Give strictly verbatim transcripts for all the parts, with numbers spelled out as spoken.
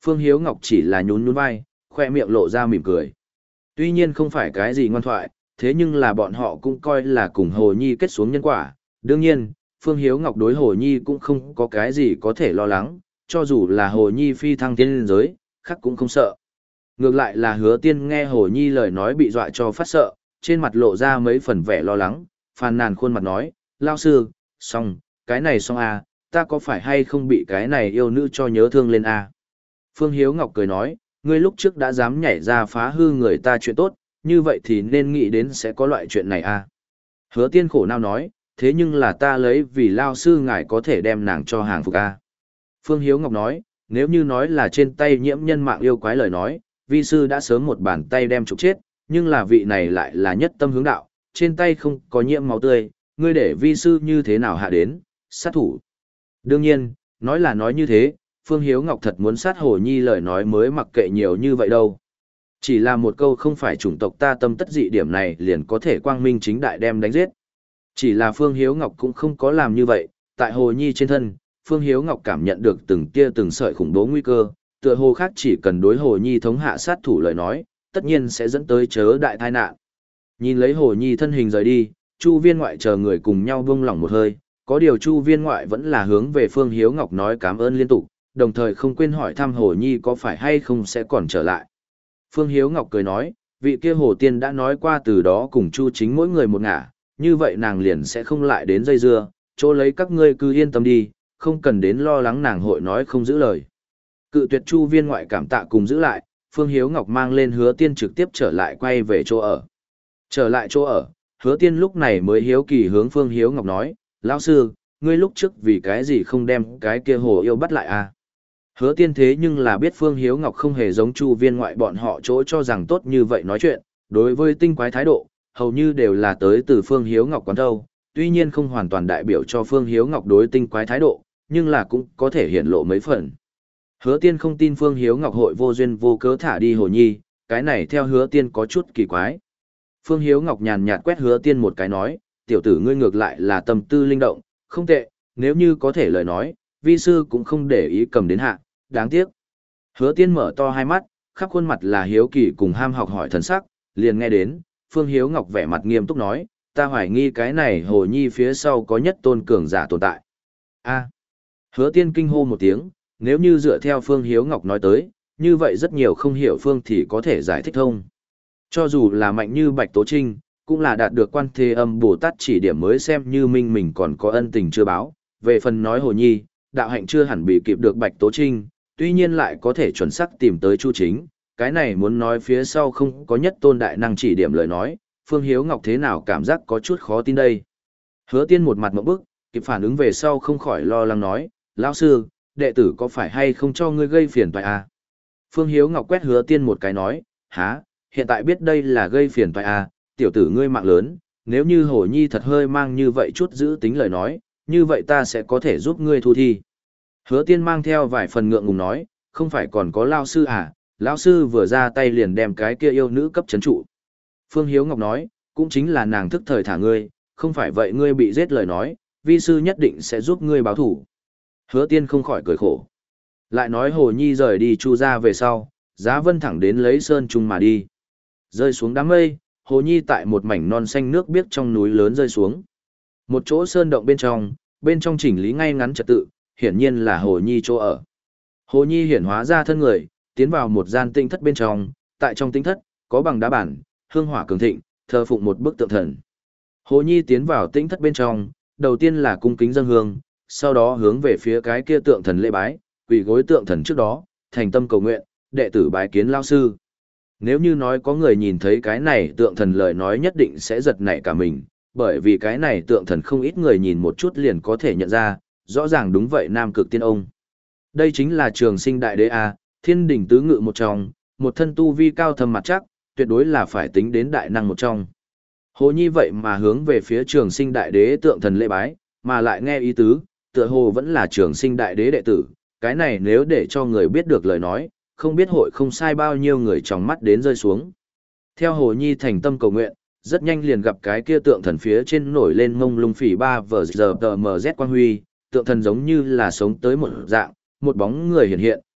Phương Hiếu Ngọc chỉ là nhún nhún vai, khoe miệng lộ ra mỉm cười. Tuy nhiên không phải cái gì ngoan thoại, thế nhưng là bọn họ cũng coi là cùng Hồ Nhi kết xuống nhân quả. Đương nhiên, Phương Hiếu Ngọc đối Hồ Nhi cũng không có cái gì có thể lo lắng, cho dù là Hồ Nhi phi thăng tiên giới, khác cũng không sợ. Ngược lại là Hứa Tiên nghe Hồ Nhi lời nói bị dọa cho phát sợ, trên mặt lộ ra mấy phần vẻ lo lắng, phàn nàn khuôn mặt nói, lao sư, xong, cái này xong à, ta có phải hay không bị cái này yêu nữ cho nhớ thương lên à? Phương Hiếu Ngọc cười nói, ngươi lúc trước đã dám nhảy ra phá hư người ta chuyện tốt, như vậy thì nên nghĩ đến sẽ có loại chuyện này à? Hứa Tiên khổ nào nói, thế nhưng là ta lấy vì lao sư ngài có thể đem nàng cho hàng phục à? Phương Hiếu Ngọc nói, nếu như nói là trên tay nhiễm nhân mạng yêu quái lời nói, vi sư đã sớm một bàn tay đem trục chết, nhưng là vị này lại là nhất tâm hướng đạo, trên tay không có nhiễm máu tươi, ngươi để vi sư như thế nào hạ đến, sát thủ. Đương nhiên, nói là nói như thế, Phương Hiếu Ngọc thật muốn sát Hồ Nhi lời nói mới mặc kệ nhiều như vậy đâu. Chỉ là một câu không phải chủng tộc ta tâm tất dị điểm này liền có thể quang minh chính đại đem đánh giết. Chỉ là Phương Hiếu Ngọc cũng không có làm như vậy, tại Hồ Nhi trên thân, Phương Hiếu Ngọc cảm nhận được từng tia từng sợi khủng bố nguy cơ, tựa hồ khác chỉ cần đối Hồ Nhi thống hạ sát thủ lời nói, tất nhiên sẽ dẫn tới chớ đại tai nạn. Nhìn lấy Hồ Nhi thân hình rời đi, Chu Viên Ngoại chờ người cùng nhau buông lỏng một hơi, có điều Chu Viên Ngoại vẫn là hướng về Phương Hiếu Ngọc nói cảm ơn liên tục, đồng thời không quên hỏi thăm Hồ Nhi có phải hay không sẽ còn trở lại. Phương Hiếu Ngọc cười nói, vị kia Hồ Tiên đã nói qua từ đó cùng Chu Chính mỗi người một ngả, như vậy nàng liền sẽ không lại đến dây dưa, chỗ lấy các ngươi cứ yên tâm đi, không cần đến lo lắng nàng hội nói không giữ lời. Cự tuyệt Chu Viên Ngoại cảm tạ cùng giữ lại, Phương Hiếu Ngọc mang lên Hứa Tiên trực tiếp trở lại quay về chỗ ở. Trở lại chỗ ở, Hứa Tiên lúc này mới hiếu kỳ hướng Phương Hiếu Ngọc nói, lão sư, ngươi lúc trước vì cái gì không đem cái kia hồ yêu bắt lại à? Hứa Tiên thế nhưng là biết Phương Hiếu Ngọc không hề giống Chu Viên Ngoại bọn họ chỗ cho rằng tốt như vậy nói chuyện, đối với tinh quái thái độ, hầu như đều là tới từ Phương Hiếu Ngọc quán thâu, tuy nhiên không hoàn toàn đại biểu cho Phương Hiếu Ngọc đối tinh quái thái độ, nhưng là cũng có thể hiển lộ mấy phần. Hứa Tiên không tin Phương Hiếu Ngọc hội vô duyên vô cớ thả đi Hồ Nhi, cái này theo Hứa Tiên có chút kỳ quái. Phương Hiếu Ngọc nhàn nhạt quét Hứa Tiên một cái nói, tiểu tử ngươi ngược lại là tâm tư linh động, không tệ, nếu như có thể lời nói, vi sư cũng không để ý cầm đến hạ, đáng tiếc. Hứa Tiên mở to hai mắt, khắp khuôn mặt là hiếu kỳ cùng ham học hỏi thần sắc, liền nghe đến, Phương Hiếu Ngọc vẻ mặt nghiêm túc nói, ta hoài nghi cái này Hồ Nhi phía sau có nhất tôn cường giả tồn tại. A. Hứa Tiên kinh hô một tiếng, nếu như dựa theo Phương Hiếu Ngọc nói tới, như vậy rất nhiều không hiểu Phương thì có thể giải thích thông. Cho dù là mạnh như Bạch Tố Trinh, cũng là đạt được Quan Thế Âm Bồ Tát chỉ điểm mới xem như minh mình còn có ân tình chưa báo. Về phần nói Hồ Nhi, đạo hạnh chưa hẳn bị kịp được Bạch Tố Trinh, tuy nhiên lại có thể chuẩn xác tìm tới Chu Chính. Cái này muốn nói phía sau không có nhất tôn đại năng chỉ điểm lời nói, Phương Hiếu Ngọc thế nào cảm giác có chút khó tin đây. Hứa Tiên một mặt ngộp bức, kịp phản ứng về sau không khỏi lo lắng nói, lão sư, đệ tử có phải hay không cho ngươi gây phiền toái à? Phương Hiếu Ngọc quét Hứa Tiên một cái nói, há, hiện tại biết đây là gây phiền toái à, tiểu tử ngươi mạng lớn, nếu như Hồ Nhi thật hơi mang như vậy chút giữ tính lời nói, như vậy ta sẽ có thể giúp ngươi thu thi. Hứa Tiên mang theo vài phần ngượng ngùng nói, không phải còn có lão sư à, lão sư vừa ra tay liền đem cái kia yêu nữ cấp chấn trụ. Phương Hiếu Ngọc nói, cũng chính là nàng thức thời thả ngươi, không phải vậy ngươi bị giết lời nói, vi sư nhất định sẽ giúp ngươi báo thủ. Hứa Tiên không khỏi cười khổ. Lại nói Hồ Nhi rời đi Chu ra về sau, Giá Vân thẳng đến lấy sơn trung mà đi. Rơi xuống đám mây, Hồ Nhi tại một mảnh non xanh nước biếc trong núi lớn rơi xuống. Một chỗ sơn động bên trong, bên trong chỉnh lý ngay ngắn trật tự, hiển nhiên là Hồ Nhi chỗ ở. Hồ Nhi hiển hóa ra thân người, tiến vào một gian tinh thất bên trong, tại trong tinh thất, có bằng đá bản, hương hỏa cường thịnh, thờ phụng một bức tượng thần. Hồ Nhi tiến vào tinh thất bên trong, đầu tiên là cung kính dâng hương, sau đó hướng về phía cái kia tượng thần lễ bái, quỳ gối tượng thần trước đó, thành tâm cầu nguyện, đệ tử bái kiến lao sư. Nếu như nói có người nhìn thấy cái này tượng thần lời nói nhất định sẽ giật nảy cả mình, bởi vì cái này tượng thần không ít người nhìn một chút liền có thể nhận ra, rõ ràng đúng vậy Nam Cực Tiên ông. Đây chính là Trường Sinh Đại Đế A, thiên đỉnh tứ ngự một trong, một thân tu vi cao thâm mặt chắc, tuyệt đối là phải tính đến đại năng một trong. Hồ Nhi vậy mà hướng về phía Trường Sinh Đại Đế tượng thần lễ bái, mà lại nghe ý tứ, tựa hồ vẫn là Trường Sinh Đại Đế đệ tử, cái này nếu để cho người biết được lời nói, không biết hội không sai bao nhiêu người trong mắt đến rơi xuống. Theo Hồ Nhi thành tâm cầu nguyện, rất nhanh liền gặp cái kia tượng thần phía trên nổi lên mông lung phỉ ba vờ giờ tờ mờ z quang huy, tượng thần giống như là sống tới một dạng, một bóng người hiện hiện,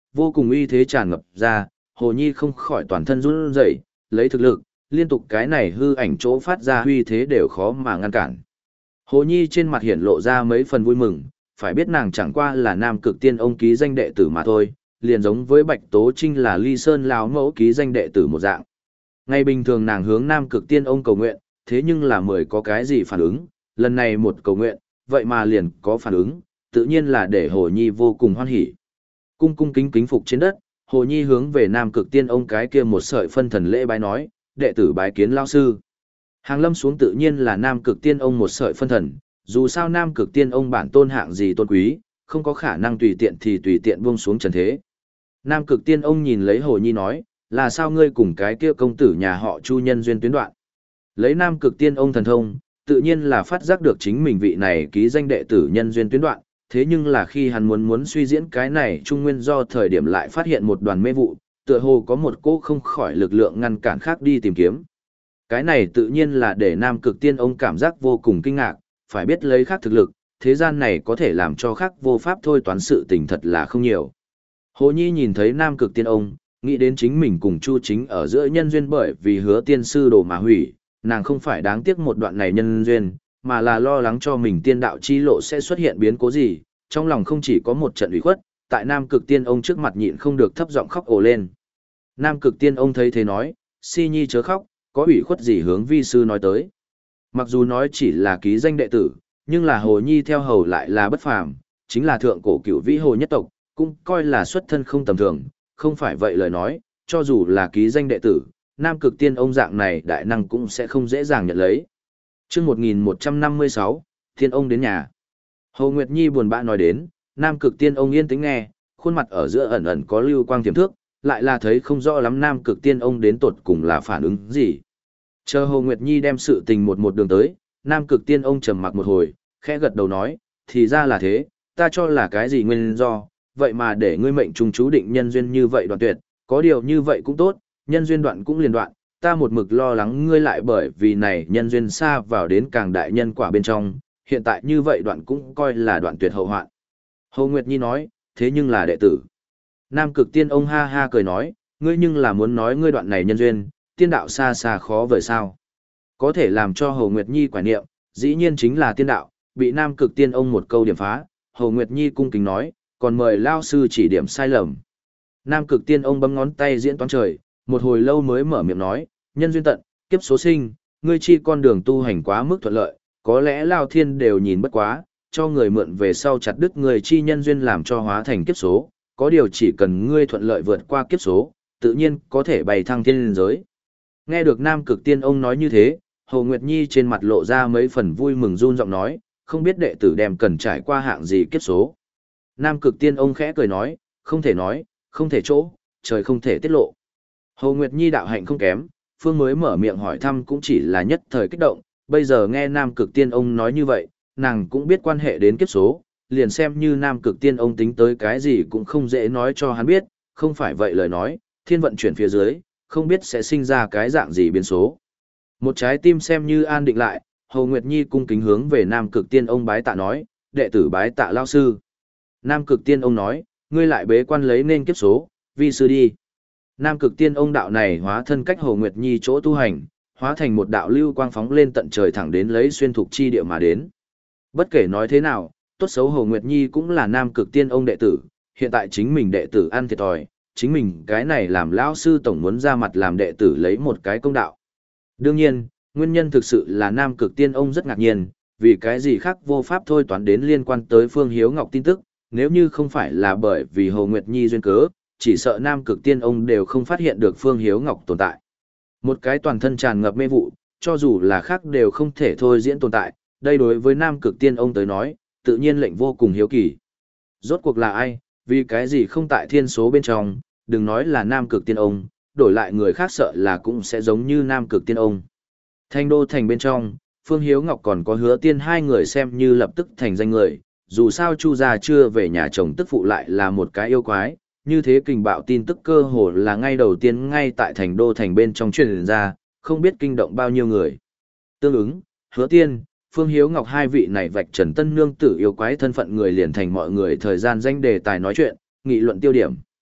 vô cùng uy thế tràn ngập ra, Hồ Nhi không khỏi toàn thân run rẩy, lấy thực lực, liên tục cái này hư ảnh chỗ phát ra uy thế đều khó mà ngăn cản. Hồ Nhi trên mặt hiện lộ ra mấy phần vui mừng, phải biết nàng chẳng qua là Nam Cực Tiên ông ký danh đệ tử mà thôi, liền giống với Bạch Tố Trinh là Ly Sơn lão mẫu ký danh đệ tử một dạng. Ngày bình thường nàng hướng Nam Cực Tiên ông cầu nguyện, thế nhưng là mười có cái gì phản ứng, lần này một cầu nguyện, vậy mà liền có phản ứng, tự nhiên là để Hồ Nhi vô cùng hoan hỉ. Cung cung kính kính phục trên đất, Hồ Nhi hướng về Nam Cực Tiên ông cái kia một sợi phân thần lễ bái nói, đệ tử bái kiến lão sư. Hàng lâm xuống tự nhiên là Nam Cực Tiên ông một sợi phân thần, dù sao Nam Cực Tiên ông bản tôn hạng gì tôn quý, không có khả năng tùy tiện thì tùy tiện buông xuống trần thế. Nam Cực Tiên ông nhìn lấy Hồ Nhi nói, là sao ngươi cùng cái kia công tử nhà họ Chu nhân duyên tuyến đoạn. Lấy Nam Cực Tiên ông thần thông, tự nhiên là phát giác được chính mình vị này ký danh đệ tử nhân duyên tuyến đoạn, thế nhưng là khi hắn muốn muốn suy diễn cái này trung nguyên do thời điểm lại phát hiện một đoàn mê vụ, tựa hồ có một cô không khỏi lực lượng ngăn cản khác đi tìm kiếm. Cái này tự nhiên là để Nam Cực Tiên ông cảm giác vô cùng kinh ngạc, phải biết lấy khác thực lực, thế gian này có thể làm cho khác vô pháp thôi toán sự tình thật là không nhiều. Hồ Nhi nhìn thấy Nam Cực Tiên ông, nghĩ đến chính mình cùng Chu Chính ở giữa nhân duyên bởi vì hứa tiên sư đồ mà hủy, nàng không phải đáng tiếc một đoạn này nhân duyên, mà là lo lắng cho mình tiên đạo chi lộ sẽ xuất hiện biến cố gì, trong lòng không chỉ có một trận ủy khuất, tại Nam Cực Tiên ông trước mặt nhịn không được thấp giọng khóc ồ lên. Nam Cực Tiên ông thấy thế nói, Si Nhi chớ khóc, có ủy khuất gì hướng vi sư nói tới. Mặc dù nói chỉ là ký danh đệ tử, nhưng là Hồ Nhi theo hầu lại là bất phàm, chính là thượng cổ cửu vĩ hồ nhất tộc, cũng coi là xuất thân không tầm thường, không phải vậy lời nói, cho dù là ký danh đệ tử, Nam Cực Tiên ông dạng này đại năng cũng sẽ không dễ dàng nhận lấy. Chương một nghìn một trăm năm mươi sáu, Tiên ông đến nhà. Hồ Nguyệt Nhi buồn bã nói đến, Nam Cực Tiên ông yên tĩnh nghe, khuôn mặt ở giữa ẩn ẩn có lưu quang tiềm thước, lại là thấy không rõ lắm Nam Cực Tiên ông đến tột cùng là phản ứng gì. Chờ Hồ Nguyệt Nhi đem sự tình một một đường tới, Nam Cực Tiên ông trầm mặc một hồi, khẽ gật đầu nói, thì ra là thế, ta cho là cái gì nguyên do, vậy mà để ngươi mệnh trùng chú định nhân duyên như vậy đoạn tuyệt, có điều như vậy cũng tốt, nhân duyên đoạn cũng liền đoạn, ta một mực lo lắng ngươi lại bởi vì này nhân duyên xa vào đến càng đại nhân quả bên trong, hiện tại như vậy đoạn cũng coi là đoạn tuyệt hậu hoạn. Hồ Nguyệt Nhi nói, thế nhưng là đệ tử. Nam Cực Tiên ông ha ha cười nói, ngươi nhưng là muốn nói ngươi đoạn này nhân duyên, tiên đạo xa xa khó vời sao. Có thể làm cho Hồ Nguyệt Nhi quả niệm, dĩ nhiên chính là tiên đạo, bị Nam Cực Tiên ông một câu điểm phá, Hồ Nguyệt Nhi cung kính nói, còn mời lao sư chỉ điểm sai lầm. Nam Cực Tiên ông bấm ngón tay diễn toán trời, một hồi lâu mới mở miệng nói, nhân duyên tận, kiếp số sinh, ngươi chi con đường tu hành quá mức thuận lợi, có lẽ Lao Thiên đều nhìn bất quá, cho người mượn về sau chặt đứt người chi nhân duyên làm cho hóa thành kiếp số, có điều chỉ cần ngươi thuận lợi vượt qua kiếp số, tự nhiên có thể bày thăng thiên liên giới. Nghe được Nam Cực Tiên ông nói như thế, Hồ Nguyệt Nhi trên mặt lộ ra mấy phần vui mừng run giọng nói, không biết đệ tử đem cần trải qua hạng gì kiếp số. Nam Cực Tiên ông khẽ cười nói, không thể nói, không thể chỗ, trời không thể tiết lộ. Hồ Nguyệt Nhi đạo hạnh không kém, Phương mới mở miệng hỏi thăm cũng chỉ là nhất thời kích động, bây giờ nghe Nam Cực Tiên ông nói như vậy, nàng cũng biết quan hệ đến kiếp số, liền xem như Nam Cực Tiên ông tính tới cái gì cũng không dễ nói cho hắn biết, không phải vậy lời nói, thiên vận chuyển phía dưới, không biết sẽ sinh ra cái dạng gì biến số. Một trái tim xem như an định lại, Hồ Nguyệt Nhi cung kính hướng về Nam Cực Tiên ông bái tạ nói, đệ tử bái tạ lao sư. Nam Cực Tiên ông nói, ngươi lại bế quan lấy nên kiếp số, vi sư đi. Nam Cực Tiên ông đạo này hóa thân cách Hồ Nguyệt Nhi chỗ tu hành, hóa thành một đạo lưu quang phóng lên tận trời thẳng đến lấy xuyên thục chi địa mà đến. Bất kể nói thế nào, tốt xấu Hồ Nguyệt Nhi cũng là Nam Cực Tiên ông đệ tử, hiện tại chính mình đệ tử ăn thiệt thòi, chính mình cái này làm lão sư tổng muốn ra mặt làm đệ tử lấy một cái công đạo. Đương nhiên, nguyên nhân thực sự là Nam Cực Tiên ông rất ngạc nhiên, vì cái gì khác vô pháp thôi toán đến liên quan tới Phương Hiếu Ngọc tin tức, nếu như không phải là bởi vì Hồ Nguyệt Nhi duyên cớ, chỉ sợ Nam Cực Tiên ông đều không phát hiện được Phương Hiếu Ngọc tồn tại. Một cái toàn thân tràn ngập mê vụ, cho dù là khác đều không thể thôi diễn tồn tại, đây đối với Nam Cực Tiên ông tới nói, tự nhiên lệnh vô cùng hiếu kỳ. Rốt cuộc là ai, vì cái gì không tại thiên số bên trong, đừng nói là Nam Cực Tiên ông, đổi lại người khác sợ là cũng sẽ giống như Nam Cực Tiên ông. Thành đô thành bên trong, Phương Hiếu Ngọc còn có Hứa Tiên hai người xem như lập tức thành danh người, dù sao Chu gia chưa về nhà chồng tức phụ lại là một cái yêu quái, như thế kình bạo tin tức cơ hồ là ngay đầu tiên ngay tại thành đô thành bên trong truyền ra, không biết kinh động bao nhiêu người. Tương ứng, Hứa Tiên, Phương Hiếu Ngọc hai vị này vạch trần tân nương tử yêu quái thân phận người liền thành mọi người thời gian danh đề tài nói chuyện, nghị luận tiêu điểm.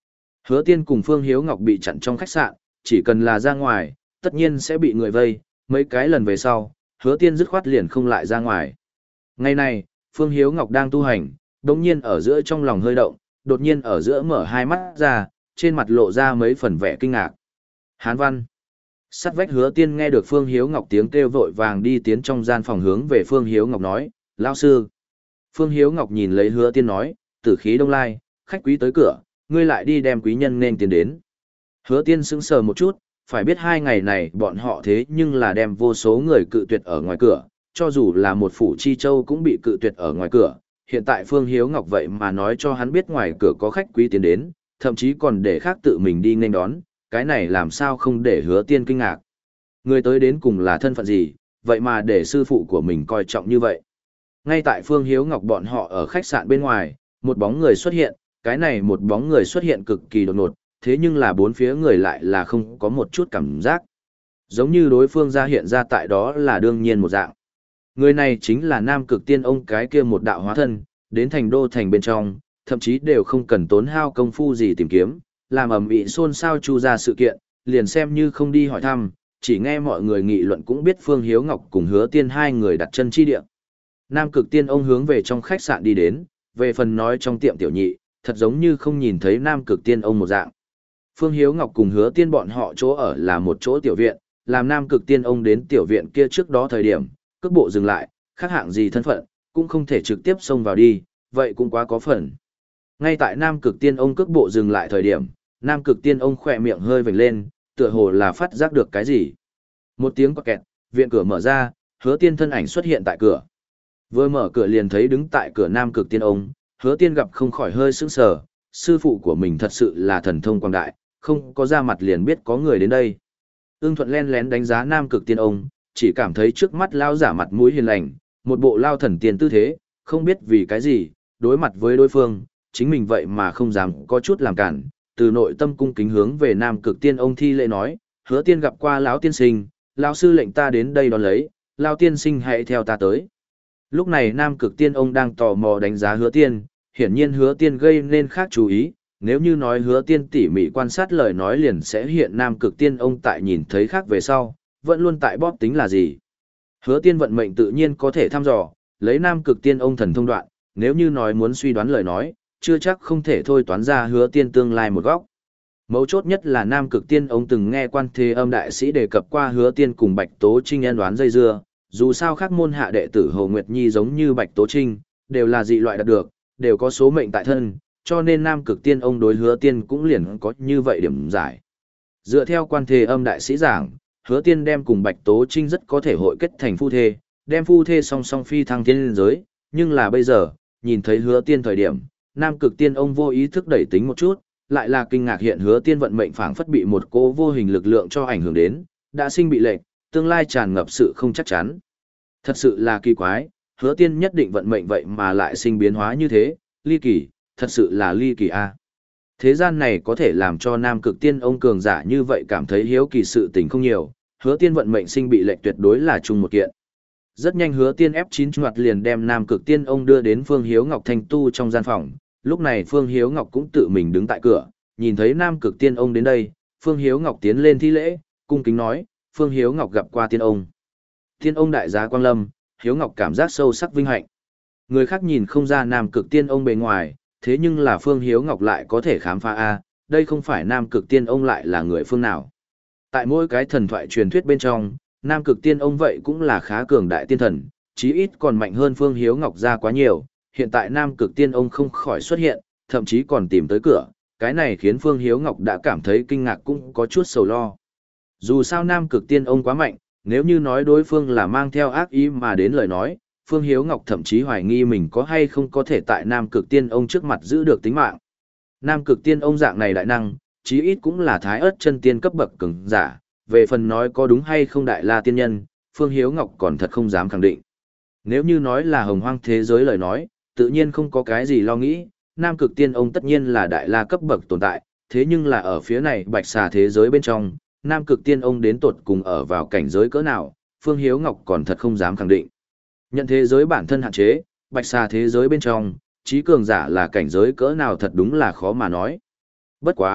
Hứa Tiên cùng Phương Hiếu Ngọc bị chặn trong khách sạn, chỉ cần là ra ngoài, tất nhiên sẽ bị người vây, mấy cái lần về sau, Hứa Tiên dứt khoát liền không lại ra ngoài. Ngày này, Phương Hiếu Ngọc đang tu hành, đột nhiên ở giữa trong lòng hơi động, đột nhiên ở giữa mở hai mắt ra, trên mặt lộ ra mấy phần vẻ kinh ngạc. Hán văn. Sắt vách Hứa Tiên nghe được Phương Hiếu Ngọc tiếng kêu vội vàng đi tiến trong gian phòng hướng về Phương Hiếu Ngọc nói, lão sư. Phương Hiếu Ngọc nhìn lấy Hứa Tiên nói, tử khí đông lai, khách quý tới cửa, ngươi lại đi đem quý nhân nên tiến đến. Hứa Tiên sững sờ một chút, phải biết hai ngày này bọn họ thế nhưng là đem vô số người cự tuyệt ở ngoài cửa, cho dù là một phủ chi châu cũng bị cự tuyệt ở ngoài cửa. Hiện tại Phương Hiếu Ngọc vậy mà nói cho hắn biết ngoài cửa có khách quý tiến đến, thậm chí còn để khác tự mình đi nên đón, cái này làm sao không để Hứa Tiên kinh ngạc. Người tới đến cùng là thân phận gì, vậy mà để sư phụ của mình coi trọng như vậy. Ngay tại Phương Hiếu Ngọc bọn họ ở khách sạn bên ngoài, một bóng người xuất hiện, cái này một bóng người xuất hiện cực kỳ đột ngột, thế nhưng là bốn phía người lại là không có một chút cảm giác. Giống như đối phương ra hiện ra tại đó là đương nhiên một dạng. Người này chính là Nam Cực Tiên ông cái kia một đạo hóa thân, đến thành đô thành bên trong, thậm chí đều không cần tốn hao công phu gì tìm kiếm, làm ầm ĩ xôn xao chu ra sự kiện, liền xem như không đi hỏi thăm, chỉ nghe mọi người nghị luận cũng biết Phương Hiếu Ngọc cùng Hứa Tiên hai người đặt chân chi địa. Nam Cực Tiên ông hướng về trong khách sạn đi đến, về phần nói trong tiệm tiểu nhị, thật giống như không nhìn thấy Nam Cực Tiên ông một dạng. Phương Hiếu Ngọc cùng Hứa Tiên bọn họ chỗ ở là một chỗ tiểu viện, làm Nam Cực Tiên ông đến tiểu viện kia trước đó thời điểm, cước bộ dừng lại, khác hạng gì thân phận, cũng không thể trực tiếp xông vào đi, vậy cũng quá có phần. Ngay tại Nam Cực Tiên ông cước bộ dừng lại thời điểm, Nam Cực Tiên ông khỏe miệng hơi vểnh lên, tựa hồ là phát giác được cái gì. Một tiếng quạt kẹt, viện cửa mở ra, Hứa Tiên thân ảnh xuất hiện tại cửa. Vừa mở cửa liền thấy đứng tại cửa Nam Cực Tiên ông, Hứa Tiên gặp không khỏi hơi sững sờ, sư phụ của mình thật sự là thần thông quang đại, không có ra mặt liền biết có người đến đây. Ưng Thuận len lén đánh giá Nam Cực Tiên ông, chỉ cảm thấy trước mắt lao giả mặt mũi hiền lành, một bộ lao thần tiên tư thế, không biết vì cái gì, đối mặt với đối phương, chính mình vậy mà không dám có chút làm cản, từ nội tâm cung kính hướng về Nam Cực Tiên ông thi lễ nói, Hứa Tiên gặp qua lão tiên sinh, lão sư lệnh ta đến đây đón lấy, lão tiên sinh hãy theo ta tới. Lúc này Nam Cực Tiên ông đang tò mò đánh giá Hứa Tiên, hiển nhiên Hứa Tiên gây nên khác chú ý, nếu như nói Hứa Tiên tỉ mỉ quan sát lời nói liền sẽ hiện Nam Cực Tiên ông tại nhìn thấy khác về sau, vẫn luôn tại bóp tính là gì. Hứa Tiên vận mệnh tự nhiên có thể thăm dò, lấy Nam Cực Tiên ông thần thông đoạn, nếu như nói muốn suy đoán lời nói, chưa chắc không thể thôi toán ra Hứa Tiên tương lai một góc. Mấu chốt nhất là Nam Cực Tiên ông từng nghe Quan Thế Âm đại sĩ đề cập qua Hứa Tiên cùng Bạch Tố Trinh ân đoán dây dưa, dù sao khác môn hạ đệ tử Hồ Nguyệt Nhi giống như Bạch Tố Trinh, đều là dị loại đạt được, đều có số mệnh tại thân, cho nên Nam Cực Tiên ông đối Hứa Tiên cũng liền có như vậy điểm giải. Dựa theo Quan Thế Âm đại sĩ giảng, Hứa Tiên đem cùng Bạch Tố Trinh rất có thể hội kết thành phu thê, đem phu thê song song phi thăng thiên liên giới, nhưng là bây giờ, nhìn thấy Hứa Tiên thời điểm, Nam Cực Tiên ông vô ý thức đẩy tính một chút, lại là kinh ngạc hiện Hứa Tiên vận mệnh phảng phất bị một cỗ vô hình lực lượng cho ảnh hưởng đến, đã sinh bị lệch, tương lai tràn ngập sự không chắc chắn. Thật sự là kỳ quái, Hứa Tiên nhất định vận mệnh vậy mà lại sinh biến hóa như thế, ly kỳ, thật sự là ly kỳ a. Thế gian này có thể làm cho Nam Cực Tiên ông cường giả như vậy cảm thấy hiếu kỳ sự tình không nhiều, Hứa Tiên vận mệnh sinh bị lệch tuyệt đối là chung một kiện. Rất nhanh Hứa Tiên ép chín ngoặt liền đem Nam Cực Tiên ông đưa đến Phương Hiếu Ngọc thanh tu trong gian phòng, lúc này Phương Hiếu Ngọc cũng tự mình đứng tại cửa, nhìn thấy Nam Cực Tiên ông đến đây, Phương Hiếu Ngọc tiến lên thi lễ, cung kính nói, Phương Hiếu Ngọc gặp qua tiên ông. Tiên ông đại giá quang lâm, Hiếu Ngọc cảm giác sâu sắc vinh hạnh. Người khác nhìn không ra Nam Cực Tiên ông bề ngoài, thế nhưng là Phương Hiếu Ngọc lại có thể khám phá a, đây không phải Nam Cực Tiên ông lại là người phương nào. Tại mỗi cái thần thoại truyền thuyết bên trong, Nam Cực Tiên ông vậy cũng là khá cường đại tiên thần, chí ít còn mạnh hơn Phương Hiếu Ngọc ra quá nhiều, hiện tại Nam Cực Tiên ông không khỏi xuất hiện, thậm chí còn tìm tới cửa, cái này khiến Phương Hiếu Ngọc đã cảm thấy kinh ngạc cũng có chút sầu lo. Dù sao Nam Cực Tiên ông quá mạnh, nếu như nói đối phương là mang theo ác ý mà đến lời nói, Phương Hiếu Ngọc thậm chí hoài nghi mình có hay không có thể tại Nam Cực Tiên ông trước mặt giữ được tính mạng. Nam Cực Tiên ông dạng này đại năng, chí ít cũng là thái ớt chân tiên cấp bậc cường giả, về phần nói có đúng hay không đại la tiên nhân, Phương Hiếu Ngọc còn thật không dám khẳng định. Nếu như nói là hồng hoang thế giới lời nói, tự nhiên không có cái gì lo nghĩ, Nam Cực Tiên ông tất nhiên là đại la cấp bậc tồn tại, thế nhưng là ở phía này bạch xà thế giới bên trong, Nam Cực Tiên ông đến tột cùng ở vào cảnh giới cỡ nào, Phương Hiếu Ngọc còn thật không dám khẳng định. Nhận thế giới bản thân hạn chế, bạch xà thế giới bên trong, trí cường giả là cảnh giới cỡ nào thật đúng là khó mà nói. Bất quá,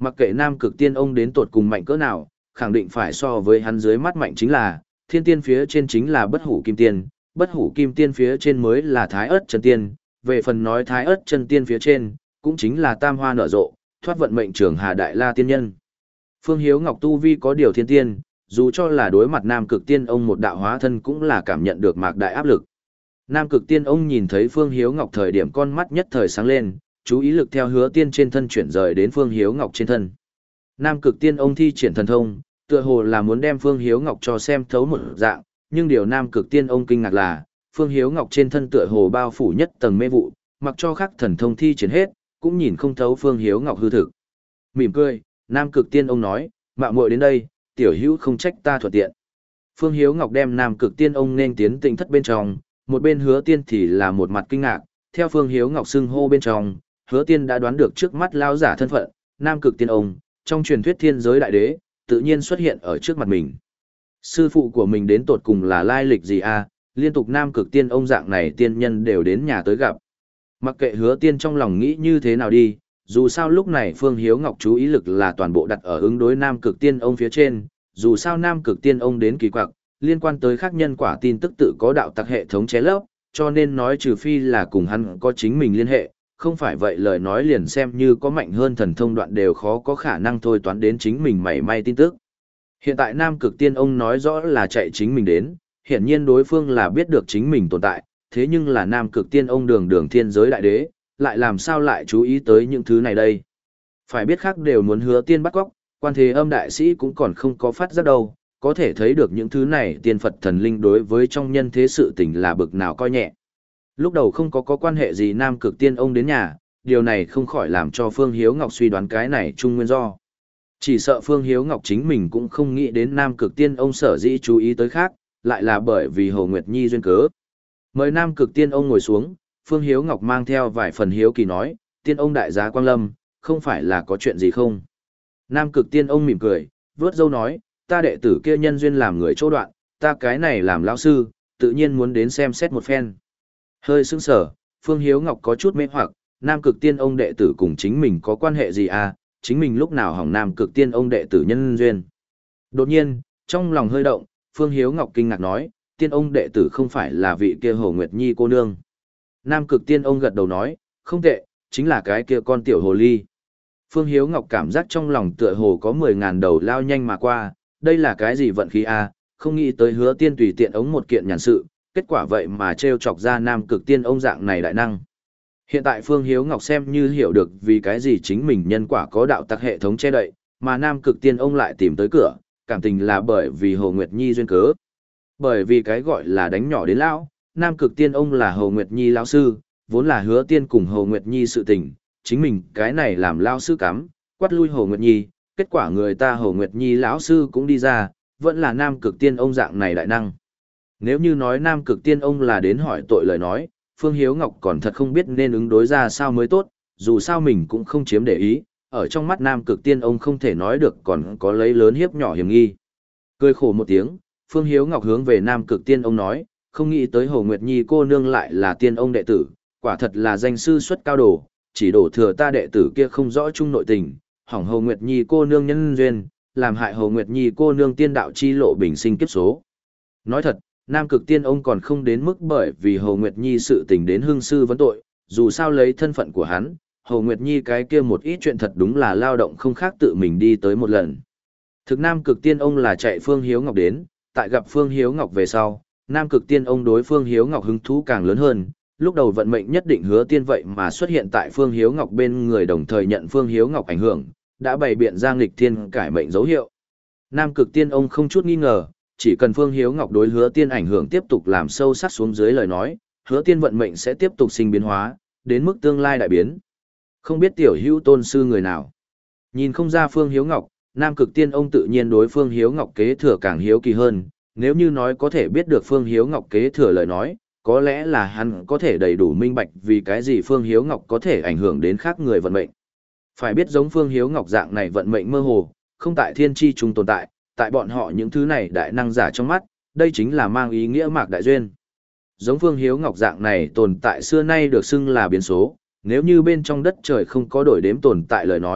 Mặc kệ Nam Cực Tiên ông đến tột cùng mạnh cỡ nào, khẳng định phải so với hắn dưới mắt mạnh chính là, thiên tiên phía trên chính là bất hủ kim tiên, bất hủ kim tiên phía trên mới là thái ớt chân tiên, về phần nói thái ớt chân tiên phía trên, cũng chính là tam hoa nở rộ, thoát vận mệnh trường Hà Đại La tiên nhân. Phương Hiếu Ngọc tu vi có điều thiên tiên, dù cho là đối mặt Nam Cực Tiên ông một đạo hóa thân cũng là cảm nhận được mạc đại áp lực. Nam Cực Tiên ông nhìn thấy Phương Hiếu Ngọc thời điểm con mắt nhất thời sáng lên, chú ý lực theo Hứa Tiên trên thân chuyển rời đến Phương Hiếu Ngọc trên thân. Nam Cực Tiên ông thi triển thần thông, tựa hồ là muốn đem Phương Hiếu Ngọc cho xem thấu một dạng, nhưng điều Nam Cực Tiên ông kinh ngạc là, Phương Hiếu Ngọc trên thân tựa hồ bao phủ nhất tầng mê vụ, mặc cho khắc thần thông thi triển hết, cũng nhìn không thấu Phương Hiếu Ngọc hư thực. Mỉm cười, Nam Cực Tiên ông nói, mạo muội đến đây, tiểu hữu không trách ta thuận tiện. Phương Hiếu Ngọc đem Nam Cực Tiên ông nên tiến tĩnh thất bên trong, một bên Hứa Tiên thì là một mặt kinh ngạc, theo Phương Hiếu Ngọc xưng hô bên trong, Hứa Tiên đã đoán được trước mắt lão giả thân phận, Nam Cực Tiên ông, trong truyền thuyết thiên giới đại đế, tự nhiên xuất hiện ở trước mặt mình. Sư phụ của mình đến tột cùng là lai lịch gì a? Liên tục Nam Cực Tiên ông dạng này tiên nhân đều đến nhà tới gặp. Mặc kệ Hứa Tiên trong lòng nghĩ như thế nào đi, dù sao lúc này Phương Hiếu Ngọc chú ý lực là toàn bộ đặt ở ứng đối Nam Cực Tiên ông phía trên, dù sao Nam Cực Tiên ông đến kỳ quặc, liên quan tới khác nhân quả tin tức tự có đạo tặc hệ thống ché lấp, cho nên nói trừ phi là cùng hắn có chính mình liên hệ, không phải vậy lời nói liền xem như có mạnh hơn thần thông đoạn đều khó có khả năng thôi toán đến chính mình mảy may tin tức. Hiện tại Nam Cực Tiên ông nói rõ là chạy chính mình đến, hiển nhiên đối phương là biết được chính mình tồn tại, thế nhưng là Nam Cực Tiên ông đường đường thiên giới đại đế, lại làm sao lại chú ý tới những thứ này đây. Phải biết khác đều muốn Hứa Tiên bắt cóc, quan thế âm đại sĩ cũng còn không có phát giác đâu, có thể thấy được những thứ này tiên Phật thần linh đối với trong nhân thế sự tình là bực nào coi nhẹ. Lúc đầu không có có quan hệ gì Nam Cực Tiên ông đến nhà, điều này không khỏi làm cho Phương Hiếu Ngọc suy đoán cái này chung nguyên do. Chỉ sợ Phương Hiếu Ngọc chính mình cũng không nghĩ đến Nam Cực Tiên ông sở dĩ chú ý tới khác, lại là bởi vì Hồ Nguyệt Nhi duyên cớ. Mời Nam Cực Tiên ông ngồi xuống, Phương Hiếu Ngọc mang theo vài phần hiếu kỳ nói, Tiên ông đại giá Quang Lâm, không phải là có chuyện gì không? Nam Cực Tiên ông mỉm cười, vớt dâu nói, ta đệ tử kia nhân duyên làm người chỗ đoạn, ta cái này làm lão sư, tự nhiên muốn đến xem xét một phen. Hơi sững sở, Phương Hiếu Ngọc có chút mê hoặc, Nam Cực Tiên ông đệ tử cùng chính mình có quan hệ gì à, chính mình lúc nào hỏng Nam Cực Tiên ông đệ tử nhân duyên. Đột nhiên, trong lòng hơi động, Phương Hiếu Ngọc kinh ngạc nói, Tiên ông đệ tử không phải là vị kia Hồ Nguyệt Nhi cô nương. Nam Cực Tiên ông gật đầu nói, không tệ, chính là cái kia con tiểu hồ ly. Phương Hiếu Ngọc cảm giác trong lòng tựa hồ có mười ngàn đầu lao nhanh mà qua, đây là cái gì vận khí à, không nghĩ tới Hứa Tiên tùy tiện ống một kiện nhàn sự, kết quả vậy mà trêu chọc ra Nam Cực Tiên ông dạng này đại năng. Hiện tại Phương Hiếu Ngọc xem như hiểu được vì cái gì chính mình nhân quả có đạo tặc hệ thống che đậy, mà Nam Cực Tiên ông lại tìm tới cửa, cảm tình là bởi vì Hồ Nguyệt Nhi duyên cớ. Bởi vì cái gọi là đánh nhỏ đến lão, Nam Cực Tiên ông là Hồ Nguyệt Nhi lão sư, vốn là Hứa Tiên cùng Hồ Nguyệt Nhi sự tình, chính mình cái này làm lão sư cắm, quát lui Hồ Nguyệt Nhi, kết quả người ta Hồ Nguyệt Nhi lão sư cũng đi ra, vẫn là Nam Cực Tiên ông dạng này đại năng. Nếu như nói Nam Cực Tiên ông là đến hỏi tội lời nói, Phương Hiếu Ngọc còn thật không biết nên ứng đối ra sao mới tốt, dù sao mình cũng không chiếm để ý, ở trong mắt Nam Cực Tiên ông không thể nói được còn có lấy lớn hiếp nhỏ hiểm nghi. Cười khổ một tiếng, Phương Hiếu Ngọc hướng về Nam Cực Tiên ông nói, không nghĩ tới Hồ Nguyệt Nhi cô nương lại là tiên ông đệ tử, quả thật là danh sư xuất cao đồ, chỉ đổ thừa ta đệ tử kia không rõ chung nội tình, hỏng Hồ Nguyệt Nhi cô nương nhân duyên, làm hại Hồ Nguyệt Nhi cô nương tiên đạo chi lộ bình sinh kiếp số. Nói thật, Nam Cực Tiên ông còn không đến mức bởi vì Hồ Nguyệt Nhi sự tình đến hương sư vấn tội, dù sao lấy thân phận của hắn, Hồ Nguyệt Nhi cái kia một ít chuyện thật đúng là lao động không khác tự mình đi tới một lần. Thực Nam Cực Tiên ông là chạy Phương Hiếu Ngọc đến, tại gặp Phương Hiếu Ngọc về sau, Nam Cực Tiên ông đối Phương Hiếu Ngọc hứng thú càng lớn hơn, lúc đầu vận mệnh nhất định Hứa Tiên vậy mà xuất hiện tại Phương Hiếu Ngọc bên người đồng thời nhận Phương Hiếu Ngọc ảnh hưởng, đã bày biện ra nghịch thiên cải mệnh dấu hiệu. Nam Cực Tiên ông không chút nghi ngờ, chỉ cần Phương Hiếu Ngọc đối Hứa Tiên ảnh hưởng tiếp tục làm sâu sắc xuống dưới lời nói, Hứa Tiên vận mệnh sẽ tiếp tục sinh biến hóa, đến mức tương lai đại biến. Không biết tiểu hữu tôn sư người nào. Nhìn không ra Phương Hiếu Ngọc, Nam Cực Tiên ông tự nhiên đối Phương Hiếu Ngọc kế thừa càng hiếu kỳ hơn, nếu như nói có thể biết được Phương Hiếu Ngọc kế thừa lời nói, có lẽ là hắn có thể đầy đủ minh bạch vì cái gì Phương Hiếu Ngọc có thể ảnh hưởng đến khác người vận mệnh. Phải biết giống Phương Hiếu Ngọc dạng này vận mệnh mơ hồ, không tại thiên tri trung tồn tại, tại bọn họ những thứ này đại năng giả trong mắt, đây chính là mang ý nghĩa mạc đại duyên. Giống Phương Hiếu Ngọc dạng này tồn tại xưa nay được xưng là biến số, nếu như bên trong đất trời không có đổi đếm tồn tại lời nói,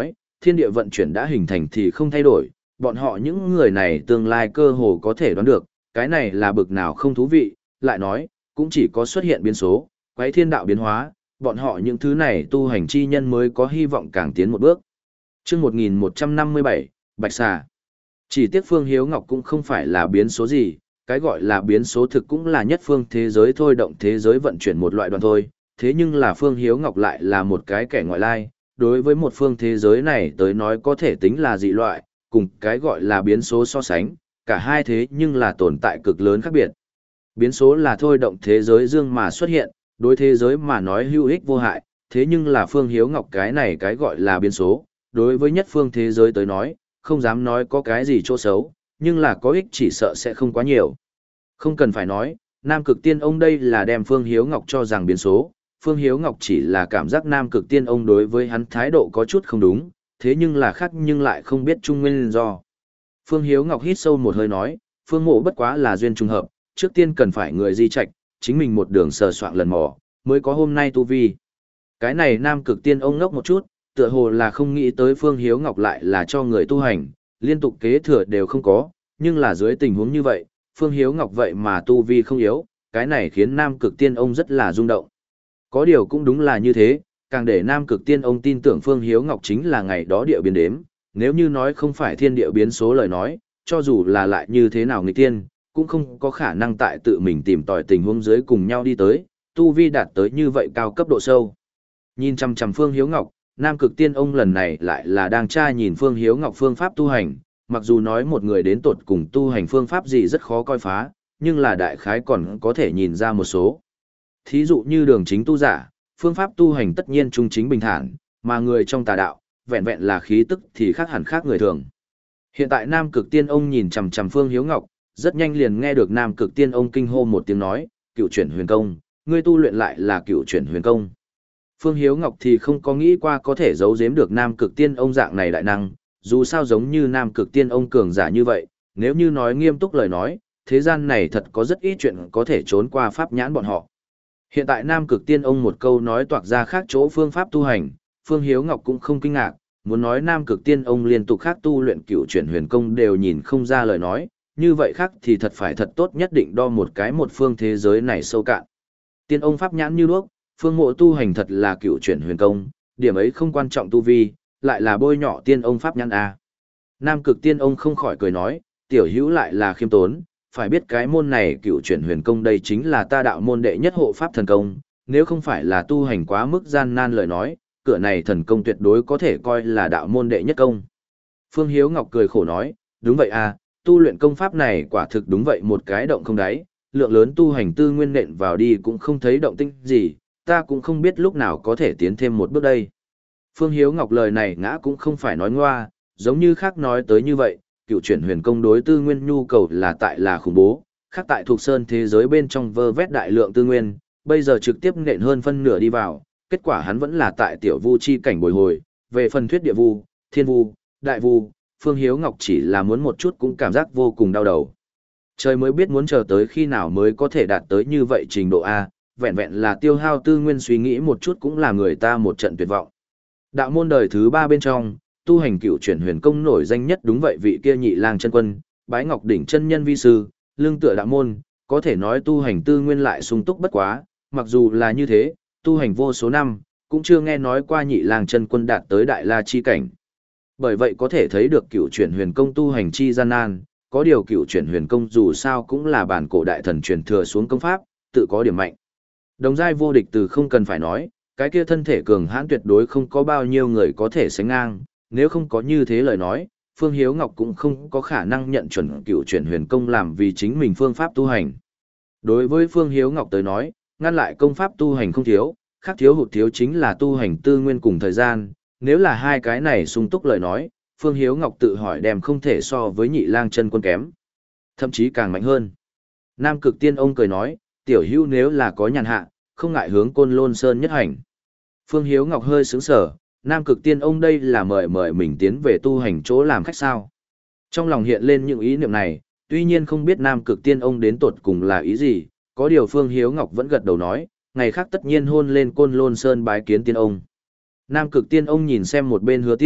thiên địa vận chuyển đã hình thành thì không thay đổi, bọn họ những người này tương lai cơ hồ có thể đoán được, cái này là bực nào không thú vị, lại nói, cũng chỉ có xuất hiện biến số, quấy thiên đạo biến hóa, bọn họ những thứ này tu hành chi nhân mới có hy vọng càng tiến một bước. Chương một nghìn một trăm năm mươi bảy, Bạch Xà. Chỉ tiếc Phương Hiếu Ngọc cũng không phải là biến số gì, cái gọi là biến số thực cũng là nhất phương thế giới thôi động thế giới vận chuyển một loại đoàn thôi, thế nhưng là Phương Hiếu Ngọc lại là một cái kẻ ngoại lai, đối với một phương thế giới này tới nói có thể tính là dị loại, cùng cái gọi là biến số so sánh, cả hai thế nhưng là tồn tại cực lớn khác biệt. Biến số là thôi động thế giới dương mà xuất hiện, đối thế giới mà nói hữu ích vô hại, thế nhưng là Phương Hiếu Ngọc cái này cái gọi là biến số, đối với nhất phương thế giới tới nói, không dám nói có cái gì chỗ xấu, nhưng là có ích chỉ sợ sẽ không quá nhiều. Không cần phải nói, Nam Cực Tiên ông đây là đem Phương Hiếu Ngọc cho rằng biến số, Phương Hiếu Ngọc chỉ là cảm giác Nam Cực Tiên ông đối với hắn thái độ có chút không đúng, thế nhưng là khác nhưng lại không biết chung nguyên do. Phương Hiếu Ngọc hít sâu một hơi nói, Phương Mộ bất quá là duyên trùng hợp, trước tiên cần phải người di trạch, chính mình một đường sờ soạn lần mò, mới có hôm nay tu vi. Cái này Nam Cực Tiên ông ngốc một chút, tựa hồ là không nghĩ tới Phương Hiếu Ngọc lại là cho người tu hành, liên tục kế thừa đều không có, nhưng là dưới tình huống như vậy, Phương Hiếu Ngọc vậy mà tu vi không yếu, cái này khiến Nam Cực Tiên ông rất là rung động. Có điều cũng đúng là như thế, càng để Nam Cực Tiên ông tin tưởng Phương Hiếu Ngọc chính là ngày đó địa biến đếm, nếu như nói không phải thiên địa biến số lời nói, cho dù là lại như thế nào người tiên, cũng không có khả năng tại tự mình tìm tòi tình huống dưới cùng nhau đi tới, tu vi đạt tới như vậy cao cấp độ sâu. Nhìn chằm chằm Phương Hiếu Ngọc, Nam Cực Tiên ông lần này lại là đang tra nhìn Phương Hiếu Ngọc phương pháp tu hành, mặc dù nói một người đến tột cùng tu hành phương pháp gì rất khó coi phá, nhưng là đại khái còn có thể nhìn ra một số. Thí dụ như đường chính tu giả, phương pháp tu hành tất nhiên trung chính bình thản, mà người trong tà đạo, vẹn vẹn là khí tức thì khác hẳn khác người thường. Hiện tại Nam Cực Tiên ông nhìn chằm chằm Phương Hiếu Ngọc, rất nhanh liền nghe được Nam Cực Tiên ông kinh hô một tiếng nói, cựu chuyển huyền công, ngươi tu luyện lại là cựu chuyển huyền công. Phương Hiếu Ngọc thì không có nghĩ qua có thể giấu giếm được Nam Cực Tiên ông dạng này đại năng, dù sao giống như Nam Cực Tiên ông cường giả như vậy, nếu như nói nghiêm túc lời nói, thế gian này thật có rất ít chuyện có thể trốn qua pháp nhãn bọn họ. Hiện tại Nam Cực Tiên ông một câu nói toạc ra khác chỗ phương pháp tu hành, Phương Hiếu Ngọc cũng không kinh ngạc, muốn nói Nam Cực Tiên ông liên tục khác tu luyện cựu chuyển huyền công đều nhìn không ra lời nói, như vậy khác thì thật phải thật tốt nhất định đo một cái một phương thế giới này sâu cạn. Tiên ông pháp nhãn như đuốc, Phương Mộ tu hành thật là cựu chuyển huyền công, điểm ấy không quan trọng tu vi, lại là bôi nhọ tiên ông pháp nhãn a. Nam Cực Tiên ông không khỏi cười nói, tiểu hữu lại là khiêm tốn, phải biết cái môn này cựu chuyển huyền công đây chính là ta đạo môn đệ nhất hộ pháp thần công, nếu không phải là tu hành quá mức gian nan lời nói, cửa này thần công tuyệt đối có thể coi là đạo môn đệ nhất công. Phương Hiếu Ngọc cười khổ nói, đúng vậy à, tu luyện công pháp này quả thực đúng vậy một cái động không đáy, lượng lớn tu hành tư nguyên nện vào đi cũng không thấy động tĩnh gì, ta cũng không biết lúc nào có thể tiến thêm một bước đây. Phương Hiếu Ngọc lời này ngã cũng không phải nói ngoa, giống như khác nói tới như vậy, cựu chuyển huyền công đối tư nguyên nhu cầu là tại là khủng bố, khác tại thuộc sơn thế giới bên trong vơ vét đại lượng tư nguyên, bây giờ trực tiếp nện hơn phân nửa đi vào, kết quả hắn vẫn là tại tiểu vu chi cảnh bồi hồi, về phần thuyết địa vu, thiên vu, đại vu, Phương Hiếu Ngọc chỉ là muốn một chút cũng cảm giác vô cùng đau đầu. Trời mới biết muốn chờ tới khi nào mới có thể đạt tới như vậy trình độ A, vẹn vẹn là tiêu hao tư nguyên suy nghĩ một chút cũng là người ta một trận tuyệt vọng. Đạo môn đời thứ ba bên trong, tu hành cựu chuyển huyền công nổi danh nhất đúng vậy vị kia Nhị Lang chân quân, bái ngọc đỉnh chân nhân vi sư, lương tựa đạo môn, có thể nói tu hành tư nguyên lại sung túc bất quá, mặc dù là như thế, tu hành vô số năm, cũng chưa nghe nói qua Nhị Lang chân quân đạt tới đại la chi cảnh. Bởi vậy có thể thấy được cựu chuyển huyền công tu hành chi gian nan, có điều cựu chuyển huyền công dù sao cũng là bản cổ đại thần truyền thừa xuống công pháp, tự có điểm mạnh. Đồng giai vô địch từ không cần phải nói, cái kia thân thể cường hãn tuyệt đối không có bao nhiêu người có thể sánh ngang, nếu không có như thế lời nói, Phương Hiếu Ngọc cũng không có khả năng nhận chuẩn cựu chuyển huyền công làm vì chính mình phương pháp tu hành. Đối với Phương Hiếu Ngọc tới nói, ngăn lại công pháp tu hành không thiếu, khác thiếu hụt thiếu chính là tu hành tư nguyên cùng thời gian, nếu là hai cái này sung túc lời nói, Phương Hiếu Ngọc tự hỏi đem không thể so với Nhị Lang chân quân kém, thậm chí càng mạnh hơn. Nam Cực Tiên ông cười nói, tiểu hữu nếu là có nhàn hạ, không ngại hướng Côn Lôn Sơn nhất hành. Phương Hiếu Ngọc hơi sướng sở, Nam Cực Tiên ông đây là mời mời mình tiến về tu hành chỗ làm khách sao. Trong lòng hiện lên những ý niệm này, tuy nhiên không biết Nam Cực Tiên ông đến tột cùng là ý gì, có điều Phương Hiếu Ngọc vẫn gật đầu nói, ngày khác tất nhiên hôn lên Côn Lôn Sơn bái kiến tiên ông. Nam Cực Tiên ông nhìn xem một bên Hứa Tiên,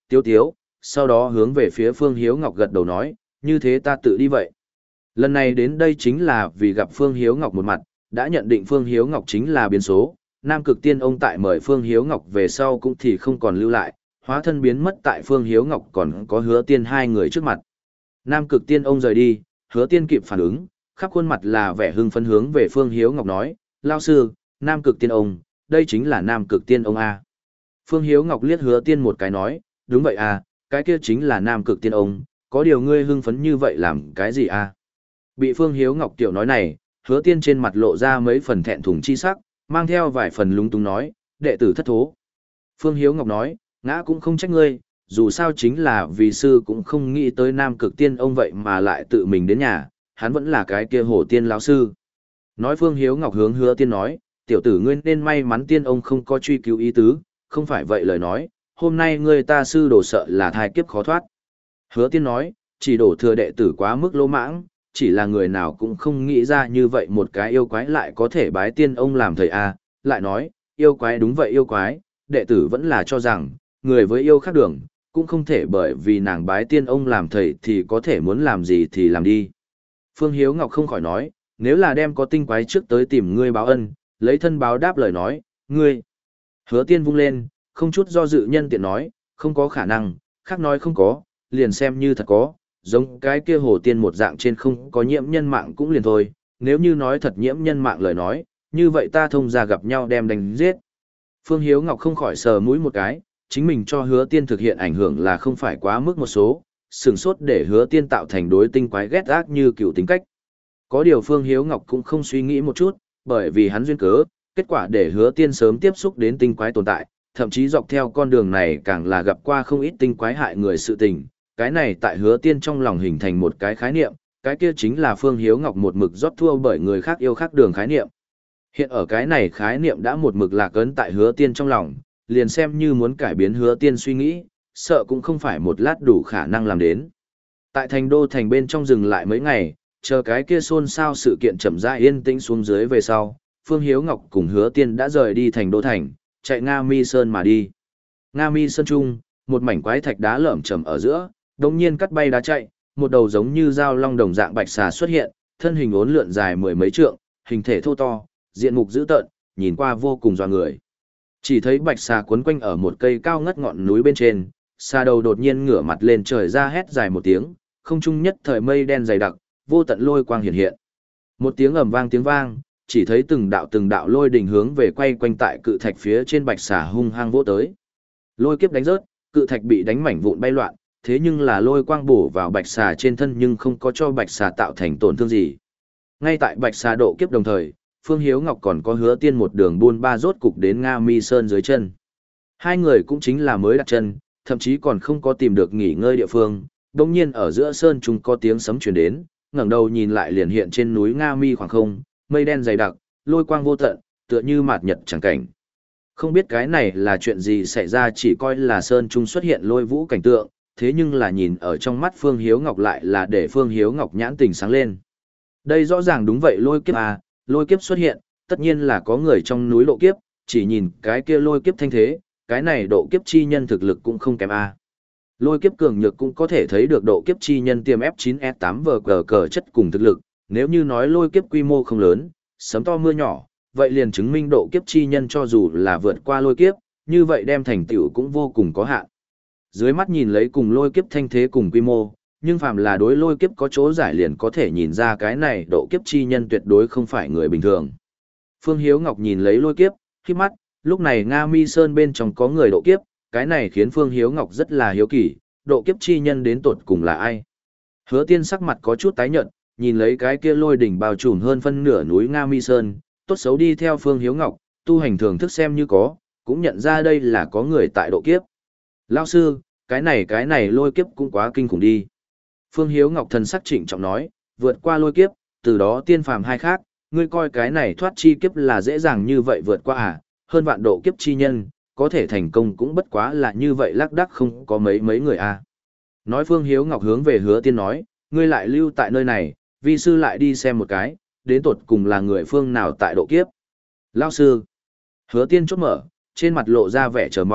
tiếu tiếu, sau đó hướng về phía Phương Hiếu Ngọc gật đầu nói, như thế ta tự đi vậy. Lần này đến đây chính là vì gặp Phương Hiếu Ngọc một mặt, đã nhận định Phương Hiếu Ngọc chính là biến số, Nam Cực Tiên ông tại mời Phương Hiếu Ngọc về sau cũng thì không còn lưu lại, hóa thân biến mất tại Phương Hiếu Ngọc còn có Hứa Tiên hai người trước mặt. Nam Cực Tiên ông rời đi, Hứa Tiên kịp phản ứng, khắp khuôn mặt là vẻ hưng phấn hướng về Phương Hiếu Ngọc nói, lao sư, Nam Cực Tiên ông, đây chính là Nam Cực Tiên ông A. Phương Hiếu Ngọc liếc Hứa Tiên một cái nói, đúng vậy à, cái kia chính là Nam Cực Tiên ông, có điều ngươi hưng phấn như vậy làm cái gì a? Bị Phương Hiếu Ngọc tiểu nói này, Hứa Tiên trên mặt lộ ra mấy phần thẹn thùng chi sắc, mang theo vài phần lúng túng nói, đệ tử thất thố. Phương Hiếu Ngọc nói, ngã cũng không trách ngươi, dù sao chính là vì sư cũng không nghĩ tới Nam Cực Tiên ông vậy mà lại tự mình đến nhà, hắn vẫn là cái kia Hổ Tiên lão sư. Nói Phương Hiếu Ngọc hướng Hứa Tiên nói, tiểu tử ngươi nên may mắn Tiên ông không có truy cứu ý tứ, không phải vậy lời nói, hôm nay ngươi ta sư đồ sợ là thai kiếp khó thoát. Hứa Tiên nói, chỉ đổ thừa đệ tử quá mức lỗ mãng, chỉ là người nào cũng không nghĩ ra như vậy một cái yêu quái lại có thể bái tiên ông làm thầy a. Lại nói, yêu quái đúng vậy yêu quái, đệ tử vẫn là cho rằng, người với yêu khác đường, cũng không thể bởi vì nàng bái tiên ông làm thầy thì có thể muốn làm gì thì làm đi. Phương Hiếu Ngọc không khỏi nói, nếu là đem có tinh quái trước tới tìm ngươi báo ân, lấy thân báo đáp lời nói, ngươi. Hứa Tiên vung lên, không chút do dự nhân tiện nói, không có khả năng, khác nói không có, liền xem như thật có, giống cái kia Hồ Tiên một dạng trên không có nhiễm nhân mạng cũng liền thôi, nếu như nói thật nhiễm nhân mạng lời nói, như vậy ta thông ra gặp nhau đem đánh giết. Phương Hiếu Ngọc không khỏi sờ mũi một cái, chính mình cho Hứa Tiên thực hiện ảnh hưởng là không phải quá mức một số, sừng sốt để Hứa Tiên tạo thành đối tinh quái ghét ác như cựu tính cách. Có điều Phương Hiếu Ngọc cũng không suy nghĩ một chút, bởi vì hắn duyên cớ, kết quả để Hứa Tiên sớm tiếp xúc đến tinh quái tồn tại, thậm chí dọc theo con đường này càng là gặp qua không ít tinh quái hại người sự tình, cái này tại Hứa Tiên trong lòng hình thành một cái khái niệm, cái kia chính là Phương Hiếu Ngọc một mực rót thua bởi người khác yêu khác đường khái niệm. Hiện ở cái này khái niệm đã một mực lạc ấn tại Hứa Tiên trong lòng, liền xem như muốn cải biến Hứa Tiên suy nghĩ, sợ cũng không phải một lát đủ khả năng làm đến. Tại thành đô thành bên trong dừng lại mấy ngày, chờ cái kia xôn xao sự kiện chậm rãi yên tĩnh xuống dưới về sau, Phương Hiếu Ngọc cùng Hứa Tiên đã rời đi thành đô thành, chạy Nga Mi Sơn mà đi. Nga Mi Sơn Trung, một mảnh quái thạch đá lởm chởm ở giữa, đống nhiên cắt bay đá chạy, một đầu giống như dao long đồng dạng bạch xà xuất hiện, thân hình uốn lượn dài mười mấy trượng, hình thể thô to, diện mục dữ tợn, nhìn qua vô cùng dọa người. Chỉ thấy bạch xà quấn quanh ở một cây cao ngất ngọn núi bên trên, xà đầu đột nhiên ngửa mặt lên trời ra hét dài một tiếng, không trung nhất thời mây đen dày đặc, vô tận lôi quang hiện hiện. Một tiếng ầm vang tiếng vang, chỉ thấy từng đạo từng đạo lôi đình hướng về quay quanh tại cự thạch phía trên bạch xà hung hăng vỗ tới. Lôi kiếp đánh rớt, cự thạch bị đánh mảnh vụn bay loạn, thế nhưng là lôi quang bổ vào bạch xà trên thân nhưng không có cho bạch xà tạo thành tổn thương gì. Ngay tại bạch xà độ kiếp đồng thời, Phương Hiếu Ngọc còn có Hứa Tiên một đường buôn ba rốt cục đến Nga Mi Sơn dưới chân. Hai người cũng chính là mới đặt chân, thậm chí còn không có tìm được nghỉ ngơi địa phương, đột nhiên ở giữa sơn trung có tiếng sấm truyền đến, ngẩng đầu nhìn lại liền hiện trên núi Nga Mi khoảng không, mây đen dày đặc, lôi quang vô tận, tựa như mạt nhật chẳng cảnh. Không biết cái này là chuyện gì xảy ra, chỉ coi là sơn trung xuất hiện lôi vũ cảnh tượng, thế nhưng là nhìn ở trong mắt Phương Hiếu Ngọc lại là để Phương Hiếu Ngọc nhãn tình sáng lên. Đây rõ ràng đúng vậy lôi kiếp à, lôi kiếp xuất hiện, tất nhiên là có người trong núi độ kiếp, chỉ nhìn cái kia lôi kiếp thanh thế, cái này độ kiếp chi nhân thực lực cũng không kém a. À. Lôi kiếp cường nhược cũng có thể thấy được độ kiếp chi nhân tiêm F chín S tám vờ cờ cờ chất cùng thực lực, nếu như nói lôi kiếp quy mô không lớn, sấm to mưa nhỏ, vậy liền chứng minh độ kiếp chi nhân cho dù là vượt qua lôi kiếp, như vậy đem thành tựu cũng vô cùng có hạn. Dưới mắt nhìn lấy cùng lôi kiếp thanh thế cùng quy mô, nhưng phàm là đối lôi kiếp có chỗ giải liền có thể nhìn ra cái này độ kiếp chi nhân tuyệt đối không phải người bình thường. Phương Hiếu Ngọc nhìn lấy lôi kiếp, khi mắt, lúc này Nga Mi Sơn bên trong có người độ kiếp, cái này khiến Phương Hiếu Ngọc rất là hiếu kỳ, độ kiếp chi nhân đến tột cùng là ai. Hứa Tiên sắc mặt có chút tái nhợt, nhìn lấy cái kia lôi đỉnh bao trùm hơn phân nửa núi Nga Mi Sơn, tốt xấu đi theo Phương Hiếu Ngọc, tu hành thường thức xem như có, cũng nhận ra đây là có người tại độ kiếp. Lão sư, cái này cái này lôi kiếp cũng quá kinh khủng đi. Phương Hiếu Ngọc thần sắc trịnh trọng nói, vượt qua lôi kiếp, từ đó tiên phàm hai khác, ngươi coi cái này thoát chi kiếp là dễ dàng như vậy vượt qua à, hơn vạn độ kiếp chi nhân, có thể thành công cũng bất quá là như vậy lác đác không có mấy mấy người à. Nói Phương Hiếu Ngọc hướng về Hứa Tiên nói, ngươi lại lưu tại nơi này, vi sư lại đi xem một cái, đến tột cùng là người phương nào tại độ kiếp. Lão sư, Hứa Tiên chốt mở, trên mặt lộ ra vẻ chờ mong,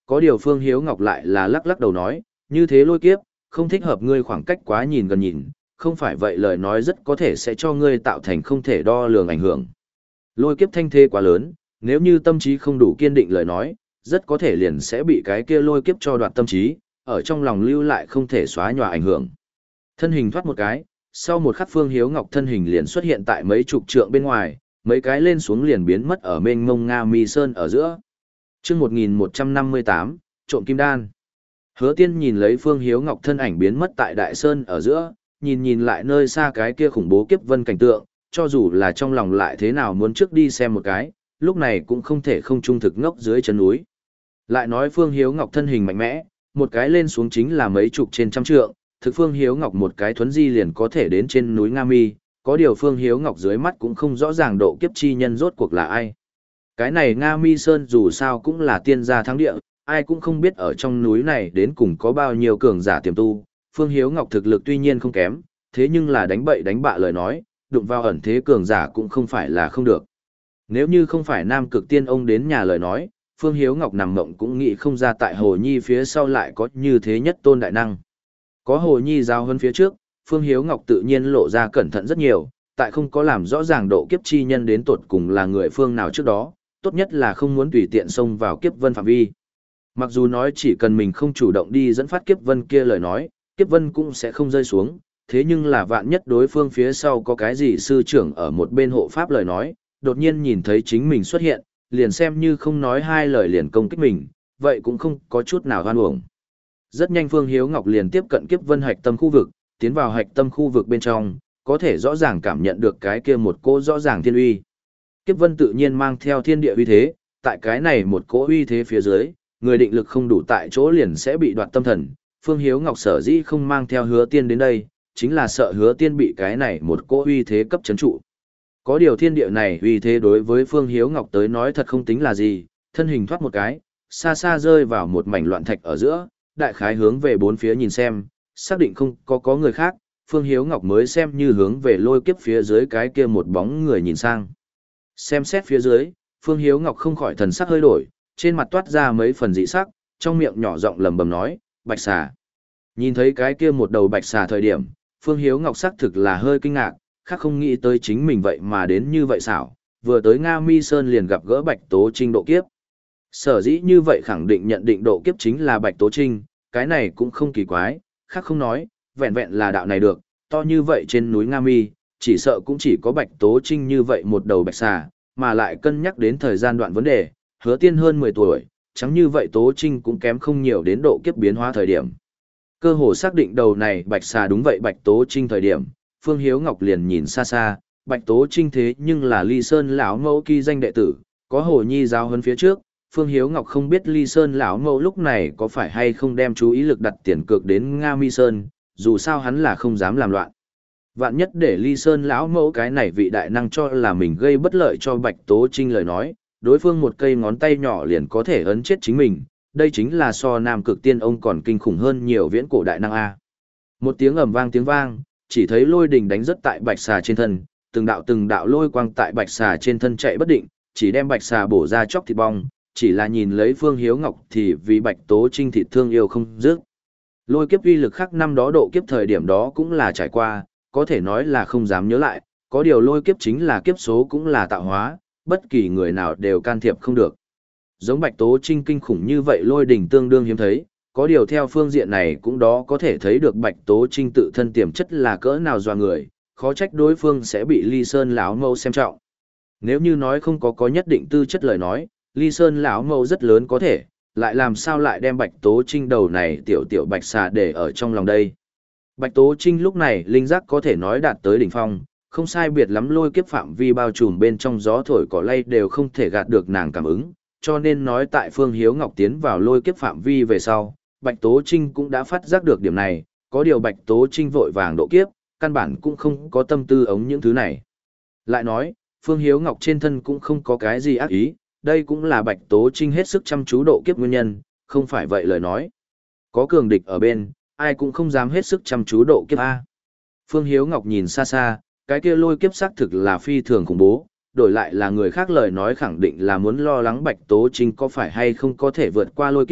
có điều Phương Hiếu Ngọc lại là lắc lắc đầu nói, như thế lôi kiếp, không thích hợp ngươi khoảng cách quá nhìn gần nhìn, không phải vậy lời nói rất có thể sẽ cho ngươi tạo thành không thể đo lường ảnh hưởng. Lôi kiếp thanh thế quá lớn, nếu như tâm trí không đủ kiên định lời nói, rất có thể liền sẽ bị cái kia lôi kiếp cho đoạt tâm trí, ở trong lòng lưu lại không thể xóa nhòa ảnh hưởng. Thân hình thoát một cái, sau một khắc Phương Hiếu Ngọc thân hình liền xuất hiện tại mấy chục trượng bên ngoài, mấy cái lên xuống liền biến mất ở mênh mông Nga Mi Sơn ở giữa. Chương một nghìn một trăm năm mươi tám, trộm kim đan. Hứa Tiên nhìn lấy Phương Hiếu Ngọc thân ảnh biến mất tại Đại Sơn ở giữa, nhìn nhìn lại nơi xa cái kia khủng bố kiếp vân cảnh tượng, cho dù là trong lòng lại thế nào muốn trước đi xem một cái, lúc này cũng không thể không trung thực ngốc dưới chân núi. Lại nói Phương Hiếu Ngọc thân hình mạnh mẽ, một cái lên xuống chính là mấy chục trên trăm trượng, thực Phương Hiếu Ngọc một cái thuấn di liền có thể đến trên núi Nga Mi, có điều Phương Hiếu Ngọc dưới mắt cũng không rõ ràng độ kiếp chi nhân rốt cuộc là ai. Cái này Nga Mi Sơn dù sao cũng là tiên gia thắng địa, ai cũng không biết ở trong núi này đến cùng có bao nhiêu cường giả tiềm tu. Phương Hiếu Ngọc thực lực tuy nhiên không kém, thế nhưng là đánh bậy đánh bạ lời nói, đụng vào ẩn thế cường giả cũng không phải là không được. Nếu như không phải Nam Cực Tiên ông đến nhà lời nói, Phương Hiếu Ngọc nằm mộng cũng nghĩ không ra tại Hồ Nhi phía sau lại có như thế nhất tôn đại năng. Có Hồ Nhi giao hơn phía trước, Phương Hiếu Ngọc tự nhiên lộ ra cẩn thận rất nhiều, tại không có làm rõ ràng độ kiếp chi nhân đến tột cùng là người phương nào trước đó, tốt nhất là không muốn tùy tiện xông vào kiếp vân phạm vi. Mặc dù nói chỉ cần mình không chủ động đi dẫn phát kiếp vân kia lời nói, kiếp vân cũng sẽ không rơi xuống, thế nhưng là vạn nhất đối phương phía sau có cái gì sư trưởng ở một bên hộ pháp lời nói, đột nhiên nhìn thấy chính mình xuất hiện, liền xem như không nói hai lời liền công kích mình, vậy cũng không có chút nào hoan uổng. Rất nhanh Phương Hiếu Ngọc liền tiếp cận kiếp vân hạch tâm khu vực, tiến vào hạch tâm khu vực bên trong, có thể rõ ràng cảm nhận được cái kia một cỗ rõ ràng thiên uy. Kiếp vân tự nhiên mang theo thiên địa uy thế, tại cái này một cỗ uy thế phía dưới, người định lực không đủ tại chỗ liền sẽ bị đoạt tâm thần. Phương Hiếu Ngọc sở dĩ không mang theo Hứa Tiên đến đây, chính là sợ Hứa Tiên bị cái này một cỗ uy thế cấp chấn trụ. Có điều thiên địa này uy thế đối với Phương Hiếu Ngọc tới nói thật không tính là gì, thân hình thoát một cái, xa xa rơi vào một mảnh loạn thạch ở giữa, đại khái hướng về bốn phía nhìn xem, xác định không có có người khác, Phương Hiếu Ngọc mới xem như hướng về lôi kiếp phía dưới cái kia một bóng người nhìn sang. Xem xét phía dưới, Phương Hiếu Ngọc không khỏi thần sắc hơi đổi, trên mặt toát ra mấy phần dị sắc, trong miệng nhỏ giọng lầm bầm nói, bạch xà. Nhìn thấy cái kia một đầu bạch xà thời điểm, Phương Hiếu Ngọc xác thực là hơi kinh ngạc, khác không nghĩ tới chính mình vậy mà đến như vậy xảo, vừa tới Nga Mi Sơn liền gặp gỡ Bạch Tố Trinh độ kiếp. Sở dĩ như vậy khẳng định nhận định độ kiếp chính là Bạch Tố Trinh, cái này cũng không kỳ quái, khác không nói, vẹn vẹn là đạo này được, to như vậy trên núi Nga Mi, chỉ sợ cũng chỉ có Bạch Tố Trinh như vậy một đầu bạch xà, mà lại cân nhắc đến thời gian đoạn vấn đề, Hứa Tiên hơn mười tuổi, chẳng như vậy Tố Trinh cũng kém không nhiều đến độ kiếp biến hóa thời điểm. Cơ hồ xác định đầu này bạch xà đúng vậy Bạch Tố Trinh thời điểm, Phương Hiếu Ngọc liền nhìn xa xa, Bạch Tố Trinh thế nhưng là Ly Sơn lão mẫu kỳ danh đệ tử, có Hồ Nhi giáo hơn phía trước, Phương Hiếu Ngọc không biết Ly Sơn lão mẫu lúc này có phải hay không đem chú ý lực đặt tiền cược đến Nga Mi Sơn, dù sao hắn là không dám làm loạn. Vạn nhất để Ly Sơn lão mẫu cái này vị đại năng cho là mình gây bất lợi cho Bạch Tố Trinh lời nói, đối phương một cây ngón tay nhỏ liền có thể ấn chết chính mình, đây chính là so Nam Cực Tiên ông còn kinh khủng hơn nhiều viễn cổ đại năng a. Một tiếng ầm vang tiếng vang, chỉ thấy lôi đình đánh rất tại bạch xà trên thân, từng đạo từng đạo lôi quang tại bạch xà trên thân chạy bất định, chỉ đem bạch xà bổ ra chóc thịt bong, chỉ là nhìn lấy Phương Hiếu Ngọc thì vì Bạch Tố Trinh thịt thương yêu không dứt. Lôi kiếp uy lực khác năm đó độ kiếp thời điểm đó cũng là trải qua, có thể nói là không dám nhớ lại, có điều lôi kiếp chính là kiếp số cũng là tạo hóa, bất kỳ người nào đều can thiệp không được. Giống Bạch Tố Trinh kinh khủng như vậy lôi đỉnh tương đương hiếm thấy, có điều theo phương diện này cũng đó có thể thấy được Bạch Tố Trinh tự thân tiềm chất là cỡ nào doa người, khó trách đối phương sẽ bị Ly Sơn lão mẫu xem trọng. Nếu như nói không có có nhất định tư chất lời nói, Ly Sơn lão mẫu rất lớn có thể, lại làm sao lại đem Bạch Tố Trinh đầu này tiểu tiểu bạch xà để ở trong lòng đây. Bạch Tố Trinh lúc này linh giác có thể nói đạt tới đỉnh phong, không sai biệt lắm lôi kiếp phạm vi bao trùm bên trong gió thổi cỏ lay đều không thể gạt được nàng cảm ứng, cho nên nói tại Phương Hiếu Ngọc tiến vào lôi kiếp phạm vi về sau, Bạch Tố Trinh cũng đã phát giác được điểm này, có điều Bạch Tố Trinh vội vàng độ kiếp, căn bản cũng không có tâm tư ống những thứ này. Lại nói, Phương Hiếu Ngọc trên thân cũng không có cái gì ác ý, đây cũng là Bạch Tố Trinh hết sức chăm chú độ kiếp nguyên nhân, không phải vậy lời nói. Có cường địch ở bên, ai cũng không dám hết sức chăm chú độ kiếp A. Phương Hiếu Ngọc nhìn xa xa, cái kia lôi kiếp xác thực là phi thường khủng bố, đổi lại là người khác lời nói khẳng định là muốn lo lắng Bạch Tố Trinh có phải hay không có thể vượt qua lôi kiếp,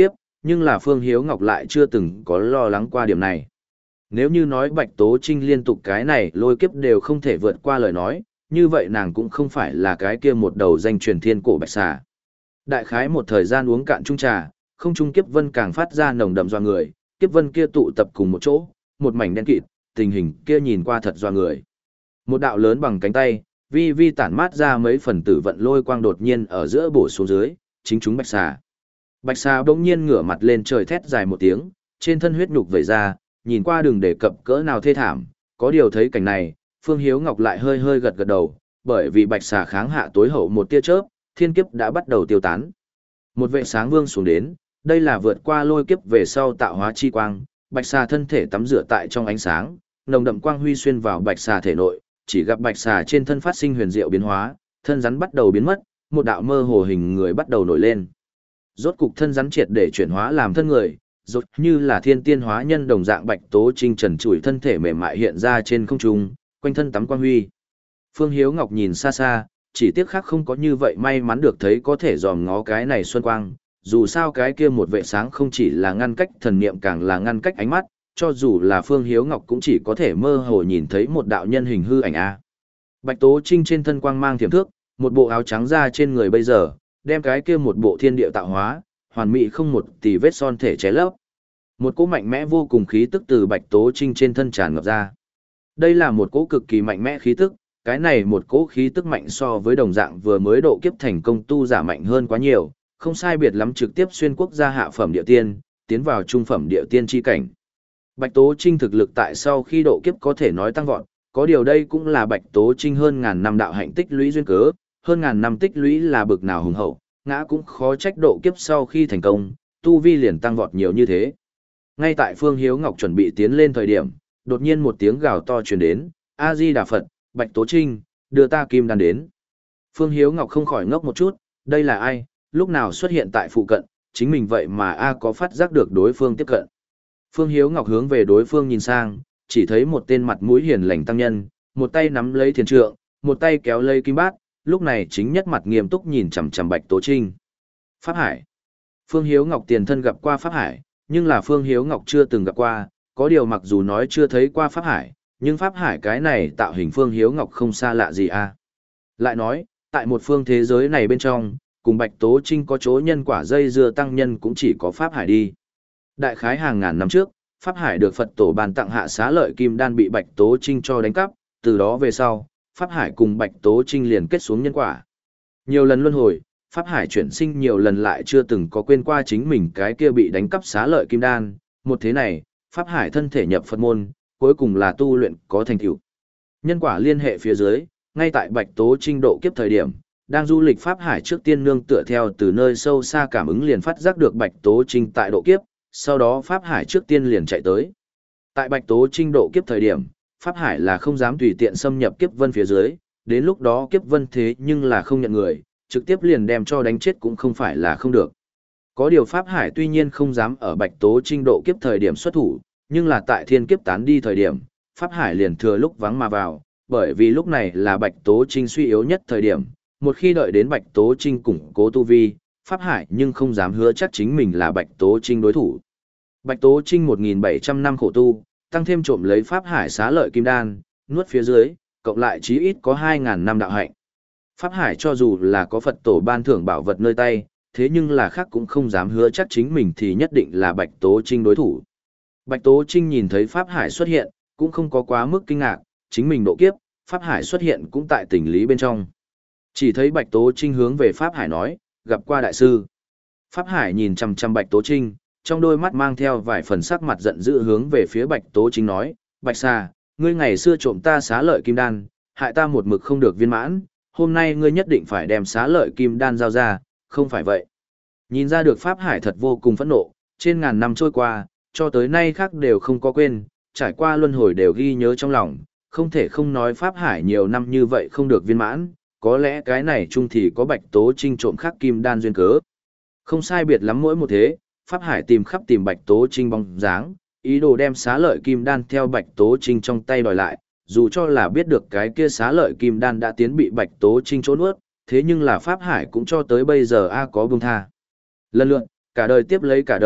nhưng là Phương Hiếu Ngọc lại chưa từng có lo lắng qua điểm này. Nếu như nói Bạch Tố Trinh liên tục cái này lôi kiếp đều không thể vượt qua lời nói, như vậy nàng cũng không phải là cái kia một đầu danh truyền thiên cổ bạch xà. Đại khái một thời gian uống cạn chung trà, không trung kiếp vân càng phát ra nồng đậm doa người, kiếp vân kia tụ tập cùng một chỗ, một mảnh đen kịt, tình hình kia nhìn qua thật doa người. Một đạo lớn bằng cánh tay, vi vi tản mát ra mấy phần tử vận lôi quang đột nhiên ở giữa bổ xuống dưới, chính chúng bạch xà. Bạch xà bỗng nhiên ngửa mặt lên trời thét dài một tiếng, trên thân huyết nhục vẩy ra, nhìn qua đường đề cập cỡ nào thê thảm, có điều thấy cảnh này, Phương Hiếu Ngọc lại hơi hơi gật gật đầu, bởi vì bạch xà kháng hạ tối hậu một tia chớp, thiên kiếp đã bắt đầu tiêu tán. Một vệ sáng vương xuống đến, đây là vượt qua lôi kiếp về sau tạo hóa chi quang, bạch xà thân thể tắm rửa tại trong ánh sáng, nồng đậm quang huy xuyên vào bạch xà thể nội, chỉ gặp bạch xà trên thân phát sinh huyền diệu biến hóa, thân rắn bắt đầu biến mất, một đạo mơ hồ hình người bắt đầu nổi lên. Rốt cục thân rắn triệt để chuyển hóa làm thân người, rốt như là thiên tiên hóa nhân đồng dạng Bạch Tố Trinh trần trụi thân thể mềm mại hiện ra trên không trung, quanh thân tắm quang huy. Phương Hiếu Ngọc nhìn xa xa, chỉ tiếc khác không có như vậy may mắn được thấy có thể dòm ngó cái này xuân quang, dù sao cái kia một vệ sáng không chỉ là ngăn cách thần niệm càng là ngăn cách ánh mắt, cho dù là Phương Hiếu Ngọc cũng chỉ có thể mơ hồ nhìn thấy một đạo nhân hình hư ảnh a. Bạch Tố Trinh trên thân quang mang thiểm thước, một bộ áo trắng ra trên người bây giờ, đem cái kia một bộ thiên địa tạo hóa, hoàn mỹ không một tì vết son thể che lấp. Một cỗ mạnh mẽ vô cùng khí tức từ Bạch Tố Trinh trên thân tràn ngập ra. Đây là một cỗ cực kỳ mạnh mẽ khí tức, cái này một cỗ khí tức mạnh so với đồng dạng vừa mới độ kiếp thành công tu giả mạnh hơn quá nhiều, không sai biệt lắm trực tiếp xuyên quốc gia hạ phẩm địa tiên, tiến vào trung phẩm địa tiên chi cảnh. Bạch Tố Trinh thực lực tại sau khi độ kiếp có thể nói tăng vọt, có điều đây cũng là Bạch Tố Trinh hơn ngàn năm đạo hạnh tích lũy duyên cớ, hơn ngàn năm tích lũy là bực nào hùng hậu, ngã cũng khó trách độ kiếp sau khi thành công, tu vi liền tăng vọt nhiều như thế. Ngay tại Phương Hiếu Ngọc chuẩn bị tiến lên thời điểm, đột nhiên một tiếng gào to truyền đến, A Di Đà Phật, Bạch Tố Trinh, đưa ta kim đan đến. Phương Hiếu Ngọc không khỏi ngốc một chút, đây là ai, lúc nào xuất hiện tại phụ cận, chính mình vậy mà A có phát giác được đối phương tiếp cận. Phương Hiếu Ngọc hướng về đối phương nhìn sang, chỉ thấy một tên mặt mũi hiền lành tăng nhân, một tay nắm lấy thiền trượng, một tay kéo lấy kim bát, lúc này chính nhất mặt nghiêm túc nhìn chằm chằm Bạch Tố Trinh. Pháp Hải. Phương Hiếu Ngọc tiền thân gặp qua Pháp Hải, nhưng là Phương Hiếu Ngọc chưa từng gặp qua, có điều mặc dù nói chưa thấy qua Pháp Hải, nhưng Pháp Hải cái này tạo hình Phương Hiếu Ngọc không xa lạ gì à. Lại nói, tại một phương thế giới này bên trong, cùng Bạch Tố Trinh có chỗ nhân quả dây dưa tăng nhân cũng chỉ có Pháp Hải đi. Đại khái hàng ngàn năm trước, Pháp Hải được Phật tổ ban tặng hạ xá lợi kim đan bị Bạch Tố Trinh cho đánh cắp, từ đó về sau, Pháp Hải cùng Bạch Tố Trinh liền kết xuống nhân quả. Nhiều lần luân hồi, Pháp Hải chuyển sinh nhiều lần lại chưa từng có quên qua chính mình cái kia bị đánh cắp xá lợi kim đan, một thế này, Pháp Hải thân thể nhập Phật môn, cuối cùng là tu luyện có thành tựu. Nhân quả liên hệ phía dưới, ngay tại Bạch Tố Trinh độ kiếp thời điểm, đang du lịch Pháp Hải trước tiên nương tựa theo từ nơi sâu xa cảm ứng liền phát giác được Bạch Tố Trinh tại độ kiếp, sau đó Pháp Hải trước tiên liền chạy tới. Tại Bạch Tố Trinh độ kiếp thời điểm, Pháp Hải là không dám tùy tiện xâm nhập kiếp vân phía dưới, đến lúc đó kiếp vân thế nhưng là không nhận người, trực tiếp liền đem cho đánh chết cũng không phải là không được. Có điều Pháp Hải tuy nhiên không dám ở Bạch Tố Trinh độ kiếp thời điểm xuất thủ, nhưng là tại thiên kiếp tán đi thời điểm, Pháp Hải liền thừa lúc vắng mà vào, bởi vì lúc này là Bạch Tố Trinh suy yếu nhất thời điểm, một khi đợi đến Bạch Tố Trinh củng cố tu vi, Pháp Hải nhưng không dám hứa chắc chính mình là Bạch Tố Trinh đối thủ. Bạch Tố Trinh một nghìn bảy trăm năm khổ tu, tăng thêm trộm lấy Pháp Hải xá lợi kim đan, nuốt phía dưới, cộng lại chí ít có hai nghìn năm đạo hạnh. Pháp Hải cho dù là có Phật tổ ban thưởng bảo vật nơi tay, thế nhưng là khác cũng không dám hứa chắc chính mình thì nhất định là Bạch Tố Trinh đối thủ. Bạch Tố Trinh nhìn thấy Pháp Hải xuất hiện, cũng không có quá mức kinh ngạc, chính mình độ kiếp, Pháp Hải xuất hiện cũng tại tình lý bên trong. Chỉ thấy Bạch Tố Trinh hướng về Pháp Hải nói, gặp qua đại sư. Pháp Hải nhìn chằm chằm Bạch Tố Trinh, trong đôi mắt mang theo vài phần sắc mặt giận dữ hướng về phía Bạch Tố Trinh nói, Bạch Xà, ngươi ngày xưa trộm ta xá lợi kim đan, hại ta một mực không được viên mãn, hôm nay ngươi nhất định phải đem xá lợi kim đan giao ra, không phải vậy. Nhìn ra được Pháp Hải thật vô cùng phẫn nộ, trên ngàn năm trôi qua, cho tới nay khác đều không có quên, trải qua luân hồi đều ghi nhớ trong lòng, không thể không nói Pháp Hải nhiều năm như vậy không được viên mãn, có lẽ cái này chung thì có Bạch Tố Trinh trộm khắc kim đan duyên cớ. Không sai biệt lắm mỗi một thế, Pháp Hải tìm khắp tìm Bạch Tố Trinh bóng dáng, ý đồ đem xá lợi kim đan theo Bạch Tố Trinh trong tay đòi lại, dù cho là biết được cái kia xá lợi kim đan đã tiến bị Bạch Tố Trinh trốn nuốt, thế nhưng là Pháp Hải cũng cho tới bây giờ a có buông tha. Lần lượt, cả đời tiếp lấy cả đời,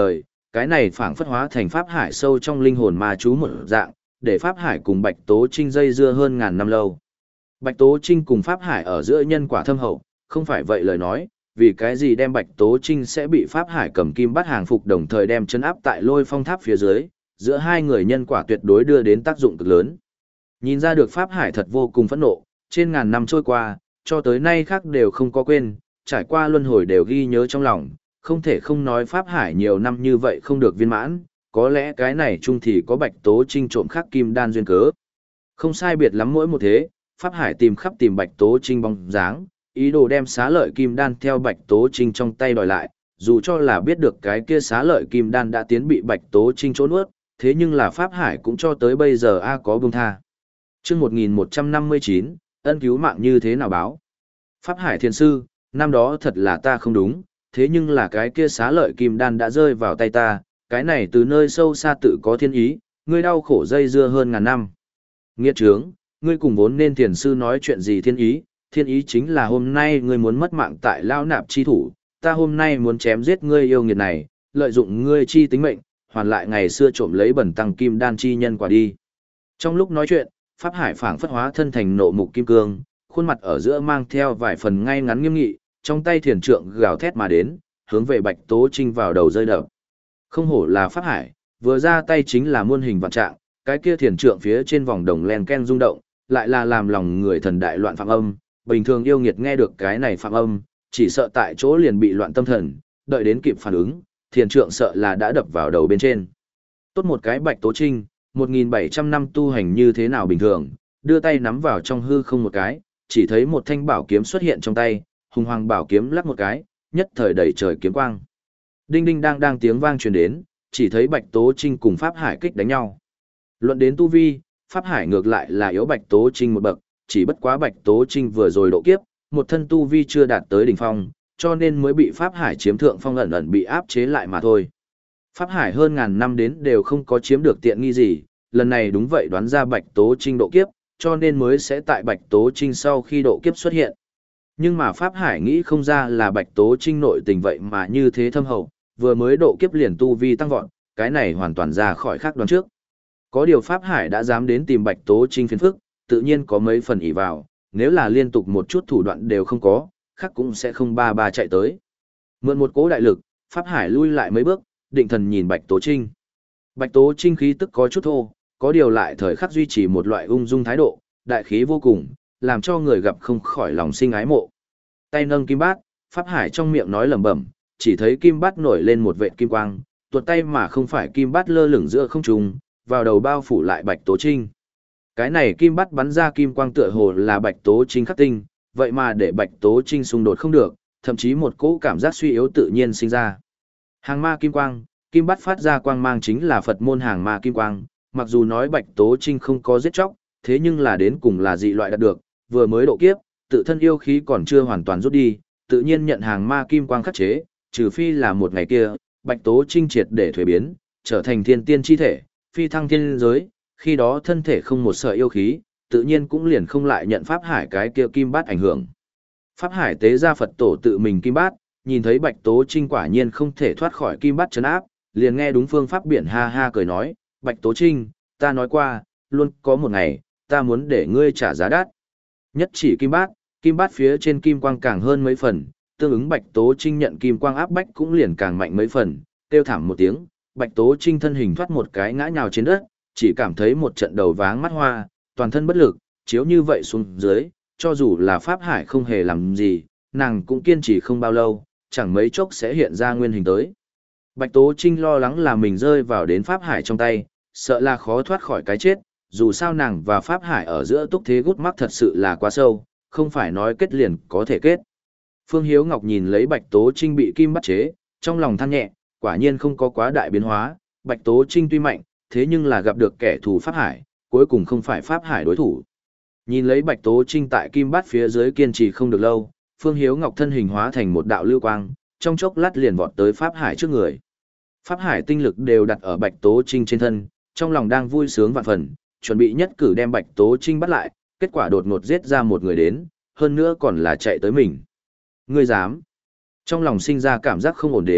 cái này phảng phất hóa thành pháp hải sâu trong linh hồn ma chú một dạng, để pháp hải cùng Bạch Tố Trinh dây dưa hơn ngàn năm lâu. Bạch Tố Trinh cùng pháp hải ở giữa nhân quả thâm hậu, không phải vậy lời nói, vì cái gì đem Bạch Tố Trinh sẽ bị pháp hải cầm kim bắt hàng phục đồng thời đem chân áp tại Lôi Phong Tháp phía dưới, giữa hai người nhân quả tuyệt đối đưa đến tác dụng cực lớn. Nhìn ra được pháp hải thật vô cùng phẫn nộ, trên ngàn năm trôi qua, cho tới nay khác đều không có quên, trải qua luân hồi đều ghi nhớ trong lòng, không thể không nói pháp hải nhiều năm như vậy không được viên mãn, có lẽ cái này chung thì có Bạch Tố Trinh trộm khắc kim đan duyên cớ. Không sai biệt lắm mỗi một thế, pháp hải tìm khắp tìm Bạch Tố Trinh bóng dáng, ý đồ đem xá lợi kim đan theo Bạch Tố Trinh trong tay đòi lại, dù cho là biết được cái kia xá lợi kim đan đã tiến bị Bạch Tố Trinh trốn nuốt, thế nhưng là pháp hải cũng cho tới bây giờ a có buông tha. Chương một nghìn một trăm năm mươi chín, ân cứu mạng như thế nào báo? Pháp hải thiền sư, năm đó thật là ta không đúng, thế nhưng là cái kia xá lợi kim đan đã rơi vào tay ta, cái này từ nơi sâu xa tự có thiên ý, ngươi đau khổ dây dưa hơn ngàn năm. Nghiệt trướng, ngươi cùng vốn nên thiền sư nói chuyện gì thiên ý, thiên ý chính là hôm nay ngươi muốn mất mạng tại lao nạp chi thủ, ta hôm nay muốn chém giết ngươi yêu nghiệt này, lợi dụng ngươi chi tính mệnh, hoàn lại ngày xưa trộm lấy bẩn tăng kim đan chi nhân quả đi. Trong lúc nói chuyện, Pháp Hải phảng phất hóa thân thành nộ mục kim cương, khuôn mặt ở giữa mang theo vài phần ngay ngắn nghiêm nghị, trong tay thiền trượng gào thét mà đến, hướng về Bạch Tố Trinh vào đầu rơi đập. Không hổ là Pháp Hải, vừa ra tay chính là muôn hình vạn trạng, cái kia thiền trượng phía trên vòng đồng len ken rung động, lại là làm lòng người thần đại loạn phạm âm, bình thường yêu nghiệt nghe được cái này phạm âm, chỉ sợ tại chỗ liền bị loạn tâm thần, đợi đến kịp phản ứng, thiền trượng sợ là đã đập vào đầu bên trên. Tốt một cái Bạch Tố Trinh, một nghìn bảy trăm năm tu hành như thế nào bình thường, đưa tay nắm vào trong hư không một cái, chỉ thấy một thanh bảo kiếm xuất hiện trong tay, hùng hoàng bảo kiếm lắc một cái, nhất thời đầy trời kiếm quang. Đinh đinh đang đang tiếng vang truyền đến, chỉ thấy Bạch Tố Trinh cùng Pháp Hải kích đánh nhau. Luận đến tu vi, Pháp Hải ngược lại là yếu Bạch Tố Trinh một bậc, chỉ bất quá Bạch Tố Trinh vừa rồi độ kiếp, một thân tu vi chưa đạt tới đỉnh phong, cho nên mới bị Pháp Hải chiếm thượng phong ẩn ẩn bị áp chế lại mà thôi. Pháp Hải hơn ngàn năm đến đều không có chiếm được tiện nghi gì, lần này đúng vậy đoán ra Bạch Tố Trinh độ kiếp, cho nên mới sẽ tại Bạch Tố Trinh sau khi độ kiếp xuất hiện. Nhưng mà Pháp Hải nghĩ không ra là Bạch Tố Trinh nội tình vậy mà như thế thâm hậu, vừa mới độ kiếp liền tu vi tăng vọt, cái này hoàn toàn ra khỏi khác đoán trước. Có điều Pháp Hải đã dám đến tìm Bạch Tố Trinh phiền phức, tự nhiên có mấy phần ỷ vào, nếu là liên tục một chút thủ đoạn đều không có, khác cũng sẽ không ba ba chạy tới. Mượn một cỗ đại lực, Pháp Hải lui lại mấy bước, định thần nhìn Bạch Tố Trinh. Bạch Tố Trinh khí tức có chút thô, có điều lại thời khắc duy trì một loại ung dung thái độ, đại khí vô cùng, làm cho người gặp không khỏi lòng sinh ái mộ. Tay nâng kim bát, Pháp Hải trong miệng nói lẩm bẩm, chỉ thấy kim bát nổi lên một vệt kim quang, tuột tay mà không phải kim bát lơ lửng giữa không trung, vào đầu bao phủ lại Bạch Tố Trinh. Cái này kim bát bắn ra kim quang tựa hồ là Bạch Tố Trinh khắc tinh, vậy mà để Bạch Tố Trinh xung đột không được, thậm chí một cỗ cảm giác suy yếu tự nhiên sinh ra. Hàng ma kim quang, kim bát phát ra quang mang chính là Phật môn hàng ma kim quang, mặc dù nói Bạch Tố Trinh không có giết chóc, thế nhưng là đến cùng là dị loại đạt được, vừa mới độ kiếp, tự thân yêu khí còn chưa hoàn toàn rút đi, tự nhiên nhận hàng ma kim quang khắc chế, trừ phi là một ngày kia, Bạch Tố Trinh triệt để thuế biến, trở thành thiên tiên chi thể, phi thăng thiên giới, khi đó thân thể không một sợi yêu khí, tự nhiên cũng liền không lại nhận Pháp Hải cái kia kim bát ảnh hưởng. Pháp Hải tế ra Phật tổ tự mình kim bát, nhìn thấy Bạch Tố Trinh quả nhiên không thể thoát khỏi kim bát trấn áp, liền nghe đúng phương pháp biển ha ha cười nói, Bạch Tố Trinh, ta nói qua, luôn có một ngày, ta muốn để ngươi trả giá đắt. Nhất chỉ kim bát, kim bát phía trên kim quang càng hơn mấy phần, tương ứng Bạch Tố Trinh nhận kim quang áp bách cũng liền càng mạnh mấy phần, kêu thảm một tiếng, Bạch Tố Trinh thân hình thoát một cái ngã nhào trên đất, chỉ cảm thấy một trận đầu váng mắt hoa, toàn thân bất lực, chiếu như vậy xuống dưới, cho dù là Pháp Hải không hề làm gì, nàng cũng kiên trì không bao lâu, chẳng mấy chốc sẽ hiện ra nguyên hình tới. Bạch Tố Trinh lo lắng là mình rơi vào đến Pháp Hải trong tay, sợ là khó thoát khỏi cái chết, dù sao nàng và Pháp Hải ở giữa túc thế gút mắc thật sự là quá sâu, không phải nói kết liền có thể kết. Phương Hiếu Ngọc nhìn lấy Bạch Tố Trinh bị kim bắt chế, trong lòng than nhẹ, quả nhiên không có quá đại biến hóa, Bạch Tố Trinh tuy mạnh, thế nhưng là gặp được kẻ thù Pháp Hải, cuối cùng không phải Pháp Hải đối thủ. Nhìn lấy Bạch Tố Trinh tại kim bát phía dưới kiên trì không được lâu, Phương Hiếu Ngọc thân hình hóa thành một đạo lưu quang, trong chốc lát liền vọt tới Pháp Hải trước người. Pháp Hải tinh lực đều đặt ở Bạch Tố Trinh trên thân, trong lòng đang vui sướng vạn phần, chuẩn bị nhất cử đem Bạch Tố Trinh bắt lại, kết quả đột ngột giết ra một người đến, hơn nữa còn là chạy tới mình. Ngươi dám? Trong lòng sinh ra cảm giác không ổn đến,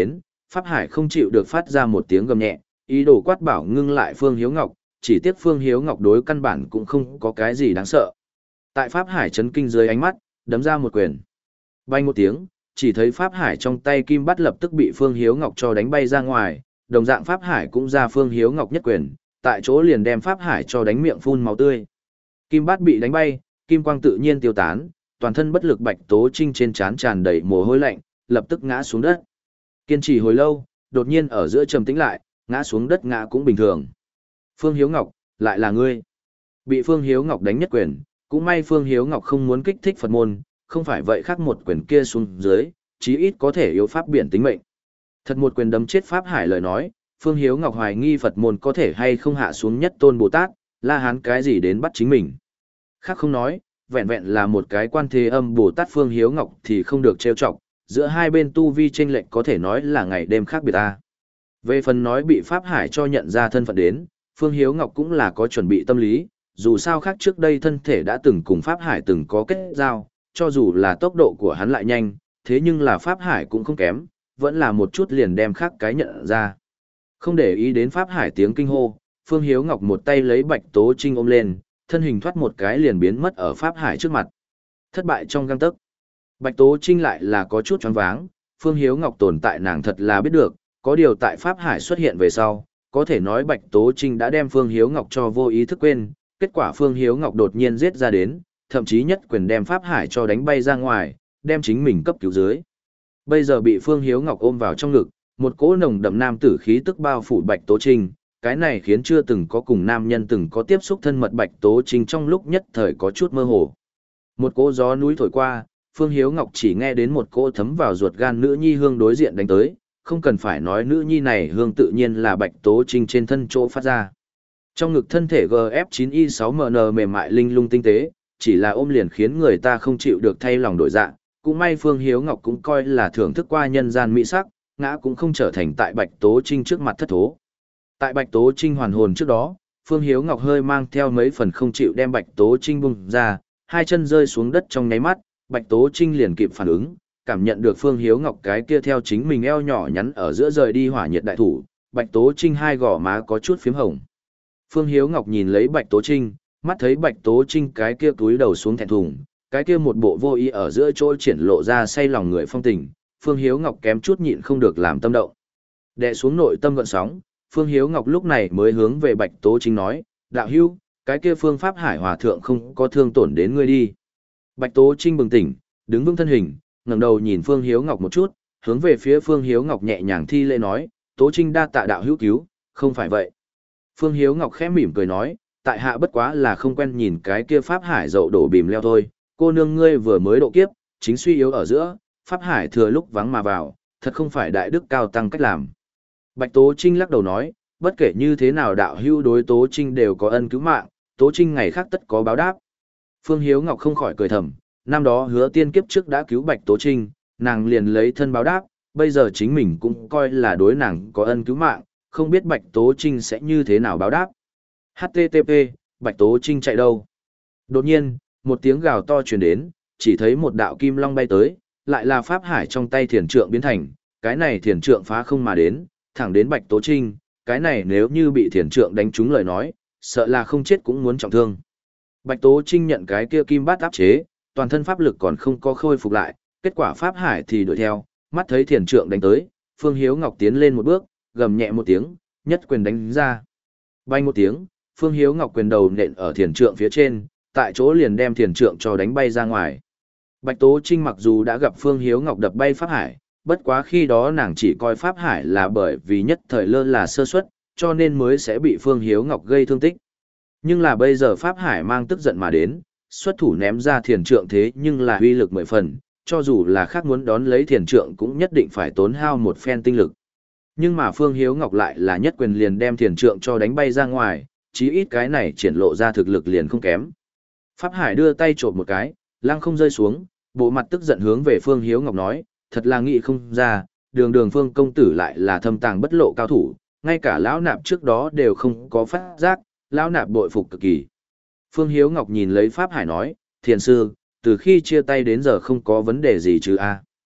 Pháp Hải không chịu được phát ra một tiếng gầm nhẹ, ý đồ quát bảo ngưng lại Phương Hiếu Ngọc, chỉ tiếc Phương Hiếu Ngọc đối căn bản cũng không có cái gì đáng sợ. Tại Pháp Hải chấn kinh dưới ánh mắt, đấm ra một quyền. Bay một tiếng, chỉ thấy Pháp Hải trong tay kim bắt lập tức bị Phương Hiếu Ngọc cho đánh bay ra ngoài, đồng dạng Pháp Hải cũng ra Phương Hiếu Ngọc nhất quyền, tại chỗ liền đem Pháp Hải cho đánh miệng phun máu tươi. Kim bắt bị đánh bay, kim quang tự nhiên tiêu tán, toàn thân bất lực Bạch Tố Trinh trên trán tràn đầy mồ hôi lạnh, lập tức ngã xuống đất. Kiên trì hồi lâu, đột nhiên ở giữa trầm tĩnh lại, ngã xuống đất ngã cũng bình thường. Phương Hiếu Ngọc, lại là ngươi. Bị Phương Hiếu Ngọc đánh nhất quyền, cũng may Phương Hiếu Ngọc không muốn kích thích Phật môn, không phải vậy khác một quyền kia xuống dưới, chí ít có thể yếu pháp biển tính mệnh. Thật một quyền đấm chết Pháp Hải lời nói, Phương Hiếu Ngọc hoài nghi Phật môn có thể hay không hạ xuống nhất tôn Bồ Tát, La Hán cái gì đến bắt chính mình. Khác không nói, vẹn vẹn là một cái Quan Thế Âm Bồ Tát Phương Hiếu Ngọc thì không được trêu chọc, giữa hai bên tu vi chênh lệch có thể nói là ngày đêm khác biệt ta. Về phần nói bị Pháp Hải cho nhận ra thân phận đến, Phương Hiếu Ngọc cũng là có chuẩn bị tâm lý, dù sao khác trước đây thân thể đã từng cùng Pháp Hải từng có kết giao, cho dù là tốc độ của hắn lại nhanh, thế nhưng là Pháp Hải cũng không kém, vẫn là một chút liền đem khác cái nhận ra. Không để ý đến Pháp Hải tiếng kinh hô, Phương Hiếu Ngọc một tay lấy Bạch Tố Trinh ôm lên, thân hình thoát một cái liền biến mất ở Pháp Hải trước mặt. Thất bại trong gang tấc. Bạch Tố Trinh lại là có chút choáng váng, Phương Hiếu Ngọc tồn tại nàng thật là biết được, có điều tại Pháp Hải xuất hiện về sau, có thể nói Bạch Tố Trinh đã đem Phương Hiếu Ngọc cho vô ý thức quên, kết quả Phương Hiếu Ngọc đột nhiên giết ra đến, thậm chí nhất quyền đem Pháp Hải cho đánh bay ra ngoài, đem chính mình cấp cứu dưới. Bây giờ bị Phương Hiếu Ngọc ôm vào trong ngực, một cỗ nồng đậm nam tử khí tức bao phủ Bạch Tố Trinh, cái này khiến chưa từng có cùng nam nhân từng có tiếp xúc thân mật Bạch Tố Trinh trong lúc nhất thời có chút mơ hồ. Một cỗ gió núi thổi qua, Phương Hiếu Ngọc chỉ nghe đến một cỗ thấm vào ruột gan nữ nhi hương đối diện đánh tới, không cần phải nói nữ nhi này hương tự nhiên là Bạch Tố Trinh trên thân chỗ phát ra. Trong ngực thân thể G F chín I sáu M N mềm mại linh lung tinh tế, chỉ là ôm liền khiến người ta không chịu được thay lòng đổi dạ, cũng may Phương Hiếu Ngọc cũng coi là thưởng thức qua nhân gian mỹ sắc, ngã cũng không trở thành tại Bạch Tố Trinh trước mặt thất thố. Tại Bạch Tố Trinh hoàn hồn trước đó, Phương Hiếu Ngọc hơi mang theo mấy phần không chịu đem Bạch Tố Trinh bung ra, hai chân rơi xuống đất trong nháy mắt, Bạch Tố Trinh liền kịp phản ứng, cảm nhận được Phương Hiếu Ngọc cái kia theo chính mình eo nhỏ nhắn ở giữa rời đi hỏa nhiệt đại thủ, Bạch Tố Trinh hai gò má có chút phím hồng. Phương Hiếu Ngọc nhìn lấy Bạch Tố Trinh, mắt thấy Bạch Tố Trinh cái kia túi đầu xuống thẹn thùng, cái kia một bộ vô ý ở giữa chỗ triển lộ ra say lòng người phong tình, Phương Hiếu Ngọc kém chút nhịn không được làm tâm động. Đè xuống nội tâm gợn sóng, Phương Hiếu Ngọc lúc này mới hướng về Bạch Tố Trinh nói, đạo hữu, cái kia phương pháp Hải Hòa Thượng không có thương tổn đến ngươi đi. Bạch Tố Trinh bừng tỉnh, đứng vững thân hình, ngẩng đầu nhìn Phương Hiếu Ngọc một chút, hướng về phía Phương Hiếu Ngọc nhẹ nhàng thi lễ nói, Tố Trinh đa tạ đạo hữu cứu, không phải vậy. Phương Hiếu Ngọc khẽ mỉm cười nói, tại hạ bất quá là không quen nhìn cái kia pháp hải dậu đổ bìm leo thôi, cô nương ngươi vừa mới độ kiếp, chính suy yếu ở giữa, pháp hải thừa lúc vắng mà vào, thật không phải đại đức cao tăng cách làm. Bạch Tố Trinh lắc đầu nói, bất kể như thế nào đạo hữu đối Tố Trinh đều có ân cứu mạng, Tố Trinh ngày khác tất có báo đáp. Phương Hiếu Ngọc không khỏi cười thầm, năm đó Hứa Tiên kiếp trước đã cứu Bạch Tố Trinh, nàng liền lấy thân báo đáp, bây giờ chính mình cũng coi là đối nàng có ân cứu mạng, không biết Bạch Tố Trinh sẽ như thế nào báo đáp. hát tê tê pê, Bạch Tố Trinh chạy đâu? Đột nhiên, một tiếng gào to truyền đến, chỉ thấy một đạo kim long bay tới, lại là pháp hải trong tay thiền trượng biến thành, cái này thiền trượng phá không mà đến, thẳng đến Bạch Tố Trinh, cái này nếu như bị thiền trượng đánh trúng lời nói, sợ là không chết cũng muốn trọng thương. Bạch Tố Trinh nhận cái kia kim bát áp chế, toàn thân pháp lực còn không có khôi phục lại, kết quả pháp hải thì đuổi theo, mắt thấy thiền trượng đánh tới, Phương Hiếu Ngọc tiến lên một bước, gầm nhẹ một tiếng, nhất quyền đánh ra. Bay một tiếng, Phương Hiếu Ngọc quyền đầu nện ở thiền trượng phía trên, tại chỗ liền đem thiền trượng cho đánh bay ra ngoài. Bạch Tố Trinh mặc dù đã gặp Phương Hiếu Ngọc đập bay pháp hải, bất quá khi đó nàng chỉ coi pháp hải là bởi vì nhất thời lơ là sơ suất, cho nên mới sẽ bị Phương Hiếu Ngọc gây thương tích. Nhưng là bây giờ pháp hải mang tức giận mà đến, xuất thủ ném ra thiền trượng thế nhưng là uy lực mười phần, cho dù là khác muốn đón lấy thiền trượng cũng nhất định phải tốn hao một phen tinh lực. Nhưng mà Phương Hiếu Ngọc lại là nhất quyền liền đem thiền trượng cho đánh bay ra ngoài, chí ít cái này triển lộ ra thực lực liền không kém. Pháp Hải đưa tay trộm một cái, lăng không rơi xuống, bộ mặt tức giận hướng về Phương Hiếu Ngọc nói, thật là nghĩ không ra, đường đường Phương công tử lại là thâm tàng bất lộ cao thủ, ngay cả lão nạp trước đó đều không có phát giác, lão nạp bội phục cực kỳ. Phương Hiếu Ngọc nhìn lấy Pháp Hải nói, thiền sư, từ khi chia tay đến giờ không có vấn đề gì chứ a?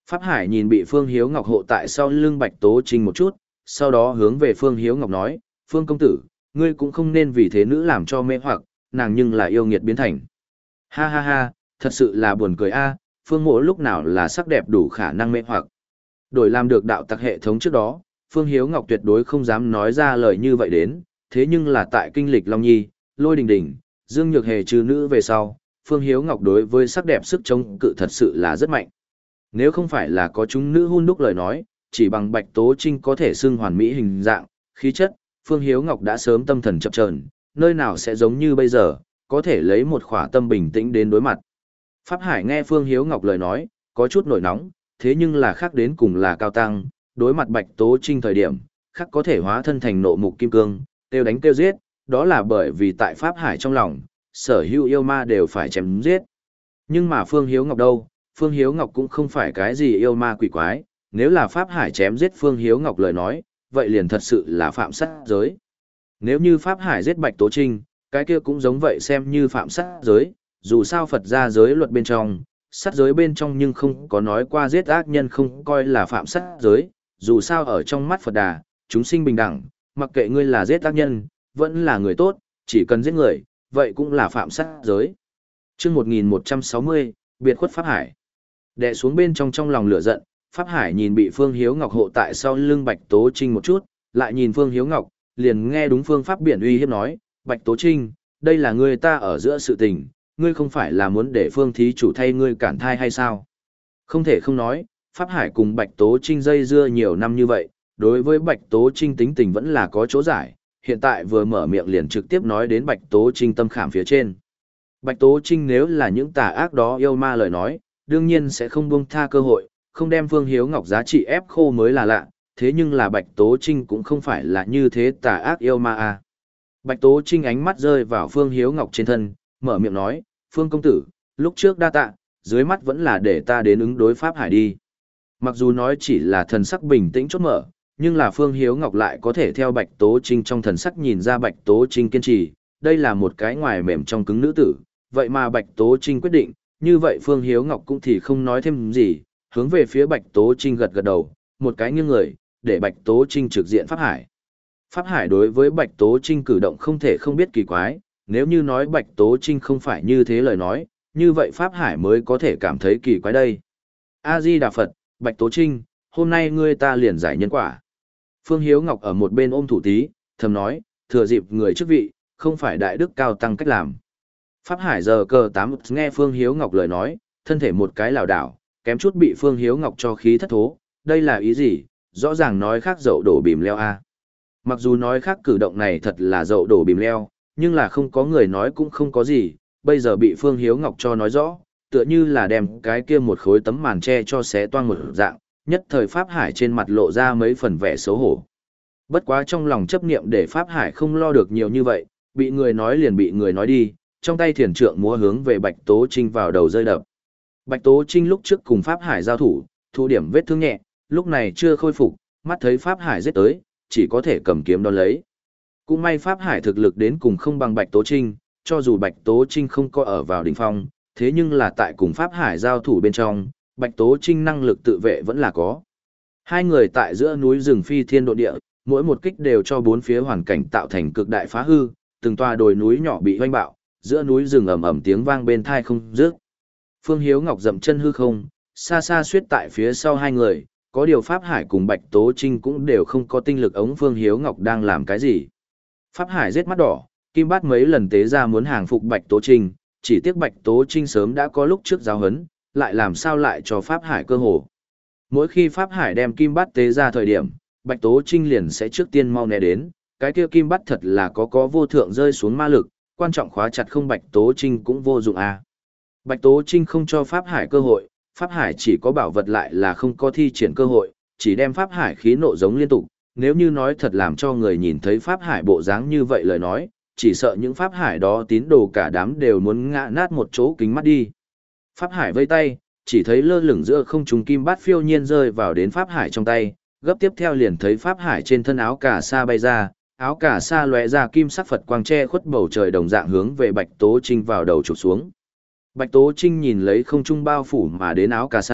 Pháp Hải nhìn bị Phương Hiếu Ngọc hộ tại sau lưng Bạch Tố Trinh một chút, sau đó hướng về Phương Hiếu Ngọc nói, Phương công tử, ngươi cũng không nên vì thế nữ làm cho mê hoặc, nàng nhưng là yêu nghiệt biến thành. Ha ha ha, thật sự là buồn cười a, Phương mộ lúc nào là sắc đẹp đủ khả năng mê hoặc. Đổi làm được đạo tặc hệ thống trước đó, Phương Hiếu Ngọc tuyệt đối không dám nói ra lời như vậy đến, thế nhưng là tại kinh lịch Long Nhi, Lôi Đình Đình, Dương Nhược Hề trừ nữ về sau, Phương Hiếu Ngọc đối với sắc đẹp sức chống cự thật sự là rất mạnh. Nếu không phải là có chúng nữ hun đúc lời nói, chỉ bằng Bạch Tố Trinh có thể xưng hoàn mỹ hình dạng, khí chất, Phương Hiếu Ngọc đã sớm tâm thần chập chờn, nơi nào sẽ giống như bây giờ, có thể lấy một khỏa tâm bình tĩnh đến đối mặt. Pháp Hải nghe Phương Hiếu Ngọc lời nói, có chút nổi nóng, thế nhưng là khác đến cùng là cao tăng, đối mặt Bạch Tố Trinh thời điểm, khác có thể hóa thân thành nộ mục kim cương, tiêu đánh tiêu giết, đó là bởi vì tại Pháp Hải trong lòng, sở hữu yêu ma đều phải chém giết. Nhưng mà Phương Hiếu Ngọc đâu, Phương Hiếu Ngọc cũng không phải cái gì yêu ma quỷ quái, nếu là Pháp Hải chém giết Phương Hiếu Ngọc lời nói, vậy liền thật sự là phạm sát giới. Nếu như Pháp Hải giết Bạch Tố Trinh, cái kia cũng giống vậy xem như phạm sát giới, dù sao Phật gia giới luật bên trong, sát giới bên trong nhưng không có nói qua giết ác nhân không coi là phạm sát giới, dù sao ở trong mắt Phật Đà, chúng sinh bình đẳng, mặc kệ ngươi là giết ác nhân, vẫn là người tốt, chỉ cần giết người, vậy cũng là phạm sát giới. Chương một nghìn một trăm sáu mươi, biệt khuất Pháp Hải. Đè xuống bên trong trong lòng lửa giận, Pháp Hải nhìn bị Phương Hiếu Ngọc hộ tại sau lưng Bạch Tố Trinh một chút, lại nhìn Phương Hiếu Ngọc, liền nghe đúng phương pháp biển uy hiếp nói, Bạch Tố Trinh, đây là người ta ở giữa sự tình, ngươi không phải là muốn để Phương thí chủ thay ngươi cản thai hay sao? Không thể không nói, Pháp Hải cùng Bạch Tố Trinh dây dưa nhiều năm như vậy, đối với Bạch Tố Trinh tính tình vẫn là có chỗ giải, hiện tại vừa mở miệng liền trực tiếp nói đến Bạch Tố Trinh tâm khảm phía trên. Bạch Tố Trinh nếu là những tà ác đó yêu ma lời nói, đương nhiên sẽ không buông tha cơ hội, không đem Phương Hiếu Ngọc giá trị ép khô mới là lạ, thế nhưng là Bạch Tố Trinh cũng không phải là như thế tà ác yêu ma à. Bạch Tố Trinh ánh mắt rơi vào Phương Hiếu Ngọc trên thân, mở miệng nói, Phương công tử, lúc trước đa tạ, dưới mắt vẫn là để ta đến ứng đối Pháp Hải đi. Mặc dù nói chỉ là thần sắc bình tĩnh chốt mở, nhưng là Phương Hiếu Ngọc lại có thể theo Bạch Tố Trinh trong thần sắc nhìn ra Bạch Tố Trinh kiên trì, đây là một cái ngoài mềm trong cứng nữ tử, vậy mà Bạch Tố Trinh quyết định, như vậy Phương Hiếu Ngọc cũng thì không nói thêm gì, hướng về phía Bạch Tố Trinh gật gật đầu, một cái nghiêng người, để Bạch Tố Trinh trực diện Pháp Hải. Pháp Hải đối với Bạch Tố Trinh cử động không thể không biết kỳ quái, nếu như nói Bạch Tố Trinh không phải như thế lời nói, như vậy Pháp Hải mới có thể cảm thấy kỳ quái đây. A-di-đà Phật, Bạch Tố Trinh, hôm nay ngươi ta liền giải nhân quả. Phương Hiếu Ngọc ở một bên ôm thủ tí, thầm nói, thừa dịp người chức vị, không phải đại đức cao tăng cách làm. Pháp Hải giờ cờ tám nghe Phương Hiếu Ngọc lời nói, thân thể một cái lảo đảo, kém chút bị Phương Hiếu Ngọc cho khí thất thố, đây là ý gì, rõ ràng nói khác dậu đổ bìm leo a. Mặc dù nói khác cử động này thật là dậu đổ bìm leo, nhưng là không có người nói cũng không có gì, bây giờ bị Phương Hiếu Ngọc cho nói rõ, tựa như là đem cái kia một khối tấm màn che cho xé toang một dạng, nhất thời Pháp Hải trên mặt lộ ra mấy phần vẻ xấu hổ. Bất quá trong lòng chấp niệm để Pháp Hải không lo được nhiều như vậy, bị người nói liền bị người nói đi, trong tay thiền trượng múa hướng về Bạch Tố Trinh vào đầu rơi đập. Bạch Tố Trinh lúc trước cùng Pháp Hải giao thủ, thu điểm vết thương nhẹ, lúc này chưa khôi phục, mắt thấy Pháp Hải giết tới, chỉ có thể cầm kiếm đón lấy. Cũng may Pháp Hải thực lực đến cùng không bằng Bạch Tố Trinh, cho dù Bạch Tố Trinh không có ở vào đỉnh phong, thế nhưng là tại cùng Pháp Hải giao thủ bên trong, Bạch Tố Trinh năng lực tự vệ vẫn là có. Hai người tại giữa núi rừng phi thiên độ địa, mỗi một kích đều cho bốn phía hoàn cảnh tạo thành cực đại phá hư, từng tòa đồi núi nhỏ bị hoanh bạo, giữa núi rừng ầm ầm tiếng vang bên tai không dứt. Phương Hiếu Ngọc dậm chân hư không, xa xa suýt tại phía sau hai người, có điều Pháp Hải cùng Bạch Tố Trinh cũng đều không có tinh lực ống Phương Hiếu Ngọc đang làm cái gì. Pháp Hải giết mắt đỏ, kim bát mấy lần tế ra muốn hàng phục Bạch Tố Trinh, chỉ tiếc Bạch Tố Trinh sớm đã có lúc trước giáo hấn, lại làm sao lại cho Pháp Hải cơ hội. Mỗi khi Pháp Hải đem kim bát tế ra thời điểm, Bạch Tố Trinh liền sẽ trước tiên mau né đến, cái kia kim bát thật là có có vô thượng rơi xuống ma lực, quan trọng khóa chặt không Bạch Tố Trinh cũng vô dụng à. Bạch Tố Trinh không cho Pháp Hải cơ hội, Pháp Hải chỉ có bảo vật lại là không có thi triển cơ hội, chỉ đem Pháp Hải khí nộ giống liên tục, nếu như nói thật làm cho người nhìn thấy Pháp Hải bộ dáng như vậy lời nói, chỉ sợ những Pháp Hải đó tín đồ cả đám đều muốn ngã nát một chỗ kính mắt đi. Pháp Hải vây tay, chỉ thấy lơ lửng giữa không trung kim bát phiêu nhiên rơi vào đến Pháp Hải trong tay, gấp tiếp theo liền thấy Pháp Hải trên thân áo cà sa bay ra, áo cà sa lóe ra kim sắc Phật quang che khuất bầu trời đồng dạng hướng về Bạch Tố Trinh vào đầu chụp xuống. Bạch Tố Trinh nhìn lấy không trung bao phủ mà đến áo cà sa,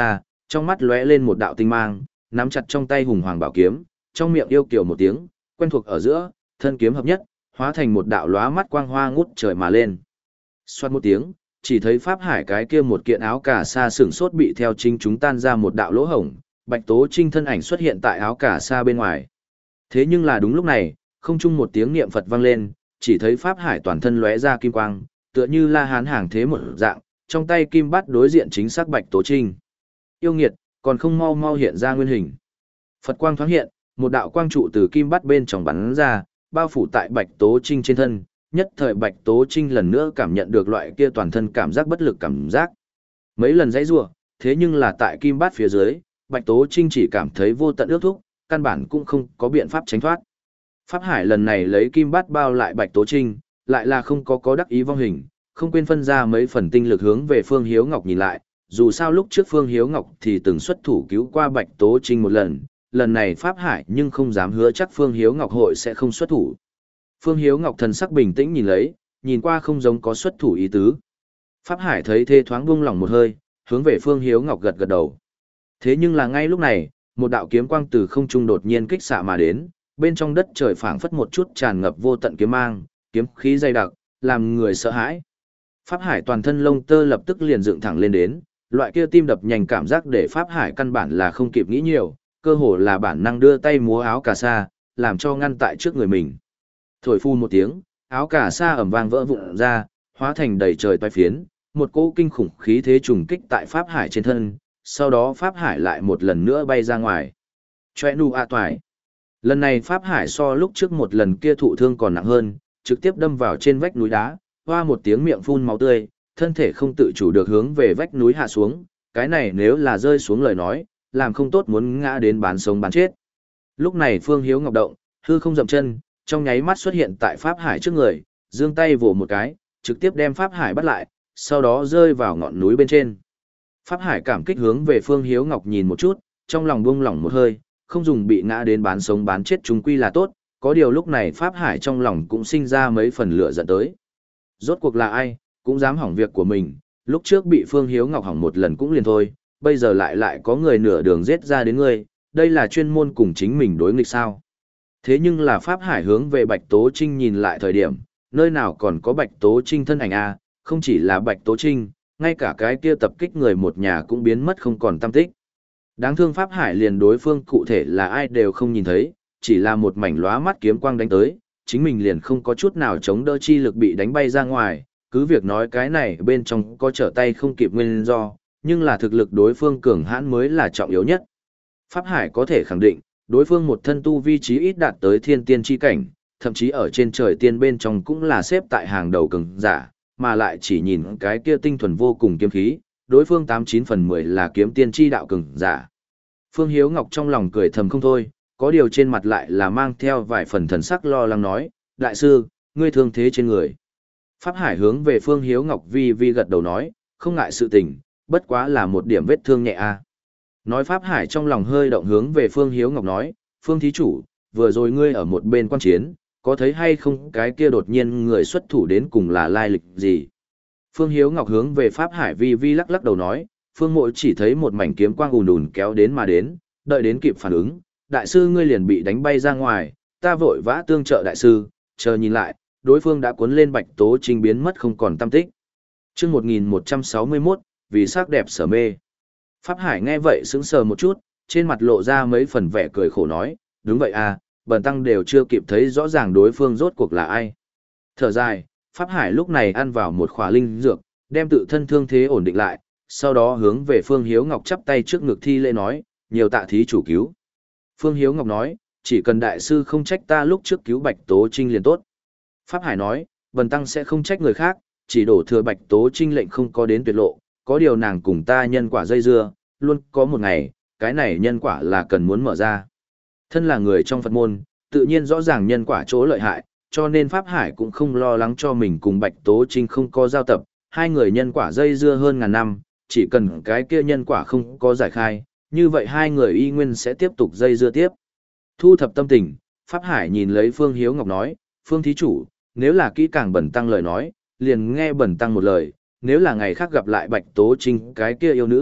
trong mắt lóe lên một đạo tinh mang, nắm chặt trong tay hùng hoàng bảo kiếm, trong miệng yêu kiều một tiếng, quen thuộc ở giữa, thân kiếm hợp nhất, hóa thành một đạo lóa mắt quang hoa ngút trời mà lên. Xoát một tiếng, chỉ thấy Pháp Hải cái kia một kiện áo cà sa sừng sốt bị theo chính chúng tan ra một đạo lỗ hổng, Bạch Tố Trinh thân ảnh xuất hiện tại áo cà sa bên ngoài. Thế nhưng là đúng lúc này, không trung một tiếng niệm Phật vang lên, chỉ thấy Pháp Hải toàn thân lóe ra kim quang, tựa như La Hán hàng thế một dạng, trong tay kim bát đối diện chính xác Bạch Tố Trinh. Yêu nghiệt, còn không mau mau hiện ra nguyên hình. Phật quang thoáng hiện, một đạo quang trụ từ kim bát bên trong bắn ra, bao phủ tại Bạch Tố Trinh trên thân, nhất thời Bạch Tố Trinh lần nữa cảm nhận được loại kia toàn thân cảm giác bất lực cảm giác. Mấy lần giãy giụa, thế nhưng là tại kim bát phía dưới, Bạch Tố Trinh chỉ cảm thấy vô tận ước thúc, căn bản cũng không có biện pháp tránh thoát. Pháp Hải lần này lấy kim bát bao lại Bạch Tố Trinh, lại là không có có đắc ý vong hình, không quên phân ra mấy phần tinh lực hướng về Phương Hiếu Ngọc nhìn lại, dù sao lúc trước Phương Hiếu Ngọc thì từng xuất thủ cứu qua Bạch Tố Trinh một lần, lần này Pháp Hải nhưng không dám hứa chắc Phương Hiếu Ngọc hội sẽ không xuất thủ. Phương Hiếu Ngọc thần sắc bình tĩnh nhìn lấy, nhìn qua không giống có xuất thủ ý tứ. Pháp Hải thấy thế thoáng buông lỏng một hơi, hướng về Phương Hiếu Ngọc gật gật đầu. Thế nhưng là ngay lúc này, một đạo kiếm quang từ không trung đột nhiên kích xạ mà đến, bên trong đất trời phảng phất một chút tràn ngập vô tận kiếm mang, kiếm khí dày đặc, làm người sợ hãi. Pháp Hải toàn thân lông tơ lập tức liền dựng thẳng lên đến, loại kia tim đập nhanh cảm giác để Pháp Hải căn bản là không kịp nghĩ nhiều, cơ hồ là bản năng đưa tay múa áo cà sa, làm cho ngăn tại trước người mình. Thổi phu một tiếng, áo cà sa ầm vang vỡ vụn ra, hóa thành đầy trời toái phiến, một cỗ kinh khủng khí thế trùng kích tại Pháp Hải trên thân, sau đó Pháp Hải lại một lần nữa bay ra ngoài. Choe nu a toài. Lần này Pháp Hải so lúc trước một lần kia thụ thương còn nặng hơn, trực tiếp đâm vào trên vách núi đá, hoa một tiếng miệng phun máu tươi, thân thể không tự chủ được hướng về vách núi hạ xuống, cái này nếu là rơi xuống lời nói, làm không tốt muốn ngã đến bán sống bán chết. Lúc này Phương Hiếu Ngọc động, hư không dậm chân, trong nháy mắt xuất hiện tại Pháp Hải trước người, giương tay vồ một cái, trực tiếp đem Pháp Hải bắt lại, sau đó rơi vào ngọn núi bên trên. Pháp Hải cảm kích hướng về Phương Hiếu Ngọc nhìn một chút, trong lòng buông lỏng một hơi, không dùng bị ngã đến bán sống bán chết chúng quy là tốt, có điều lúc này Pháp Hải trong lòng cũng sinh ra mấy phần lửa giận tới. Rốt cuộc là ai, cũng dám hỏng việc của mình, lúc trước bị Phương Hiếu Ngọc hỏng một lần cũng liền thôi, bây giờ lại lại có người nửa đường giết ra đến ngươi, đây là chuyên môn cùng chính mình đối nghịch sao. Thế nhưng là Pháp Hải hướng về Bạch Tố Trinh nhìn lại thời điểm, nơi nào còn có Bạch Tố Trinh thân ảnh a, không chỉ là Bạch Tố Trinh, ngay cả cái kia tập kích người một nhà cũng biến mất không còn tăm tích. Đáng thương Pháp Hải liền đối phương cụ thể là ai đều không nhìn thấy, chỉ là một mảnh lóa mắt kiếm quang đánh tới, chính mình liền không có chút nào chống đỡ chi lực bị đánh bay ra ngoài, cứ việc nói cái này bên trong có trở tay không kịp nguyên do, nhưng là thực lực đối phương cường hãn mới là trọng yếu nhất. Pháp Hải có thể khẳng định, đối phương một thân tu vi trí ít đạt tới thiên tiên chi cảnh, thậm chí ở trên trời tiên bên trong cũng là xếp tại hàng đầu cường giả, mà lại chỉ nhìn cái kia tinh thuần vô cùng kiếm khí, đối phương tám chín phần mười là kiếm tiên chi đạo cường giả. Phương Hiếu Ngọc trong lòng cười thầm không thôi, có điều trên mặt lại là mang theo vài phần thần sắc lo lắng nói, đại sư, ngươi thương thế trên người. Pháp Hải hướng về Phương Hiếu Ngọc vi vi gật đầu nói, không ngại sự tình, bất quá là một điểm vết thương nhẹ a. Nói Pháp Hải trong lòng hơi động hướng về Phương Hiếu Ngọc nói, Phương thí chủ, vừa rồi ngươi ở một bên quan chiến, có thấy hay không cái kia đột nhiên người xuất thủ đến cùng là lai lịch gì? Phương Hiếu Ngọc hướng về Pháp Hải vi vi lắc lắc đầu nói, Phương Mộ chỉ thấy một mảnh kiếm quang ùn ùn kéo đến mà đến, đợi đến kịp phản ứng, đại sư ngươi liền bị đánh bay ra ngoài, ta vội vã tương trợ đại sư, chờ nhìn lại, đối phương đã cuốn lên Bạch Tố Trinh biến mất không còn tăm tích. Chương một nghìn một trăm sáu mươi mốt, vì sắc đẹp sở mê. Pháp Hải nghe vậy sững sờ một chút, trên mặt lộ ra mấy phần vẻ cười khổ nói, đúng vậy à, bần tăng đều chưa kịp thấy rõ ràng đối phương rốt cuộc là ai. Thở dài, Pháp Hải lúc này ăn vào một khỏa linh dược, đem tự thân thương thế ổn định lại, sau đó hướng về Phương Hiếu Ngọc chắp tay trước ngực thi lễ nói, nhiều tạ thí chủ cứu. Phương Hiếu Ngọc nói, chỉ cần đại sư không trách ta lúc trước cứu Bạch Tố Trinh liền tốt. Pháp Hải nói, bần tăng sẽ không trách người khác, chỉ đổ thừa Bạch Tố Trinh lệnh không có đến tuyệt lộ, có điều nàng cùng ta nhân quả dây dưa, luôn có một ngày, cái này nhân quả là cần muốn mở ra. Thân là người trong Phật môn, tự nhiên rõ ràng nhân quả chỗ lợi hại, cho nên Pháp Hải cũng không lo lắng cho mình cùng Bạch Tố Trinh không có giao tập, hai người nhân quả dây dưa hơn ngàn năm, chỉ cần cái kia nhân quả không có giải khai, như vậy hai người y nguyên sẽ tiếp tục dây dưa tiếp. Thu thập tâm tình, Pháp Hải nhìn lấy Phương Hiếu Ngọc nói, Phương thí chủ, nếu là kỹ càng bẩn tăng lời nói, liền nghe bẩn tăng một lời, nếu là ngày khác gặp lại Bạch Tố Trinh cái kia yêu nữ,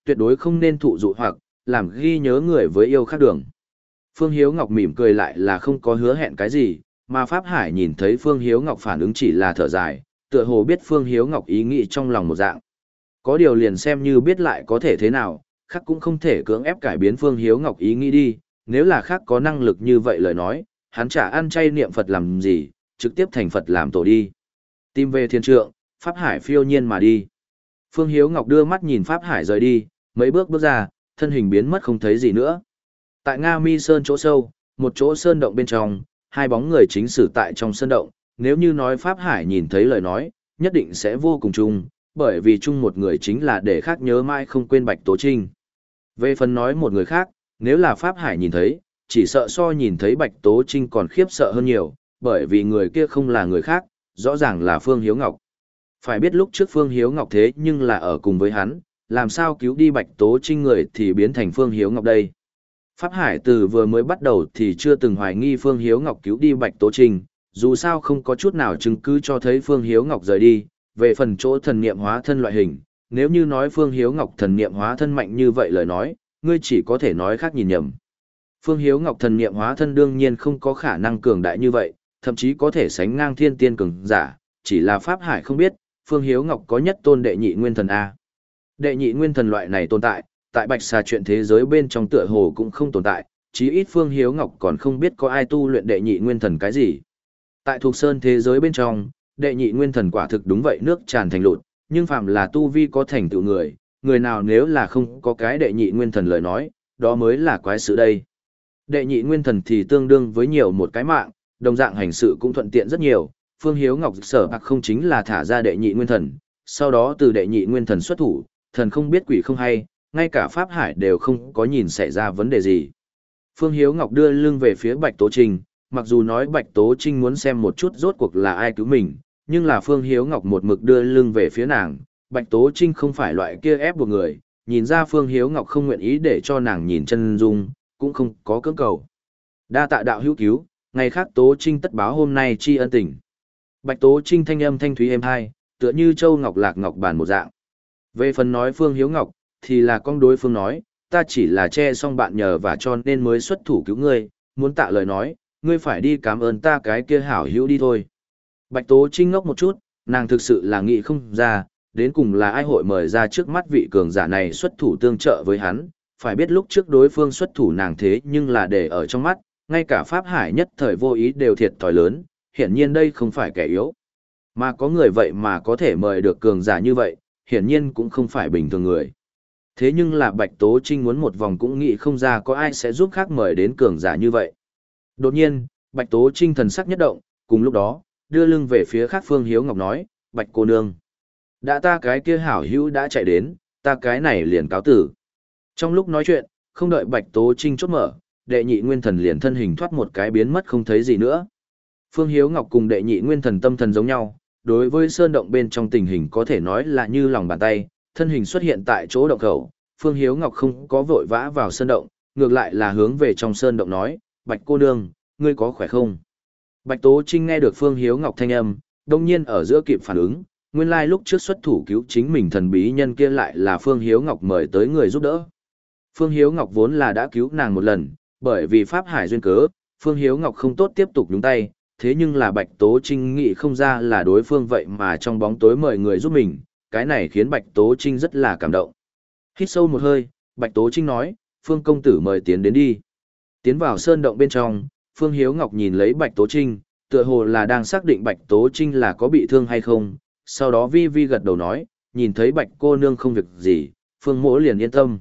tuyệt đối không nên thụ dụ hoặc, làm ghi nhớ người với yêu khác đường. Phương Hiếu Ngọc mỉm cười lại là không có hứa hẹn cái gì, mà Pháp Hải nhìn thấy Phương Hiếu Ngọc phản ứng chỉ là thở dài, tựa hồ biết Phương Hiếu Ngọc ý nghĩ trong lòng một dạng. Có điều liền xem như biết lại có thể thế nào, khác cũng không thể cưỡng ép cải biến Phương Hiếu Ngọc ý nghĩ đi, nếu là khác có năng lực như vậy lời nói, hắn chả ăn chay niệm Phật làm gì, trực tiếp thành Phật làm tổ đi. Tìm về thiên trượng, Pháp Hải phiêu nhiên mà đi. Phương Hiếu Ngọc đưa mắt nhìn Pháp Hải rời đi, mấy bước bước ra, thân hình biến mất không thấy gì nữa. Tại Nga Mi Sơn chỗ sâu, một chỗ sơn động bên trong, hai bóng người chính xử tại trong sơn động, nếu như nói Pháp Hải nhìn thấy lời nói, nhất định sẽ vô cùng chung, bởi vì chung một người chính là để khác nhớ mãi không quên Bạch Tố Trinh. Về phần nói một người khác, nếu là Pháp Hải nhìn thấy, chỉ sợ so nhìn thấy Bạch Tố Trinh còn khiếp sợ hơn nhiều, bởi vì người kia không là người khác, rõ ràng là Phương Hiếu Ngọc. Phải biết lúc trước Phương Hiếu Ngọc thế nhưng là ở cùng với hắn, làm sao cứu đi Bạch Tố Trinh người thì biến thành Phương Hiếu Ngọc đây. Pháp Hải từ vừa mới bắt đầu thì chưa từng hoài nghi Phương Hiếu Ngọc cứu đi Bạch Tố Trinh, dù sao không có chút nào chứng cứ cho thấy Phương Hiếu Ngọc rời đi, về phần chỗ thần niệm hóa thân loại hình, nếu như nói Phương Hiếu Ngọc thần niệm hóa thân mạnh như vậy lời nói, ngươi chỉ có thể nói khác nhìn nhầm. Phương Hiếu Ngọc thần niệm hóa thân đương nhiên không có khả năng cường đại như vậy, thậm chí có thể sánh ngang thiên tiên cường giả, chỉ là Pháp Hải không biết, Phương Hiếu Ngọc có nhất tôn đệ nhị nguyên thần A. Đệ nhị nguyên thần loại này tồn tại, tại Bạch Xà chuyện thế giới bên trong tựa hồ cũng không tồn tại, chí ít Phương Hiếu Ngọc còn không biết có ai tu luyện đệ nhị nguyên thần cái gì. Tại thuộc sơn thế giới bên trong, đệ nhị nguyên thần quả thực đúng vậy nước tràn thành lụt, nhưng phạm là tu vi có thành tựu người, người nào nếu là không có cái đệ nhị nguyên thần lời nói, đó mới là quái sự đây. Đệ nhị nguyên thần thì tương đương với nhiều một cái mạng, đồng dạng hành sự cũng thuận tiện rất nhiều, Phương Hiếu Ngọc sở bạc không chính là thả ra đệ nhị nguyên thần, sau đó từ đệ nhị nguyên thần xuất thủ, thần không biết quỷ không hay, ngay cả Pháp Hải đều không có nhìn xảy ra vấn đề gì. Phương Hiếu Ngọc đưa lưng về phía Bạch Tố Trinh, mặc dù nói Bạch Tố Trinh muốn xem một chút rốt cuộc là ai cứu mình, nhưng là Phương Hiếu Ngọc một mực đưa lưng về phía nàng, Bạch Tố Trinh không phải loại kia ép buộc người, nhìn ra Phương Hiếu Ngọc không nguyện ý để cho nàng nhìn chân dung, cũng không có cưỡng cầu. Đa tạ đạo hữu cứu, ngày khác Tố Trinh tất báo hôm nay tri ân tình. Bạch Tố Trinh thanh âm thanh thúy êm hai, tựa như châu ngọc lạc ngọc bàn một dạng. Về phần nói Phương Hiếu Ngọc, thì là con đối phương nói, ta chỉ là che xong bạn nhờ và cho nên mới xuất thủ cứu ngươi, muốn tạ lời nói, ngươi phải đi cảm ơn ta cái kia hảo hữu đi thôi. Bạch Tố Trinh ngốc một chút, nàng thực sự là nghĩ không ra, đến cùng là ai hội mời ra trước mắt vị cường giả này xuất thủ tương trợ với hắn, phải biết lúc trước đối phương xuất thủ nàng thế nhưng là để ở trong mắt, ngay cả Pháp Hải nhất thời vô ý đều thiệt thòi lớn, hiển nhiên đây không phải kẻ yếu. Mà có người vậy mà có thể mời được cường giả như vậy, hiển nhiên cũng không phải bình thường người. Thế nhưng là Bạch Tố Trinh muốn một vòng cũng nghĩ không ra có ai sẽ giúp khác mời đến cường giả như vậy. Đột nhiên, Bạch Tố Trinh thần sắc nhất động, cùng lúc đó, đưa lưng về phía khác Phương Hiếu Ngọc nói, Bạch cô nương. Đã ta cái kia hảo hữu đã chạy đến, ta cái này liền cáo tử. Trong lúc nói chuyện, không đợi Bạch Tố Trinh chốt mở, đệ nhị nguyên thần liền thân hình thoát một cái biến mất không thấy gì nữa. Phương Hiếu Ngọc cùng đệ nhị nguyên thần tâm thần giống nhau, đối với sơn động bên trong tình hình có thể nói là như lòng bàn tay, thân hình xuất hiện tại chỗ động khẩu, Phương Hiếu Ngọc không có vội vã vào sơn động, ngược lại là hướng về trong sơn động nói, Bạch cô nương, ngươi có khỏe không? Bạch Tố Trinh nghe được Phương Hiếu Ngọc thanh âm, đông nhiên ở giữa kịp phản ứng, nguyên lai lúc trước xuất thủ cứu chính mình thần bí nhân kia lại là Phương Hiếu Ngọc mời tới người giúp đỡ. Phương Hiếu Ngọc vốn là đã cứu nàng một lần, bởi vì Pháp Hải duyên cớ, Phương Hiếu Ngọc không tốt tiếp tục nhúng tay, thế nhưng là Bạch Tố Trinh nghĩ không ra là đối phương vậy mà trong bóng tối mời người giúp mình, cái này khiến Bạch Tố Trinh rất là cảm động. Hít sâu một hơi, Bạch Tố Trinh nói, Phương công tử mời tiến đến đi. Tiến vào sơn động bên trong, Phương Hiếu Ngọc nhìn lấy Bạch Tố Trinh, tựa hồ là đang xác định Bạch Tố Trinh là có bị thương hay không, sau đó vi vi gật đầu nói, nhìn thấy Bạch cô nương không việc gì, Phương mỗ liền yên tâm.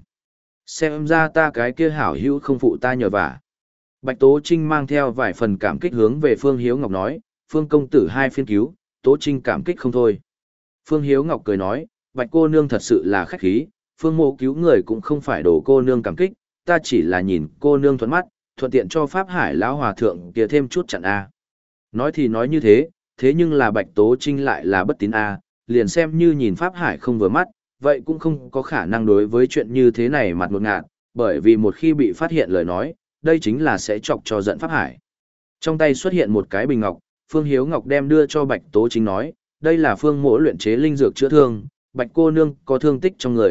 Xem ra ta cái kia hảo hữu không phụ ta nhờ vả. Bạch Tố Trinh mang theo vài phần cảm kích hướng về Phương Hiếu Ngọc nói, Phương công tử hai phiên cứu, Tố Trinh cảm kích không thôi. Phương Hiếu Ngọc cười nói, Bạch cô nương thật sự là khách khí, Phương mộ cứu người cũng không phải đổ cô nương cảm kích, ta chỉ là nhìn cô nương thuận mắt, thuận tiện cho Pháp Hải lão hòa thượng kia thêm chút chặn A. Nói thì nói như thế, thế nhưng là Bạch Tố Trinh lại là bất tín A, liền xem như nhìn Pháp Hải không vừa mắt, vậy cũng không có khả năng đối với chuyện như thế này mặt một ngạt, bởi vì một khi bị phát hiện lời nói, đây chính là sẽ chọc cho giận Pháp Hải. Trong tay xuất hiện một cái bình ngọc, Phương Hiếu Ngọc đem đưa cho Bạch Tố Trinh nói, đây là Phương mỗ luyện chế linh dược chữa thương, Bạch cô nương có thương tích trong người,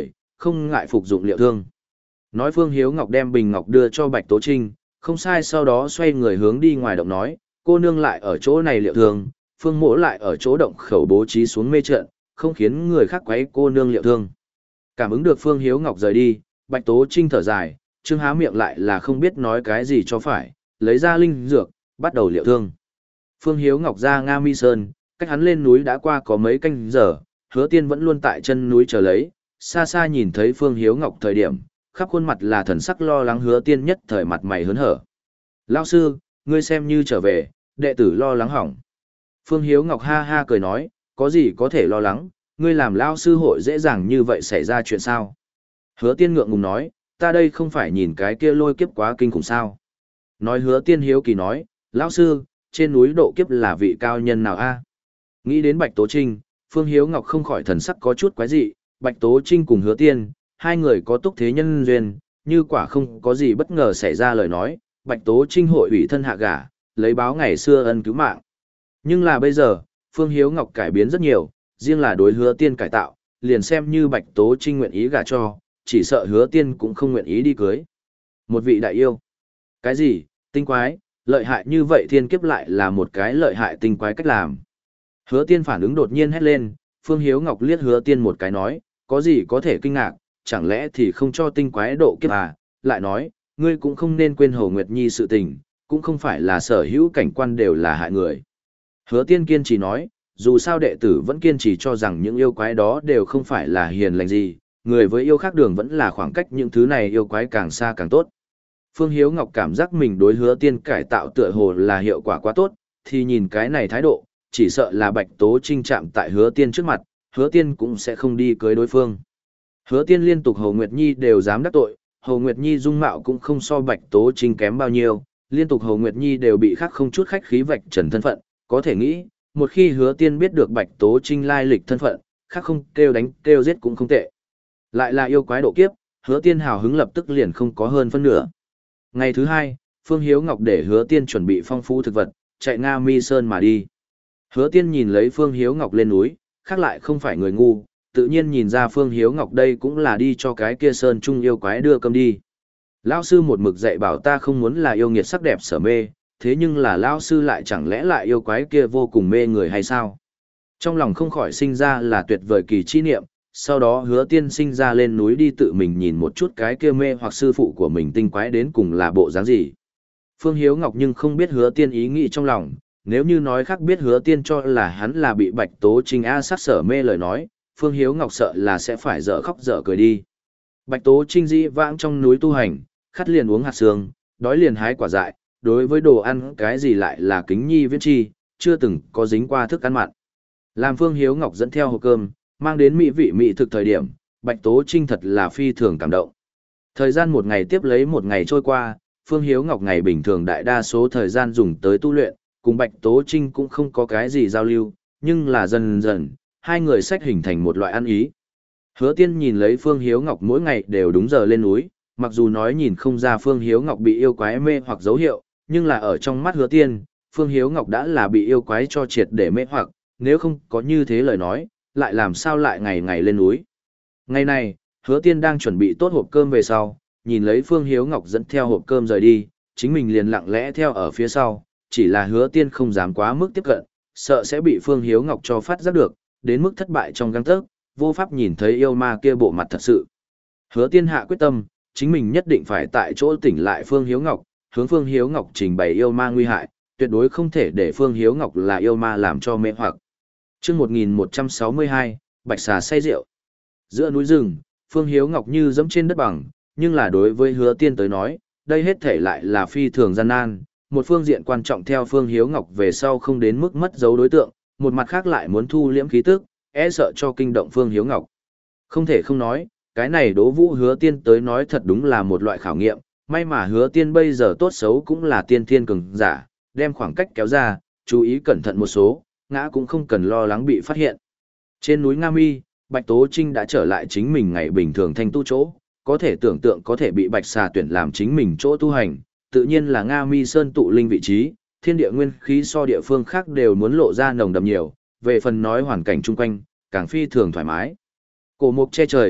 không ngại phục dụng liệu thương. Nói Phương Hiếu Ngọc đem bình ngọc đưa cho Bạch Tố Trinh, không sai, sau đó xoay người hướng đi ngoài động nói, cô nương lại ở chỗ này liệu thương, Phương Mỗ lại ở chỗ động khẩu bố trí xuống mê trận, không khiến người khác quấy cô nương liệu thương. Cảm ứng được Phương Hiếu Ngọc rời đi, Bạch Tố Trinh thở dài, Trương há miệng lại là không biết nói cái gì cho phải, lấy ra linh dược, bắt đầu liệu thương. Phương Hiếu Ngọc ra Nga Mi Sơn, cách hắn lên núi đã qua có mấy canh giờ, Hứa Tiên vẫn luôn tại chân núi chờ lấy, xa xa nhìn thấy Phương Hiếu Ngọc thời điểm, khắp khuôn mặt là thần sắc lo lắng. Hứa Tiên nhất thời mặt mày hớn hở. Lão sư, ngươi xem như trở về, đệ tử lo lắng hỏng. Phương Hiếu Ngọc ha ha cười nói, có gì có thể lo lắng, ngươi làm lão sư hội dễ dàng như vậy xảy ra chuyện sao? Hứa Tiên ngượng ngùng nói, ta đây không phải nhìn cái kia lôi kiếp quá kinh khủng sao? Nói Hứa Tiên hiếu kỳ nói, lão sư, trên núi độ kiếp là vị cao nhân nào a? Nghĩ đến Bạch Tố Trinh, Phương Hiếu Ngọc không khỏi thần sắc có chút quái dị, Bạch Tố Trinh cùng Hứa Tiên, hai người có túc thế nhân duyên, như quả không có gì bất ngờ xảy ra lời nói, Bạch Tố Trinh hội ủy thân hạ gả, lấy báo ngày xưa ân cứu mạng. Nhưng là bây giờ, Phương Hiếu Ngọc cải biến rất nhiều, riêng là đối Hứa Tiên cải tạo, liền xem như Bạch Tố Trinh nguyện ý gả cho, chỉ sợ Hứa Tiên cũng không nguyện ý đi cưới. Một vị đại yêu. Cái gì, tinh quái, lợi hại như vậy thiên kiếp lại là một cái lợi hại tinh quái cách làm. Hứa Tiên phản ứng đột nhiên hét lên, Phương Hiếu Ngọc liếc Hứa Tiên một cái nói, có gì có thể kinh ngạc, chẳng lẽ thì không cho tinh quái độ kiếp à, lại nói, ngươi cũng không nên quên Hồ Nguyệt Nhi sự tình, cũng không phải là sở hữu cảnh quan đều là hại người. Hứa Tiên kiên trì nói, dù sao đệ tử vẫn kiên trì cho rằng những yêu quái đó đều không phải là hiền lành gì, người với yêu khác đường vẫn là khoảng cách những thứ này yêu quái càng xa càng tốt. Phương Hiếu Ngọc cảm giác mình đối Hứa Tiên cải tạo tựa hồ là hiệu quả quá tốt, thì nhìn cái này thái độ, chỉ sợ là Bạch Tố Trinh chạm tại Hứa Tiên trước mặt, Hứa Tiên cũng sẽ không đi cưới đối phương. Hứa Tiên liên tục Hồ Nguyệt Nhi đều dám đắc tội, Hồ Nguyệt Nhi dung mạo cũng không so Bạch Tố Trinh kém bao nhiêu, liên tục Hồ Nguyệt Nhi đều bị khác không chút khách khí vạch trần thân phận, có thể nghĩ, một khi Hứa Tiên biết được Bạch Tố Trinh lai lịch thân phận, khác không kêu đánh kêu giết cũng không tệ. Lại là yêu quái độ kiếp, Hứa Tiên hào hứng lập tức liền không có hơn phân nửa. Ngày thứ hai, Phương Hiếu Ngọc để Hứa Tiên chuẩn bị phong phú thực vật, chạy Nga Mi Sơn mà đi. Hứa Tiên nhìn lấy Phương Hiếu Ngọc lên núi, khác lại không phải người ngu, tự nhiên nhìn ra Phương Hiếu Ngọc đây cũng là đi cho cái kia sơn trung yêu quái đưa cơm đi. Lão sư một mực dạy bảo ta không muốn là yêu nghiệt sắc đẹp sở mê, thế nhưng là lão sư lại chẳng lẽ lại yêu quái kia vô cùng mê người hay sao? Trong lòng không khỏi sinh ra là tuyệt vời kỳ chi niệm, sau đó Hứa Tiên sinh ra lên núi đi tự mình nhìn một chút cái kia mê hoặc sư phụ của mình tinh quái đến cùng là bộ dáng gì. Phương Hiếu Ngọc nhưng không biết Hứa Tiên ý nghĩ trong lòng, nếu như nói khác biết Hứa Tiên cho là hắn là bị Bạch Tố Trinh a sát sở mê lời nói, Phương Hiếu Ngọc sợ là sẽ phải dở khóc dở cười đi. Bạch Tố Trinh dĩ vãng trong núi tu hành, khát liền uống hạt sương, đói liền hái quả dại, đối với đồ ăn cái gì lại là kính nhi viễn chi, chưa từng có dính qua thức ăn mặn. Làm Phương Hiếu Ngọc dẫn theo hộp cơm, mang đến mỹ vị mỹ thực thời điểm, Bạch Tố Trinh thật là phi thường cảm động. Thời gian một ngày tiếp lấy một ngày trôi qua, Phương Hiếu Ngọc ngày bình thường đại đa số thời gian dùng tới tu luyện, cùng Bạch Tố Trinh cũng không có cái gì giao lưu, nhưng là dần dần, hai người sách hình thành một loại ăn ý. Hứa Tiên nhìn lấy Phương Hiếu Ngọc mỗi ngày đều đúng giờ lên núi, mặc dù nói nhìn không ra Phương Hiếu Ngọc bị yêu quái mê hoặc dấu hiệu, nhưng là ở trong mắt Hứa Tiên, Phương Hiếu Ngọc đã là bị yêu quái cho triệt để mê hoặc, nếu không có như thế lời nói, lại làm sao lại ngày ngày lên núi. Ngày này, Hứa Tiên đang chuẩn bị tốt hộp cơm về sau, nhìn lấy Phương Hiếu Ngọc dẫn theo hộp cơm rời đi, chính mình liền lặng lẽ theo ở phía sau, chỉ là Hứa Tiên không dám quá mức tiếp cận, sợ sẽ bị Phương Hiếu Ngọc cho phát giác được, đến mức thất bại trong gang tấc, vô pháp nhìn thấy yêu ma kia bộ mặt thật sự. Hứa Tiên hạ quyết tâm, chính mình nhất định phải tại chỗ tỉnh lại Phương Hiếu Ngọc, hướng Phương Hiếu Ngọc trình bày yêu ma nguy hại, tuyệt đối không thể để Phương Hiếu Ngọc là yêu ma làm cho mê hoặc. Chương một nghìn một trăm sáu mươi hai, Bạch xà say rượu. Giữa núi rừng, Phương Hiếu Ngọc như dẫm trên đất bằng, nhưng là đối với Hứa Tiên tới nói, đây hết thể lại là phi thường gian nan, một phương diện quan trọng theo Phương Hiếu Ngọc về sau không đến mức mất dấu đối tượng, một mặt khác lại muốn thu liễm khí tức, e sợ cho kinh động Phương Hiếu Ngọc. Không thể không nói, cái này Đỗ Vũ Hứa Tiên tới nói thật đúng là một loại khảo nghiệm, may mà Hứa Tiên bây giờ tốt xấu cũng là tiên thiên cường giả, đem khoảng cách kéo ra, chú ý cẩn thận một số, ngã cũng không cần lo lắng bị phát hiện. Trên núi Nga Mi, Bạch Tố Trinh đã trở lại chính mình ngày bình thường thanh tu chỗ, có thể tưởng tượng có thể bị Bạch xà tuyển làm chính mình chỗ tu hành, tự nhiên là Nga Mi Sơn tụ linh vị trí, thiên địa nguyên khí so địa phương khác đều muốn lộ ra nồng đậm nhiều, về phần nói hoàn cảnh chung quanh, càng phi thường thoải mái. Cổ mục che trời,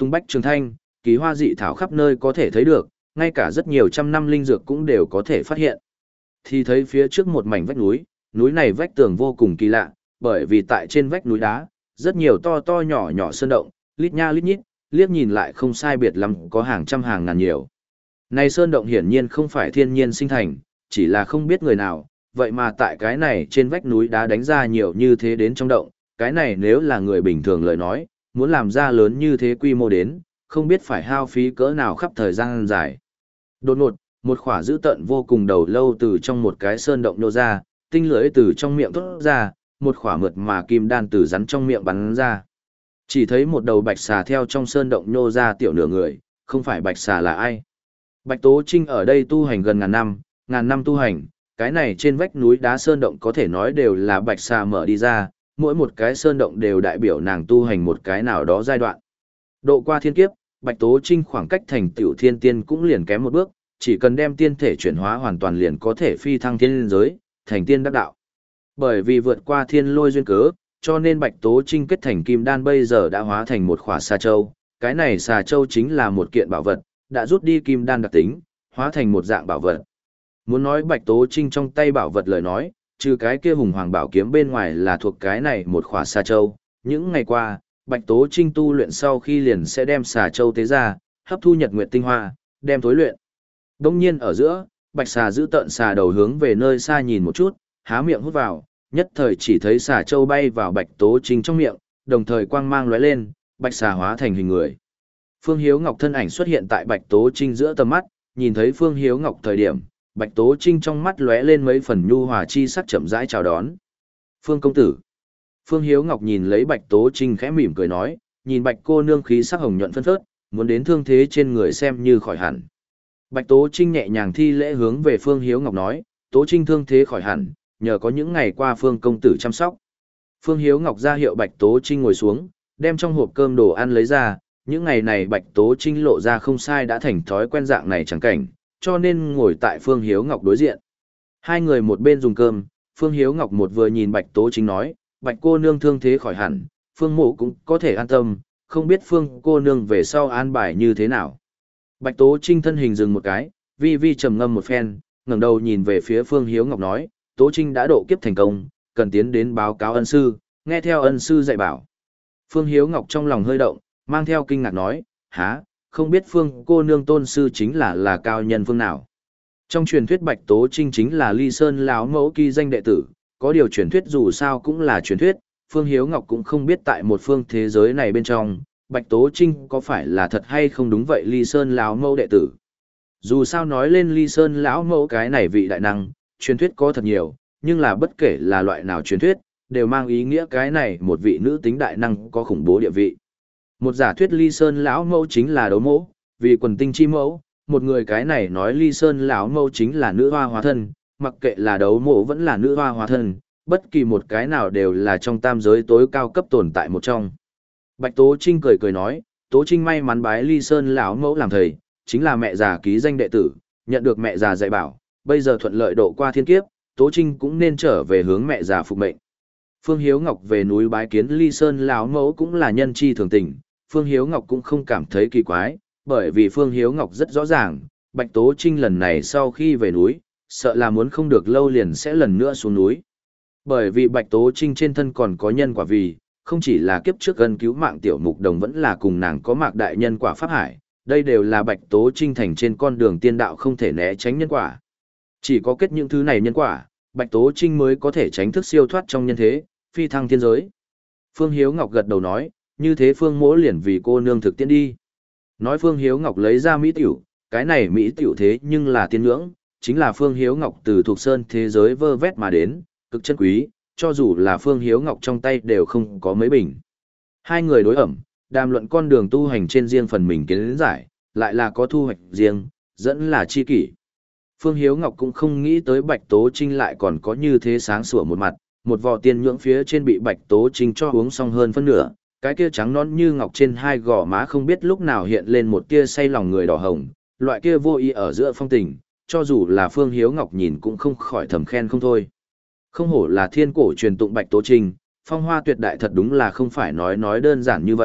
Tung bách trường thanh, kỳ hoa dị thảo khắp nơi có thể thấy được, ngay cả rất nhiều trăm năm linh dược cũng đều có thể phát hiện. Thì thấy phía trước một mảnh vách núi, núi này vách tường vô cùng kỳ lạ, bởi vì tại trên vách núi đá, rất nhiều to to nhỏ nhỏ sơn động, lít nha lít nhít, liếc nhìn lại không sai biệt lắm có hàng trăm hàng ngàn nhiều. Này sơn động hiển nhiên không phải thiên nhiên sinh thành, chỉ là không biết người nào, vậy mà tại cái này trên vách núi đá đánh ra nhiều như thế đến trong động, cái này nếu là người bình thường lời nói, muốn làm ra lớn như thế quy mô đến, không biết phải hao phí cỡ nào khắp thời gian dài. Đột ngột, một khỏa dữ tợn vô cùng đầu lâu từ trong một cái sơn động nô ra, tinh lưỡi từ trong miệng thốt ra, một khỏa mượt mà kim đan từ rắn trong miệng bắn ra. Chỉ thấy một đầu bạch xà theo trong sơn động nô ra tiểu nửa người, không phải bạch xà là ai. Bạch Tố Trinh ở đây tu hành gần ngàn năm, ngàn năm tu hành, cái này trên vách núi đá sơn động có thể nói đều là bạch xà mở đi ra, mỗi một cái sơn động đều đại biểu nàng tu hành một cái nào đó giai đoạn. Độ qua thiên kiếp, Bạch Tố Trinh khoảng cách thành tiểu thiên tiên cũng liền kém một bước, chỉ cần đem tiên thể chuyển hóa hoàn toàn liền có thể phi thăng thiên giới, thành tiên đắc đạo. Bởi vì vượt qua thiên lôi duyên cớ, cho nên Bạch Tố Trinh kết thành kim đan bây giờ đã hóa thành một khỏa xà châu, cái này xà châu chính là một kiện bảo vật, đã rút đi kim đan đặc tính, hóa thành một dạng bảo vật. Muốn nói Bạch Tố Trinh trong tay bảo vật lời nói, trừ cái kia hùng hoàng bảo kiếm bên ngoài là thuộc cái này một khỏa xà châu. Những ngày qua, Bạch Tố Trinh tu luyện sau khi liền sẽ đem xà châu tế ra, hấp thu nhật nguyệt tinh hoa, đem tối luyện. Đông nhiên ở giữa, Bạch xà giữ tợn xà đầu hướng về nơi xa nhìn một chút, há miệng hút vào, nhất thời chỉ thấy xà châu bay vào Bạch Tố Trinh trong miệng, đồng thời quang mang lóe lên, Bạch xà hóa thành hình người. Phương Hiếu Ngọc thân ảnh xuất hiện tại Bạch Tố Trinh giữa tầm mắt, nhìn thấy Phương Hiếu Ngọc thời điểm, Bạch Tố Trinh trong mắt lóe lên mấy phần nhu hòa chi sắc chậm rãi chào đón. Phương công tử. Phương Hiếu Ngọc nhìn lấy Bạch Tố Trinh khẽ mỉm cười nói, nhìn Bạch cô nương khí sắc hồng nhuận phân phớt, muốn đến thương thế trên người xem như khỏi hẳn. Bạch Tố Trinh nhẹ nhàng thi lễ hướng về Phương Hiếu Ngọc nói, Tố Trinh thương thế khỏi hẳn, nhờ có những ngày qua Phương công tử chăm sóc. Phương Hiếu Ngọc ra hiệu Bạch Tố Trinh ngồi xuống, đem trong hộp cơm đồ ăn lấy ra, những ngày này Bạch Tố Trinh lộ ra không sai đã thành thói quen dạng này chẳng cảnh, cho nên ngồi tại Phương Hiếu Ngọc đối diện. Hai người một bên dùng cơm, Phương Hiếu Ngọc một vừa nhìn Bạch Tố Trinh nói, Bạch cô nương thương thế khỏi hẳn, Phương mộ cũng có thể an tâm, không biết Phương cô nương về sau an bài như thế nào. Bạch Tố Trinh thân hình dừng một cái, vi vi trầm ngâm một phen, ngẩng đầu nhìn về phía Phương Hiếu Ngọc nói, Tố Trinh đã độ kiếp thành công, cần tiến đến báo cáo ân sư, nghe theo ân sư dạy bảo. Phương Hiếu Ngọc trong lòng hơi động, mang theo kinh ngạc nói, há, không biết Phương cô nương tôn sư chính là là cao nhân phương nào. Trong truyền thuyết Bạch Tố Trinh chính là Ly Sơn lão mẫu kỳ danh đệ tử, có điều truyền thuyết dù sao cũng là truyền thuyết, Phương Hiếu Ngọc cũng không biết tại một phương thế giới này bên trong, Bạch Tố Trinh có phải là thật hay không đúng vậy Ly Sơn lão mẫu đệ tử. Dù sao nói lên Ly Sơn lão mẫu cái này vị đại năng, truyền thuyết có thật nhiều, nhưng là bất kể là loại nào truyền thuyết, đều mang ý nghĩa cái này một vị nữ tính đại năng có khủng bố địa vị. Một giả thuyết Ly Sơn lão mẫu chính là đấu mẫu, vì quần tinh chi mẫu, một người cái này nói Ly Sơn lão mẫu chính là nữ hoa hóa thân, mặc kệ là đấu mẫu vẫn là nữ hoa hóa thân, bất kỳ một cái nào đều là trong tam giới tối cao cấp tồn tại một trong. Bạch Tố Trinh cười cười nói, Tố Trinh may mắn bái Ly Sơn lão mẫu làm thầy, chính là mẹ già ký danh đệ tử, nhận được mẹ già dạy bảo, bây giờ thuận lợi độ qua thiên kiếp, Tố Trinh cũng nên trở về hướng mẹ già phục mệnh. Phương Hiếu Ngọc về núi bái kiến Ly Sơn lão mẫu cũng là nhân chi thường tình, Phương Hiếu Ngọc cũng không cảm thấy kỳ quái, bởi vì Phương Hiếu Ngọc rất rõ ràng, Bạch Tố Trinh lần này sau khi về núi, sợ là muốn không được lâu liền sẽ lần nữa xuống núi. Bởi vì Bạch Tố Trinh trên thân còn có nhân quả vì, không chỉ là kiếp trước gần cứu mạng tiểu mục đồng vẫn là cùng nàng có mạc đại nhân quả pháp hải, đây đều là Bạch Tố Trinh thành trên con đường tiên đạo không thể né tránh nhân quả. Chỉ có kết những thứ này nhân quả, Bạch Tố Trinh mới có thể tránh thức siêu thoát trong nhân thế, phi thăng thiên giới. Phương Hiếu Ngọc gật đầu nói, như thế Phương mỗ liền vì cô nương thực tiễn đi. Nói Phương Hiếu Ngọc lấy ra mỹ tiểu, cái này mỹ tiểu thế nhưng là tiên ngưỡng, chính là Phương Hiếu Ngọc từ thuộc sơn thế giới vơ vét mà đến, cực chân quý, cho dù là Phương Hiếu Ngọc trong tay đều không có mấy bình. Hai người đối ẩm, đàm luận con đường tu hành trên riêng phần mình kiến giải, lại là có thu hoạch riêng, dẫn là chi kỷ. Phương Hiếu Ngọc cũng không nghĩ tới Bạch Tố Trinh lại còn có như thế sáng sủa một mặt, một vò tiên nhưỡng phía trên bị Bạch Tố Trinh cho uống xong hơn phân nửa, cái kia trắng nõn như ngọc trên hai gò má không biết lúc nào hiện lên một tia say lòng người đỏ hồng, loại kia vô ý ở giữa phong tình, cho dù là Phương Hiếu Ngọc nhìn cũng không khỏi thầm khen không thôi. Không hổ là thiên cổ truyền tụng Bạch Tố Trinh, phong hoa tuyệt đại thật đúng là không phải nói nói đơn giản như vậy,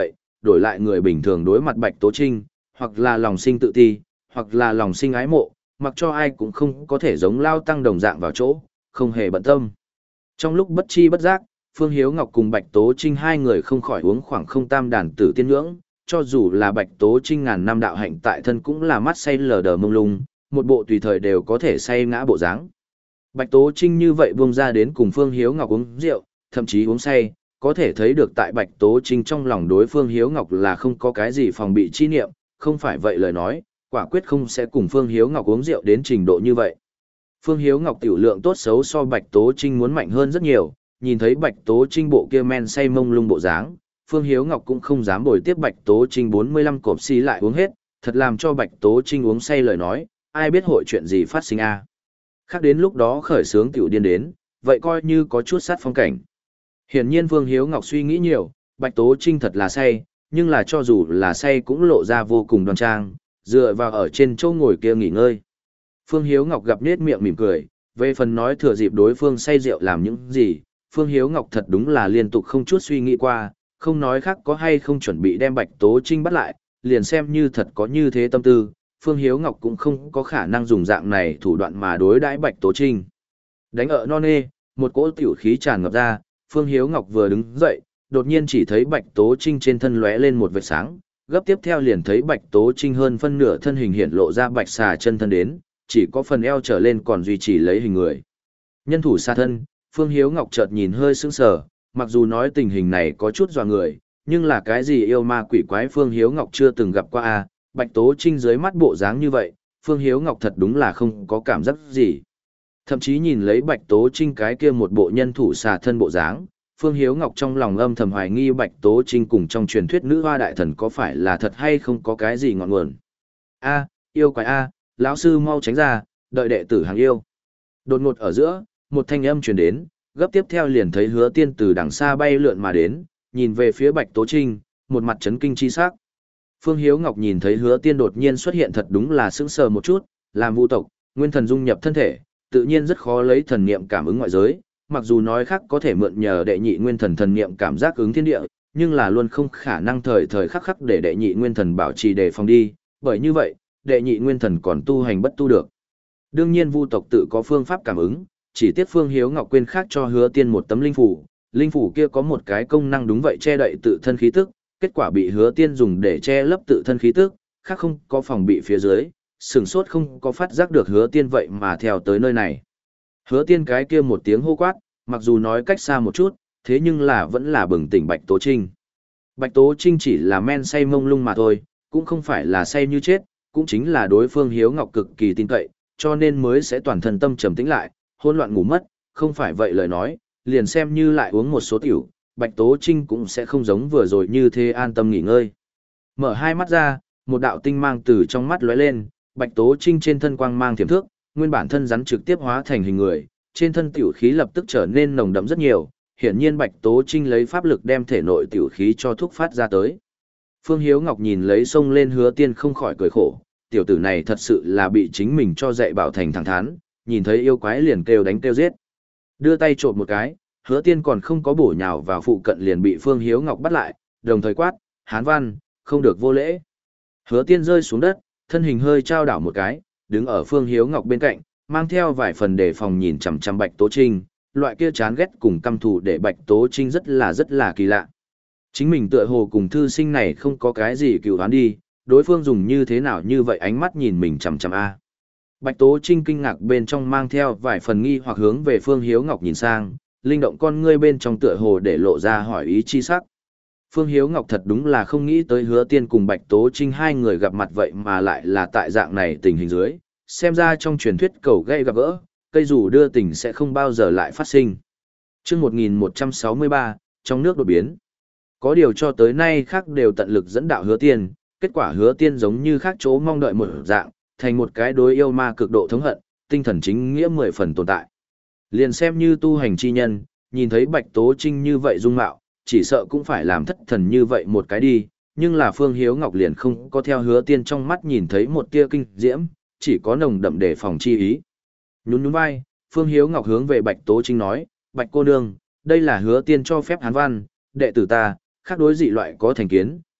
đổi lại người bình thường đối mặt Bạch Tố Trinh, hoặc là lòng sinh tự ti, hoặc là lòng sinh ái mộ, mặc cho ai cũng không có thể giống Lao Tăng đồng dạng vào chỗ, không hề bận tâm. Trong lúc bất chi bất giác, Phương Hiếu Ngọc cùng Bạch Tố Trinh hai người không khỏi uống khoảng không tam đàn tử tiên nhưỡng, cho dù là Bạch Tố Trinh ngàn năm đạo hạnh tại thân cũng là mắt say lờ đờ mông lung, một bộ tùy thời đều có thể say ngã bộ dáng. Bạch Tố Trinh như vậy buông ra đến cùng Phương Hiếu Ngọc uống rượu, thậm chí uống say, có thể thấy được tại Bạch Tố Trinh trong lòng đối Phương Hiếu Ngọc là không có cái gì phòng bị chi niệm, không phải vậy lời nói, quả quyết không sẽ cùng Phương Hiếu Ngọc uống rượu đến trình độ như vậy. Phương Hiếu Ngọc tiểu lượng tốt xấu so Bạch Tố Trinh muốn mạnh hơn rất nhiều, nhìn thấy Bạch Tố Trinh bộ kia men say mông lung bộ dáng, Phương Hiếu Ngọc cũng không dám bồi tiếp Bạch Tố Trinh bốn mươi lăm cộp xì lại uống hết, thật làm cho Bạch Tố Trinh uống say lời nói, ai biết hội chuyện gì phát sinh a. Khác đến lúc đó khởi sướng tiểu điên đến, vậy coi như có chút sát phong cảnh. Hiển nhiên Phương Hiếu Ngọc suy nghĩ nhiều, Bạch Tố Trinh thật là say, nhưng là cho dù là say cũng lộ ra vô cùng đoan trang, dựa vào ở trên chỗ ngồi kia nghỉ ngơi. Phương Hiếu Ngọc gặp nết miệng mỉm cười, về phần nói thừa dịp đối phương say rượu làm những gì, Phương Hiếu Ngọc thật đúng là liên tục không chút suy nghĩ qua, không nói khác có hay không chuẩn bị đem Bạch Tố Trinh bắt lại, liền xem như thật có như thế tâm tư, Phương Hiếu Ngọc cũng không có khả năng dùng dạng này thủ đoạn mà đối đãi Bạch Tố Trinh. Đánh ở non nê, một cỗ tiểu khí tràn ngập ra, Phương Hiếu Ngọc vừa đứng dậy, đột nhiên chỉ thấy Bạch Tố Trinh trên thân lóe lên một vệt sáng, gấp tiếp theo liền thấy Bạch Tố Trinh hơn phân nửa thân hình hiện lộ ra bạch xà chân thân đến, chỉ có phần eo trở lên còn duy trì lấy hình người. Nhân thủ xa thân, Phương Hiếu Ngọc chợt nhìn hơi sững sờ, mặc dù nói tình hình này có chút dọa người, nhưng là cái gì yêu ma quỷ quái Phương Hiếu Ngọc chưa từng gặp qua a, Bạch Tố Trinh dưới mắt bộ dáng như vậy, Phương Hiếu Ngọc thật đúng là không có cảm giác gì. Thậm chí nhìn lấy Bạch Tố Trinh cái kia một bộ nhân thủ xà thân bộ dáng, Phương Hiếu Ngọc trong lòng âm thầm hoài nghi Bạch Tố Trinh cùng trong truyền thuyết nữ hoa đại thần có phải là thật hay không có cái gì ngọn nguồn. A, yêu quái a, lão sư mau tránh ra, đợi đệ tử hàng yêu. Đột ngột ở giữa, một thanh âm truyền đến, gấp tiếp theo liền thấy Hứa Tiên từ đằng xa bay lượn mà đến, nhìn về phía Bạch Tố Trinh, một mặt chấn kinh chi sắc. Phương Hiếu Ngọc nhìn thấy Hứa Tiên đột nhiên xuất hiện thật đúng là sững sờ một chút, làm vu tộc, nguyên thần dung nhập thân thể, tự nhiên rất khó lấy thần niệm cảm ứng ngoại giới, mặc dù nói khác có thể mượn nhờ đệ nhị nguyên thần thần niệm cảm giác ứng thiên địa, nhưng là luôn không khả năng thời thời khắc khắc để đệ nhị nguyên thần bảo trì đề phòng đi, bởi như vậy, đệ nhị nguyên thần còn tu hành bất tu được. Đương nhiên vu tộc tự có phương pháp cảm ứng, chỉ tiếc Phương Hiếu Ngọc quên khác cho Hứa Tiên một tấm linh phủ, linh phủ kia có một cái công năng đúng vậy che đậy tự thân khí tức, kết quả bị Hứa Tiên dùng để che lấp tự thân khí tức, khác không có phòng bị phía dưới, sừng sốt không có phát giác được Hứa Tiên vậy mà theo tới nơi này. Hứa Tiên cái kia một tiếng hô quát, mặc dù nói cách xa một chút, thế nhưng là vẫn là bừng tỉnh Bạch Tố Trinh. Bạch Tố Trinh chỉ là men say mông lung mà thôi, cũng không phải là say như chết, cũng chính là đối phương Hiếu Ngọc cực kỳ tin cậy, cho nên mới sẽ toàn thân tâm trầm tĩnh lại, hỗn loạn ngủ mất, không phải vậy lời nói, liền xem như lại uống một số tiểu, Bạch Tố Trinh cũng sẽ không giống vừa rồi như thế an tâm nghỉ ngơi. Mở hai mắt ra, một đạo tinh mang từ trong mắt lóe lên, Bạch Tố Trinh trên thân quang mang thiểm thước, nguyên bản thân rắn trực tiếp hóa thành hình người, trên thân tiểu khí lập tức trở nên nồng đậm rất nhiều, hiển nhiên Bạch Tố Trinh lấy pháp lực đem thể nội tiểu khí cho thúc phát ra tới. Phương Hiếu Ngọc nhìn lấy xông lên Hứa Tiên không khỏi cười khổ, tiểu tử này thật sự là bị chính mình cho dạy bảo thành thẳng thắn, nhìn thấy yêu quái liền kêu đánh kêu giết. Đưa tay trộm một cái, Hứa Tiên còn không có bổ nhào vào phụ cận liền bị Phương Hiếu Ngọc bắt lại, đồng thời quát, Hán Văn, không được vô lễ. Hứa Tiên rơi xuống đất, thân hình hơi trao đảo một cái, đứng ở Phương Hiếu Ngọc bên cạnh, mang theo vài phần đề phòng nhìn chằm chằm Bạch Tố Trinh, loại kia chán ghét cùng căm thù để Bạch Tố Trinh rất là rất là kỳ lạ. Chính mình tựa hồ cùng thư sinh này không có cái gì cừu oán đi, đối phương dùng như thế nào như vậy ánh mắt nhìn mình chằm chằm a. Bạch Tố Trinh kinh ngạc bên trong mang theo vài phần nghi hoặc hướng về Phương Hiếu Ngọc nhìn sang, linh động con ngươi bên trong tựa hồ để lộ ra hỏi ý chi sắc. Phương Hiếu Ngọc thật đúng là không nghĩ tới Hứa Tiên cùng Bạch Tố Trinh hai người gặp mặt vậy mà lại là tại dạng này tình hình dưới, xem ra trong truyền thuyết cầu gây gặp gỡ, cây dù đưa tình sẽ không bao giờ lại phát sinh. Chương một nghìn một trăm sáu mươi ba, trong nước đột biến. Có điều cho tới nay khác đều tận lực dẫn đạo Hứa Tiên, kết quả Hứa Tiên giống như khác chỗ mong đợi một dạng, thành một cái đối yêu ma cực độ thống hận, tinh thần chính nghĩa mười phần tồn tại. Liền xem như tu hành chi nhân, nhìn thấy Bạch Tố Trinh như vậy dung mạo, chỉ sợ cũng phải làm thất thần như vậy một cái đi, nhưng là Phương Hiếu Ngọc liền không có theo Hứa Tiên trong mắt nhìn thấy một tia kinh diễm, chỉ có nồng đậm đề phòng chi ý. Nhún nhún vai, Phương Hiếu Ngọc hướng về Bạch Tố Trinh nói, Bạch cô nương, đây là Hứa Tiên cho phép Hán Văn, đệ tử ta, khác đối dị loại có thành kiến,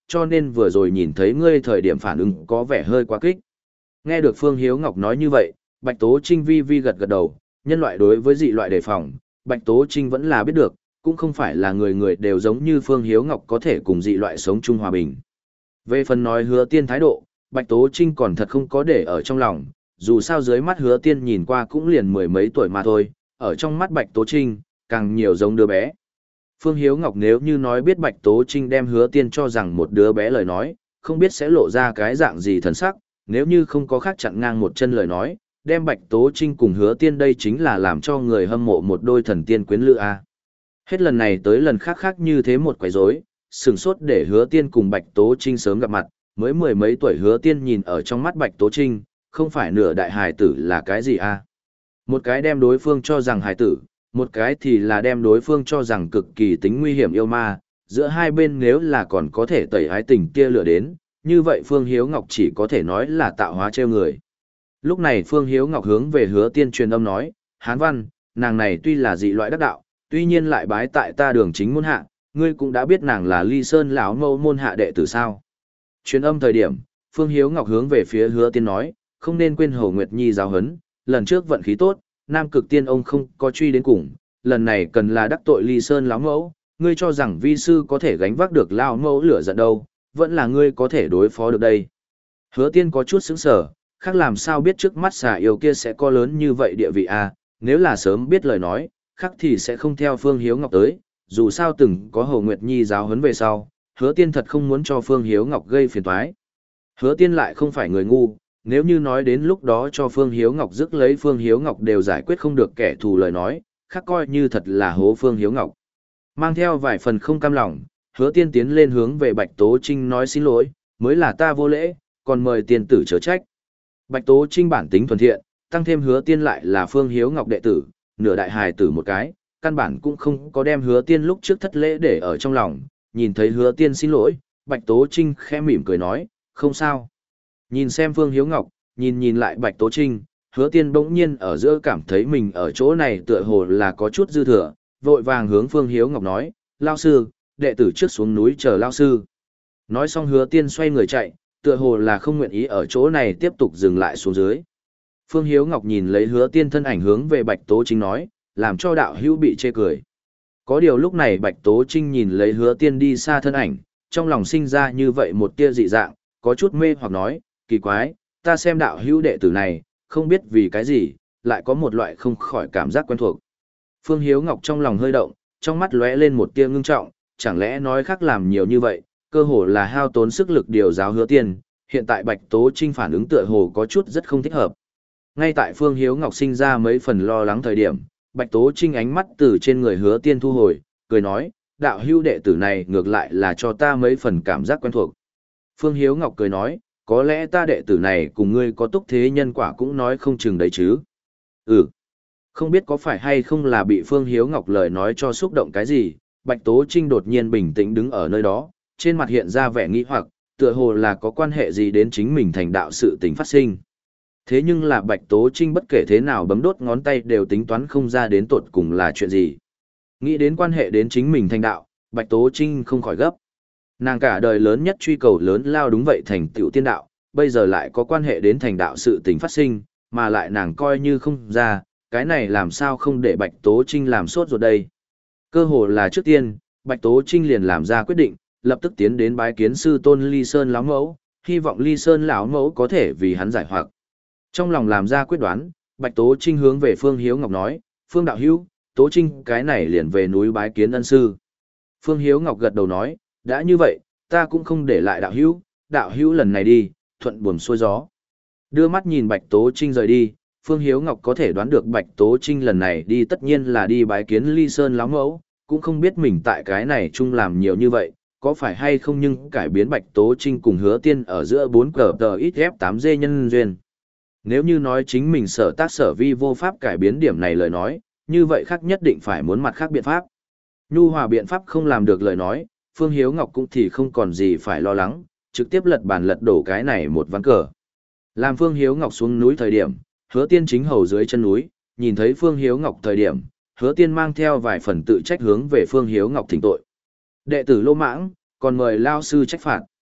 cho nên vừa rồi nhìn thấy ngươi thời điểm phản ứng có vẻ hơi quá kích. Nghe được Phương Hiếu Ngọc nói như vậy, Bạch Tố Trinh vi vi gật gật đầu, nhân loại đối với dị loại đề phòng, Bạch Tố Trinh vẫn là biết được, cũng không phải là người người đều giống như Phương Hiếu Ngọc có thể cùng dị loại sống chung hòa bình. Về phần nói Hứa Tiên thái độ, Bạch Tố Trinh còn thật không có để ở trong lòng, dù sao dưới mắt Hứa Tiên nhìn qua cũng liền mười mấy tuổi mà thôi, ở trong mắt Bạch Tố Trinh, càng nhiều giống đứa bé. Phương Hiếu Ngọc nếu như nói biết Bạch Tố Trinh đem Hứa Tiên cho rằng một đứa bé lời nói, không biết sẽ lộ ra cái dạng gì thần sắc, nếu như không có khác chặn ngang một chân lời nói, đem Bạch Tố Trinh cùng Hứa Tiên đây chính là làm cho người hâm mộ một đôi thần tiên quyến lữ a. Hết lần này tới lần khác khác như thế một quấy rối, sừng sốt để Hứa Tiên cùng Bạch Tố Trinh sớm gặp mặt, mới mười mấy tuổi Hứa Tiên nhìn ở trong mắt Bạch Tố Trinh, không phải nửa đại hài tử là cái gì a? Một cái đem đối phương cho rằng hài tử, một cái thì là đem đối phương cho rằng cực kỳ tính nguy hiểm yêu ma, giữa hai bên nếu là còn có thể tẩy hái tình kia lửa đến, như vậy Phương Hiếu Ngọc chỉ có thể nói là tạo hóa trêu người. Lúc này Phương Hiếu Ngọc hướng về Hứa Tiên truyền âm nói, Hán Văn, nàng này tuy là dị loại đắc đạo, tuy nhiên lại bái tại ta đường chính môn hạ, ngươi cũng đã biết nàng là Ly Sơn lão mâu môn hạ đệ tử sao. Truyền âm thời điểm, Phương Hiếu Ngọc hướng về phía Hứa Tiên nói, không nên quên Hồ Nguyệt Nhi giáo huấn, lần trước vận khí tốt, Nam Cực Tiên ông không có truy đến cùng, lần này cần là đắc tội Ly Sơn lão mẫu, ngươi cho rằng vi sư có thể gánh vác được lão mẫu lửa giận đâu, vẫn là ngươi có thể đối phó được đây. Hứa Tiên có chút sững sờ, khác làm sao biết trước mắt xà yêu kia sẽ có lớn như vậy địa vị à, nếu là sớm biết lời nói, khác thì sẽ không theo Phương Hiếu Ngọc tới, dù sao từng có Hồ Nguyệt Nhi giáo huấn về sau, Hứa Tiên thật không muốn cho Phương Hiếu Ngọc gây phiền toái. Hứa Tiên lại không phải người ngu, nếu như nói đến lúc đó cho Phương Hiếu Ngọc rước lấy Phương Hiếu Ngọc đều giải quyết không được kẻ thù lời nói, khác coi như thật là hố Phương Hiếu Ngọc. Mang theo vài phần không cam lòng, Hứa Tiên tiến lên hướng về Bạch Tố Trinh nói xin lỗi, mới là ta vô lễ, còn mời tiên tử chớ trách. Bạch Tố Trinh bản tính thuần thiện, tăng thêm Hứa Tiên lại là Phương Hiếu Ngọc đệ tử, nửa đại hài tử một cái, căn bản cũng không có đem Hứa Tiên lúc trước thất lễ để ở trong lòng, nhìn thấy Hứa Tiên xin lỗi, Bạch Tố Trinh khẽ mỉm cười nói, không sao. Nhìn xem Phương Hiếu Ngọc, nhìn nhìn lại Bạch Tố Trinh, Hứa Tiên bỗng nhiên ở giữa cảm thấy mình ở chỗ này tựa hồ là có chút dư thừa, vội vàng hướng Phương Hiếu Ngọc nói, lao sư, đệ tử trước xuống núi chờ lao sư. Nói xong Hứa Tiên xoay người chạy, tựa hồ là không nguyện ý ở chỗ này tiếp tục dừng lại xuống dưới. Phương Hiếu Ngọc nhìn lấy Hứa Tiên thân ảnh hướng về Bạch Tố Trinh nói, làm cho đạo hữu bị chê cười. Có điều lúc này Bạch Tố Trinh nhìn lấy Hứa Tiên đi xa thân ảnh, trong lòng sinh ra như vậy một tia dị dạng, có chút mê hoặc nói, kỳ quái, ta xem đạo hữu đệ tử này, không biết vì cái gì, lại có một loại không khỏi cảm giác quen thuộc. Phương Hiếu Ngọc trong lòng hơi động, trong mắt lóe lên một tia ngưng trọng, chẳng lẽ nói khác làm nhiều như vậy, cơ hồ là hao tốn sức lực điều giáo Hứa Tiên, hiện tại Bạch Tố Trinh phản ứng tựa hồ có chút rất không thích hợp. Ngay tại Phương Hiếu Ngọc sinh ra mấy phần lo lắng thời điểm, Bạch Tố Trinh ánh mắt từ trên người Hứa Tiên thu hồi, cười nói, đạo hữu đệ tử này ngược lại là cho ta mấy phần cảm giác quen thuộc. Phương Hiếu Ngọc cười nói, có lẽ ta đệ tử này cùng ngươi có túc thế nhân quả cũng nói không chừng đấy chứ. Ừ, không biết có phải hay không là bị Phương Hiếu Ngọc lời nói cho xúc động cái gì, Bạch Tố Trinh đột nhiên bình tĩnh đứng ở nơi đó, trên mặt hiện ra vẻ nghi hoặc, tựa hồ là có quan hệ gì đến chính mình thành đạo sự tình phát sinh. Thế nhưng là Bạch Tố Trinh bất kể thế nào bấm đốt ngón tay đều tính toán không ra đến tột cùng là chuyện gì. Nghĩ đến quan hệ đến chính mình thành đạo, Bạch Tố Trinh không khỏi gấp. Nàng cả đời lớn nhất truy cầu lớn lao đúng vậy thành tựu tiên đạo, bây giờ lại có quan hệ đến thành đạo sự tình phát sinh, mà lại nàng coi như không ra, cái này làm sao không để Bạch Tố Trinh làm sốt ruột đây. Cơ hồ là trước tiên, Bạch Tố Trinh liền làm ra quyết định, lập tức tiến đến bái kiến sư tôn Ly Sơn lão mẫu, hy vọng Ly Sơn lão mẫu có thể vì hắn giải hoặc. Trong lòng làm ra quyết đoán, Bạch Tố Trinh hướng về Phương Hiếu Ngọc nói, Phương đạo hữu, Tố Trinh cái này liền về núi bái kiến ân sư. Phương Hiếu Ngọc gật đầu nói, đã như vậy, ta cũng không để lại đạo hữu, đạo hữu lần này đi, thuận buồm xuôi gió. Đưa mắt nhìn Bạch Tố Trinh rời đi, Phương Hiếu Ngọc có thể đoán được Bạch Tố Trinh lần này đi tất nhiên là đi bái kiến Ly Sơn lão mẫu, cũng không biết mình tại cái này chung làm nhiều như vậy, có phải hay không nhưng cải biến Bạch Tố Trinh cùng Hứa Tiên ở giữa bốn cờ tờ ít ép tám dê nhân duyên. Nếu như nói chính mình sở tác sở vi vô pháp cải biến điểm này lời nói, như vậy khác nhất định phải muốn mặt khác biện pháp. Nhu hòa biện pháp không làm được lời nói, Phương Hiếu Ngọc cũng thì không còn gì phải lo lắng, trực tiếp lật bàn lật đổ cái này một ván cờ. Làm Phương Hiếu Ngọc xuống núi thời điểm, Hứa Tiên chính hầu dưới chân núi, nhìn thấy Phương Hiếu Ngọc thời điểm, Hứa Tiên mang theo vài phần tự trách hướng về Phương Hiếu Ngọc thỉnh tội. Đệ tử lô mãng, còn mời lao sư trách phạt.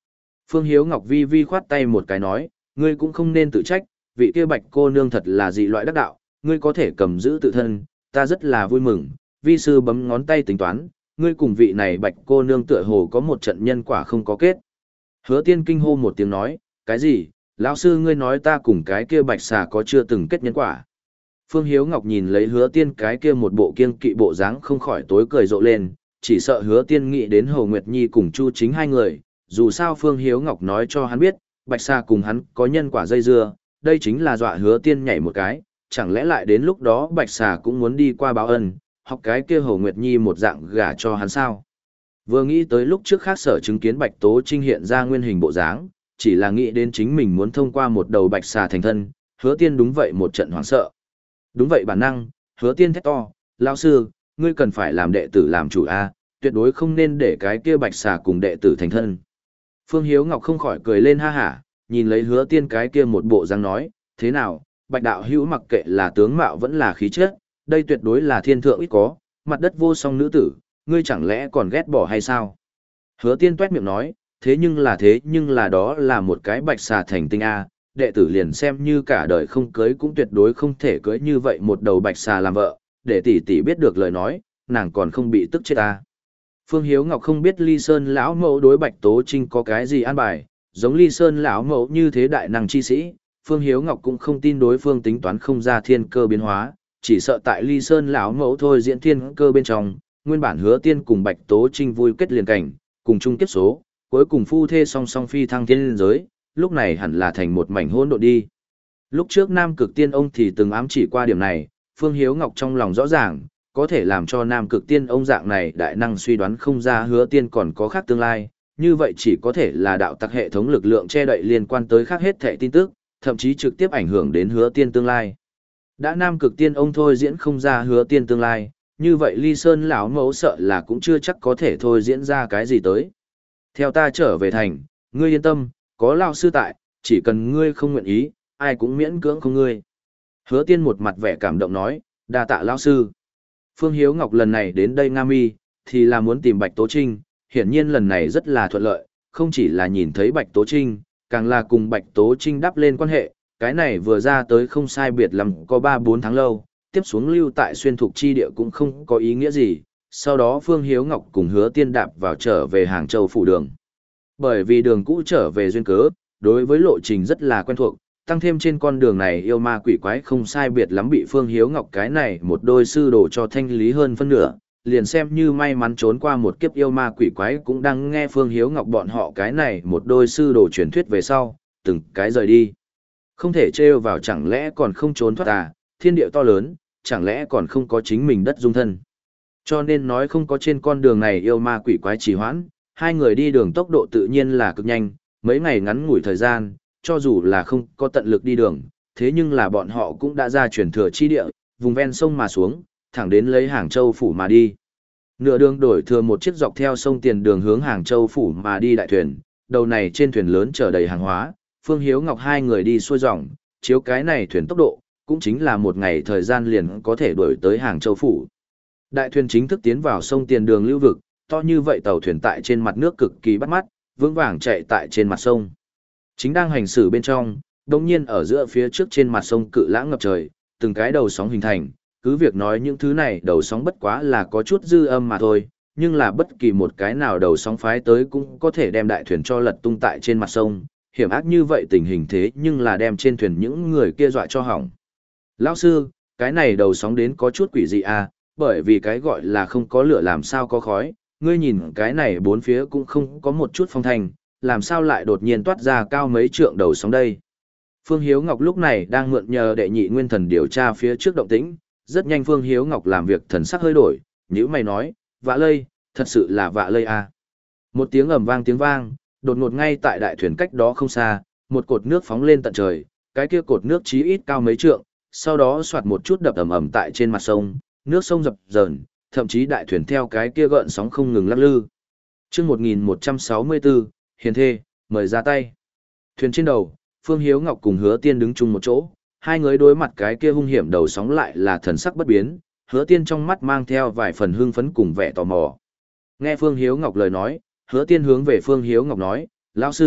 Phương Hiếu Ngọc vi vi khoát tay một cái nói, ngươi cũng không nên tự trách, vị kia bạch cô nương thật là dị loại đắc đạo, ngươi có thể cầm giữ tự thân, ta rất là vui mừng. Vi sư bấm ngón tay tính toán, ngươi cùng vị này bạch cô nương tựa hồ có một trận nhân quả không có kết. Hứa Tiên kinh hô một tiếng nói, cái gì, lão sư ngươi nói ta cùng cái kia bạch xà có chưa từng kết nhân quả. Phương Hiếu Ngọc nhìn lấy Hứa Tiên cái kia một bộ kiêng kỵ bộ dáng không khỏi tối cười rộ lên, chỉ sợ Hứa Tiên nghĩ đến Hồ Nguyệt Nhi cùng Chu Chính hai người, dù sao Phương Hiếu Ngọc nói cho hắn biết, bạch xà cùng hắn có nhân quả dây dưa, đây chính là dọa Hứa Tiên nhảy một cái, chẳng lẽ lại đến lúc đó bạch xà cũng muốn đi qua báo ân, học cái kia Hồ Nguyệt Nhi một dạng gả cho hắn sao. Vừa nghĩ tới lúc trước khác sở chứng kiến Bạch Tố Trinh hiện ra nguyên hình bộ dáng, chỉ là nghĩ đến chính mình muốn thông qua một đầu bạch xà thành thân, Hứa Tiên đúng vậy một trận hoảng sợ. Đúng vậy bản năng, Hứa Tiên thét to, lão sư, ngươi cần phải làm đệ tử làm chủ a, tuyệt đối không nên để cái kia bạch xà cùng đệ tử thành thân. Phương Hiếu Ngọc không khỏi cười lên ha hả, nhìn lấy Hứa Tiên cái kia một bộ dáng nói, thế nào, Bạch đạo hữu mặc kệ là tướng mạo vẫn là khí chất, đây tuyệt đối là thiên thượng ít có, mặt đất vô song nữ tử, ngươi chẳng lẽ còn ghét bỏ hay sao? Hứa Tiên tuét miệng nói, thế nhưng là thế nhưng là đó là một cái bạch xà thành tinh A, đệ tử liền xem như cả đời không cưới cũng tuyệt đối không thể cưới như vậy một đầu bạch xà làm vợ, để tỷ tỷ biết được lời nói, nàng còn không bị tức chết A. Phương Hiếu Ngọc không biết Ly Sơn lão mẫu đối Bạch Tố Trinh có cái gì an bài, giống Ly Sơn lão mẫu như thế đại năng chi sĩ, Phương Hiếu Ngọc cũng không tin đối phương tính toán không ra thiên cơ biến hóa, chỉ sợ tại Ly Sơn lão mẫu thôi diễn thiên cơ bên trong, nguyên bản Hứa Tiên cùng Bạch Tố Trinh vui kết liền cảnh, cùng chung kiếp số, cuối cùng phu thê song song phi thăng thiên giới, lúc này hẳn là thành một mảnh hỗn độn đi. Lúc trước Nam Cực Tiên ông thì từng ám chỉ qua điểm này, Phương Hiếu Ngọc trong lòng rõ ràng, có thể làm cho Nam Cực Tiên ông dạng này đại năng suy đoán không ra Hứa Tiên còn có khác tương lai, như vậy chỉ có thể là đạo tặc hệ thống lực lượng che đậy liên quan tới khác hết thảy tin tức, thậm chí trực tiếp ảnh hưởng đến Hứa Tiên tương lai. Đã Nam Cực Tiên ông thôi diễn không ra Hứa Tiên tương lai, như vậy Ly Sơn lão mẫu sợ là cũng chưa chắc có thể thôi diễn ra cái gì tới. Theo ta trở về thành, ngươi yên tâm, có lão sư tại, chỉ cần ngươi không nguyện ý, ai cũng miễn cưỡng không ngươi. Hứa Tiên một mặt vẻ cảm động nói, đa tạ lão sư. Phương Hiếu Ngọc lần này đến đây Nga Mi, thì là muốn tìm Bạch Tố Trinh, hiển nhiên lần này rất là thuận lợi, không chỉ là nhìn thấy Bạch Tố Trinh, càng là cùng Bạch Tố Trinh đắp lên quan hệ, cái này vừa ra tới không sai biệt lắm có ba bốn tháng lâu, tiếp xuống lưu tại xuyên thục chi địa cũng không có ý nghĩa gì, sau đó Phương Hiếu Ngọc cùng Hứa Tiên đạp vào trở về Hàng Châu phủ đường. Bởi vì đường cũ trở về duyên cớ, đối với lộ trình rất là quen thuộc, tăng thêm trên con đường này yêu ma quỷ quái không sai biệt lắm bị Phương Hiếu Ngọc cái này một đôi sư đồ cho thanh lý hơn phân nửa, liền xem như may mắn trốn qua một kiếp yêu ma quỷ quái cũng đang nghe Phương Hiếu Ngọc bọn họ cái này một đôi sư đồ truyền thuyết về sau, từng cái rời đi. Không thể trêu vào chẳng lẽ còn không trốn thoát à, thiên địa to lớn, chẳng lẽ còn không có chính mình đất dung thân. Cho nên nói không có trên con đường này yêu ma quỷ quái trì hoãn, hai người đi đường tốc độ tự nhiên là cực nhanh, mấy ngày ngắn ngủi thời gian, cho dù là không có tận lực đi đường, thế nhưng là bọn họ cũng đã ra chuyển thừa chi địa, vùng ven sông mà xuống, thẳng đến lấy Hàng Châu phủ mà đi. Nửa đường đổi thừa một chiếc dọc theo sông tiền đường hướng Hàng Châu phủ mà đi đại thuyền, đầu này trên thuyền lớn chở đầy hàng hóa, Phương Hiếu Ngọc hai người đi xuôi dòng, chiếu cái này thuyền tốc độ, cũng chính là một ngày thời gian liền có thể đuổi tới Hàng Châu phủ. Đại thuyền chính thức tiến vào sông tiền đường lưu vực, to như vậy tàu thuyền tại trên mặt nước cực kỳ bắt mắt, vững vàng chạy tại trên mặt sông. Chính đang hành xử bên trong, đồng nhiên ở giữa phía trước trên mặt sông cự lãng ngập trời, từng cái đầu sóng hình thành, cứ việc nói những thứ này đầu sóng bất quá là có chút dư âm mà thôi, nhưng là bất kỳ một cái nào đầu sóng phái tới cũng có thể đem đại thuyền cho lật tung tại trên mặt sông, hiểm ác như vậy tình hình thế nhưng là đem trên thuyền những người kia dọa cho hỏng. Lão sư, cái này đầu sóng đến có chút quỷ dị à, bởi vì cái gọi là không có lửa làm sao có khói, ngươi nhìn cái này bốn phía cũng không có một chút phong thanh, làm sao lại đột nhiên toát ra cao mấy trượng đầu sóng đây. Phương Hiếu Ngọc lúc này đang mượn nhờ đệ nhị nguyên thần điều tra phía trước động tĩnh, rất nhanh Phương Hiếu Ngọc làm việc thần sắc hơi đổi, nhữ mày nói, vạ lây, thật sự là vạ lây à. Một tiếng ầm vang tiếng vang, đột ngột ngay tại đại thuyền cách đó không xa, một cột nước phóng lên tận trời, cái kia cột nước chí ít cao mấy trượng, sau đó xoạt một chút đập ầm ầm tại trên mặt sông, nước sông dập dờn, thậm chí đại thuyền theo cái kia gợn sóng không ngừng lắc lư. Chương một nghìn một trăm sáu mươi bốn, Hiền thê, mời ra tay. Thuyền trên đầu, Phương Hiếu Ngọc cùng Hứa Tiên đứng chung một chỗ, hai người đối mặt cái kia hung hiểm đầu sóng lại là thần sắc bất biến, Hứa Tiên trong mắt mang theo vài phần hưng phấn cùng vẻ tò mò. Nghe Phương Hiếu Ngọc lời nói, Hứa Tiên hướng về Phương Hiếu Ngọc nói, lão sư,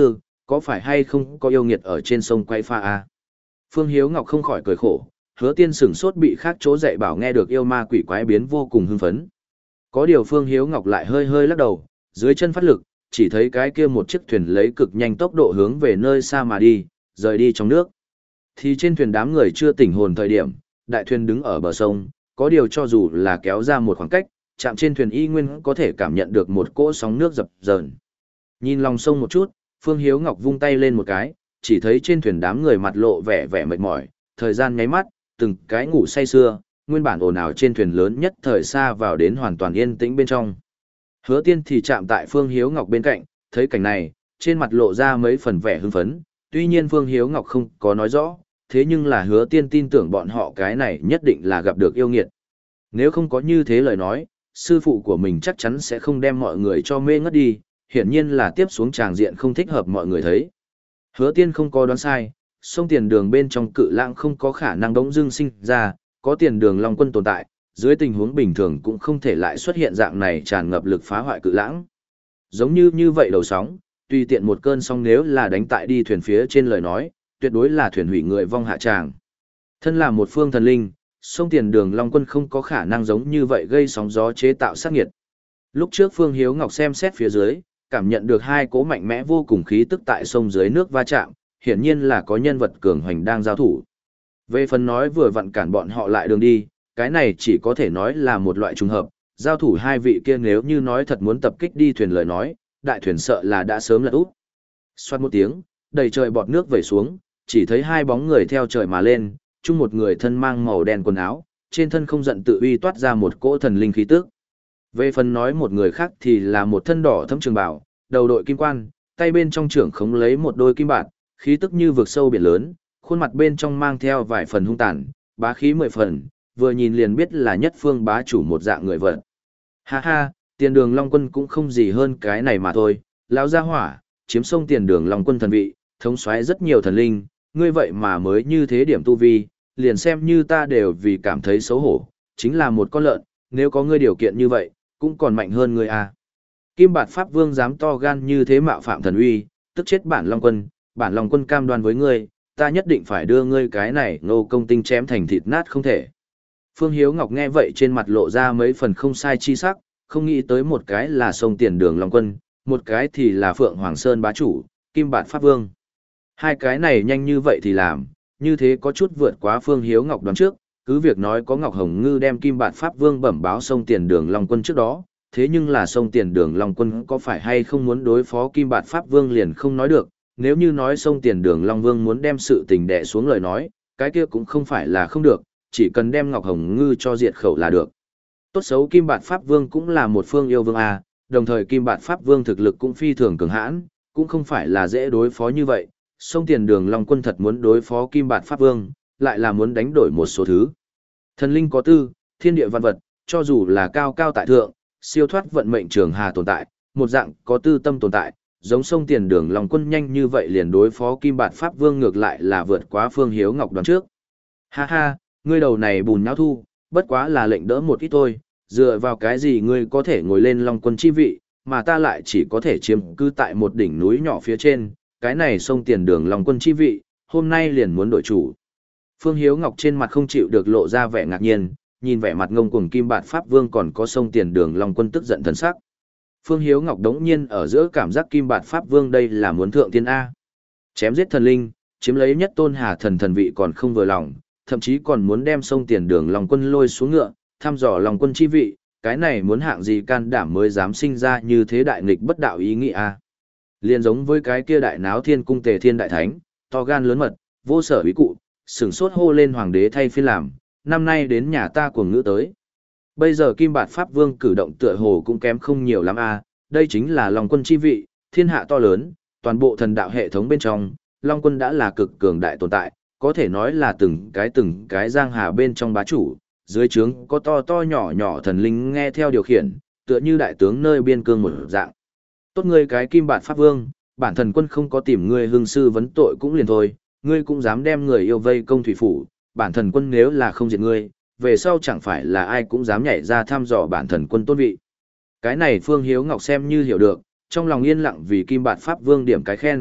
có phải hay không có yêu nghiệt ở trên sông quay pha à? Phương Hiếu Ngọc không khỏi cười khổ, Hứa Tiên sửng sốt bị khác chỗ dạy bảo nghe được yêu ma quỷ quái biến vô cùng hưng phấn. Có điều Phương Hiếu Ngọc lại hơi hơi lắc đầu, dưới chân phát lực, chỉ thấy cái kia một chiếc thuyền lấy cực nhanh tốc độ hướng về nơi xa mà đi, rời đi trong nước. Thì trên thuyền đám người chưa tỉnh hồn thời điểm, đại thuyền đứng ở bờ sông, có điều cho dù là kéo ra một khoảng cách, chạm trên thuyền y nguyên có thể cảm nhận được một cỗ sóng nước dập dờn. Nhìn lòng sông một chút, Phương Hiếu Ngọc vung tay lên một cái, chỉ thấy trên thuyền đám người mặt lộ vẻ vẻ mệt mỏi, thời gian nháy mắt, từng cái ngủ say sưa, nguyên bản ồn ào trên thuyền lớn nhất thời xa vào đến hoàn toàn yên tĩnh bên trong. Hứa Tiên thì chạm tại Phương Hiếu Ngọc bên cạnh, thấy cảnh này, trên mặt lộ ra mấy phần vẻ hưng phấn, tuy nhiên Phương Hiếu Ngọc không có nói rõ, thế nhưng là Hứa Tiên tin tưởng bọn họ cái này nhất định là gặp được yêu nghiệt. Nếu không có như thế lời nói, sư phụ của mình chắc chắn sẽ không đem mọi người cho mê ngất đi, hiển nhiên là tiếp xuống tràng diện không thích hợp mọi người thấy. Hứa Tiên không có đoán sai, sông tiền đường bên trong cự lãng không có khả năng đống dưng sinh ra, có tiền đường long quân tồn tại, dưới tình huống bình thường cũng không thể lại xuất hiện dạng này tràn ngập lực phá hoại cự lãng. Giống như như vậy đầu sóng, tùy tiện một cơn sóng nếu là đánh tại đi thuyền phía trên lời nói, tuyệt đối là thuyền hủy người vong hạ tràng. Thân là một phương thần linh, sông tiền đường long quân không có khả năng giống như vậy gây sóng gió chế tạo sát nghiệt. Lúc trước Phương Hiếu Ngọc xem xét phía dưới, cảm nhận được hai cỗ mạnh mẽ vô cùng khí tức tại sông dưới nước va chạm, hiển nhiên là có nhân vật cường hoành đang giao thủ. Về phần nói vừa vặn cản bọn họ lại đường đi, cái này chỉ có thể nói là một loại trùng hợp, giao thủ hai vị kia nếu như nói thật muốn tập kích đi thuyền lời nói, đại thuyền sợ là đã sớm lật úp. Xoát một tiếng, đầy trời bọt nước vẩy xuống, chỉ thấy hai bóng người theo trời mà lên, chung một người thân mang màu đen quần áo, trên thân không giận tự uy toát ra một cỗ thần linh khí tức. Về phần nói một người khác thì là một thân đỏ thẫm trường bào, đầu đội kim quan, tay bên trong trưởng khống lấy một đôi kim bạt, khí tức như vực sâu biển lớn, khuôn mặt bên trong mang theo vài phần hung tàn, bá khí mười phần, vừa nhìn liền biết là nhất phương bá chủ một dạng người vật. Ha ha, tiền đường Long Quân cũng không gì hơn cái này mà thôi, lão gia hỏa, chiếm sông tiền đường Long Quân thần vị, thống soái rất nhiều thần linh, ngươi vậy mà mới như thế điểm tu vi, liền xem như ta đều vì cảm thấy xấu hổ, chính là một con lợn, nếu có ngươi điều kiện như vậy, cũng còn mạnh hơn ngươi à. Kim Bạt Pháp Vương dám to gan như thế mạo phạm thần uy, tức chết bản Long Quân, bản Long Quân cam đoan với ngươi, ta nhất định phải đưa ngươi cái này nô công tinh chém thành thịt nát không thể. Phương Hiếu Ngọc nghe vậy trên mặt lộ ra mấy phần không sai chi sắc, không nghĩ tới một cái là sông tiền đường Long Quân, một cái thì là Phượng Hoàng Sơn bá chủ, Kim Bạt Pháp Vương. Hai cái này nhanh như vậy thì làm, như thế có chút vượt quá Phương Hiếu Ngọc đoán trước, cứ việc nói có Ngọc Hồng Ngư đem Kim Bạt Pháp Vương bẩm báo sông tiền đường Long Quân trước đó, thế nhưng là sông tiền đường Long Quân có phải hay không muốn đối phó Kim Bạt Pháp Vương liền không nói được, nếu như nói sông tiền đường Long Vương muốn đem sự tình đè xuống lời nói, cái kia cũng không phải là không được, chỉ cần đem Ngọc Hồng Ngư cho diệt khẩu là được. Tốt xấu Kim Bạt Pháp Vương cũng là một phương yêu vương à, đồng thời Kim Bạt Pháp Vương thực lực cũng phi thường cường hãn, cũng không phải là dễ đối phó như vậy, sông tiền đường Long Quân thật muốn đối phó Kim Bạt Pháp Vương, lại là muốn đánh đổi một số thứ. Thần linh có tư, thiên địa văn vật, cho dù là cao cao tại thượng, siêu thoát vận mệnh trường hà tồn tại, một dạng có tư tâm tồn tại, giống sông tiền đường Long Quân nhanh như vậy liền đối phó Kim Bạt Pháp Vương ngược lại là vượt quá Phương Hiếu Ngọc đoán trước. Ha ha, ngươi đầu này bùn nhão thu, bất quá là lệnh đỡ một ít thôi, dựa vào cái gì ngươi có thể ngồi lên Long Quân chi vị, mà ta lại chỉ có thể chiếm cư tại một đỉnh núi nhỏ phía trên, cái này sông tiền đường Long Quân chi vị, hôm nay liền muốn đổi chủ. Phương Hiếu Ngọc trên mặt không chịu được lộ ra vẻ ngạc nhiên, nhìn vẻ mặt ngông cuồng Kim Bạt Pháp Vương còn có sông tiền đường Long Quân tức giận thần sắc. Phương Hiếu Ngọc đống nhiên ở giữa cảm giác Kim Bạt Pháp Vương đây là muốn thượng tiên A. Chém giết thần linh, chiếm lấy nhất tôn hà thần thần vị còn không vừa lòng, thậm chí còn muốn đem sông tiền đường Long Quân lôi xuống ngựa, thăm dò Long Quân chi vị, cái này muốn hạng gì can đảm mới dám sinh ra như thế đại nghịch bất đạo ý nghĩ A. Liên giống với cái kia đại náo thiên cung tề thiên đại thánh, to gan lớn mật, vô sở ý cụ, sửng sốt hô lên hoàng đế thay phiên làm, năm nay đến nhà ta cuồng ngữ tới. Bây giờ Kim Bạt Pháp Vương cử động tựa hồ cũng kém không nhiều lắm a, đây chính là Long Quân chi vị, thiên hạ to lớn, toàn bộ thần đạo hệ thống bên trong, Long Quân đã là cực cường đại tồn tại, có thể nói là từng cái từng cái giang hà bên trong bá chủ, dưới trướng có to to nhỏ nhỏ thần linh nghe theo điều khiển, tựa như đại tướng nơi biên cương một dạng. Tốt ngươi cái Kim Bạt Pháp Vương, bản thần quân không có tìm ngươi hương sư vấn tội cũng liền thôi, ngươi cũng dám đem người yêu vây công thủy phủ, bản thần quân nếu là không diệt ngươi, về sau chẳng phải là ai cũng dám nhảy ra thăm dò bản thần quân tôn vị. Cái này Phương Hiếu Ngọc xem như hiểu được, trong lòng yên lặng vì Kim Bạt Pháp Vương điểm cái khen,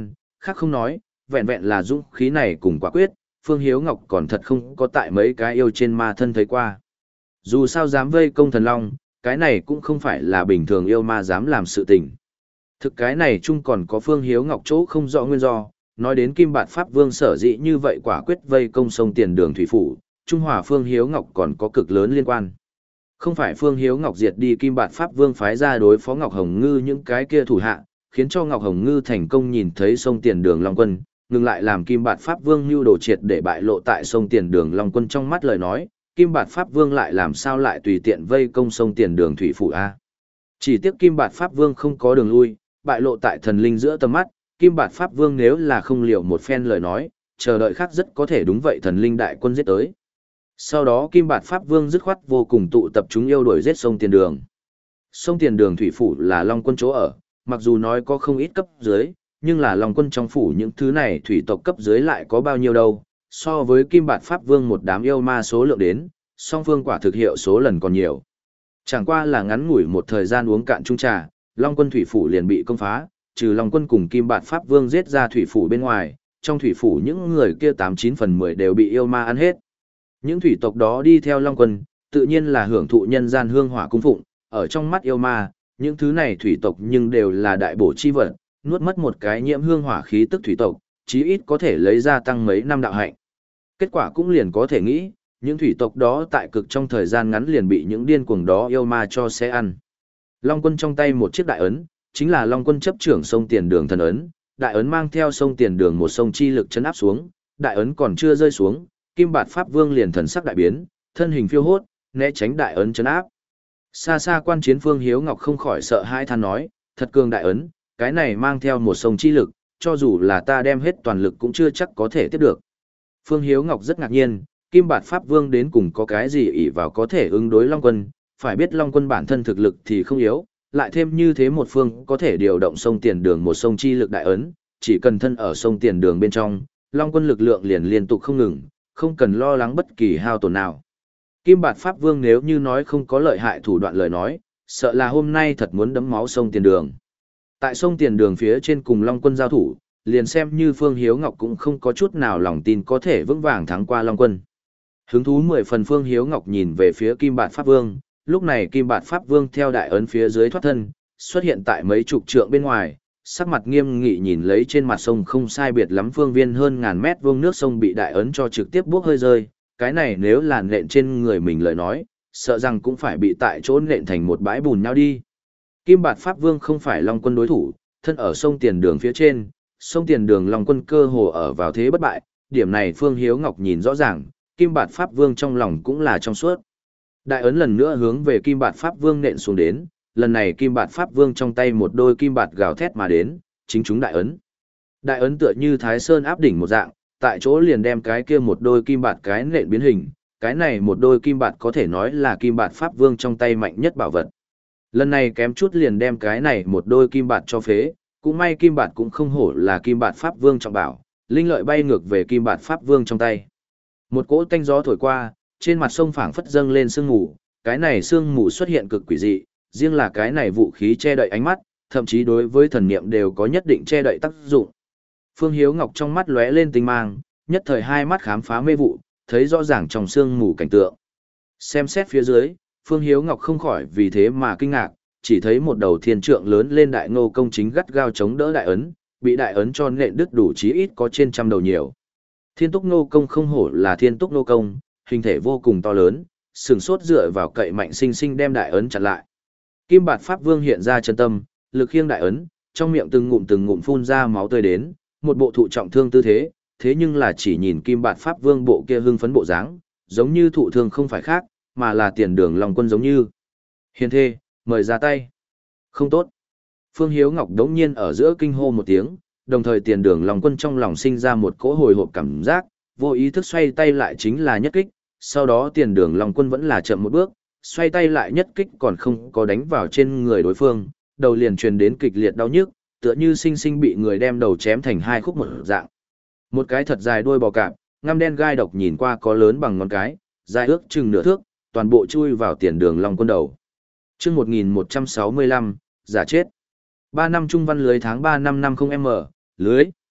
khác không nói, vẹn vẹn là dũng khí này cùng quả quyết, Phương Hiếu Ngọc còn thật không có tại mấy cái yêu trên ma thân thấy qua. Dù sao dám vây công thần long, cái này cũng không phải là bình thường yêu ma dám làm sự tình. Thực cái này chung còn có Phương Hiếu Ngọc chỗ không rõ nguyên do, nói đến Kim Bạt Pháp Vương sở dĩ như vậy quả quyết vây công sông Tiền Đường thủy phủ, Trung Hòa Phương Hiếu Ngọc còn có cực lớn liên quan. Không phải Phương Hiếu Ngọc diệt đi Kim Bạt Pháp Vương phái ra đối phó Ngọc Hồng Ngư những cái kia thủ hạ, khiến cho Ngọc Hồng Ngư thành công nhìn thấy sông Tiền Đường Long Quân, ngừng lại làm Kim Bạt Pháp Vương nưu đồ triệt để bại lộ tại sông Tiền Đường Long Quân trong mắt lời nói, Kim Bạt Pháp Vương lại làm sao lại tùy tiện vây công sông Tiền Đường thủy phủ a? Chỉ tiếc Kim Bạt Pháp Vương không có đường lui, bại lộ tại thần linh giữa tầm mắt, Kim Bạt Pháp Vương nếu là không liệu một phen lời nói, chờ đợi khác rất có thể đúng vậy thần linh đại quân giết tới. Sau đó Kim Bạt Pháp Vương dứt khoát vô cùng tụ tập chúng yêu đuổi giết sông Tiền Đường. Sông Tiền Đường thủy phủ là Long Quân chỗ ở, mặc dù nói có không ít cấp dưới, nhưng là Long Quân trong phủ những thứ này thủy tộc cấp dưới lại có bao nhiêu đâu, so với Kim Bạt Pháp Vương một đám yêu ma số lượng đến, song phương quả thực hiệu số lần còn nhiều. Chẳng qua là ngắn ngủi một thời gian uống cạn chung trà, Long Quân thủy phủ liền bị công phá, trừ Long Quân cùng Kim Bạt Pháp Vương giết ra thủy phủ bên ngoài, trong thủy phủ những người kia tám chín phần mười đều bị yêu ma ăn hết. Những thủy tộc đó đi theo Long Quân, tự nhiên là hưởng thụ nhân gian hương hỏa cung phụng, ở trong mắt yêu ma, những thứ này thủy tộc nhưng đều là đại bổ chi vật, nuốt mất một cái nhiễm hương hỏa khí tức thủy tộc, chí ít có thể lấy ra tăng mấy năm đạo hạnh. Kết quả cũng liền có thể nghĩ, những thủy tộc đó tại cực trong thời gian ngắn liền bị những điên cuồng đó yêu ma cho sẽ ăn. Long Quân trong tay một chiếc đại ấn, chính là Long Quân chấp trưởng sông Tiền Đường thần ấn, đại ấn mang theo sông Tiền Đường một sông chi lực chấn áp xuống, đại ấn còn chưa rơi xuống, Kim Bạt Pháp Vương liền thần sắc đại biến, thân hình phiêu hốt, né tránh đại ấn chấn áp. Xa xa quan chiến Phương Hiếu Ngọc không khỏi sợ hãi than nói, thật cường đại ấn, cái này mang theo một sông chi lực, cho dù là ta đem hết toàn lực cũng chưa chắc có thể tiếp được. Phương Hiếu Ngọc rất ngạc nhiên, Kim Bạt Pháp Vương đến cùng có cái gì ỷ vào có thể ứng đối Long Quân, phải biết Long Quân bản thân thực lực thì không yếu, lại thêm như thế một phương có thể điều động sông Tiền Đường một sông chi lực đại ấn, chỉ cần thân ở sông Tiền Đường bên trong, Long Quân lực lượng liền liên tục không ngừng, không cần lo lắng bất kỳ hao tổn nào. Kim Bạt Pháp Vương nếu như nói không có lợi hại thủ đoạn lời nói, sợ là hôm nay thật muốn đấm máu sông Tiền Đường. Tại sông Tiền Đường phía trên cùng Long Quân giao thủ, liền xem như Phương Hiếu Ngọc cũng không có chút nào lòng tin có thể vững vàng thắng qua Long Quân. Hứng thú mười phần Phương Hiếu Ngọc nhìn về phía Kim Bạt Pháp Vương, lúc này Kim Bạt Pháp Vương theo đại ấn phía dưới thoát thân, xuất hiện tại mấy chục trượng bên ngoài, sắc mặt nghiêm nghị nhìn lấy trên mặt sông không sai biệt lắm phương viên hơn ngàn mét vuông nước sông bị đại ấn cho trực tiếp buốc hơi rơi, cái này nếu là nện trên người mình lời nói, sợ rằng cũng phải bị tại chỗ nện thành một bãi bùn nhau đi. Kim Bạt Pháp Vương không phải Long Quân đối thủ, thân ở sông Tiền Đường phía trên, sông Tiền Đường Long Quân cơ hồ ở vào thế bất bại, điểm này Phương Hiếu Ngọc nhìn rõ ràng, Kim Bạt Pháp Vương trong lòng cũng là trong suốt. Đại ấn lần nữa hướng về Kim Bạt Pháp Vương nện xuống đến, lần này Kim Bạt Pháp Vương trong tay một đôi kim bạt gào thét mà đến, chính chúng đại ấn. Đại ấn tựa như Thái Sơn áp đỉnh một dạng, tại chỗ liền đem cái kia một đôi kim bạt cái nện biến hình, cái này một đôi kim bạt có thể nói là Kim Bạt Pháp Vương trong tay mạnh nhất bảo vật. Lần này kém chút liền đem cái này một đôi kim bạt cho phế, cũng may kim bạt cũng không hổ là Kim Bạt Pháp Vương trọng bảo, linh lợi bay ngược về Kim Bạt Pháp Vương trong tay. Một cỗ tanh gió thổi qua, trên mặt sông phảng phất dâng lên sương mù, cái này sương mù xuất hiện cực quỷ dị, riêng là cái này vũ khí che đậy ánh mắt, thậm chí đối với thần niệm đều có nhất định che đậy tác dụng. Phương Hiếu Ngọc trong mắt lóe lên tinh mang, nhất thời hai mắt khám phá mê vụ, thấy rõ ràng trong sương mù cảnh tượng. Xem xét phía dưới, Phương Hiếu Ngọc không khỏi vì thế mà kinh ngạc, chỉ thấy một đầu thiên trượng lớn lên đại ngô công chính gắt gao chống đỡ đại ấn, bị đại ấn cho nện đứt đủ chí ít có trên trăm đầu nhiều. Thiên túc ngô công không hổ là thiên túc ngô công, hình thể vô cùng to lớn, sừng sốt dựa vào cậy mạnh sinh sinh đem đại ấn chặn lại. Kim Bạt Pháp Vương hiện ra chân tâm, lực khiêng đại ấn, trong miệng từng ngụm từng ngụm phun ra máu tươi đến, một bộ thụ trọng thương tư thế, thế nhưng là chỉ nhìn Kim Bạt Pháp Vương bộ kia hưng phấn bộ dáng, giống như thụ thương không phải khác, mà là Tiền Đường Long Quân giống như. Hiền thê, mời ra tay. Không tốt. Phương Hiếu Ngọc đống nhiên ở giữa kinh hô một tiếng, đồng thời Tiền Đường Long Quân trong lòng sinh ra một cỗ hồi hộp cảm giác, vô ý thức xoay tay lại chính là nhất kích, sau đó Tiền Đường Long Quân vẫn là chậm một bước, xoay tay lại nhất kích còn không có đánh vào trên người đối phương, đầu liền truyền đến kịch liệt đau nhức, tựa như sinh sinh bị người đem đầu chém thành hai khúc một dạng. Một cái thật dài đuôi bò cạp, ngăm đen gai độc nhìn qua có lớn bằng ngón cái, dài ước chừng nửa thước, toàn bộ chui vào Tiền Đường Long Quân đầu. Chương một nghìn một trăm sáu mươi lăm, giả chết. ba năm trung văn lưới tháng ba năm năm không m, lưới.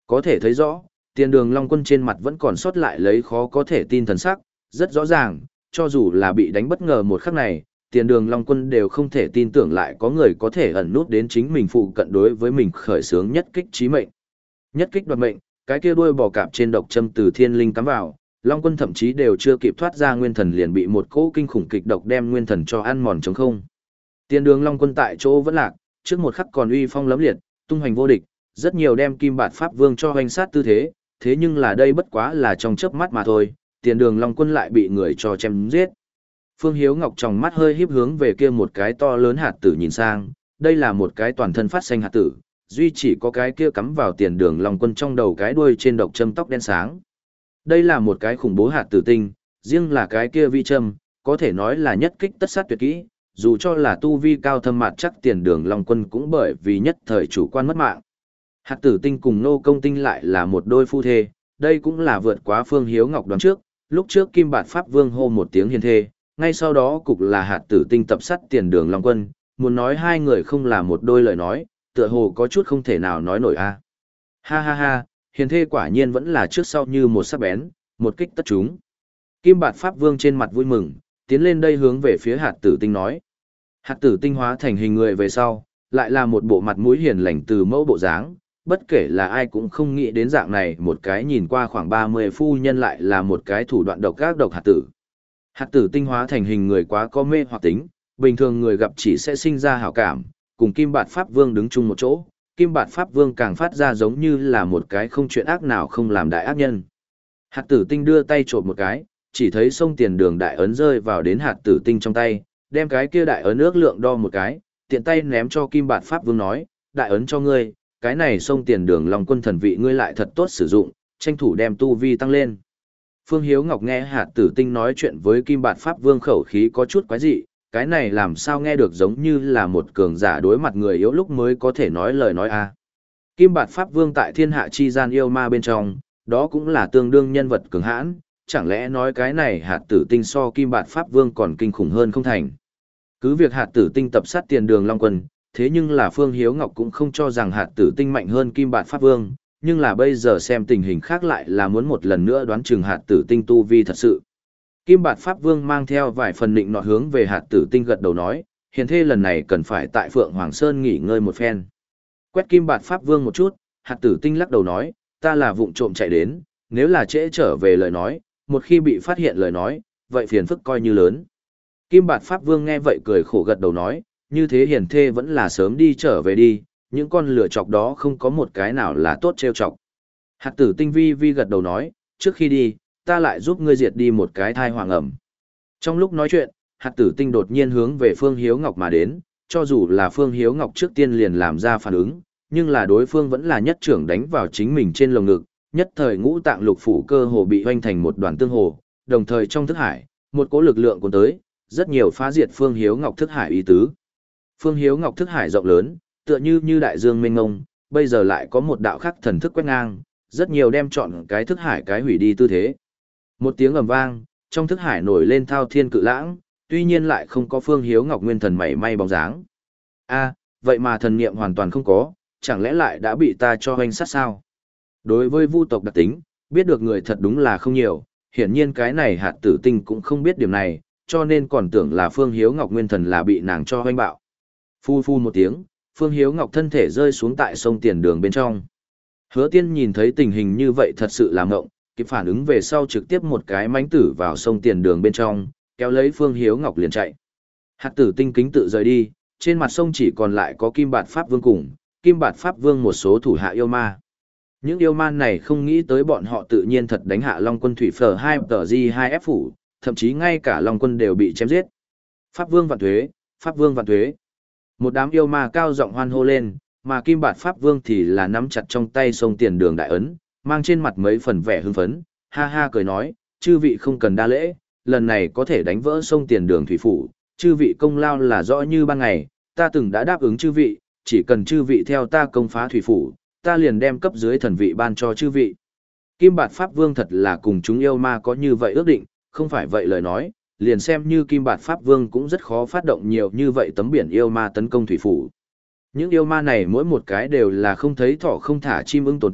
Có thể thấy rõ, tiền đường Long Quân trên mặt vẫn còn sót lại lấy khó có thể tin thần sắc, rất rõ ràng, cho dù là bị đánh bất ngờ một khắc này, tiền đường Long Quân đều không thể tin tưởng lại có người có thể ẩn nút đến chính mình phụ cận đối với mình khởi xướng nhất kích chí mệnh. Nhất kích đoạt mệnh, cái kia đuôi bò cạp trên độc châm từ thiên linh cắm vào, Long Quân thậm chí đều chưa kịp thoát ra nguyên thần liền bị một cỗ kinh khủng kịch độc đem nguyên thần cho ăn mòn trống không. Tiền đường Long Quân tại chỗ vẫn lạc, trước một khắc còn uy phong lẫm liệt, tung hoành vô địch, rất nhiều đem Kim Bạt Pháp Vương cho hoành sát tư thế, thế nhưng là đây bất quá là trong chớp mắt mà thôi, tiền đường Long Quân lại bị người cho chém giết. Phương Hiếu Ngọc trong mắt hơi híp hướng về kia một cái to lớn hạt tử nhìn sang, đây là một cái toàn thân phát xanh hạt tử, duy chỉ có cái kia cắm vào tiền đường Long Quân trong đầu cái đuôi trên độc châm tóc đen sáng. Đây là một cái khủng bố hạt tử tinh, riêng là cái kia vi châm, có thể nói là nhất kích tất sát tuyệt kỹ, dù cho là tu vi cao thâm mặt chắc tiền đường Long Quân cũng bởi vì nhất thời chủ quan mất mạng. Hạt tử tinh cùng nô công tinh lại là một đôi phu thê, đây cũng là vượt quá Phương Hiếu Ngọc đoán trước, lúc trước Kim Bạt Pháp Vương hô một tiếng hiền thê, ngay sau đó cục là hạt tử tinh tập sát tiền đường Long Quân, muốn nói hai người không là một đôi lời nói, tựa hồ có chút không thể nào nói nổi a. Ha ha ha, hiền thê quả nhiên vẫn là trước sau như một sắc bén, một kích tất chúng. Kim Bạt Pháp Vương trên mặt vui mừng, tiến lên đây hướng về phía hạt tử tinh nói. Hạt tử tinh hóa thành hình người về sau, lại là một bộ mặt mũi hiền lành từ mẫu bộ dáng, bất kể là ai cũng không nghĩ đến dạng này một cái nhìn qua khoảng ba mươi phu nhân lại là một cái thủ đoạn độc ác độc hạt tử. Hạt tử tinh hóa thành hình người quá có mê hoặc tính, bình thường người gặp chỉ sẽ sinh ra hảo cảm, cùng Kim Bạt Pháp Vương đứng chung một chỗ, Kim Bạt Pháp Vương càng phát ra giống như là một cái không chuyện ác nào không làm đại ác nhân. Hạt tử tinh đưa tay trộm một cái, chỉ thấy sông tiền đường đại ấn rơi vào đến hạt tử tinh trong tay, đem cái kia đại ấn ước lượng đo một cái, tiện tay ném cho Kim Bạt Pháp Vương nói, đại ấn cho ngươi, cái này sông tiền đường Long Quân thần vị ngươi lại thật tốt sử dụng, tranh thủ đem tu vi tăng lên. Phương Hiếu Ngọc nghe hạt tử tinh nói chuyện với Kim Bạt Pháp Vương khẩu khí có chút quái dị, cái này làm sao nghe được giống như là một cường giả đối mặt người yếu lúc mới có thể nói lời nói a. À. Kim Bạt Pháp Vương tại thiên hạ chi gian yêu ma bên trong, đó cũng là tương đương nhân vật cường hãn, chẳng lẽ nói cái này hạt tử tinh so Kim Bạt Pháp Vương còn kinh khủng hơn không thành. Cứ việc hạt tử tinh tập sát tiền đường Long Quân, thế nhưng là Phương Hiếu Ngọc cũng không cho rằng hạt tử tinh mạnh hơn Kim Bạt Pháp Vương, nhưng là bây giờ xem tình hình khác lại là muốn một lần nữa đoán chừng hạt tử tinh tu vi thật sự. Kim Bạt Pháp Vương mang theo vài phần định nọ hướng về hạt tử tinh gật đầu nói, hiền thê lần này cần phải tại Phượng Hoàng Sơn nghỉ ngơi một phen. Quét Kim Bạt Pháp Vương một chút, hạt tử tinh lắc đầu nói, ta là vụng trộm chạy đến, nếu là trễ trở về lời nói, một khi bị phát hiện lời nói, vậy phiền phức coi như lớn. Kim Bạt Pháp Vương nghe vậy cười khổ gật đầu nói, như thế hiền thê vẫn là sớm đi trở về đi, những con lửa chọc đó không có một cái nào là tốt trêu chọc. Hạt tử tinh vi vi gật đầu nói, trước khi đi, ta lại giúp ngươi diệt đi một cái thai hoàng ẩm. Trong lúc nói chuyện, hạt tử tinh đột nhiên hướng về Phương Hiếu Ngọc mà đến, cho dù là Phương Hiếu Ngọc trước tiên liền làm ra phản ứng, nhưng là đối phương vẫn là nhất trưởng đánh vào chính mình trên lồng ngực, nhất thời ngũ tạng lục phủ cơ hồ bị hoanh thành một đoàn tương hồ, đồng thời trong thức hải, một cỗ lực lượng cuốn tới, rất nhiều phá diệt Phương Hiếu Ngọc thức hải ý tứ. Phương Hiếu Ngọc thức hải rộng lớn, tựa như như đại dương mênh mông, bây giờ lại có một đạo khắc thần thức quét ngang, rất nhiều đem chọn cái thức hải cái hủy đi tư thế. Một tiếng ầm vang, trong thức hải nổi lên thao thiên cự lãng, tuy nhiên lại không có Phương Hiếu Ngọc nguyên thần mảy may bóng dáng. A, vậy mà thần niệm hoàn toàn không có, chẳng lẽ lại đã bị ta cho hoành sát sao? Đối với vu tộc đặc tính, biết được người thật đúng là không nhiều, hiển nhiên cái này hạt tử tinh cũng không biết điểm này, cho nên còn tưởng là Phương Hiếu Ngọc nguyên thần là bị nàng cho hoành bạo. Phu phu một tiếng, Phương Hiếu Ngọc thân thể rơi xuống tại sông tiền đường bên trong. Hứa Tiên nhìn thấy tình hình như vậy thật sự là ngộng, kịp phản ứng về sau trực tiếp một cái mãnh tử vào sông tiền đường bên trong, kéo lấy Phương Hiếu Ngọc liền chạy. Hạt tử tinh kính tự rời đi, trên mặt sông chỉ còn lại có Kim Bạt Pháp Vương cùng, Kim Bạt Pháp Vương một số thủ hạ yêu ma. Những yêu ma này không nghĩ tới bọn họ tự nhiên thật đánh hạ Long Quân thủy phở hai tờ G hai F phủ, thậm chí ngay cả Long Quân đều bị chém giết. Pháp Vương vạn thuế, Pháp Vương vạn thuế. Một đám yêu ma cao giọng hoan hô lên, mà Kim Bạt Pháp Vương thì là nắm chặt trong tay sông tiền đường đại ấn, mang trên mặt mấy phần vẻ hưng phấn, ha ha cười nói, chư vị không cần đa lễ, lần này có thể đánh vỡ sông tiền đường thủy phủ, chư vị công lao là rõ như ban ngày, ta từng đã đáp ứng chư vị, chỉ cần chư vị theo ta công phá thủy phủ, ta liền đem cấp dưới thần vị ban cho chư vị. Kim Bạt Pháp Vương thật là cùng chúng yêu ma có như vậy ước định, không phải vậy lời nói, liền xem như Kim Bạt Pháp Vương cũng rất khó phát động nhiều như vậy tấm biển yêu ma tấn công thủy phủ. Những yêu ma này mỗi một cái đều là không thấy thỏ không thả chim ưng tồn tại,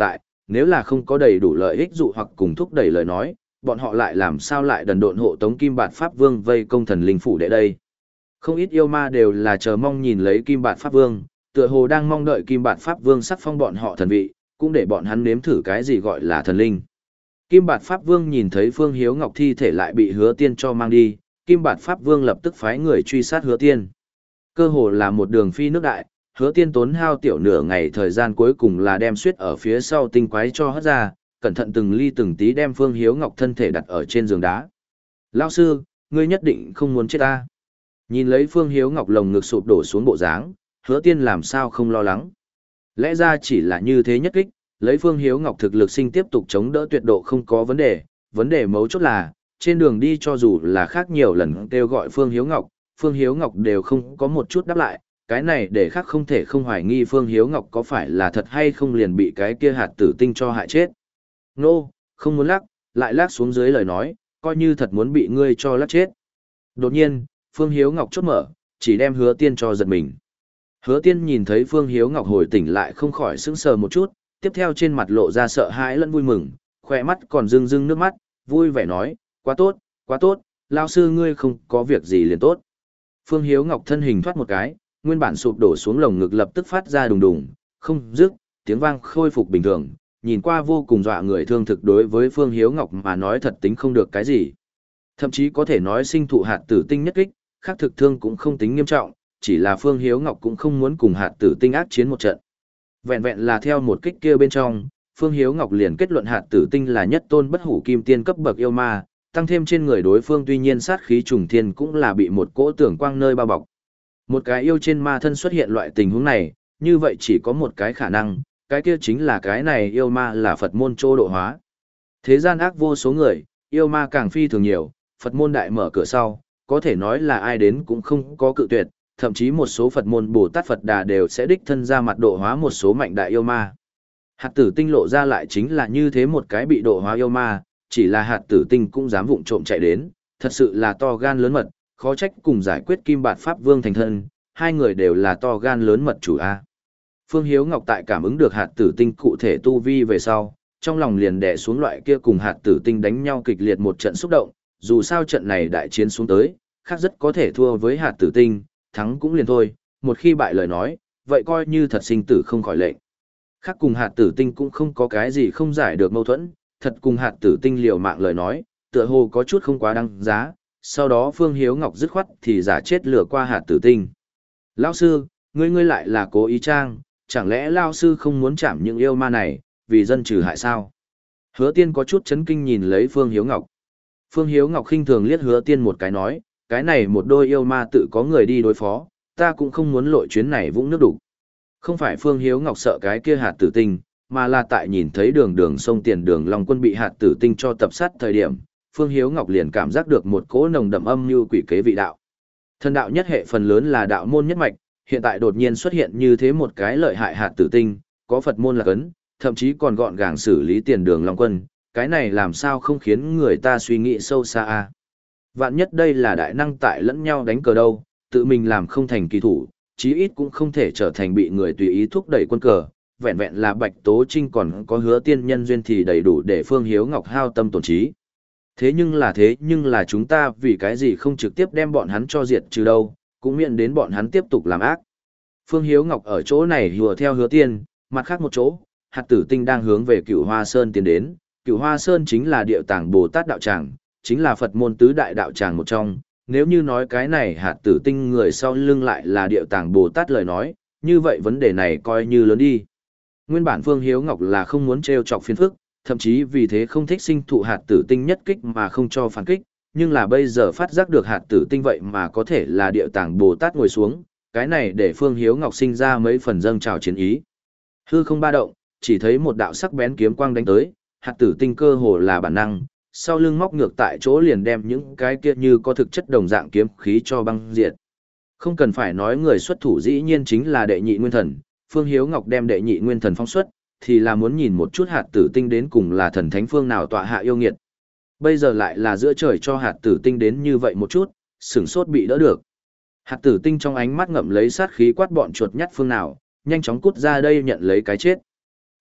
nếu là không có đầy đủ lợi ích dụ hoặc cùng thúc đẩy lời nói, bọn họ lại làm sao lại đần độn hộ tống Kim Bạt Pháp Vương vây công thần linh phủ đệ đây. Không ít yêu ma đều là chờ mong nhìn lấy Kim Bạt Pháp Vương, tựa hồ đang mong đợi Kim Bạt Pháp Vương sắc phong bọn họ thần vị, cũng để bọn hắn nếm thử cái gì gọi là thần linh. Kim Bạt Pháp Vương nhìn thấy Phương Hiếu Ngọc thi thể lại bị Hứa Tiên cho mang đi, Kim Bạt Pháp Vương lập tức phái người truy sát Hứa Tiên. Cơ hồ là một đường phi nước đại, Hứa Tiên tốn hao tiểu nửa ngày thời gian cuối cùng là đem suyết ở phía sau tinh quái cho hất ra, cẩn thận từng ly từng tí đem Phương Hiếu Ngọc thân thể đặt ở trên giường đá. Lão sư, ngươi nhất định không muốn chết ta. Nhìn lấy Phương Hiếu Ngọc lồng ngực sụp đổ xuống bộ dáng, Hứa Tiên làm sao không lo lắng. Lẽ ra chỉ là như thế nhất kích, lấy Phương Hiếu Ngọc thực lực sinh tiếp tục chống đỡ tuyệt độ không có vấn đề, vấn đề mấu chốt là, trên đường đi cho dù là khác nhiều lần kêu gọi Phương Hiếu Ngọc, Phương Hiếu Ngọc đều không có một chút đáp lại, cái này để khác không thể không hoài nghi Phương Hiếu Ngọc có phải là thật hay không liền bị cái kia hạt tử tinh cho hại chết. Nô, không muốn lắc, lại lắc xuống dưới lời nói, coi như thật muốn bị ngươi cho lắc chết. Đột nhiên, Phương Hiếu Ngọc chốt mở, chỉ đem Hứa Tiên cho giật mình. Hứa Tiên nhìn thấy Phương Hiếu Ngọc hồi tỉnh lại không khỏi sững sờ một chút, tiếp theo trên mặt lộ ra sợ hãi lẫn vui mừng, khỏe mắt còn rưng rưng nước mắt, vui vẻ nói, quá tốt, quá tốt, lao sư ngươi không có việc gì liền tốt. Phương Hiếu Ngọc thân hình thoát một cái, nguyên bản sụp đổ xuống lồng ngực lập tức phát ra đùng đùng, không dứt, tiếng vang khôi phục bình thường, nhìn qua vô cùng dọa người thương thực đối với Phương Hiếu Ngọc mà nói thật tính không được cái gì. Thậm chí có thể nói sinh thụ hạt tử tinh nhất kích, khác thực thương cũng không tính nghiêm trọng, chỉ là Phương Hiếu Ngọc cũng không muốn cùng hạt tử tinh ác chiến một trận. Vẹn vẹn là theo một kích kia bên trong, Phương Hiếu Ngọc liền kết luận hạt tử tinh là nhất tôn bất hủ kim tiên cấp bậc yêu ma, tăng thêm trên người đối phương tuy nhiên sát khí trùng thiên cũng là bị một cỗ tưởng quang nơi bao bọc. Một cái yêu trên ma thân xuất hiện loại tình huống này, như vậy chỉ có một cái khả năng, cái kia chính là cái này yêu ma là Phật môn trô độ hóa. Thế gian ác vô số người, yêu ma càng phi thường nhiều, Phật môn đại mở cửa sau, có thể nói là ai đến cũng không có cự tuyệt, thậm chí một số Phật môn Bồ Tát Phật Đà đều sẽ đích thân ra mặt độ hóa một số mạnh đại yêu ma. Hạt tử tinh lộ ra lại chính là như thế một cái bị độ hóa yêu ma, chỉ là hạt tử tinh cũng dám vụng trộm chạy đến, thật sự là to gan lớn mật, khó trách cùng giải quyết Kim Bạt Pháp Vương thành thân, hai người đều là to gan lớn mật chủ A. Phương Hiếu Ngọc tại cảm ứng được hạt tử tinh cụ thể tu vi về sau, trong lòng liền đè xuống loại kia cùng hạt tử tinh đánh nhau kịch liệt một trận xúc động, dù sao trận này đại chiến xuống tới, khác rất có thể thua với hạt tử tinh, thắng cũng liền thôi, một khi bại lời nói, vậy coi như thật sinh tử không khỏi lệnh. Khác cùng hạt tử tinh cũng không có cái gì không giải được mâu thuẫn, thật cùng hạt tử tinh liều mạng lời nói, tựa hồ có chút không quá đăng giá, sau đó Phương Hiếu Ngọc dứt khoát thì giả chết lừa qua hạt tử tinh. Lão sư, ngươi ngươi lại là cố ý trang, chẳng lẽ Lão sư không muốn chạm những yêu ma này, vì dân trừ hại sao? Hứa Tiên có chút chấn kinh nhìn lấy Phương Hiếu Ngọc. Phương Hiếu Ngọc khinh thường liếc Hứa Tiên một cái nói, cái này một đôi yêu ma tự có người đi đối phó, ta cũng không muốn lội chuyến này vũng nước đủ. Không phải Phương Hiếu Ngọc sợ cái kia hạt tử tinh, mà là tại nhìn thấy đường đường sông tiền đường Long Quân bị hạt tử tinh cho tập sát thời điểm, Phương Hiếu Ngọc liền cảm giác được một cỗ nồng đậm âm như quỷ kế vị đạo. Thần đạo nhất hệ phần lớn là đạo môn nhất mạch, hiện tại đột nhiên xuất hiện như thế một cái lợi hại hạt tử tinh, có Phật môn là cấn, thậm chí còn gọn gàng xử lý tiền đường Long Quân, cái này làm sao không khiến người ta suy nghĩ sâu xa a. Vạn nhất đây là đại năng tại lẫn nhau đánh cờ đâu, tự mình làm không thành kỳ thủ, chí ít cũng không thể trở thành bị người tùy ý thúc đẩy quân cờ, vẹn vẹn là Bạch Tố Trinh còn có Hứa Tiên nhân duyên thì đầy đủ để Phương Hiếu Ngọc hao tâm tổn trí. Thế nhưng là thế nhưng là chúng ta vì cái gì không trực tiếp đem bọn hắn cho diệt trừ đâu, cũng miễn đến bọn hắn tiếp tục làm ác. Phương Hiếu Ngọc ở chỗ này hùa theo Hứa Tiên, mặt khác một chỗ, hạt tử tinh đang hướng về Cửu Hoa Sơn tiến đến, Cửu Hoa Sơn chính là địa tàng Bồ Tát đạo tràng, chính là Phật môn tứ đại đạo tràng một trong. Nếu như nói cái này hạt tử tinh người sau lưng lại là địa tàng Bồ Tát lời nói, như vậy vấn đề này coi như lớn đi. Nguyên bản Phương Hiếu Ngọc là không muốn trêu chọc phiền phức, thậm chí vì thế không thích sinh thụ hạt tử tinh nhất kích mà không cho phản kích, nhưng là bây giờ phát giác được hạt tử tinh vậy mà có thể là địa tàng Bồ Tát ngồi xuống, cái này để Phương Hiếu Ngọc sinh ra mấy phần dâng trào chiến ý. Hư không ba động, chỉ thấy một đạo sắc bén kiếm quang đánh tới, hạt tử tinh cơ hồ là bản năng, sau lưng móc ngược tại chỗ liền đem những cái kia như có thực chất đồng dạng kiếm khí cho băng diệt. Không cần phải nói người xuất thủ dĩ nhiên chính là đệ nhị nguyên thần, Phương Hiếu Ngọc đem đệ nhị nguyên thần phóng xuất, thì là muốn nhìn một chút hạt tử tinh đến cùng là thần thánh phương nào tọa hạ yêu nghiệt. Bây giờ lại là giữa trời cho hạt tử tinh đến như vậy một chút, sửng sốt bị đỡ được. Hạt tử tinh trong ánh mắt ngậm lấy sát khí quát bọn chuột nhắt phương nào, nhanh chóng cút ra đây nhận lấy cái chết.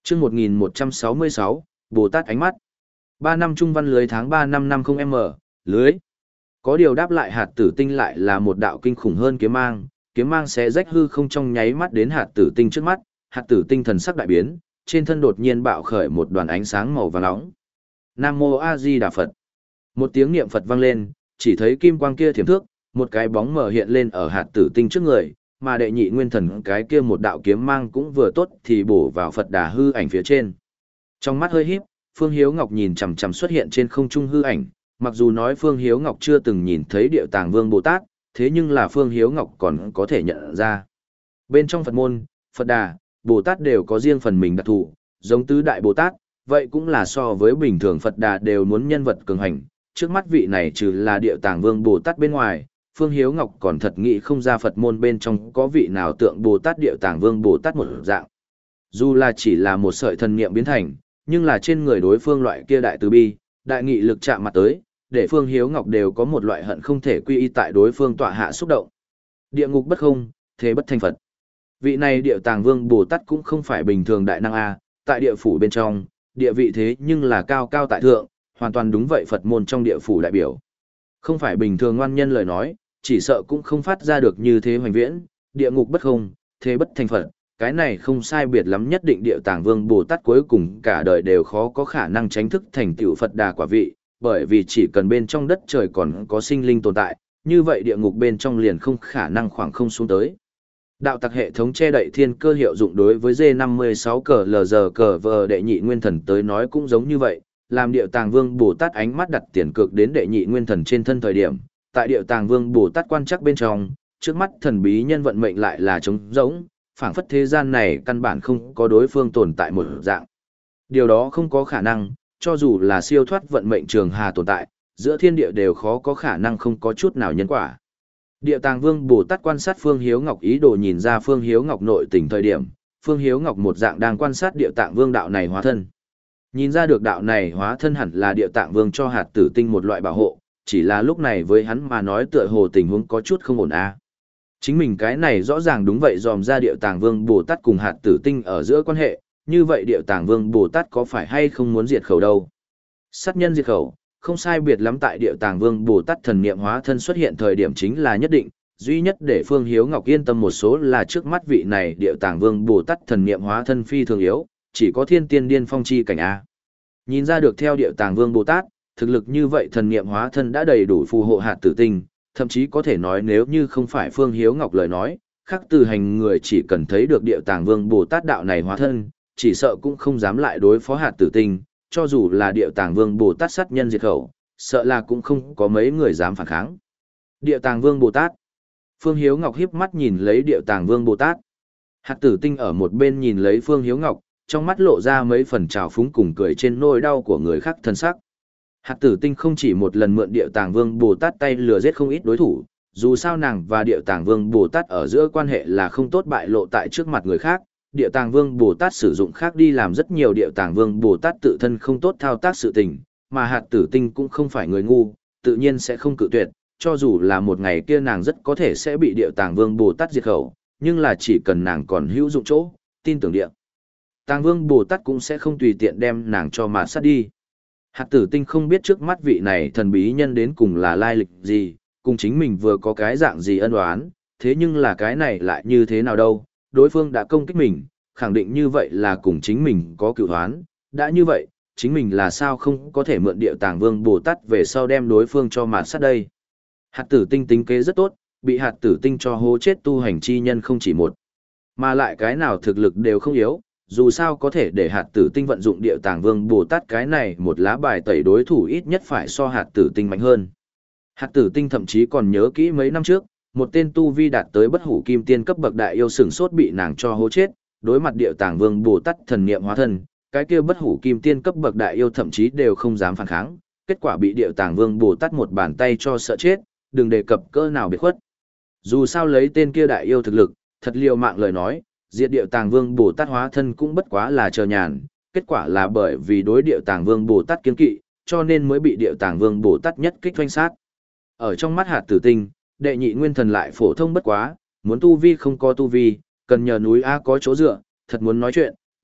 Chương một nghìn một trăm sáu mươi sáu, Bồ Tát ánh mắt. Ba năm trung văn lưới tháng ba năm năm không m, lưới. Có điều đáp lại hạt tử tinh lại là một đạo kinh khủng hơn kiếm mang, kiếm mang sẽ rách hư không trong nháy mắt đến hạt tử tinh trước mắt, hạt tử tinh thần sắc đại biến, trên thân đột nhiên bạo khởi một đoàn ánh sáng màu vàng nóng. Nam Mô A Di Đà Phật. Một tiếng niệm Phật vang lên, chỉ thấy kim quang kia thiểm thước, một cái bóng mờ hiện lên ở hạt tử tinh trước người, mà đệ nhị nguyên thần cái kia một đạo kiếm mang cũng vừa tốt thì bổ vào Phật Đà hư ảnh phía trên. Trong mắt hơi híp, Phương Hiếu Ngọc nhìn chằm chằm xuất hiện trên không trung hư ảnh, mặc dù nói Phương Hiếu Ngọc chưa từng nhìn thấy Điệu Tàng Vương Bồ Tát, thế nhưng là Phương Hiếu Ngọc còn có thể nhận ra. Bên trong Phật môn, Phật Đà, Bồ Tát đều có riêng phần mình đặc thù, giống tứ đại Bồ Tát, vậy cũng là so với bình thường Phật Đà đều muốn nhân vật cường hành. Trước mắt vị này trừ là Điệu Tàng Vương Bồ Tát bên ngoài, Phương Hiếu Ngọc còn thật nghĩ không ra Phật môn bên trong có vị nào tượng Bồ Tát Điệu Tàng Vương Bồ Tát một dạng. Dù là chỉ là một sợi thần niệm biến thành, nhưng là trên người đối phương loại kia đại từ bi, đại nghị lực chạm mặt tới, để Phương Hiếu Ngọc đều có một loại hận không thể quy y tại đối phương tọa hạ xúc động. Địa ngục bất không, thế bất thành Phật. Vị này Điệu Tàng Vương Bồ Tát cũng không phải bình thường đại năng a, tại địa phủ bên trong, địa vị thế nhưng là cao cao tại thượng, hoàn toàn đúng vậy Phật môn trong địa phủ đại biểu. Không phải bình thường ngoan nhân lời nói, chỉ sợ cũng không phát ra được như thế hoành viễn, địa ngục bất không, thế bất thành Phật. Cái này không sai biệt lắm, nhất định Điệu Tàng Vương Bồ Tát cuối cùng cả đời đều khó có khả năng tránh thức thành tựu Phật Đà quả vị, bởi vì chỉ cần bên trong đất trời còn có sinh linh tồn tại, như vậy địa ngục bên trong liền không khả năng khoảng không xuống tới. Đạo tặc hệ thống che đậy thiên cơ hiệu dụng đối với D năm mươi sáu cờ lờ giờ cờ vờ đệ nhị nguyên thần tới nói cũng giống như vậy, làm Điệu Tàng Vương Bồ Tát ánh mắt đặt tiền cược đến đệ nhị nguyên thần trên thân thời điểm, tại Điệu Tàng Vương Bồ Tát quan chắc bên trong, trước mắt thần bí nhân vận mệnh lại là trống rỗng, phảng phất thế gian này căn bản không có đối phương tồn tại một dạng. Điều đó không có khả năng, cho dù là siêu thoát vận mệnh trường hà tồn tại, giữa thiên địa đều khó có khả năng không có chút nào nhân quả. Điệu Tàng Vương Bồ Tát quan sát Phương Hiếu Ngọc ý đồ nhìn ra Phương Hiếu Ngọc nội tình thời điểm, Phương Hiếu Ngọc một dạng đang quan sát Điệu Tàng Vương đạo này hóa thân. Nhìn ra được đạo này hóa thân hẳn là Điệu Tàng Vương cho hạt tử tinh một loại bảo hộ, chỉ là lúc này với hắn mà nói tựa hồ tình huống có chút không ổn a. Chính mình cái này rõ ràng đúng vậy dòm ra Điệu Tàng Vương Bồ Tát cùng hạt tử tinh ở giữa quan hệ, như vậy Điệu Tàng Vương Bồ Tát có phải hay không muốn diệt khẩu đâu? Sát nhân diệt khẩu, không sai biệt lắm tại Điệu Tàng Vương Bồ Tát thần niệm hóa thân xuất hiện thời điểm chính là nhất định, duy nhất để Phương Hiếu Ngọc yên tâm một số là trước mắt vị này Điệu Tàng Vương Bồ Tát thần niệm hóa thân phi thường yếu, chỉ có thiên tiên điên phong chi cảnh a. Nhìn ra được theo Điệu Tàng Vương Bồ Tát, thực lực như vậy thần niệm hóa thân đã đầy đủ phù hộ hạt tử tinh, thậm chí có thể nói nếu như không phải Phương Hiếu Ngọc lời nói, khắc từ hành người chỉ cần thấy được Điệu Tàng Vương Bồ Tát đạo này hóa thân, chỉ sợ cũng không dám lại đối phó hạt tử tinh, cho dù là Điệu Tàng Vương Bồ Tát sát nhân diệt khẩu, sợ là cũng không có mấy người dám phản kháng. Điệu Tàng Vương Bồ Tát. Phương Hiếu Ngọc hiếp mắt nhìn lấy Điệu Tàng Vương Bồ Tát. Hạt tử tinh ở một bên nhìn lấy Phương Hiếu Ngọc, trong mắt lộ ra mấy phần trào phúng cùng cười trên nỗi đau của người khác thân sắc. Hạt tử tinh không chỉ một lần mượn Điệu Tàng Vương Bồ Tát tay lừa giết không ít đối thủ, dù sao nàng và Điệu Tàng Vương Bồ Tát ở giữa quan hệ là không tốt bại lộ tại trước mặt người khác. Điệu Tàng Vương Bồ Tát sử dụng khác đi làm rất nhiều Điệu Tàng Vương Bồ Tát tự thân không tốt thao tác sự tình, mà hạt tử tinh cũng không phải người ngu, tự nhiên sẽ không cự tuyệt, cho dù là một ngày kia nàng rất có thể sẽ bị Điệu Tàng Vương Bồ Tát diệt khẩu, nhưng là chỉ cần nàng còn hữu dụng chỗ, tin tưởng Điệu Tàng Vương Bồ Tát cũng sẽ không tùy tiện đem nàng cho mà sát đi. Hạt tử tinh không biết trước mắt vị này thần bí nhân đến cùng là lai lịch gì, cùng chính mình vừa có cái dạng gì ân oán, thế nhưng là cái này lại như thế nào đâu, đối phương đã công kích mình, khẳng định như vậy là cùng chính mình có cựu oán, đã như vậy, chính mình là sao không có thể mượn Điệu Tàng Vương Bồ Tát về sau đem đối phương cho mà sát đây. Hạt tử tinh tính kế rất tốt, bị hạt tử tinh cho hố chết tu hành chi nhân không chỉ một, mà lại cái nào thực lực đều không yếu, dù sao có thể để hạt tử tinh vận dụng Điệu Tàng Vương Bồ Tát cái này một lá bài tẩy đối thủ ít nhất phải so hạt tử tinh mạnh hơn. Hạt tử tinh thậm chí còn nhớ kỹ mấy năm trước, một tên tu vi đạt tới bất hủ kim tiên cấp bậc đại yêu sừng sốt bị nàng cho hố chết, đối mặt Điệu Tàng Vương Bồ Tát thần niệm hóa thân, cái kia bất hủ kim tiên cấp bậc đại yêu thậm chí đều không dám phản kháng, kết quả bị Điệu Tàng Vương Bồ Tát một bàn tay cho sợ chết, đừng đề cập cỡ nào biệt khuất. Dù sao lấy tên kia đại yêu thực lực, thật liều mạng lời nói, diệt Điệu Tàng Vương Bồ Tát hóa thân cũng bất quá là chờ nhàn, kết quả là bởi vì đối Điệu Tàng Vương Bồ Tát kiên kỵ, cho nên mới bị Điệu Tàng Vương Bồ Tát nhất kích doanh sát. Ở trong mắt hạt tử tinh, đệ nhị nguyên thần lại phổ thông bất quá, muốn tu vi không có tu vi, cần nhờ núi A có chỗ dựa, thật muốn nói chuyện,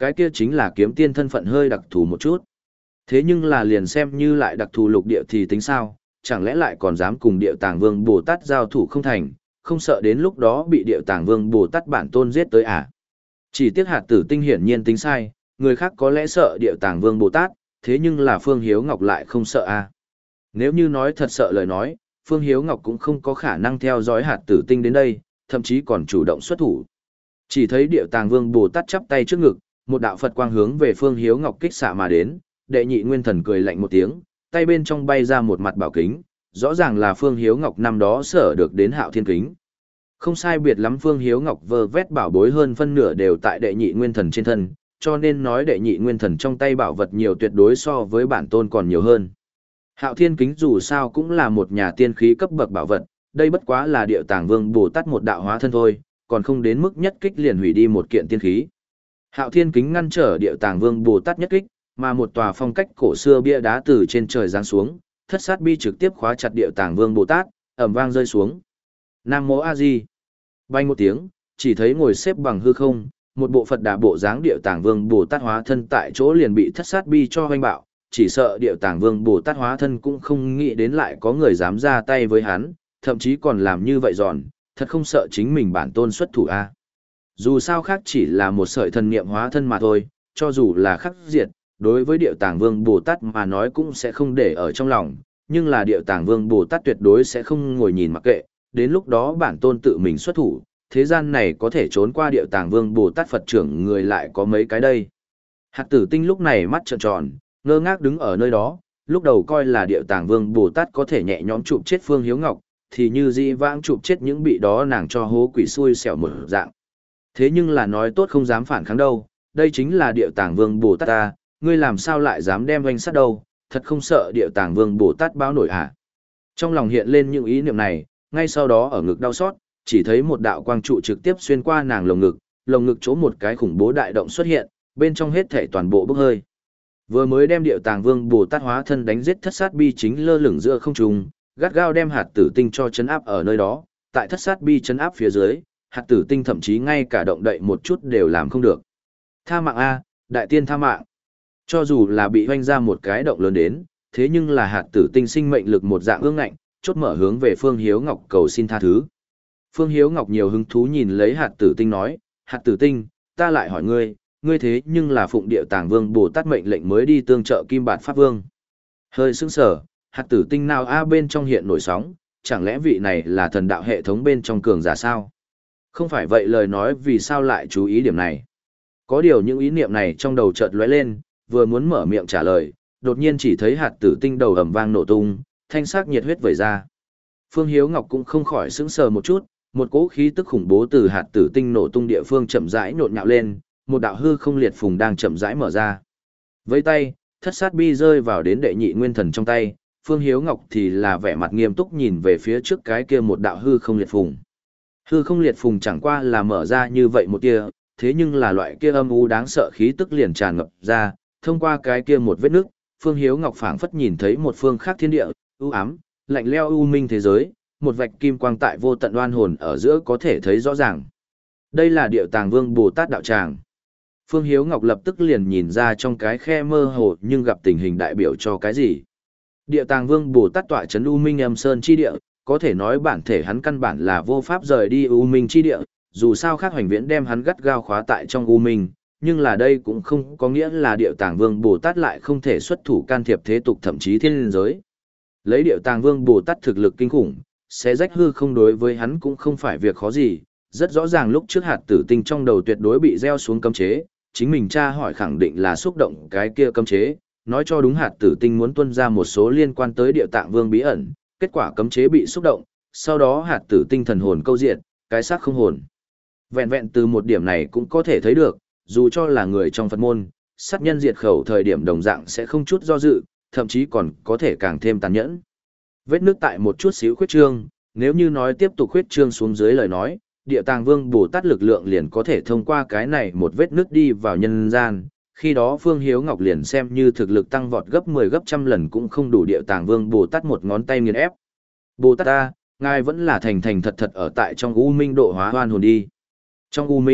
cái kia chính là kiếm tiên thân phận hơi đặc thù một chút. Thế nhưng là liền xem như lại đặc thù lục địa thì tính sao, chẳng lẽ lại còn dám cùng địa tàng vương Bồ Tát giao thủ không thành, không sợ đến lúc đó bị địa tàng vương Bồ Tát bản tôn giết tới à. Chỉ tiếc hạt tử tinh hiển nhiên tính sai, người khác có lẽ sợ địa tàng vương Bồ Tát, thế nhưng là Phương Hiếu Ngọc lại không sợ à. Nếu như nói thật sợ lời nói, Phương Hiếu Ngọc cũng không có khả năng theo dõi hạt tử tinh đến đây, thậm chí còn chủ động xuất thủ. Chỉ thấy địa tàng vương Bồ Tát chắp tay trước ngực, một đạo Phật quang hướng về Phương Hiếu Ngọc kích xạ mà đến, đệ nhị nguyên thần cười lạnh một tiếng, tay bên trong bay ra một mặt bảo kính, rõ ràng là Phương Hiếu Ngọc năm đó sở được đến Hạo Thiên Kính. Không sai biệt lắm Phương Hiếu Ngọc vơ vét bảo bối hơn phân nửa đều tại đệ nhị nguyên thần trên thân, cho nên nói đệ nhị nguyên thần trong tay bảo vật nhiều tuyệt đối so với bản tôn còn nhiều hơn. Hạo Thiên Kính dù sao cũng là một nhà tiên khí cấp bậc bảo vật, đây bất quá là Địa Tàng Vương Bồ Tát một đạo hóa thân thôi, còn không đến mức nhất kích liền hủy đi một kiện tiên khí. Hạo Thiên Kính ngăn trở Địa Tàng Vương Bồ Tát nhất kích, mà một tòa phong cách cổ xưa bia đá từ trên trời giáng xuống, thất sát bi trực tiếp khóa chặt Địa Tàng Vương Bồ Tát, ầm vang rơi xuống. Nam Mô A Di. Bay một tiếng, chỉ thấy ngồi xếp bằng hư không, một bộ Phật Đà bộ dáng Địa Tàng Vương Bồ Tát hóa thân tại chỗ liền bị thất sát bi cho hoành bạo, chỉ sợ Địa Tàng Vương Bồ Tát hóa thân cũng không nghĩ đến lại có người dám ra tay với hắn, thậm chí còn làm như vậy giòn, thật không sợ chính mình bản tôn xuất thủ a. Dù sao khác chỉ là một sợi thần niệm hóa thân mà thôi, cho dù là khắc diệt, đối với Địa Tàng Vương Bồ Tát mà nói cũng sẽ không để ở trong lòng, nhưng là Địa Tàng Vương Bồ Tát tuyệt đối sẽ không ngồi nhìn mặc kệ, đến lúc đó bản tôn tự mình xuất thủ, thế gian này có thể trốn qua Địa Tàng Vương Bồ Tát Phật trưởng người lại có mấy cái đây. Hạt tử tinh lúc này mắt trợn tròn, ngơ ngác đứng ở nơi đó, lúc đầu coi là Địa Tàng Vương Bồ Tát có thể nhẹ nhõm chụp chết Phương Hiếu Ngọc, thì như di vãng chụp chết những bị đó nàng cho hố quỷ xui xẻo một dạng. Thế nhưng là nói tốt không dám phản kháng đâu, đây chính là Địa Tàng Vương Bồ Tát ta, ngươi làm sao lại dám đem oanh sát đâu, thật không sợ Địa Tàng Vương Bồ Tát báo nổi hả? Trong lòng hiện lên những ý niệm này, ngay sau đó ở ngực đau xót, chỉ thấy một đạo quang trụ trực tiếp xuyên qua nàng lồng ngực, lồng ngực chỗ một cái khủng bố đại động xuất hiện, bên trong hết thảy toàn bộ bốc hơi. Vừa mới đem Địa Tàng Vương Bồ Tát hóa thân đánh giết thất sát bi chính lơ lửng giữa không trung, gắt gao đem hạt tử tinh cho chấn áp ở nơi đó, tại thất sát bi chấn áp phía dưới, hạt tử tinh thậm chí ngay cả động đậy một chút đều làm không được. Tha mạng a, đại tiên tha mạng. Cho dù là bị hoanh ra một cái động lớn đến, thế nhưng là hạt tử tinh sinh mệnh lực một dạng ương ngạnh, chốt mở hướng về Phương Hiếu Ngọc cầu xin tha thứ. Phương Hiếu Ngọc nhiều hứng thú nhìn lấy hạt tử tinh nói, hạt tử tinh, ta lại hỏi ngươi, ngươi thế nhưng là phụng Địa Tàng Vương Bồ Tát mệnh lệnh mới đi tương trợ Kim Bạt Pháp Vương. Hơi sững sờ, hạt tử tinh nào a bên trong hiện nổi sóng, chẳng lẽ vị này là thần đạo hệ thống bên trong cường giả sao? Không phải vậy lời nói vì sao lại chú ý điểm này? Có điều những ý niệm này trong đầu chợt lóe lên, vừa muốn mở miệng trả lời, đột nhiên chỉ thấy hạt tử tinh đầu ầm vang nổ tung, thanh sắc nhiệt huyết vẩy ra. Phương Hiếu Ngọc cũng không khỏi sững sờ một chút, một cỗ khí tức khủng bố từ hạt tử tinh nổ tung địa phương chậm rãi nhộn nhạo lên, một đạo hư không liệt phùng đang chậm rãi mở ra. Với tay, thất sát bi rơi vào đến đệ nhị nguyên thần trong tay, Phương Hiếu Ngọc thì là vẻ mặt nghiêm túc nhìn về phía trước cái kia một đạo hư không liệt phùng. Hư không liệt phùng chẳng qua là mở ra như vậy một tia, thế nhưng là loại kia âm u đáng sợ khí tức liền tràn ngập ra, thông qua cái kia một vết nứt, Phương Hiếu Ngọc phảng phất nhìn thấy một phương khác thiên địa, u ám, lạnh lẽo u minh thế giới, một vạch kim quang tại vô tận oan hồn ở giữa có thể thấy rõ ràng. Đây là Địa Tàng Vương Bồ Tát đạo tràng. Phương Hiếu Ngọc lập tức liền nhìn ra trong cái khe mơ hồ nhưng gặp tình hình đại biểu cho cái gì. Địa Tàng Vương Bồ Tát tọa trấn U Minh Âm Sơn chi địa, có thể nói bản thể hắn căn bản là vô pháp rời đi U Minh chi địa, dù sao khác hoành viễn đem hắn gắt gao khóa tại trong U Minh, nhưng là đây cũng không có nghĩa là Địa Tàng Vương Bồ Tát lại không thể xuất thủ can thiệp thế tục thậm chí thiên giới. Lấy Địa Tàng Vương Bồ Tát thực lực kinh khủng, xé rách hư không đối với hắn cũng không phải việc khó gì, rất rõ ràng lúc trước hạt tử tinh trong đầu tuyệt đối bị gieo xuống cấm chế, chính mình tra hỏi khẳng định là xúc động cái kia cấm chế, nói cho đúng hạt tử tinh muốn tuân ra một số liên quan tới Địa Tạng Vương bí ẩn, kết quả cấm chế bị xúc động, sau đó hạt tử tinh thần hồn câu diệt, cái xác không hồn. Vẹn vẹn từ một điểm này cũng có thể thấy được, dù cho là người trong Phật môn, sát nhân diệt khẩu thời điểm đồng dạng sẽ không chút do dự, thậm chí còn có thể càng thêm tàn nhẫn. Vết nước tại một chút xíu khuyết trương, nếu như nói tiếp tục khuyết trương xuống dưới lời nói, Địa Tàng Vương Bồ Tát lực lượng liền có thể thông qua cái này một vết nước đi vào nhân gian, khi đó Phương Hiếu Ngọc liền xem như thực lực tăng vọt gấp mười gấp trăm lần cũng không đủ Địa Tàng Vương Bồ Tát một ngón tay nghiền ép. Bồ Tát ta, ngài vẫn là thành thành thật thật ở tại trong U Minh độ hóa hoan hồn đi. Trong U Minh,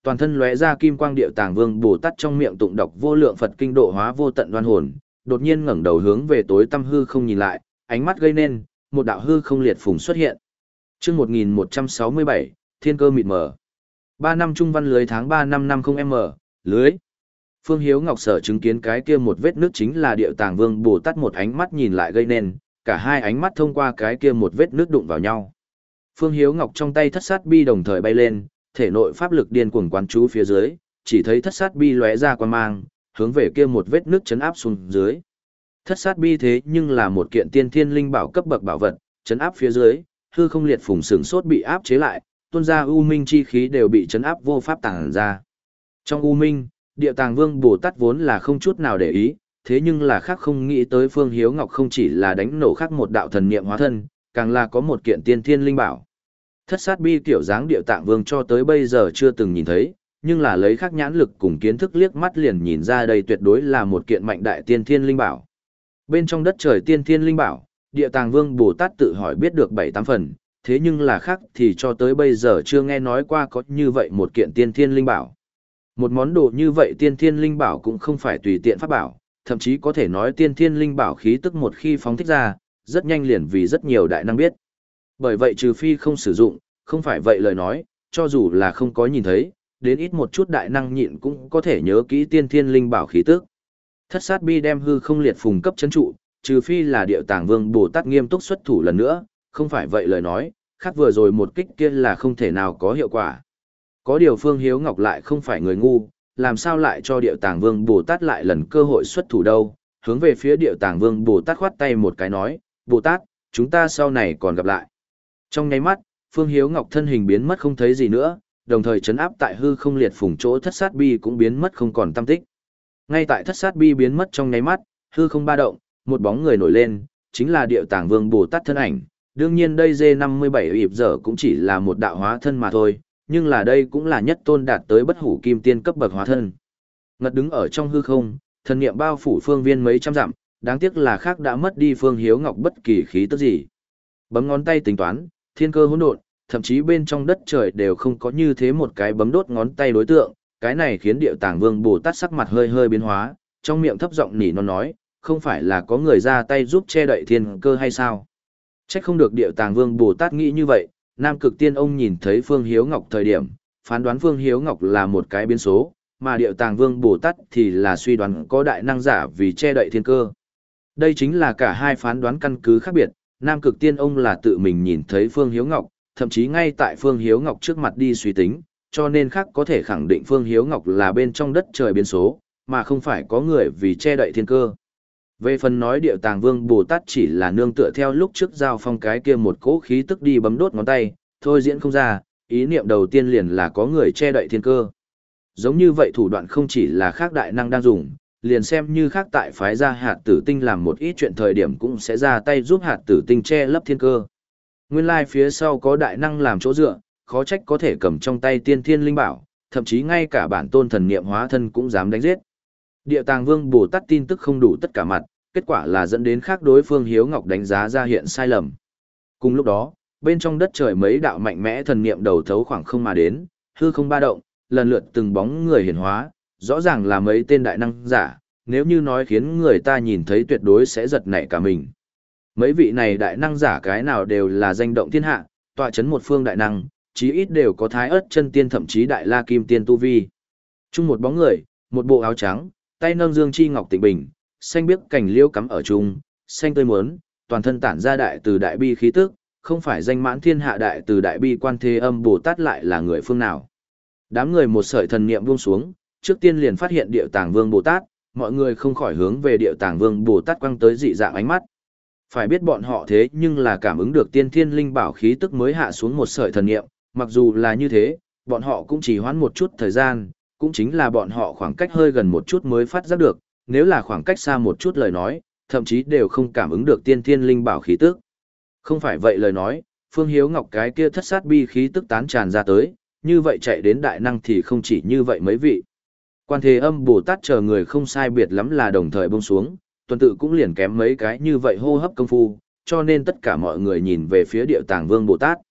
toàn thân lóe ra kim quang điệu tàng vương Bồ Tát trong miệng tụng đọc vô lượng Phật kinh độ hóa vô tận đoan hồn, đột nhiên ngẩng đầu hướng về tối tăm hư không nhìn lại, ánh mắt gây nên, một đạo hư không liệt phùng xuất hiện. Chương một nghìn một trăm sáu mươi bảy, Thiên cơ mịt mờ. Ba năm trung văn lưới tháng ba năm năm không m, lưới. Phương Hiếu Ngọc sở chứng kiến cái kia một vết nước chính là điệu tàng vương Bồ Tát một ánh mắt nhìn lại gây nên, cả hai ánh mắt thông qua cái kia một vết nước đụng vào nhau. Phương Hiếu Ngọc trong tay thất sát bi đồng thời bay lên, thể nội pháp lực điên cuồng quán chú phía dưới, chỉ thấy thất sát bi lóe ra quang mang, hướng về kia một vết nước chấn áp xuống dưới. Thất sát bi thế nhưng là một kiện tiên thiên linh bảo cấp bậc bảo vật, chấn áp phía dưới, hư không liệt phùng sừng sốt bị áp chế lại, tuôn ra u minh chi khí đều bị chấn áp vô pháp tàng ra. Trong u minh, Địa Tàng Vương Bồ Tát vốn là không chút nào để ý, thế nhưng là khác không nghĩ tới Phương Hiếu Ngọc không chỉ là đánh nổ khác một đạo thần niệm hóa thân, càng là có một kiện tiên thiên linh bảo. Thất sát bi kiểu dáng Địa Tạng Vương cho tới bây giờ chưa từng nhìn thấy, nhưng là lấy khác nhãn lực cùng kiến thức liếc mắt liền nhìn ra đây tuyệt đối là một kiện mạnh đại tiên thiên linh bảo. Bên trong đất trời tiên thiên linh bảo, Địa Tàng Vương Bồ Tát tự hỏi biết được bảy tám phần, thế nhưng là khác thì cho tới bây giờ chưa nghe nói qua có như vậy một kiện tiên thiên linh bảo. Một món đồ như vậy tiên thiên linh bảo cũng không phải tùy tiện pháp bảo, thậm chí có thể nói tiên thiên linh bảo khí tức một khi phóng thích ra, rất nhanh liền vì rất nhiều đại năng biết. Bởi vậy trừ phi không sử dụng, không phải vậy lời nói, cho dù là không có nhìn thấy, đến ít một chút đại năng nhịn cũng có thể nhớ kỹ tiên thiên linh bảo khí tức. Thất sát bi đem hư không liệt phùng cấp chấn trụ, trừ phi là Điệu Tàng Vương Bồ Tát nghiêm túc xuất thủ lần nữa, không phải vậy lời nói, khác vừa rồi một kích kia là không thể nào có hiệu quả. Có điều Phương Hiếu Ngọc lại không phải người ngu, làm sao lại cho Điệu Tàng Vương Bồ Tát lại lần cơ hội xuất thủ đâu, hướng về phía Điệu Tàng Vương Bồ Tát khoát tay một cái nói, Bồ Tát, chúng ta sau này còn gặp lại. Trong nháy mắt, Phương Hiếu Ngọc thân hình biến mất không thấy gì nữa, đồng thời chấn áp tại hư không liệt phùng chỗ thất sát bi cũng biến mất không còn tăm tích. Ngay tại thất sát bi biến mất trong nháy mắt, hư không ba động, một bóng người nổi lên, chính là Điệu Tàng Vương Bồ Tát thân ảnh. Đương nhiên đây D năm mươi bảy ịp giờ cũng chỉ là một đạo hóa thân mà thôi, nhưng là đây cũng là nhất tôn đạt tới bất hủ kim tiên cấp bậc hóa thân. Ngật đứng ở trong hư không, thần niệm bao phủ phương viên mấy trăm dặm, đáng tiếc là khác đã mất đi Phương Hiếu Ngọc bất kỳ khí tức gì. Bấm ngón tay tính toán, thiên cơ hỗn độn, thậm chí bên trong đất trời đều không có như thế một cái bấm đốt ngón tay đối tượng, cái này khiến Điệu Tàng Vương Bồ Tát sắc mặt hơi hơi biến hóa, trong miệng thấp giọng nỉ non nói, không phải là có người ra tay giúp che đậy thiên cơ hay sao? Trách không được Điệu Tàng Vương Bồ Tát nghĩ như vậy, Nam Cực Tiên ông nhìn thấy Phương Hiếu Ngọc thời điểm, phán đoán Phương Hiếu Ngọc là một cái biến số, mà Điệu Tàng Vương Bồ Tát thì là suy đoán có đại năng giả vì che đậy thiên cơ. Đây chính là cả hai phán đoán căn cứ khác biệt, Nam Cực Tiên ông là tự mình nhìn thấy Phương Hiếu Ngọc, thậm chí ngay tại Phương Hiếu Ngọc trước mặt đi suy tính, cho nên khác có thể khẳng định Phương Hiếu Ngọc là bên trong đất trời biến số, mà không phải có người vì che đậy thiên cơ. Về phần nói Điệu Tàng Vương Bồ Tát chỉ là nương tựa theo lúc trước giao phong cái kia một cỗ khí tức đi bấm đốt ngón tay, thôi diễn không ra, ý niệm đầu tiên liền là có người che đậy thiên cơ. Giống như vậy thủ đoạn không chỉ là khác đại năng đang dùng, liền xem như khác tại phái ra hạt tử tinh làm một ít chuyện thời điểm cũng sẽ ra tay giúp hạt tử tinh che lấp thiên cơ. Nguyên lai phía sau có đại năng làm chỗ dựa, khó trách có thể cầm trong tay tiên thiên linh bảo, thậm chí ngay cả bản tôn thần niệm hóa thân cũng dám đánh giết. Địa Tàng Vương Bồ Tát tin tức không đủ tất cả mặt, kết quả là dẫn đến khác đối phương Hiếu Ngọc đánh giá ra hiện sai lầm. Cùng lúc đó, bên trong đất trời mấy đạo mạnh mẽ thần niệm đầu thấu khoảng không mà đến, hư không ba động, lần lượt từng bóng người hiển hóa, rõ ràng là mấy tên đại năng giả, nếu như nói khiến người ta nhìn thấy tuyệt đối sẽ giật nảy cả mình. Mấy vị này đại năng giả cái nào đều là danh động thiên hạ, tọa chấn một phương đại năng, chí ít đều có thái ớt chân tiên thậm chí đại la kim tiên tu vi. Chung một bóng người, một bộ áo trắng, tay nâng dương chi ngọc tịnh bình, xanh biếc cành liễu cắm ở chung, xanh tươi mướn, toàn thân tản ra đại từ đại bi khí tức, không phải danh mãn thiên hạ đại từ đại bi Quan Thế Âm Bồ Tát lại là người phương nào. Đám người một sợi thần niệm buông xuống, trước tiên liền phát hiện Điệu Tàng Vương Bồ Tát, mọi người không khỏi hướng về Điệu Tàng Vương Bồ Tát quăng tới dị dạng ánh mắt. Phải biết bọn họ thế nhưng là cảm ứng được tiên thiên linh bảo khí tức mới hạ xuống một sợi thần niệm, mặc dù là như thế, bọn họ cũng chỉ hoãn một chút thời gian, cũng chính là bọn họ khoảng cách hơi gần một chút mới phát giác được, nếu là khoảng cách xa một chút lời nói, thậm chí đều không cảm ứng được tiên thiên linh bảo khí tức. Không phải vậy lời nói, Phương Hiếu Ngọc cái kia thất sát bi khí tức tán tràn ra tới, như vậy chạy đến đại năng thì không chỉ như vậy mấy vị. Quan Thế Âm Bồ Tát chờ người không sai biệt lắm là đồng thời buông xuống, tuần tự cũng liền kém mấy cái như vậy hô hấp công phu, cho nên tất cả mọi người nhìn về phía Điệu Tàng Vương Bồ Tát.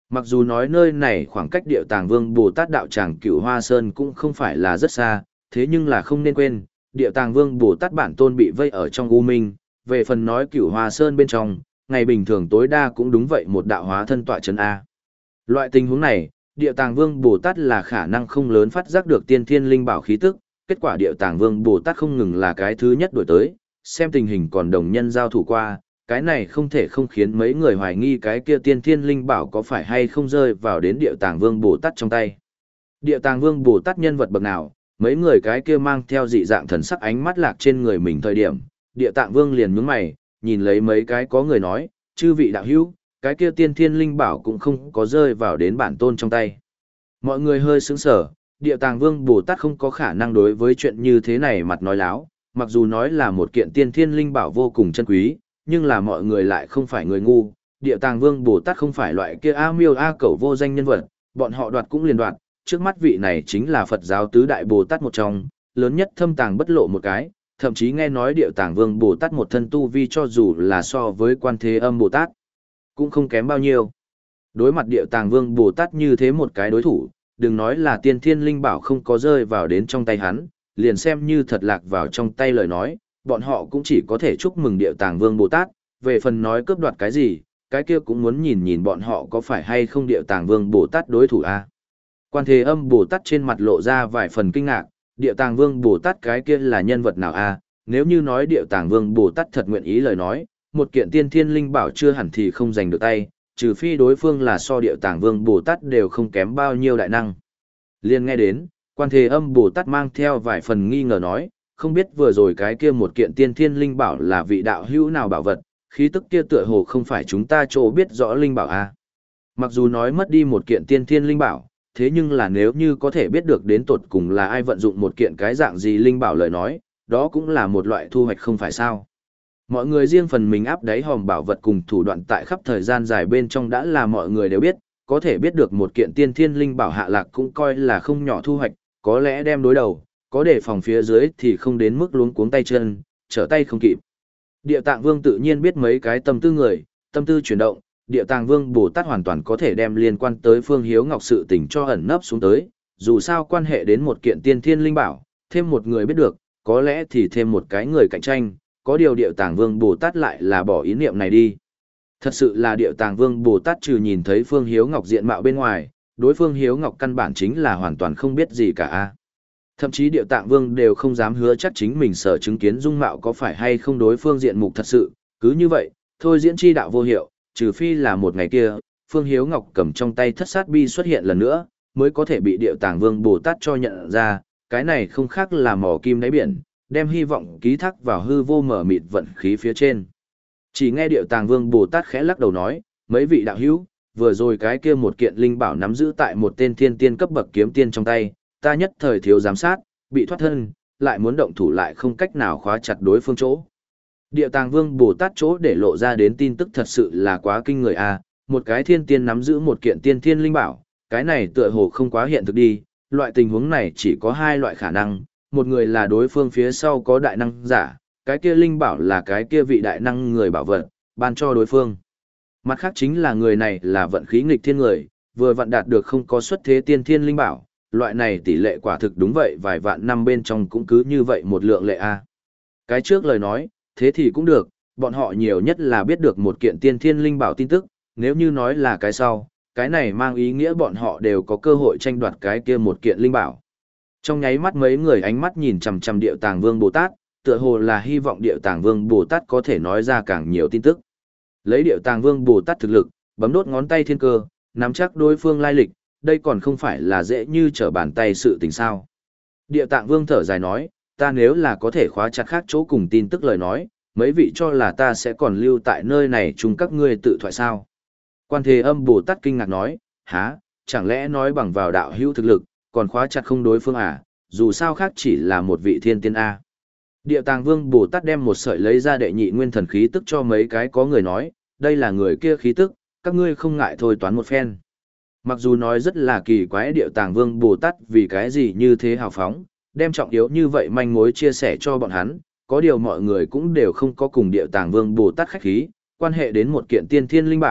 Mặc dù nói nơi này khoảng cách Điệu Tàng Vương Bồ Tát đạo tràng Cửu Hoa Sơn cũng không phải là rất xa, thế nhưng là không nên quên, Điệu Tàng Vương Bồ Tát bản tôn bị vây ở trong U Minh, về phần nói Cửu Hoa Sơn bên trong, ngày bình thường tối đa cũng đúng vậy một đạo hóa thân tọa chân A. Loại tình huống này, Điệu Tàng Vương Bồ Tát là khả năng không lớn phát giác được tiên thiên linh bảo khí tức, kết quả Điệu Tàng Vương Bồ Tát không ngừng là cái thứ nhất đổi tới, xem tình hình còn đồng nhân giao thủ qua, cái này không thể không khiến mấy người hoài nghi cái kia tiên thiên linh bảo có phải hay không rơi vào đến Điệu Tàng Vương Bồ Tát trong tay. Điệu Tàng Vương Bồ Tát nhân vật bậc nào, mấy người cái kia mang theo dị dạng thần sắc ánh mắt lạc trên người mình thời điểm, Điệu Tàng Vương liền nhướng mày, nhìn lấy mấy cái có người nói, chư vị đạo hữu, cái kia tiên thiên linh bảo cũng không có rơi vào đến bản tôn trong tay. Mọi người hơi sững sờ, Điệu Tàng Vương Bồ Tát không có khả năng đối với chuyện như thế này mặt nói láo, mặc dù nói là một kiện tiên thiên linh bảo vô cùng chân quý, nhưng là mọi người lại không phải người ngu, Điệu Tàng Vương Bồ Tát không phải loại kia a miêu a cẩu vô danh nhân vật, bọn họ đoạt cũng liền đoạt, trước mắt vị này chính là Phật giáo tứ đại Bồ Tát một trong, lớn nhất thâm tàng bất lộ một cái, thậm chí nghe nói Điệu Tàng Vương Bồ Tát một thân tu vi cho dù là so với Quan Thế Âm Bồ Tát, cũng không kém bao nhiêu. Đối mặt Điệu Tàng Vương Bồ Tát như thế một cái đối thủ, đừng nói là tiên thiên linh bảo không có rơi vào đến trong tay hắn, liền xem như thật lạc vào trong tay lời nói, bọn họ cũng chỉ có thể chúc mừng Điệu Tàng Vương Bồ Tát, về phần nói cướp đoạt cái gì, cái kia cũng muốn nhìn nhìn bọn họ có phải hay không Điệu Tàng Vương Bồ Tát đối thủ a. Quan Thế Âm Bồ Tát trên mặt lộ ra vài phần kinh ngạc, Điệu Tàng Vương Bồ Tát cái kia là nhân vật nào a? Nếu như nói Điệu Tàng Vương Bồ Tát thật nguyện ý lời nói, một kiện tiên thiên linh bảo chưa hẳn thì không giành được tay, trừ phi đối phương là so Điệu Tàng Vương Bồ Tát đều không kém bao nhiêu đại năng. Liên nghe đến, Quan Thế Âm Bồ Tát mang theo vài phần nghi ngờ nói, không biết vừa rồi cái kia một kiện tiên thiên linh bảo là vị đạo hữu nào bảo vật, khí tức kia tựa hồ không phải chúng ta chỗ biết rõ linh bảo a. Mặc dù nói mất đi một kiện tiên thiên linh bảo, thế nhưng là nếu như có thể biết được đến tột cùng là ai vận dụng một kiện cái dạng gì linh bảo lời nói, đó cũng là một loại thu hoạch không phải sao. Mọi người riêng phần mình áp đáy hòm bảo vật cùng thủ đoạn tại khắp thời gian dài bên trong đã là mọi người đều biết, có thể biết được một kiện tiên thiên linh bảo hạ lạc cũng coi là không nhỏ thu hoạch, có lẽ đem đối đầu, có để phòng phía dưới thì không đến mức luống cuống tay chân, trở tay không kịp. Địa Tạng Vương tự nhiên biết mấy cái tâm tư người, tâm tư chuyển động, Địa Tạng Vương Bồ Tát hoàn toàn có thể đem liên quan tới Phương Hiếu Ngọc sự tình cho ẩn nấp xuống tới, dù sao quan hệ đến một kiện tiên thiên linh bảo, thêm một người biết được, có lẽ thì thêm một cái người cạnh tranh, có điều Địa Tạng Vương Bồ Tát lại là bỏ ý niệm này đi. Thật sự là Địa Tạng Vương Bồ Tát trừ nhìn thấy Phương Hiếu Ngọc diện mạo bên ngoài, đối Phương Hiếu Ngọc căn bản chính là hoàn toàn không biết gì cả. Thậm chí Địa Tạng Vương đều không dám hứa chắc chính mình sở chứng kiến dung mạo có phải hay không đối phương diện mục thật sự, cứ như vậy, thôi diễn chi đạo vô hiệu, trừ phi là một ngày kia, Phương Hiếu Ngọc cầm trong tay thất sát bi xuất hiện lần nữa, mới có thể bị Địa Tạng Vương Bồ Tát cho nhận ra, cái này không khác là mỏ kim đáy biển, đem hy vọng ký thác vào hư vô mở mịt vận khí phía trên. Chỉ nghe Địa Tạng Vương Bồ Tát khẽ lắc đầu nói, mấy vị đạo hữu, vừa rồi cái kia một kiện linh bảo nắm giữ tại một tên thiên tiên cấp bậc kiếm tiên trong tay, ta nhất thời thiếu giám sát, bị thoát thân, lại muốn động thủ lại không cách nào khóa chặt đối phương chỗ. Địa Tạng Vương Bồ Tát chỗ để lộ ra đến tin tức thật sự là quá kinh người a, một cái thiên tiên nắm giữ một kiện tiên thiên linh bảo, cái này tựa hồ không quá hiện thực đi, loại tình huống này chỉ có hai loại khả năng, một người là đối phương phía sau có đại năng giả, cái kia linh bảo là cái kia vị đại năng người bảo vật, ban cho đối phương. Mặt khác chính là người này là vận khí nghịch thiên người, vừa vận đạt được không có xuất thế tiên thiên linh bảo, loại này tỷ lệ quả thực đúng vậy vài vạn năm bên trong cũng cứ như vậy một lượng lệ a. Cái trước lời nói, thế thì cũng được, bọn họ nhiều nhất là biết được một kiện tiên thiên linh bảo tin tức, nếu như nói là cái sau, cái này mang ý nghĩa bọn họ đều có cơ hội tranh đoạt cái kia một kiện linh bảo. Trong nháy mắt mấy người ánh mắt nhìn chằm chằm Điệu Tàng Vương Bồ Tát, tựa hồ là hy vọng Điệu Tàng Vương Bồ Tát có thể nói ra càng nhiều tin tức. Lấy Điệu Tàng Vương Bồ Tát thực lực, bấm đốt ngón tay thiên cơ, nắm chắc đối phương lai lịch, đây còn không phải là dễ như trở bàn tay sự tình sao. Điệu Tạng Vương thở dài nói, ta nếu là có thể khóa chặt khác chỗ cùng tin tức lời nói, mấy vị cho là ta sẽ còn lưu tại nơi này chung các ngươi tự thoại sao. Quan Thế Âm Bồ Tát kinh ngạc nói, há, chẳng lẽ nói bằng vào đạo hữu thực lực, còn khóa chặt không đối phương à, dù sao khác chỉ là một vị thiên tiên A. Điệu Tàng Vương Bồ Tát đem một sợi lấy ra đệ nhị nguyên thần khí tức cho mấy cái có người nói, đây là người kia khí tức, các ngươi không ngại thôi toán một phen. Mặc dù nói rất là kỳ quái Điệu Tàng Vương Bồ Tát vì cái gì như thế hào phóng, đem trọng yếu như vậy manh mối chia sẻ cho bọn hắn, có điều mọi người cũng đều không có cùng Điệu Tàng Vương Bồ Tát khách khí, quan hệ đến một kiện tiên thiên linh bảo,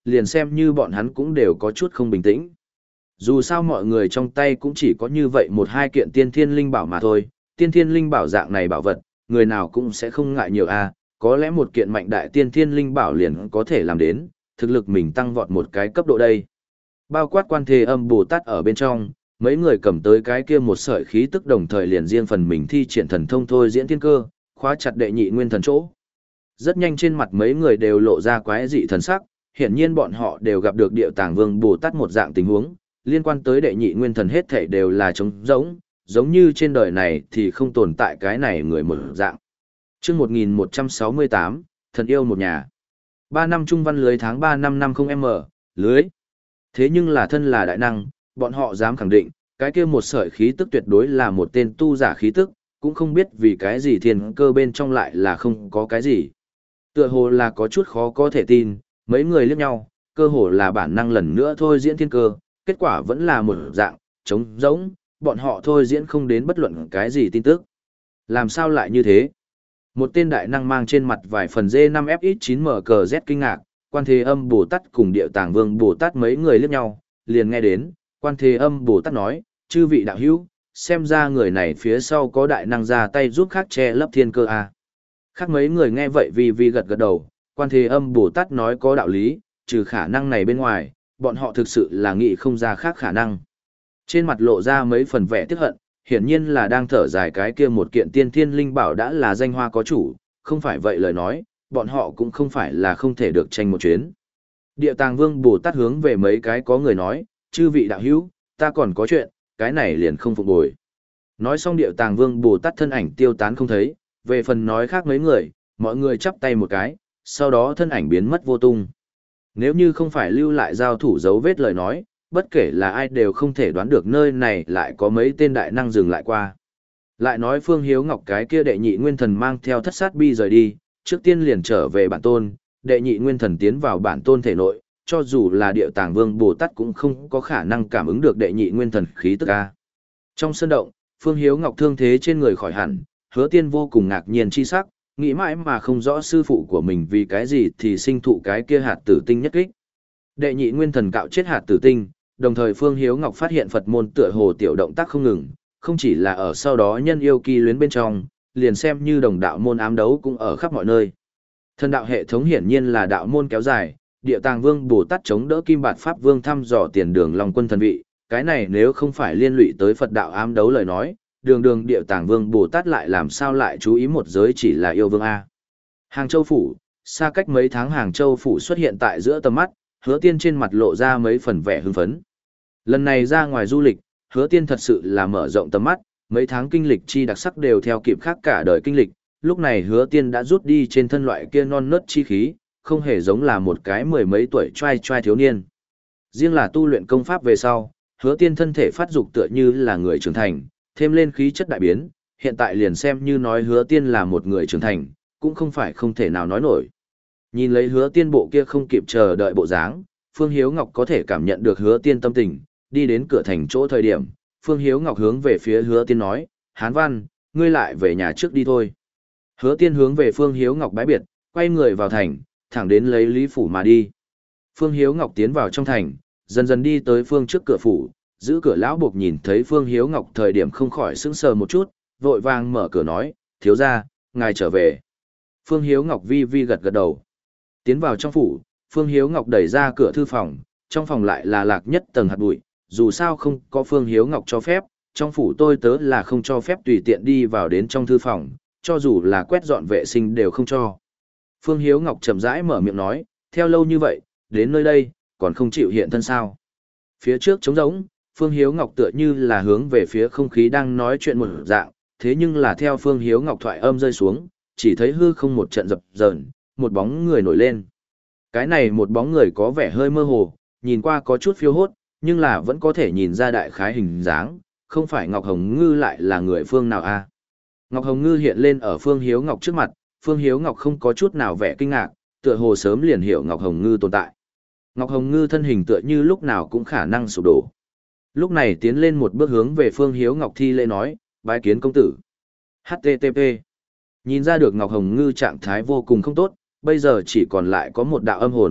liền xem như bọn hắn cũng đều có chút không bình tĩnh. Dù sao mọi người trong tay cũng chỉ có như vậy một hai kiện tiên thiên linh bảo mà thôi, tiên thiên linh bảo dạng này bảo vật, người nào cũng sẽ không ngại nhiều a, có lẽ một kiện mạnh đại tiên thiên linh bảo liền có thể làm đến, thực lực mình tăng vọt một cái cấp độ đây. Bao quát Quan Thế Âm Bồ Tát ở bên trong, mấy người cầm tới cái kia một sợi khí tức đồng thời liền riêng phần mình thi triển thần thông thôi diễn thiên cơ, khóa chặt đệ nhị nguyên thần chỗ. Rất nhanh trên mặt mấy người đều lộ ra quái dị thần sắc, hiển nhiên bọn họ đều gặp được Điệu Tàng Vương Bồ Tát một dạng tình huống, liên quan tới đệ nhị nguyên thần hết thảy đều là trống rỗng, giống như trên đời này thì không tồn tại cái này người một dạng. Chương một nghìn một trăm sáu mươi tám, Thần yêu một nhà. Ba năm trung văn lưới tháng ba năm năm không m, lưới. Thế nhưng là thân là đại năng, bọn họ dám khẳng định, cái kia một sợi khí tức tuyệt đối là một tên tu giả khí tức, cũng không biết vì cái gì thiên cơ bên trong lại là không có cái gì. Tựa hồ là có chút khó có thể tin, mấy người liếc nhau, cơ hồ là bản năng lần nữa thôi diễn thiên cơ, kết quả vẫn là một dạng, trống rỗng, bọn họ thôi diễn không đến bất luận cái gì tin tức. Làm sao lại như thế? Một tên đại năng mang trên mặt vài phần D năm F X chín M cờ Z kinh ngạc, Quan Thế Âm Bồ Tát cùng Điệu Tàng Vương Bồ Tát mấy người liếc nhau, liền nghe đến, Quan Thế Âm Bồ Tát nói, chư vị đạo hữu, xem ra người này phía sau có đại năng ra tay giúp khác che lấp thiên cơ à. Khác mấy người nghe vậy vì vì gật gật đầu, Quan Thế Âm Bồ Tát nói có đạo lý, trừ khả năng này bên ngoài, bọn họ thực sự là nghĩ không ra khác khả năng. Trên mặt lộ ra mấy phần vẻ tiếc hận, hiển nhiên là đang thở dài cái kia một kiện tiên thiên linh bảo đã là danh hoa có chủ, không phải vậy lời nói, bọn họ cũng không phải là không thể được tranh một chuyến. Địa Tàng Vương Bồ Tát hướng về mấy cái có người nói, chư vị đạo hữu, ta còn có chuyện, cái này liền không phục bồi. Nói xong Địa Tàng Vương Bồ Tát thân ảnh tiêu tán không thấy, về phần nói khác mấy người, mọi người chắp tay một cái, sau đó thân ảnh biến mất vô tung. Nếu như không phải lưu lại giao thủ dấu vết lời nói, bất kể là ai đều không thể đoán được nơi này lại có mấy tên đại năng dừng lại qua. Lại nói Phương Hiếu Ngọc cái kia đệ nhị nguyên thần mang theo thất sát bi rời đi, trước tiên liền trở về bản tôn, đệ nhị nguyên thần tiến vào bản tôn thể nội, cho dù là Điệu Tàng Vương Bồ Tát cũng không có khả năng cảm ứng được đệ nhị nguyên thần khí tức a. Trong sân động, Phương Hiếu Ngọc thương thế trên người khỏi hẳn, Hứa Tiên vô cùng ngạc nhiên chi sắc, nghĩ mãi mà không rõ sư phụ của mình vì cái gì thì sinh thụ cái kia hạt tử tinh nhất kích. Đệ nhị nguyên thần cạo chết hạt tử tinh, đồng thời Phương Hiếu Ngọc phát hiện Phật môn tựa hồ tiểu động tác không ngừng, không chỉ là ở sau đó nhân yêu kỳ luyến bên trong, liền xem như đồng đạo môn ám đấu cũng ở khắp mọi nơi. Thần đạo hệ thống hiển nhiên là đạo môn kéo dài, Địa Tàng Vương Bồ Tát chống đỡ Kim Bạt Pháp Vương thăm dò tiền đường Long Quân thần vị, cái này nếu không phải liên lụy tới Phật đạo ám đấu lời nói, đường đường Địa Tàng Vương Bồ Tát lại làm sao lại chú ý một giới chỉ là yêu vương a. Hàng Châu phủ, xa cách mấy tháng Hàng Châu phủ xuất hiện tại giữa tầm mắt, Hứa Tiên trên mặt lộ ra mấy phần vẻ hưng phấn. Lần này ra ngoài du lịch, Hứa Tiên thật sự là mở rộng tầm mắt, mấy tháng kinh lịch chi đặc sắc đều theo kịp khác cả đời kinh lịch, lúc này Hứa Tiên đã rút đi trên thân loại kia non nớt chi khí, không hề giống là một cái mười mấy tuổi trai trai thiếu niên. Riêng là tu luyện công pháp về sau, Hứa Tiên thân thể phát dục tựa như là người trưởng thành, thêm lên khí chất đại biến, hiện tại liền xem như nói Hứa Tiên là một người trưởng thành, cũng không phải không thể nào nói nổi. Nhìn lấy Hứa Tiên bộ kia không kịp chờ đợi bộ dáng, Phương Hiếu Ngọc có thể cảm nhận được Hứa Tiên tâm tình, đi đến cửa thành chỗ thời điểm, Phương Hiếu Ngọc hướng về phía Hứa Tiên nói, Hán Văn, ngươi lại về nhà trước đi thôi. Hứa Tiên hướng về Phương Hiếu Ngọc bái biệt, quay người vào thành, thẳng đến lấy Lý Phủ mà đi. Phương Hiếu Ngọc tiến vào trong thành, dần dần đi tới Phương trước cửa phủ, giữ cửa lão buộc nhìn thấy Phương Hiếu Ngọc thời điểm không khỏi sững sờ một chút, vội vàng mở cửa nói, thiếu gia, ngài trở về. Phương Hiếu Ngọc vi vi gật gật đầu. Tiến vào trong phủ, Phương Hiếu Ngọc đẩy ra cửa thư phòng, trong phòng lại là lạc nhất tầng hạt bụi, dù sao không có Phương Hiếu Ngọc cho phép, trong phủ tôi tớ là không cho phép tùy tiện đi vào đến trong thư phòng, cho dù là quét dọn vệ sinh đều không cho. Phương Hiếu Ngọc chậm rãi mở miệng nói, theo lâu như vậy, đến nơi đây, còn không chịu hiện thân sao. Phía trước trống rỗng, Phương Hiếu Ngọc tựa như là hướng về phía không khí đang nói chuyện một dạng, thế nhưng là theo Phương Hiếu Ngọc thoại âm rơi xuống, chỉ thấy hư không một trận dập dờn, một bóng người nổi lên. Cái này một bóng người có vẻ hơi mơ hồ, nhìn qua có chút phiêu hốt, nhưng là vẫn có thể nhìn ra đại khái hình dáng, không phải Ngọc Hồng Ngư lại là người phương nào a? Ngọc Hồng Ngư hiện lên ở Phương Hiếu Ngọc trước mặt, Phương Hiếu Ngọc không có chút nào vẻ kinh ngạc, tựa hồ sớm liền hiểu Ngọc Hồng Ngư tồn tại. Ngọc Hồng Ngư thân hình tựa như lúc nào cũng khả năng sụp đổ. Lúc này tiến lên một bước hướng về Phương Hiếu Ngọc thi lễ nói, bái kiến công tử. hát tê tê pê. Nhìn ra được Ngọc Hồng Ngư trạng thái vô cùng không tốt, bây giờ chỉ còn lại có một đạo âm hồn,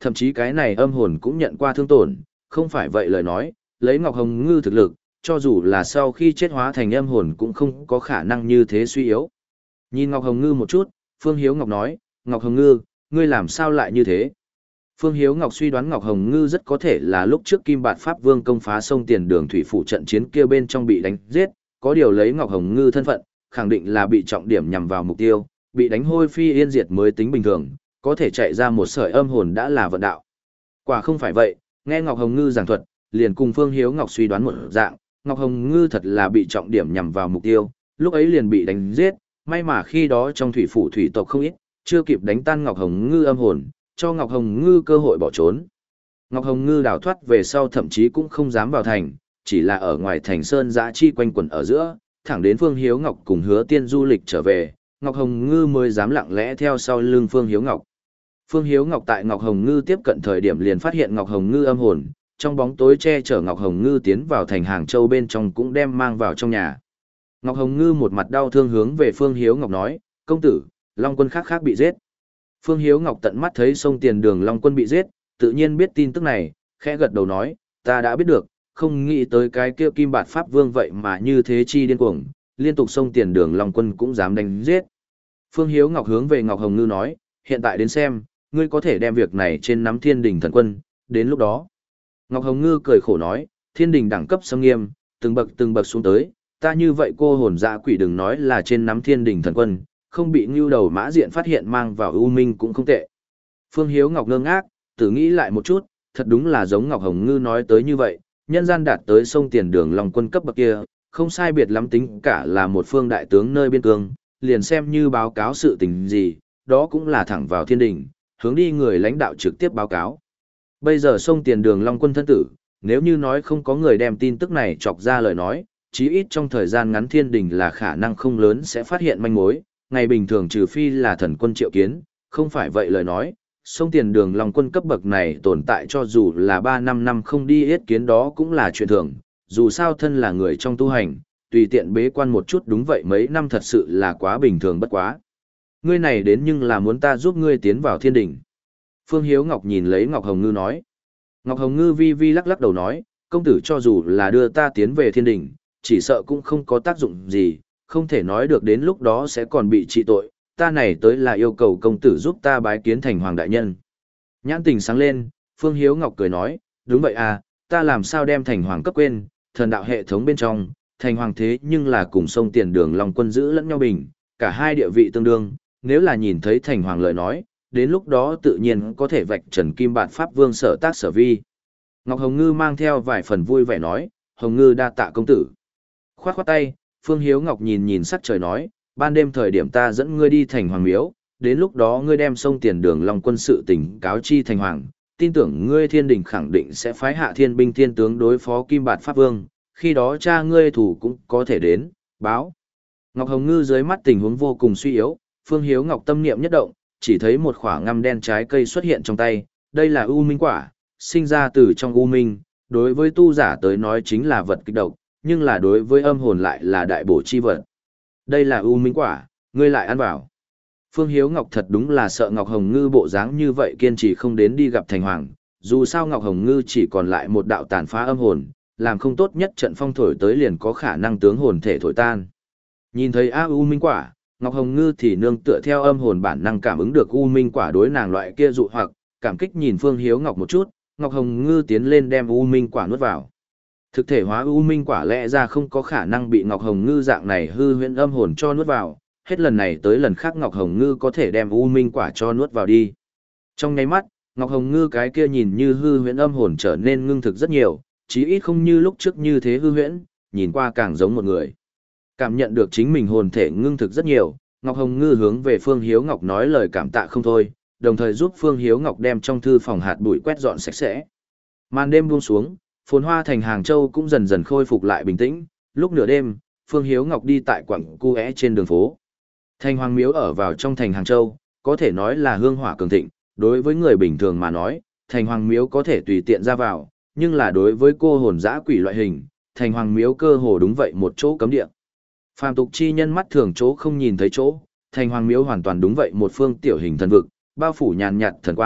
thậm chí cái này âm hồn cũng nhận qua thương tổn, không phải vậy lời nói, lấy Ngọc Hồng Ngư thực lực, cho dù là sau khi chết hóa thành âm hồn cũng không có khả năng như thế suy yếu. Nhìn Ngọc Hồng Ngư một chút, Phương Hiếu Ngọc nói, Ngọc Hồng Ngư, ngươi làm sao lại như thế? Phương Hiếu Ngọc suy đoán Ngọc Hồng Ngư rất có thể là lúc trước Kim Bạt Pháp Vương công phá sông Tiền Đường thủy phủ trận chiến kia bên trong bị đánh giết, có điều lấy Ngọc Hồng Ngư thân phận, khẳng định là bị trọng điểm nhằm vào mục tiêu, bị đánh hôi phi yên diệt mới tính bình thường, có thể chạy ra một sợi âm hồn đã là vận đạo. Quả không phải vậy, nghe Ngọc Hồng Ngư giảng thuật, liền cùng Phương Hiếu Ngọc suy đoán một dạng, Ngọc Hồng Ngư thật là bị trọng điểm nhằm vào mục tiêu, lúc ấy liền bị đánh giết, may mà khi đó trong thủy phủ thủy tộc không ít, chưa kịp đánh tan Ngọc Hồng Ngư âm hồn, cho Ngọc Hồng Ngư cơ hội bỏ trốn. Ngọc Hồng Ngư đào thoát về sau thậm chí cũng không dám vào thành, chỉ là ở ngoài thành sơn dã chi quanh quẩn ở giữa, thẳng đến Phương Hiếu Ngọc cùng Hứa Tiên du lịch trở về, Ngọc Hồng Ngư mới dám lặng lẽ theo sau lưng Phương Hiếu Ngọc. Phương Hiếu Ngọc tại Ngọc Hồng Ngư tiếp cận thời điểm liền phát hiện Ngọc Hồng Ngư âm hồn, trong bóng tối che chở Ngọc Hồng Ngư tiến vào thành Hàng Châu bên trong cũng đem mang vào trong nhà. Ngọc Hồng Ngư một mặt đau thương hướng về Phương Hiếu Ngọc nói, công tử, Long Quân khác khác bị giết. Phương Hiếu Ngọc tận mắt thấy sông Tiền Đường Long Quân bị giết, tự nhiên biết tin tức này, khẽ gật đầu nói, ta đã biết được, không nghĩ tới cái kia Kim Bạt Pháp Vương vậy mà như thế chi điên cuồng, liên tục sông Tiền Đường Long Quân cũng dám đánh giết. Phương Hiếu Ngọc hướng về Ngọc Hồng Ngư nói, hiện tại đến xem, ngươi có thể đem việc này trên nắm Thiên Đình Thần Quân, đến lúc đó. Ngọc Hồng Ngư cười khổ nói, Thiên Đình đẳng cấp xâm nghiêm, từng bậc từng bậc xuống tới, ta như vậy cô hồn dã quỷ đừng nói là trên nắm Thiên Đình Thần Quân, không bị ngưu đầu mã diện phát hiện mang vào U Minh cũng không tệ. Phương Hiếu Ngọc ngơ ngác, tự nghĩ lại một chút, thật đúng là giống Ngọc Hồng Ngư nói tới như vậy, nhân gian đạt tới sông Tiền Đường Long Quân cấp bậc kia, không sai biệt lắm tính cả là một phương đại tướng nơi biên cương, liền xem như báo cáo sự tình gì, đó cũng là thẳng vào Thiên Đình, hướng đi người lãnh đạo trực tiếp báo cáo. Bây giờ sông Tiền Đường Long Quân thân tử, nếu như nói không có người đem tin tức này chọc ra lời nói, chí ít trong thời gian ngắn Thiên Đình là khả năng không lớn sẽ phát hiện manh mối, ngày bình thường trừ phi là thần quân triệu kiến, không phải vậy lời nói, sông Tiền Đường Long Quân cấp bậc này tồn tại cho dù là ba năm năm không đi yết kiến đó cũng là chuyện thường, dù sao thân là người trong tu hành, tùy tiện bế quan một chút đúng vậy mấy năm thật sự là quá bình thường bất quá. Ngươi này đến nhưng là muốn ta giúp ngươi tiến vào Thiên Đình. Phương Hiếu Ngọc nhìn lấy Ngọc Hồng Ngư nói. Ngọc Hồng Ngư vi vi lắc lắc đầu nói, công tử cho dù là đưa ta tiến về Thiên Đình, chỉ sợ cũng không có tác dụng gì, không thể nói được đến lúc đó sẽ còn bị trị tội, ta này tới là yêu cầu công tử giúp ta bái kiến thành hoàng đại nhân. Nhãn tình sáng lên, Phương Hiếu Ngọc cười nói, đúng vậy à, ta làm sao đem thành hoàng cấp quên, thần đạo hệ thống bên trong, thành hoàng thế nhưng là cùng sông Tiền Đường Long Quân giữ lẫn nhau bình, cả hai địa vị tương đương, nếu là nhìn thấy thành hoàng lời nói, đến lúc đó tự nhiên có thể vạch trần Kim Bạt Pháp Vương sở tác sở vi. Ngọc Hồng Ngư mang theo vài phần vui vẻ nói, Hồng Ngư đa tạ công tử. Khoát khoát tay, Phương Hiếu Ngọc nhìn nhìn sắc trời nói, ban đêm thời điểm ta dẫn ngươi đi thành hoàng miếu, đến lúc đó ngươi đem sông Tiền Đường Long Quân sự tình cáo chi thành hoàng, tin tưởng ngươi Thiên Đình khẳng định sẽ phái hạ thiên binh thiên tướng đối phó Kim Bạt Pháp Vương, khi đó cha ngươi thủ cũng có thể đến, báo. Ngọc Hồng Ngư dưới mắt tình huống vô cùng suy yếu, Phương Hiếu Ngọc tâm niệm nhất động, chỉ thấy một khỏa ngăm đen trái cây xuất hiện trong tay, đây là U Minh quả, sinh ra từ trong U Minh, đối với tu giả tới nói chính là vật kích độc, nhưng là đối với âm hồn lại là đại bổ chi vật. Đây là U Minh quả, ngươi lại ăn vào. Phương Hiếu Ngọc thật đúng là sợ Ngọc Hồng Ngư bộ dáng như vậy kiên trì không đến đi gặp thành hoàng, dù sao Ngọc Hồng Ngư chỉ còn lại một đạo tàn phá âm hồn, làm không tốt nhất trận phong thổi tới liền có khả năng tướng hồn thể thổi tan. Nhìn thấy A U Minh quả, Ngọc Hồng Ngư thì nương tựa theo âm hồn bản năng cảm ứng được U Minh quả đối nàng loại kia dụ hoặc, cảm kích nhìn Phương Hiếu Ngọc một chút, Ngọc Hồng Ngư tiến lên đem U Minh quả nuốt vào. Thực thể hóa U Minh quả lẽ ra không có khả năng bị Ngọc Hồng Ngư dạng này hư huyễn âm hồn cho nuốt vào, hết lần này tới lần khác Ngọc Hồng Ngư có thể đem U Minh quả cho nuốt vào đi. Trong nháy mắt, Ngọc Hồng Ngư cái kia nhìn như hư huyễn âm hồn trở nên ngưng thực rất nhiều, chí ít không như lúc trước như thế hư huyễn, nhìn qua càng giống một người. Cảm nhận được chính mình hồn thể ngưng thực rất nhiều, Ngọc Hồng Ngư hướng về Phương Hiếu Ngọc nói lời cảm tạ không thôi, đồng thời giúp Phương Hiếu Ngọc đem trong thư phòng hạt bụi quét dọn sạch sẽ. Màn đêm buông xuống, phồn hoa thành Hàng Châu cũng dần dần khôi phục lại bình tĩnh, lúc nửa đêm, Phương Hiếu Ngọc đi tại quặng cu é trên đường phố. Thành Hoàng Miếu ở vào trong thành Hàng Châu, có thể nói là hương hỏa cường thịnh, đối với người bình thường mà nói, Thành Hoàng Miếu có thể tùy tiện ra vào, nhưng là đối với cô hồn dã quỷ loại hình, Thành Hoàng Miếu cơ hồ đúng vậy một chỗ cấm địa. Phàm tục chi nhân mắt thường chỗ không nhìn thấy chỗ, Thành Hoàng Miếu hoàn toàn đúng vậy một phương tiểu hình thần vực, bao phủ nhàn nhạt thần quang,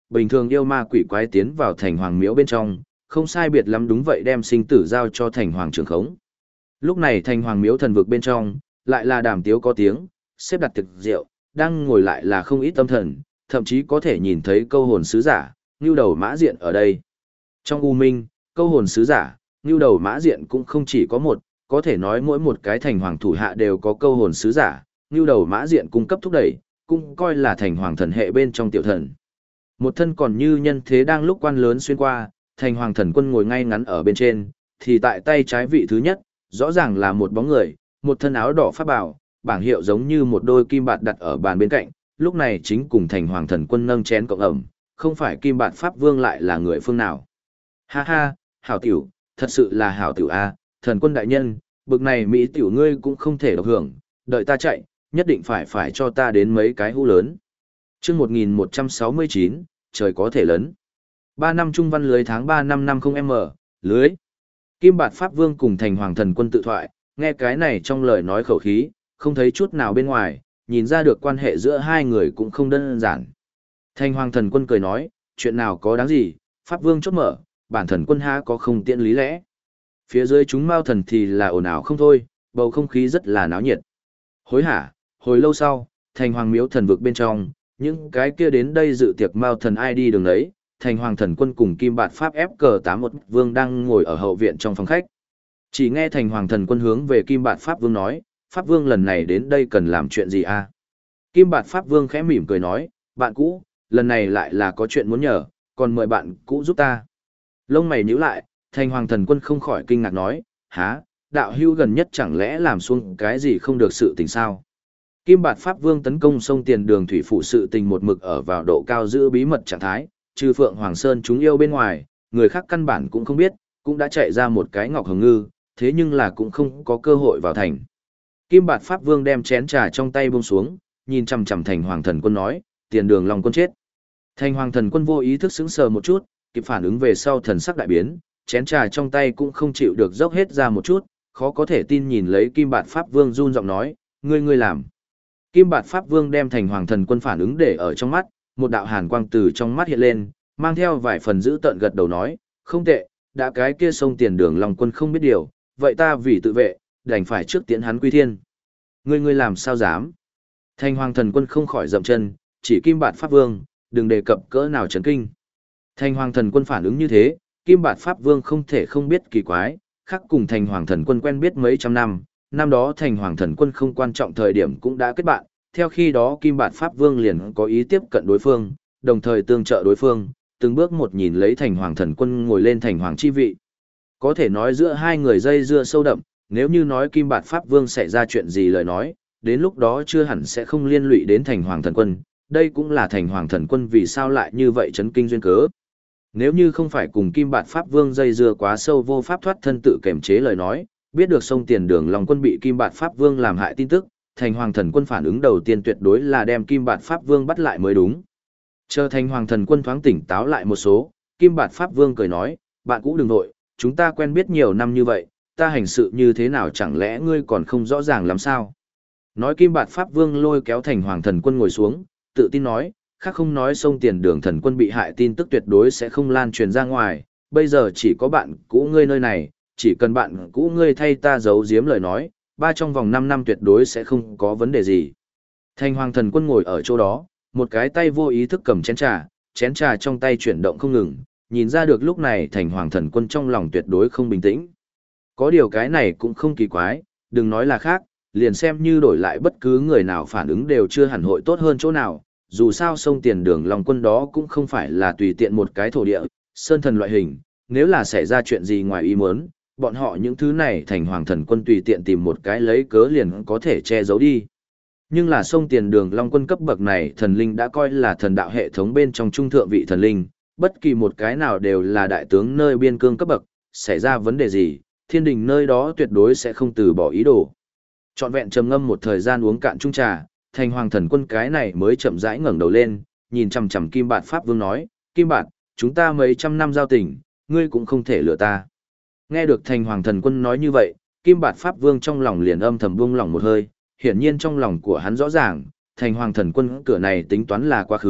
bình thường yêu ma quỷ quái tiến vào thành hoàng miếu bên trong, không sai biệt lắm đúng vậy đem sinh tử giao cho thành hoàng trường khống. Lúc này thành hoàng miếu thần vực bên trong, lại là đàm tiếu có tiếng, xếp đặt thực rượu, đang ngồi lại là không ít tâm thần, thậm chí có thể nhìn thấy câu hồn sứ giả, ngưu đầu mã diện ở đây. Trong U Minh, câu hồn sứ giả, ngưu đầu mã diện cũng không chỉ có một, có thể nói mỗi một cái thành hoàng thủ hạ đều có câu hồn sứ giả, ngưu đầu mã diện cung cấp thúc đẩy, cũng coi là thành hoàng thần hệ bên trong tiểu thần. Một thân còn như nhân thế đang lúc quan lớn xuyên qua, thành hoàng thần quân ngồi ngay ngắn ở bên trên, thì tại tay trái vị thứ nhất, rõ ràng là một bóng người, một thân áo đỏ pháp bào, bảng hiệu giống như một đôi kim bạt đặt ở bàn bên cạnh, lúc này chính cùng thành hoàng thần quân nâng chén cộng ẩm, không phải kim bạt pháp vương lại là người phương nào. Ha ha, hảo tiểu, thật sự là hảo tiểu a, thần quân đại nhân, bực này mỹ tiểu ngươi cũng không thể độc hưởng, đợi ta chạy, nhất định phải phải cho ta đến mấy cái hũ lớn. Chương một nghìn một trăm sáu mươi chín, trời có thể lớn. Ba năm trung văn lưới tháng ba năm năm không m, lưới. Kim bạt pháp vương cùng thành hoàng thần quân tự thoại, nghe cái này trong lời nói khẩu khí, không thấy chút nào bên ngoài, nhìn ra được quan hệ giữa hai người cũng không đơn giản. Thành hoàng thần quân cười nói, chuyện nào có đáng gì, pháp vương chốt mở, bản thần quân ha có không tiện lý lẽ. Phía dưới chúng mao thần thì là ồn ào không thôi, bầu không khí rất là náo nhiệt. Hối hả, hồi lâu sau, thành hoàng miếu thần vực bên trong, những cái kia đến đây dự tiệc mao thần ai đi đường đấy, thành hoàng thần quân cùng kim bạt pháp ép cờ tám một vương đang ngồi ở hậu viện trong phòng khách. Chỉ nghe thành hoàng thần quân hướng về kim bạt pháp vương nói, pháp vương lần này đến đây cần làm chuyện gì a? Kim bạt pháp vương khẽ mỉm cười nói, bạn cũ, lần này lại là có chuyện muốn nhờ, còn mời bạn cũ giúp ta. Lông mày nhíu lại, thành hoàng thần quân không khỏi kinh ngạc nói, há, đạo hưu gần nhất chẳng lẽ làm xuống cái gì không được sự tình sao? Kim bạt pháp vương tấn công sông tiền đường thủy phụ sự tình một mực ở vào độ cao giữ bí mật trạng thái, trừ Phượng Hoàng Sơn chúng yêu bên ngoài, người khác căn bản cũng không biết, cũng đã chạy ra một cái ngọc hồng ngư, thế nhưng là cũng không có cơ hội vào thành. Kim bạt pháp vương đem chén trà trong tay buông xuống, nhìn chằm chằm thành hoàng thần quân nói, tiền đường lòng quân chết. Thành hoàng thần quân vô ý thức sững sờ một chút, kịp phản ứng về sau thần sắc đại biến, chén trà trong tay cũng không chịu được dốc hết ra một chút, khó có thể tin nhìn lấy kim bạt pháp vương run giọng nói, ngươi ngươi làm. Kim bạt pháp vương đem thành hoàng thần quân phản ứng để ở trong mắt, một đạo hàn quang từ trong mắt hiện lên, mang theo vài phần giữ tợn gật đầu nói, không tệ, đã cái kia sông tiền đường lòng quân không biết điều, vậy ta vì tự vệ, đành phải trước tiễn hắn quy thiên. Ngươi ngươi làm sao dám? Thành hoàng thần quân không khỏi dậm chân, chỉ kim bạt pháp vương, đừng đề cập cỡ nào chấn kinh. Thành hoàng thần quân phản ứng như thế, kim bạt pháp vương không thể không biết kỳ quái, khác cùng thành hoàng thần quân quen biết mấy trăm năm, năm đó thành hoàng thần quân không quan trọng thời điểm cũng đã kết bạn, theo khi đó kim bạt pháp vương liền có ý tiếp cận đối phương, đồng thời tương trợ đối phương, từng bước một nhìn lấy thành hoàng thần quân ngồi lên thành hoàng chi vị. Có thể nói giữa hai người dây dưa sâu đậm, nếu như nói kim bạt pháp vương xảy ra chuyện gì lời nói, đến lúc đó chưa hẳn sẽ không liên lụy đến thành hoàng thần quân, đây cũng là thành hoàng thần quân vì sao lại như vậy chấn kinh duyên cớ. Nếu như không phải cùng kim bạt pháp vương dây dưa quá sâu vô pháp thoát thân tự kềm chế lời nói, biết được sông tiền đường lòng quân bị kim bạt pháp vương làm hại tin tức, thành hoàng thần quân phản ứng đầu tiên tuyệt đối là đem kim bạt pháp vương bắt lại mới đúng. Chờ thành hoàng thần quân thoáng tỉnh táo lại một số, kim bạt pháp vương cười nói, bạn cũ đừng nội, chúng ta quen biết nhiều năm như vậy, ta hành sự như thế nào chẳng lẽ ngươi còn không rõ ràng làm sao. Nói kim bạt pháp vương lôi kéo thành hoàng thần quân ngồi xuống, tự tin nói, khác không nói sông tiền đường thần quân bị hại tin tức tuyệt đối sẽ không lan truyền ra ngoài, bây giờ chỉ có bạn cũ ngươi nơi này, chỉ cần bạn cũ ngươi thay ta giấu giếm lời nói, ba trong vòng năm năm tuyệt đối sẽ không có vấn đề gì. Thành hoàng thần quân ngồi ở chỗ đó, một cái tay vô ý thức cầm chén trà, chén trà trong tay chuyển động không ngừng, nhìn ra được lúc này thành hoàng thần quân trong lòng tuyệt đối không bình tĩnh. Có điều cái này cũng không kỳ quái, đừng nói là khác, liền xem như đổi lại bất cứ người nào phản ứng đều chưa hẳn hội tốt hơn chỗ nào, dù sao sông tiền đường lòng quân đó cũng không phải là tùy tiện một cái thổ địa, sơn thần loại hình, nếu là xảy ra chuyện gì ngoài ý muốn, bọn họ những thứ này thành hoàng thần quân tùy tiện tìm một cái lấy cớ liền có thể che giấu đi. Nhưng là sông tiền đường long quân cấp bậc này thần linh đã coi là thần đạo hệ thống bên trong trung thượng vị thần linh, bất kỳ một cái nào đều là đại tướng nơi biên cương cấp bậc, xảy ra vấn đề gì, thiên đình nơi đó tuyệt đối sẽ không từ bỏ ý đồ. Trọn vẹn trầm ngâm một thời gian uống cạn chung trà, thành hoàng thần quân cái này mới chậm rãi ngẩng đầu lên, nhìn chằm chằm Kim Bạt Pháp Vương nói, Kim Bạt, chúng ta mấy trăm năm giao tình, ngươi cũng không thể lừa ta. Nghe được thành hoàng thần quân nói như vậy, Kim Bạt Pháp Vương trong lòng liền âm thầm buông lỏng một hơi, hiển nhiên trong lòng của hắn rõ ràng, thành hoàng thần quân cửa này tính toán là quá khứ,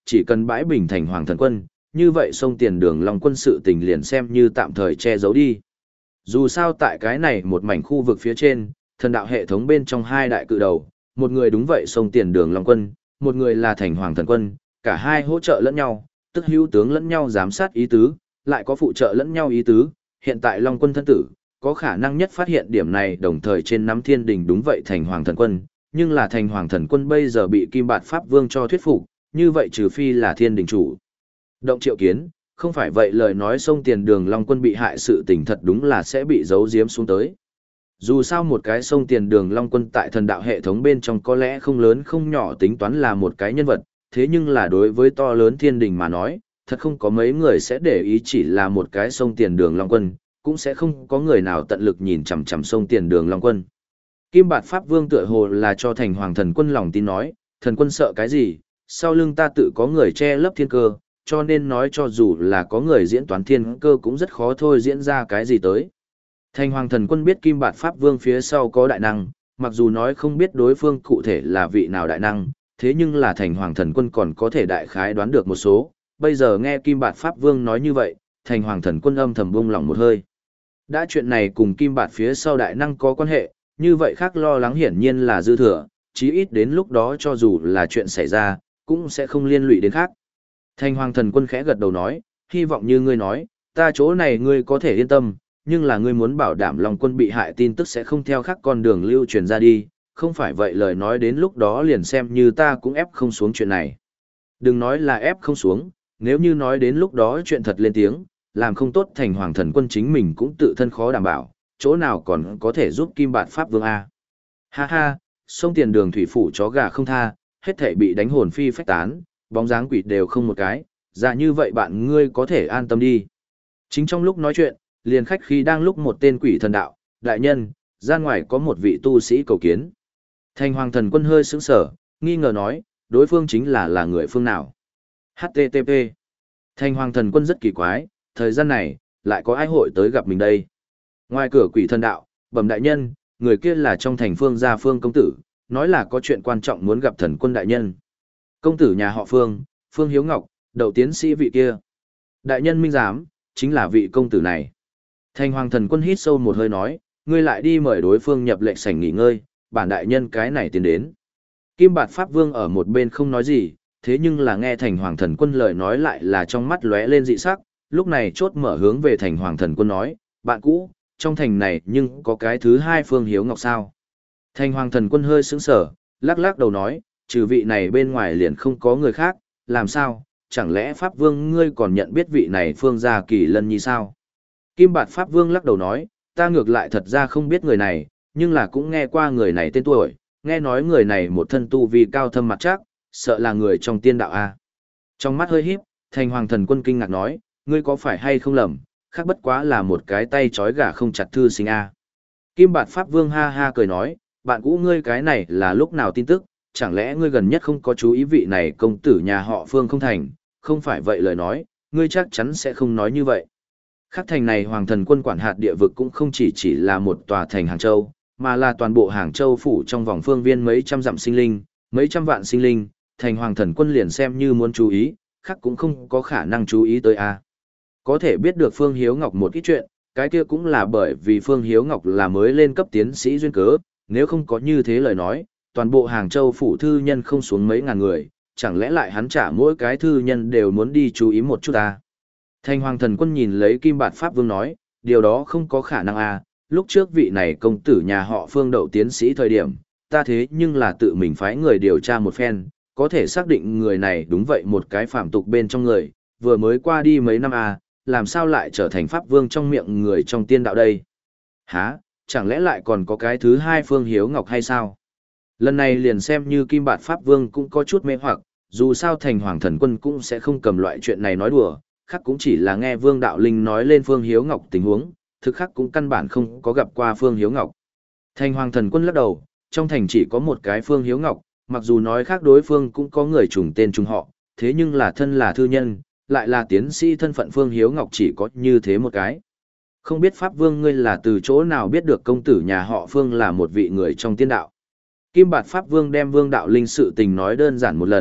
chỉ cần bãi bình thành hoàng thần quân, như vậy sông tiền đường Long quân sự tình liền xem như tạm thời che giấu đi. Dù sao tại cái này một mảnh khu vực phía trên, thần đạo hệ thống bên trong hai đại cự đầu, một người đúng vậy sông tiền đường Long quân, một người là thành hoàng thần quân, cả hai hỗ trợ lẫn nhau, tức hữu tướng lẫn nhau giám sát ý tứ, lại có phụ trợ lẫn nhau ý tứ, hiện tại Long quân thân tử, có khả năng nhất phát hiện điểm này đồng thời trên nắm thiên đình đúng vậy thành hoàng thần quân, nhưng là thành hoàng thần quân bây giờ bị Kim Bạt Pháp Vương cho thuyết phục, như vậy trừ phi là thiên đình chủ. Động triệu kiến, không phải vậy lời nói sông tiền đường Long quân bị hại sự tình thật đúng là sẽ bị giấu giếm xuống tới. Dù sao một cái sông tiền đường Long quân tại thần đạo hệ thống bên trong có lẽ không lớn không nhỏ tính toán là một cái nhân vật, thế nhưng là đối với to lớn thiên đình mà nói, thật không có mấy người sẽ để ý chỉ là một cái sông tiền đường Long quân, cũng sẽ không có người nào tận lực nhìn chằm chằm sông tiền đường Long quân. Kim Bạt Pháp Vương tựa hồ là cho thành hoàng thần quân lòng tin nói, thần quân sợ cái gì, sau lưng ta tự có người che lấp thiên cơ, cho nên nói cho dù là có người diễn toán thiên cơ cũng rất khó thôi diễn ra cái gì tới. Thành hoàng thần quân biết Kim Bạt Pháp Vương phía sau có đại năng, mặc dù nói không biết đối phương cụ thể là vị nào đại năng, thế nhưng là thành hoàng thần quân còn có thể đại khái đoán được một số. Bây giờ nghe Kim Bạt Pháp Vương nói như vậy, thành hoàng thần quân âm thầm buông lỏng một hơi. Đã chuyện này cùng Kim Bạt phía sau đại năng có quan hệ, như vậy khác lo lắng hiển nhiên là dư thừa, chí ít đến lúc đó cho dù là chuyện xảy ra, cũng sẽ không liên lụy đến khác. Thành hoàng thần quân khẽ gật đầu nói, hy vọng như ngươi nói, ta chỗ này ngươi có thể yên tâm, nhưng là ngươi muốn bảo đảm Long quân bị hại tin tức sẽ không theo khác con đường lưu truyền ra đi, không phải vậy lời nói đến lúc đó liền xem như ta cũng ép không xuống chuyện này. Đừng nói là ép không xuống, nếu như nói đến lúc đó chuyện thật lên tiếng, làm không tốt thành hoàng thần quân chính mình cũng tự thân khó đảm bảo, chỗ nào còn có thể giúp Kim Bạt Pháp Vương A. Ha ha, sông tiền đường thủy phủ chó gà không tha, hết thể bị đánh hồn phi phách tán, bóng dáng quỷ đều không một cái, dạ như vậy bạn ngươi có thể an tâm đi. Chính trong lúc nói chuyện, liền khách khi đang lúc một tên quỷ thần đạo, đại nhân, ra ngoài có một vị tu sĩ cầu kiến. Thành hoàng thần quân hơi sững sở, nghi ngờ nói, đối phương chính là là người phương nào. hát tê tê pê. Thành hoàng thần quân rất kỳ quái, thời gian này, lại có ai hội tới gặp mình đây. Ngoài cửa quỷ thần đạo, bẩm đại nhân, người kia là trong thành phương gia Phương công tử, nói là có chuyện quan trọng muốn gặp thần quân đại nhân. Công tử nhà họ Phương, Phương Hiếu Ngọc, đậu tiến sĩ vị kia. Đại nhân minh giám, chính là vị công tử này. Thành hoàng thần quân hít sâu một hơi nói, ngươi lại đi mời đối phương nhập lệnh sảnh nghỉ ngơi, bản đại nhân cái này tiến đến. Kim Bạt Pháp Vương ở một bên không nói gì, thế nhưng là nghe thành hoàng thần quân lời nói lại là trong mắt lóe lên dị sắc, lúc này chốt mở hướng về thành hoàng thần quân nói, bạn cũ, trong thành này nhưng có cái thứ hai Phương Hiếu Ngọc sao. Thành hoàng thần quân hơi sững sờ, lắc lắc đầu nói, trừ vị này bên ngoài liền không có người khác, làm sao, chẳng lẽ Pháp Vương ngươi còn nhận biết vị này Phương gia Kỳ Lân Nhi sao? Kim Bạt Pháp Vương lắc đầu nói, ta ngược lại thật ra không biết người này, nhưng là cũng nghe qua người này tên tuổi, nghe nói người này một thân tu vi cao thâm mặt chắc, sợ là người trong tiên đạo a. Trong mắt hơi híp, thành hoàng thần quân kinh ngạc nói, ngươi có phải hay không lầm, khác bất quá là một cái tay trói gà không chặt thư sinh a. Kim Bạt Pháp Vương ha ha cười nói, bạn cũ ngươi cái này là lúc nào tin tức, chẳng lẽ ngươi gần nhất không có chú ý vị này công tử nhà họ Phương không thành, không phải vậy lời nói, ngươi chắc chắn sẽ không nói như vậy. Khắc thành này hoàng thần quân quản hạt địa vực cũng không chỉ chỉ là một tòa thành Hàng Châu, mà là toàn bộ Hàng Châu phủ trong vòng phương viên mấy trăm dặm sinh linh, mấy trăm vạn sinh linh, thành hoàng thần quân liền xem như muốn chú ý, khắc cũng không có khả năng chú ý tới a. Có thể biết được Phương Hiếu Ngọc một ít chuyện, cái kia cũng là bởi vì Phương Hiếu Ngọc là mới lên cấp tiến sĩ duyên cớ, nếu không có như thế lời nói, toàn bộ Hàng Châu phủ thư nhân không xuống mấy ngàn người, chẳng lẽ lại hắn trả mỗi cái thư nhân đều muốn đi chú ý một chút ta. Thành hoàng thần quân nhìn lấy Kim Bạt Pháp Vương nói, điều đó không có khả năng à, lúc trước vị này công tử nhà họ Phương đậu tiến sĩ thời điểm, ta thế nhưng là tự mình phái người điều tra một phen, có thể xác định người này đúng vậy một cái phạm tục bên trong người, vừa mới qua đi mấy năm à, làm sao lại trở thành Pháp Vương trong miệng người trong tiên đạo đây? Hả, chẳng lẽ lại còn có cái thứ hai Phương Hiếu Ngọc hay sao? Lần này liền xem như Kim Bạt Pháp Vương cũng có chút mê hoặc, dù sao thành hoàng thần quân cũng sẽ không cầm loại chuyện này nói đùa, khác cũng chỉ là nghe Vương Đạo Linh nói lên Phương Hiếu Ngọc tình huống, thực khác cũng căn bản không có gặp qua Phương Hiếu Ngọc. Thành hoàng thần quân lắc đầu, trong thành chỉ có một cái Phương Hiếu Ngọc, mặc dù nói khác đối phương cũng có người trùng tên trùng họ, thế nhưng là thân là thư nhân, lại là tiến sĩ thân phận Phương Hiếu Ngọc chỉ có như thế một cái. Không biết Pháp Vương ngươi là từ chỗ nào biết được công tử nhà họ Phương là một vị người trong tiên đạo. Kim Bạt Pháp Vương đem Vương Đạo Linh sự tình nói đơn giản một lần,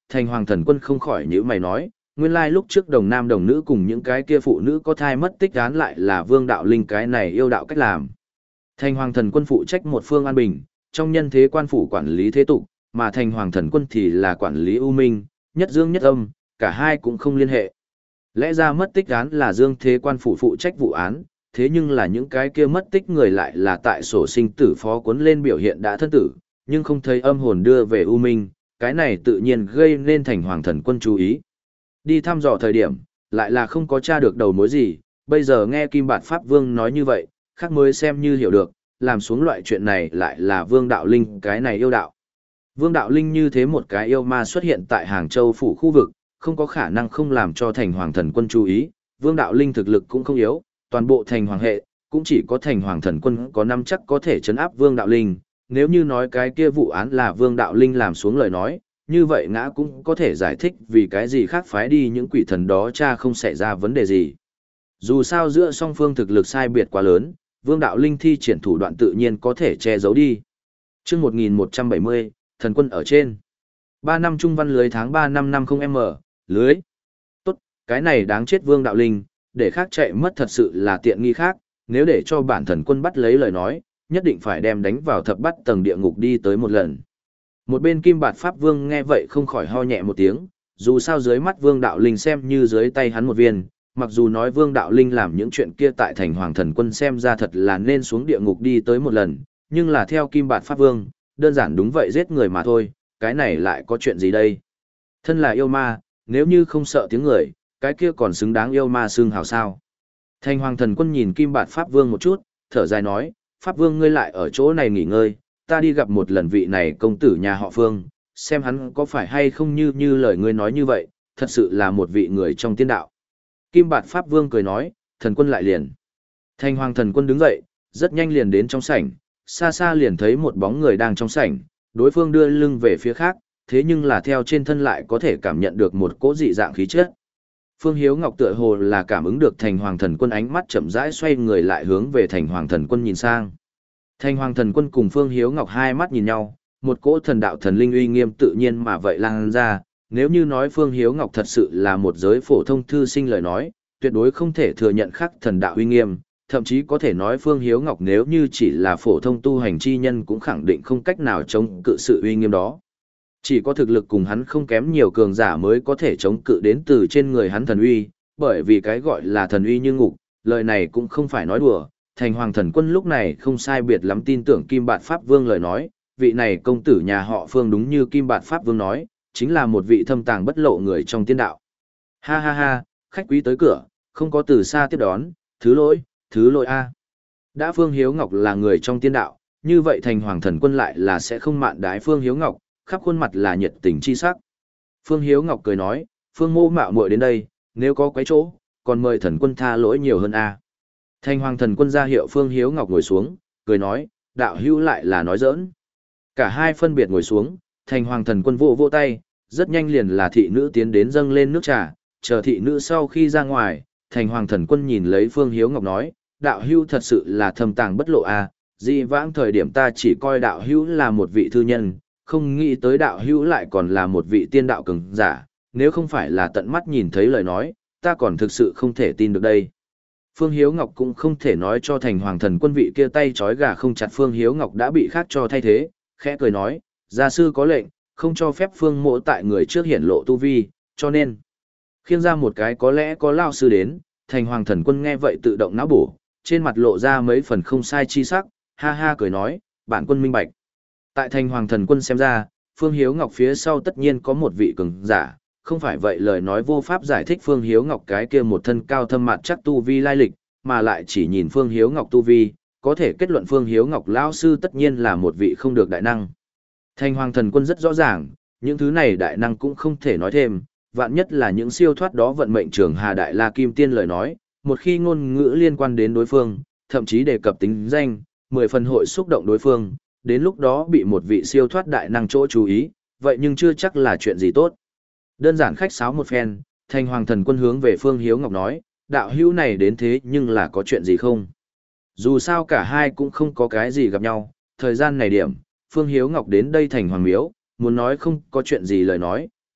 thành hoàng thần quân không khỏi nhíu mày nói, nguyên lai lúc trước đồng nam đồng nữ cùng những cái kia phụ nữ có thai mất tích án lại là vương đạo linh cái này yêu đạo cách làm. Thành hoàng thần quân phụ trách một phương an bình, trong nhân thế quan phủ quản lý thế tục, mà thành hoàng thần quân thì là quản lý u minh, nhất dương nhất âm, cả hai cũng không liên hệ. Lẽ ra mất tích án là dương thế quan phủ phụ trách vụ án, thế nhưng là những cái kia mất tích người lại là tại sổ sinh tử phó cuốn lên biểu hiện đã thân tử, nhưng không thấy âm hồn đưa về u minh, cái này tự nhiên gây nên thành hoàng thần quân chú ý. Đi thăm dò thời điểm, lại là không có tra được đầu mối gì, bây giờ nghe Kim Bạt Pháp Vương nói như vậy, khác mới xem như hiểu được, làm xuống loại chuyện này lại là Vương Đạo Linh cái này yêu đạo. Vương Đạo Linh như thế một cái yêu ma xuất hiện tại Hàng Châu phủ khu vực, không có khả năng không làm cho thành hoàng thần quân chú ý, Vương Đạo Linh thực lực cũng không yếu, toàn bộ thành hoàng hệ, cũng chỉ có thành hoàng thần quân có năm chắc có thể chấn áp Vương Đạo Linh, nếu như nói cái kia vụ án là Vương Đạo Linh làm xuống lời nói, như vậy ngã cũng có thể giải thích vì cái gì khác phái đi những quỷ thần đó cha không xảy ra vấn đề gì. Dù sao giữa song phương thực lực sai biệt quá lớn, Vương Đạo Linh thi triển thủ đoạn tự nhiên có thể che giấu đi. Chương một nghìn một trăm bảy mươi, thần quân ở trên. ba năm trung văn lưới tháng ba năm năm không m, lưới. Tốt, cái này đáng chết Vương Đạo Linh, để khác chạy mất thật sự là tiện nghi khác, nếu để cho bản thần quân bắt lấy lời nói, nhất định phải đem đánh vào thập bắt tầng địa ngục đi tới một lần. Một bên Kim Bạt Pháp Vương nghe vậy không khỏi ho nhẹ một tiếng, dù sao dưới mắt Vương Đạo Linh xem như dưới tay hắn một viên, mặc dù nói Vương Đạo Linh làm những chuyện kia tại thành hoàng thần quân xem ra thật là nên xuống địa ngục đi tới một lần, nhưng là theo Kim Bạt Pháp Vương, đơn giản đúng vậy giết người mà thôi, cái này lại có chuyện gì đây? Thân là yêu ma, nếu như không sợ tiếng người, cái kia còn xứng đáng yêu ma xương hào sao? Thành hoàng thần quân nhìn Kim Bạt Pháp Vương một chút, thở dài nói, Pháp Vương ngươi lại ở chỗ này nghỉ ngơi, ta đi gặp một lần vị này công tử nhà họ Phương, xem hắn có phải hay không như như lời ngươi nói như vậy, thật sự là một vị người trong tiên đạo. Kim Bạt Pháp Vương cười nói, thần quân lại liền. Thành hoàng thần quân đứng dậy, rất nhanh liền đến trong sảnh, xa xa liền thấy một bóng người đang trong sảnh, đối phương đưa lưng về phía khác, thế nhưng là theo trên thân lại có thể cảm nhận được một cỗ dị dạng khí chất. Phương Hiếu Ngọc tựa hồ là cảm ứng được thành hoàng thần quân ánh mắt chậm rãi xoay người lại hướng về thành hoàng thần quân nhìn sang. Thành hoàng thần quân cùng Phương Hiếu Ngọc hai mắt nhìn nhau, một cỗ thần đạo thần linh uy nghiêm tự nhiên mà vậy lan ra, nếu như nói Phương Hiếu Ngọc thật sự là một giới phổ thông thư sinh lời nói, tuyệt đối không thể thừa nhận khắc thần đạo uy nghiêm, thậm chí có thể nói Phương Hiếu Ngọc nếu như chỉ là phổ thông tu hành chi nhân cũng khẳng định không cách nào chống cự sự uy nghiêm đó. Chỉ có thực lực cùng hắn không kém nhiều cường giả mới có thể chống cự đến từ trên người hắn thần uy, bởi vì cái gọi là thần uy như ngục, lời này cũng không phải nói đùa. Thành hoàng thần quân lúc này không sai biệt lắm tin tưởng Kim Bạt Pháp Vương lời nói, vị này công tử nhà họ Phương đúng như Kim Bạt Pháp Vương nói, chính là một vị thâm tàng bất lộ người trong tiên đạo. Ha ha ha, khách quý tới cửa, không có từ xa tiếp đón, thứ lỗi, thứ lỗi a. Đã Phương Hiếu Ngọc là người trong tiên đạo, như vậy thành hoàng thần quân lại là sẽ không mạn đái Phương Hiếu Ngọc, khắp khuôn mặt là nhiệt tình chi sắc. Phương Hiếu Ngọc cười nói, Phương mô mạo muội đến đây, nếu có quấy chỗ, còn mời thần quân tha lỗi nhiều hơn a. Thành hoàng thần quân ra hiệu Phương Hiếu Ngọc ngồi xuống, cười nói, đạo hữu lại là nói giỡn. Cả hai phân biệt ngồi xuống, thành hoàng thần quân vỗ vỗ tay, rất nhanh liền là thị nữ tiến đến dâng lên nước trà, chờ thị nữ sau khi ra ngoài, thành hoàng thần quân nhìn lấy Phương Hiếu Ngọc nói, đạo hữu thật sự là thâm tàng bất lộ a. Dị vãng thời điểm ta chỉ coi đạo hữu là một vị thư nhân, không nghĩ tới đạo hữu lại còn là một vị tiên đạo cường giả, nếu không phải là tận mắt nhìn thấy lời nói, ta còn thực sự không thể tin được đây. Phương Hiếu Ngọc cũng không thể nói cho thành hoàng thần quân vị kia tay trói gà không chặt Phương Hiếu Ngọc đã bị khác cho thay thế, khẽ cười nói, gia sư có lệnh, không cho phép Phương mộ tại người trước hiển lộ tu vi, cho nên, khiêng ra một cái có lẽ có lao sư đến, thành hoàng thần quân nghe vậy tự động não bổ, trên mặt lộ ra mấy phần không sai chi sắc, ha ha cười nói, bản quân minh bạch. Tại thành hoàng thần quân xem ra, Phương Hiếu Ngọc phía sau tất nhiên có một vị cường giả, không phải vậy lời nói vô pháp giải thích Phương Hiếu Ngọc cái kia một thân cao thâm mặt chắc tu vi lai lịch, mà lại chỉ nhìn Phương Hiếu Ngọc tu vi, có thể kết luận Phương Hiếu Ngọc lão sư tất nhiên là một vị không được đại năng. Thành hoàng thần quân rất rõ ràng, những thứ này đại năng cũng không thể nói thêm, vạn nhất là những siêu thoát đó vận mệnh trường Hà Đại La Kim Tiên lời nói, một khi ngôn ngữ liên quan đến đối phương, thậm chí đề cập tính danh, mười phần hội xúc động đối phương, đến lúc đó bị một vị siêu thoát đại năng chỗ chú ý, vậy nhưng chưa chắc là chuyện gì tốt. Đơn giản khách sáo một phen, thành hoàng thần quân hướng về Phương Hiếu Ngọc nói, đạo hữu này đến thế nhưng là có chuyện gì không? Dù sao cả hai cũng không có cái gì gặp nhau, thời gian này điểm, Phương Hiếu Ngọc đến đây thành hoàng miếu, muốn nói không có chuyện gì lời nói,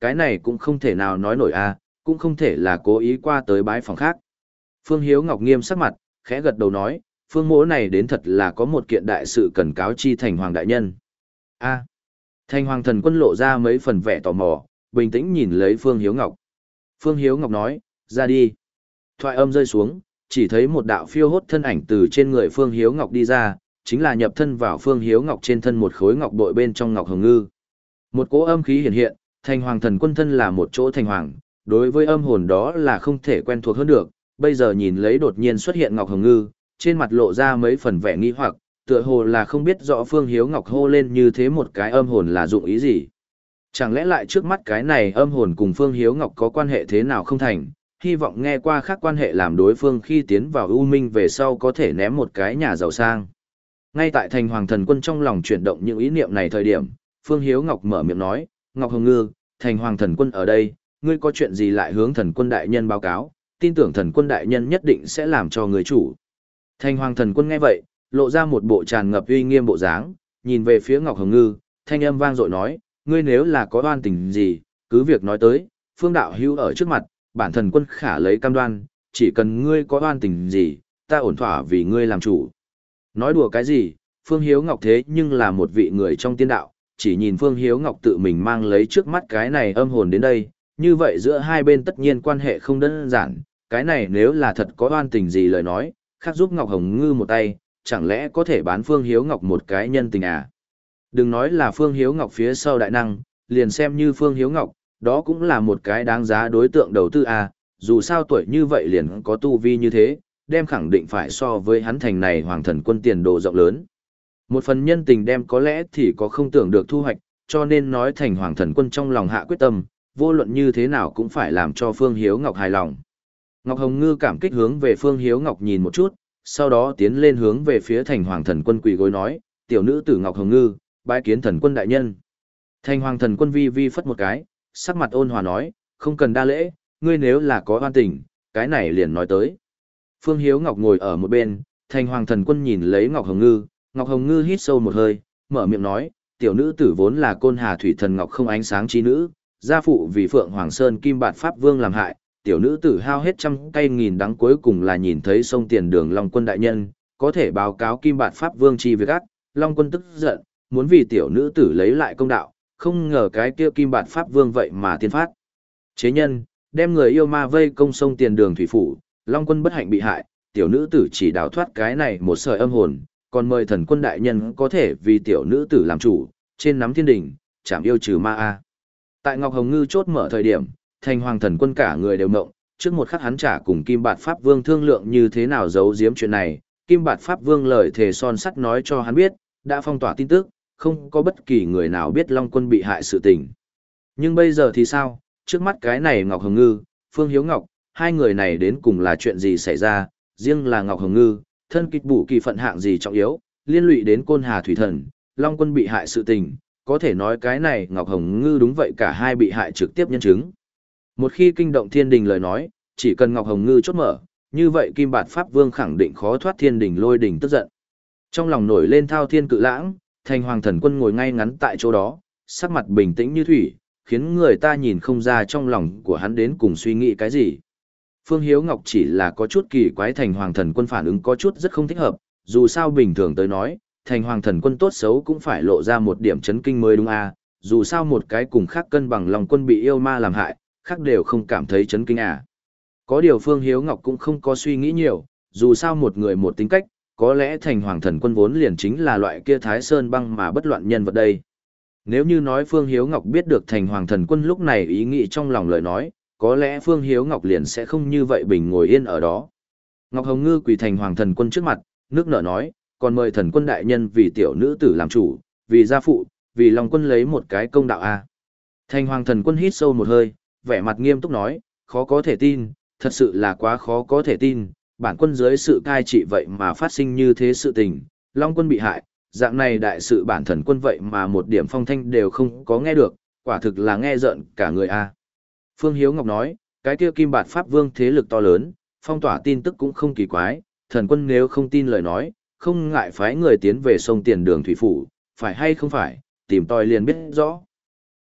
cái này cũng không thể nào nói nổi a, cũng không thể là cố ý qua tới bái phòng khác. Phương Hiếu Ngọc nghiêm sắc mặt, khẽ gật đầu nói, Phương mỗ này đến thật là có một kiện đại sự cần cáo chi thành hoàng đại nhân. A. Thành hoàng thần quân lộ ra mấy phần vẻ tò mò, bình tĩnh nhìn lấy Phương Hiếu Ngọc. Phương Hiếu Ngọc nói, ra đi. Thoại âm rơi xuống, chỉ thấy một đạo phiêu hốt thân ảnh từ trên người Phương Hiếu Ngọc đi ra, chính là nhập thân vào Phương Hiếu Ngọc trên thân một khối ngọc bội bên trong ngọc hồng ngư. Một cỗ âm khí hiện hiện, thành hoàng thần quân thân là một chỗ thành hoàng, đối với âm hồn đó là không thể quen thuộc hơn được, bây giờ nhìn lấy đột nhiên xuất hiện ngọc hồng ngư, trên mặt lộ ra mấy phần vẻ nghi hoặc, tựa hồ là không biết rõ Phương Hiếu Ngọc hô lên như thế một cái âm hồn là dụng ý gì. Chẳng lẽ lại trước mắt cái này âm hồn cùng Phương Hiếu Ngọc có quan hệ thế nào không thành, hy vọng nghe qua khác quan hệ làm đối phương khi tiến vào U Minh về sau có thể ném một cái nhà giàu sang. Ngay tại thành hoàng thần quân trong lòng chuyển động những ý niệm này thời điểm, Phương Hiếu Ngọc mở miệng nói, Ngọc Hồng Ngư, thành hoàng thần quân ở đây, ngươi có chuyện gì lại hướng thần quân đại nhân báo cáo, tin tưởng thần quân đại nhân nhất định sẽ làm cho người chủ. Thành hoàng thần quân nghe vậy, lộ ra một bộ tràn ngập uy nghiêm bộ dáng, nhìn về phía Ngọc Hồng Ngư, thanh âm vang dội nói, ngươi nếu là có oan tình gì, cứ việc nói tới, phương đạo hữu ở trước mặt, bản thần quân khả lấy cam đoan, chỉ cần ngươi có oan tình gì, ta ổn thỏa vì ngươi làm chủ. Nói đùa cái gì, Phương Hiếu Ngọc thế nhưng là một vị người trong tiên đạo, chỉ nhìn Phương Hiếu Ngọc tự mình mang lấy trước mắt cái này âm hồn đến đây, như vậy giữa hai bên tất nhiên quan hệ không đơn giản, cái này nếu là thật có oan tình gì lời nói, khác giúp Ngọc Hồng Ngư một tay, chẳng lẽ có thể bán Phương Hiếu Ngọc một cái nhân tình à? Đừng nói là Phương Hiếu Ngọc phía sau đại năng, liền xem như Phương Hiếu Ngọc, đó cũng là một cái đáng giá đối tượng đầu tư à, dù sao tuổi như vậy liền có tu vi như thế, đem khẳng định phải so với hắn thành này hoàng thần quân tiền đồ rộng lớn. Một phần nhân tình đem có lẽ thì có không tưởng được thu hoạch, cho nên nói thành hoàng thần quân trong lòng hạ quyết tâm, vô luận như thế nào cũng phải làm cho Phương Hiếu Ngọc hài lòng. Ngọc Hồng Ngư cảm kích hướng về Phương Hiếu Ngọc nhìn một chút, sau đó tiến lên hướng về phía thành hoàng thần quân quỳ gối nói, tiểu nữ tử Ngọc Hồng Ngư, bái kiến thần quân đại nhân. Thành hoàng thần quân vi vi phất một cái, sắc mặt ôn hòa nói, không cần đa lễ, ngươi nếu là có oan tình, cái này liền nói tới. Phương Hiếu Ngọc ngồi ở một bên, thành hoàng thần quân nhìn lấy Ngọc Hồng Ngư, Ngọc Hồng Ngư hít sâu một hơi, mở miệng nói, tiểu nữ tử vốn là côn hà thủy thần Ngọc không ánh sáng chi nữ, gia phụ vì Phượng Hoàng Sơn Kim Bạt Pháp Vương làm hại, tiểu nữ tử hao hết trăm cây nghìn đắng cuối cùng là nhìn thấy sông tiền đường Long Quân đại nhân, có thể báo cáo Kim Bạt Pháp Vương chi việc ác, Long Quân tức giận, muốn vì tiểu nữ tử lấy lại công đạo, không ngờ cái kia Kim Bạt Pháp Vương vậy mà tiên phát. Chế nhân, đem người yêu ma vây công sông tiền đường thủy phủ, Long Quân bất hạnh bị hại, tiểu nữ tử chỉ đào thoát cái này một sợi âm hồn, còn mời thần quân đại nhân có thể vì tiểu nữ tử làm chủ, trên nắm thiên đỉnh, chảm yêu trừ ma a. Tại Ngọc Hồng Ngư chốt mở thời điểm, thành hoàng thần quân cả người đều mộng, trước một khắc hắn trả cùng Kim Bạt Pháp Vương thương lượng như thế nào giấu giếm chuyện này, Kim Bạt Pháp Vương lời thề son sắt nói cho hắn biết, đã phong tỏa tin tức, không có bất kỳ người nào biết Long Quân bị hại sự tình. Nhưng bây giờ thì sao, trước mắt cái này Ngọc Hồng Ngư, Phương Hiếu Ngọc, hai người này đến cùng là chuyện gì xảy ra, riêng là Ngọc Hồng Ngư, thân kịch bổ kỳ phận hạng gì trọng yếu, liên lụy đến Côn Hà Thủy Thần, Long Quân bị hại sự tình, có thể nói cái này Ngọc Hồng Ngư đúng vậy cả hai bị hại trực tiếp nhân chứng. Một khi kinh động thiên đình lời nói, chỉ cần Ngọc Hồng Ngư chốt mở, như vậy Kim Bạt Pháp Vương khẳng định khó thoát thiên đình lôi đình tức giận. Trong lòng nổi lên thao thiên cự lãng, thành hoàng thần quân ngồi ngay ngắn tại chỗ đó, sắc mặt bình tĩnh như thủy, khiến người ta nhìn không ra trong lòng của hắn đến cùng suy nghĩ cái gì. Phương Hiếu Ngọc chỉ là có chút kỳ quái thành hoàng thần quân phản ứng có chút rất không thích hợp, dù sao bình thường tới nói, thành hoàng thần quân tốt xấu cũng phải lộ ra một điểm chấn kinh mới đúng à, dù sao một cái cùng khác cân bằng lòng quân bị yêu ma làm hại, khác đều không cảm thấy chấn kinh à. Có điều Phương Hiếu Ngọc cũng không có suy nghĩ nhiều, dù sao một người một tính cách, có lẽ thành hoàng thần quân vốn liền chính là loại kia Thái Sơn băng mà bất loạn nhân vật đây. Nếu như nói Phương Hiếu Ngọc biết được thành hoàng thần quân lúc này ý nghĩ trong lòng lời nói, có lẽ Phương Hiếu Ngọc liền sẽ không như vậy bình ngồi yên ở đó. Ngọc Hồng Ngư quỳ thành hoàng thần quân trước mặt, nước nở nói, còn mời thần quân đại nhân vì tiểu nữ tử làm chủ, vì gia phụ, vì Long Quân lấy một cái công đạo a. Thành hoàng thần quân hít sâu một hơi, vẻ mặt nghiêm túc nói, khó có thể tin, thật sự là quá khó có thể tin, bản quân dưới sự cai trị vậy mà phát sinh như thế sự tình, Long Quân bị hại, dạng này đại sự bản thần quân vậy mà một điểm phong thanh đều không có nghe được, quả thực là nghe rợn cả người a. Phương Hiếu Ngọc nói, cái kia Kim Bạt Pháp Vương thế lực to lớn, phong tỏa tin tức cũng không kỳ quái, thần quân nếu không tin lời nói, không ngại phái người tiến về sông tiền đường thủy phủ, phải hay không phải, tìm tòi liền biết rõ.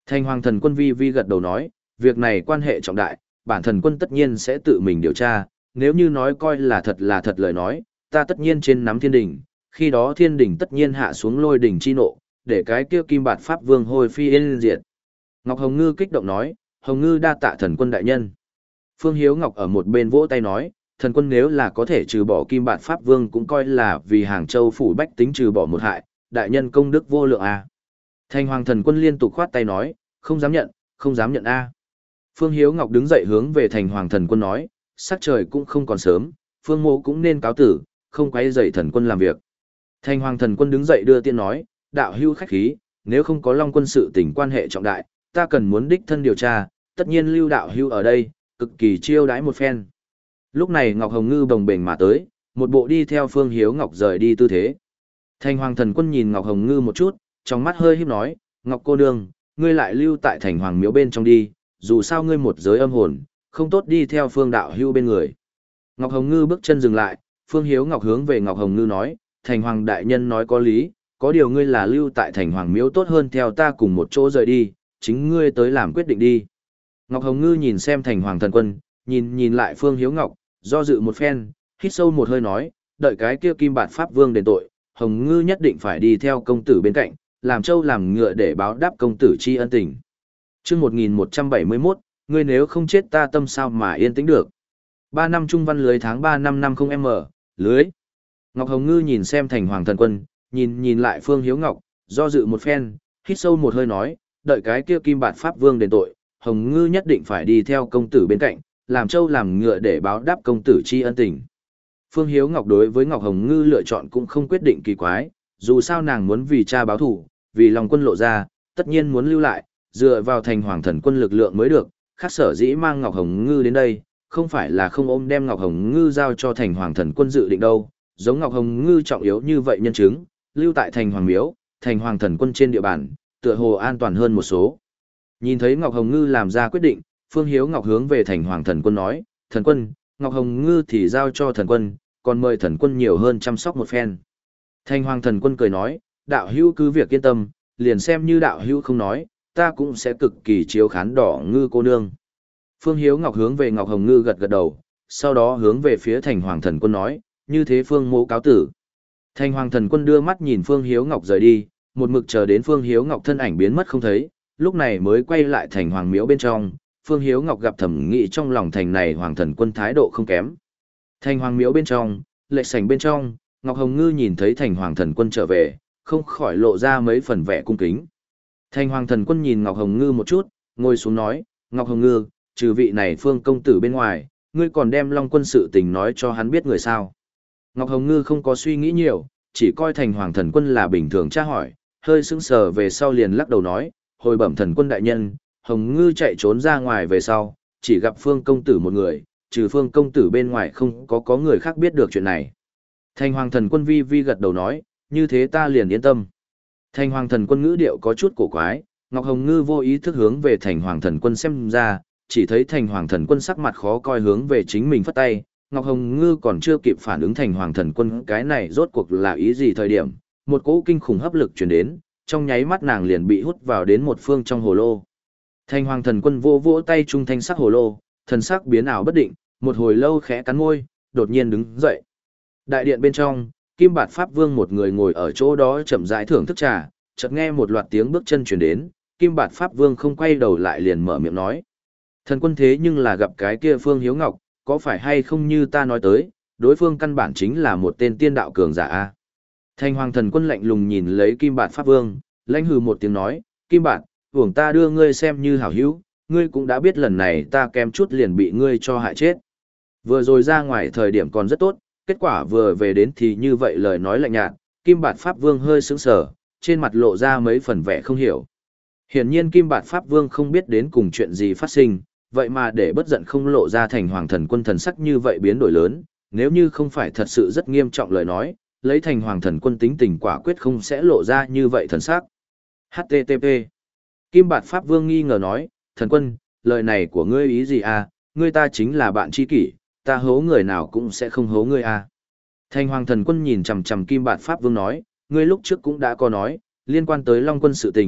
Thành Hoàng Thần Quân vi vi gật đầu nói, việc này quan hệ trọng đại, bản thần quân tất nhiên sẽ tự mình điều tra, nếu như nói coi là thật là thật lời nói, ta tất nhiên trên nắm thiên đỉnh, khi đó thiên đỉnh tất nhiên hạ xuống lôi đỉnh chi nộ, để cái kia kim bạt pháp vương hồi phi yên diệt. Ngọc Hồng Ngư kích động nói, Hồng Ngư đa tạ thần quân đại nhân. Phương Hiếu Ngọc ở một bên vỗ tay nói, thần quân nếu là có thể trừ bỏ kim bạt pháp vương cũng coi là vì Hàng Châu phủ bách tính trừ bỏ một hại, đại nhân công đức vô lượng a. Thành Hoàng Thần Quân liên tục khoát tay nói, không dám nhận, không dám nhận a. Phương Hiếu Ngọc đứng dậy hướng về Thành Hoàng Thần Quân nói, sắc trời cũng không còn sớm, Phương Mộ cũng nên cáo tử, không quấy rầy thần quân làm việc. Thành Hoàng Thần Quân đứng dậy đưa tiên nói, đạo hữu khách khí, nếu không có Long Quân sự tình quan hệ trọng đại, ta cần muốn đích thân điều tra, tất nhiên lưu đạo hữu ở đây, cực kỳ chiêu đãi một phen. Lúc này Ngọc Hồng Ngư bồng bềnh mà tới, một bộ đi theo Phương Hiếu Ngọc rời đi tư thế. Thành Hoàng Thần Quân nhìn Ngọc Hồng Ngư một chút, trong mắt hơi híp nói, Ngọc cô nương, ngươi lại lưu tại Thành Hoàng miếu bên trong đi, dù sao ngươi một giới âm hồn, không tốt đi theo Phương đạo hữu bên người. Ngọc Hồng Ngư bước chân dừng lại, Phương Hiếu Ngọc hướng về Ngọc Hồng Ngư nói, Thành Hoàng đại nhân nói có lý, có điều ngươi là lưu tại Thành Hoàng miếu tốt hơn theo ta cùng một chỗ rời đi, chính ngươi tới làm quyết định đi. Ngọc Hồng Ngư nhìn xem Thành Hoàng Thần Quân, nhìn nhìn lại Phương Hiếu Ngọc, do dự một phen, hít sâu một hơi nói, đợi cái kia kim bạt pháp vương đền tội, Hồng Ngư nhất định phải đi theo công tử bên cạnh, làm trâu làm ngựa để báo đáp công tử tri ân tình. Chương một nghìn một trăm bảy mươi mốt, ngươi nếu không chết ta tâm sao mà yên tĩnh được. Ba năm trung văn lưới tháng ba năm năm không m, lưới. Ngọc Hồng Ngư nhìn xem Thành Hoàng Thần Quân, nhìn nhìn lại Phương Hiếu Ngọc, do dự một phen, hít sâu một hơi nói, đợi cái kia kim bạt pháp vương đền tội, Hồng Ngư nhất định phải đi theo công tử bên cạnh, làm trâu làm ngựa để báo đáp công tử tri ân tình. Phương Hiếu Ngọc đối với Ngọc Hồng Ngư lựa chọn cũng không quyết định kỳ quái, dù sao nàng muốn vì cha báo thù, vì lòng quân lộ ra, tất nhiên muốn lưu lại, dựa vào Thành Hoàng Thần Quân lực lượng mới được, khác sở dĩ mang Ngọc Hồng Ngư đến đây, không phải là không ôm đem Ngọc Hồng Ngư giao cho Thành Hoàng Thần Quân dự định đâu, giống Ngọc Hồng Ngư trọng yếu như vậy nhân chứng, lưu tại Thành Hoàng Miếu, Thành Hoàng Thần Quân trên địa bàn, tựa hồ an toàn hơn một số. Nhìn thấy Ngọc Hồng Ngư làm ra quyết định, Phương Hiếu Ngọc hướng về Thành Hoàng Thần Quân nói, Thần Quân, Ngọc Hồng Ngư thì giao cho Thần Quân, còn mời Thần Quân nhiều hơn chăm sóc một phen. Thành Hoàng Thần Quân cười nói, đạo hữu cứ việc yên tâm, liền xem như đạo hữu không nói, ta cũng sẽ cực kỳ chiếu khán đỏ ngư cô nương. Phương Hiếu Ngọc hướng về Ngọc Hồng Ngư gật gật đầu, sau đó hướng về phía Thành Hoàng Thần Quân nói, như thế Phương mỗ cáo tử. Thành Hoàng Thần Quân đưa mắt nhìn Phương Hiếu Ngọc rời đi, một mực chờ đến Phương Hiếu Ngọc thân ảnh biến mất không thấy, lúc này mới quay lại Thành Hoàng miếu bên trong. Phương Hiếu Ngọc gặp thẩm nghĩ trong lòng thành này Hoàng Thần Quân thái độ không kém. Thành Hoàng miếu bên trong, lệ sảnh bên trong, Ngọc Hồng Ngư nhìn thấy Thành Hoàng Thần Quân trở về, không khỏi lộ ra mấy phần vẻ cung kính. Thành Hoàng Thần Quân nhìn Ngọc Hồng Ngư một chút, ngồi xuống nói, Ngọc Hồng Ngư, trừ vị này Phương công tử bên ngoài, ngươi còn đem Long Quân sự tình nói cho hắn biết người sao. Ngọc Hồng Ngư không có suy nghĩ nhiều, chỉ coi Thành Hoàng Thần Quân là bình thường tra hỏi, hơi sững sờ về sau liền lắc đầu nói, hồi bẩm Thần Quân đại nhân, Hồng Ngư chạy trốn ra ngoài về sau, chỉ gặp Phương công tử một người, trừ Phương công tử bên ngoài không có có người khác biết được chuyện này. Thành Hoàng Thần Quân vi vi gật đầu nói, như thế ta liền yên tâm. Thành Hoàng Thần Quân ngữ điệu có chút cổ quái, Ngọc Hồng Ngư vô ý thức hướng về Thành Hoàng Thần Quân xem ra, chỉ thấy Thành Hoàng Thần Quân sắc mặt khó coi hướng về chính mình phất tay, Ngọc Hồng Ngư còn chưa kịp phản ứng Thành Hoàng Thần Quân cái này rốt cuộc là ý gì thời điểm, một cỗ kinh khủng hấp lực truyền đến, trong nháy mắt nàng liền bị hút vào đến một phương trong hồ lô. Thành Hoàng Thần Quân vô vỗ tay trung thanh sắc hồ lô, thần sắc biến ảo bất định, một hồi lâu khẽ cắn môi, đột nhiên đứng dậy. Đại điện bên trong, Kim Bạt Pháp Vương một người ngồi ở chỗ đó chậm rãi thưởng thức trà, chợt nghe một loạt tiếng bước chân truyền đến, Kim Bạt Pháp Vương không quay đầu lại liền mở miệng nói: "Thần quân thế nhưng là gặp cái kia Phương Hiếu Ngọc, có phải hay không như ta nói tới, đối phương căn bản chính là một tên tiên đạo cường giả a?" Thành Hoàng Thần Quân lạnh lùng nhìn lấy Kim Bạt Pháp Vương, lãnh hừ một tiếng nói: "Kim Bạt, uổng ta đưa ngươi xem như hảo hữu, ngươi cũng đã biết lần này ta kém chút liền bị ngươi cho hại chết. Vừa rồi ra ngoài thời điểm còn rất tốt, kết quả vừa về đến thì như vậy lời nói lạnh nhạt." Kim Bạt Pháp Vương hơi sững sờ, trên mặt lộ ra mấy phần vẻ không hiểu. Hiển nhiên Kim Bạt Pháp Vương không biết đến cùng chuyện gì phát sinh, vậy mà để bất giận không lộ ra Thành Hoàng Thần Quân thần sắc như vậy biến đổi lớn, nếu như không phải thật sự rất nghiêm trọng lời nói, lấy Thành Hoàng Thần Quân tính tình quả quyết không sẽ lộ ra như vậy thần sắc. hát tê tê pê Kim Bạt Pháp Vương nghi ngờ nói: "Thần Quân, lời này của ngươi ý gì à, ngươi ta chính là bạn tri kỷ, ta hố người nào cũng sẽ không hố ngươi à." Thành Hoàng Thần Quân nhìn chằm chằm Kim Bạt Pháp Vương nói: "Ngươi lúc trước cũng đã có nói, liên quan tới Long Quân sự tình,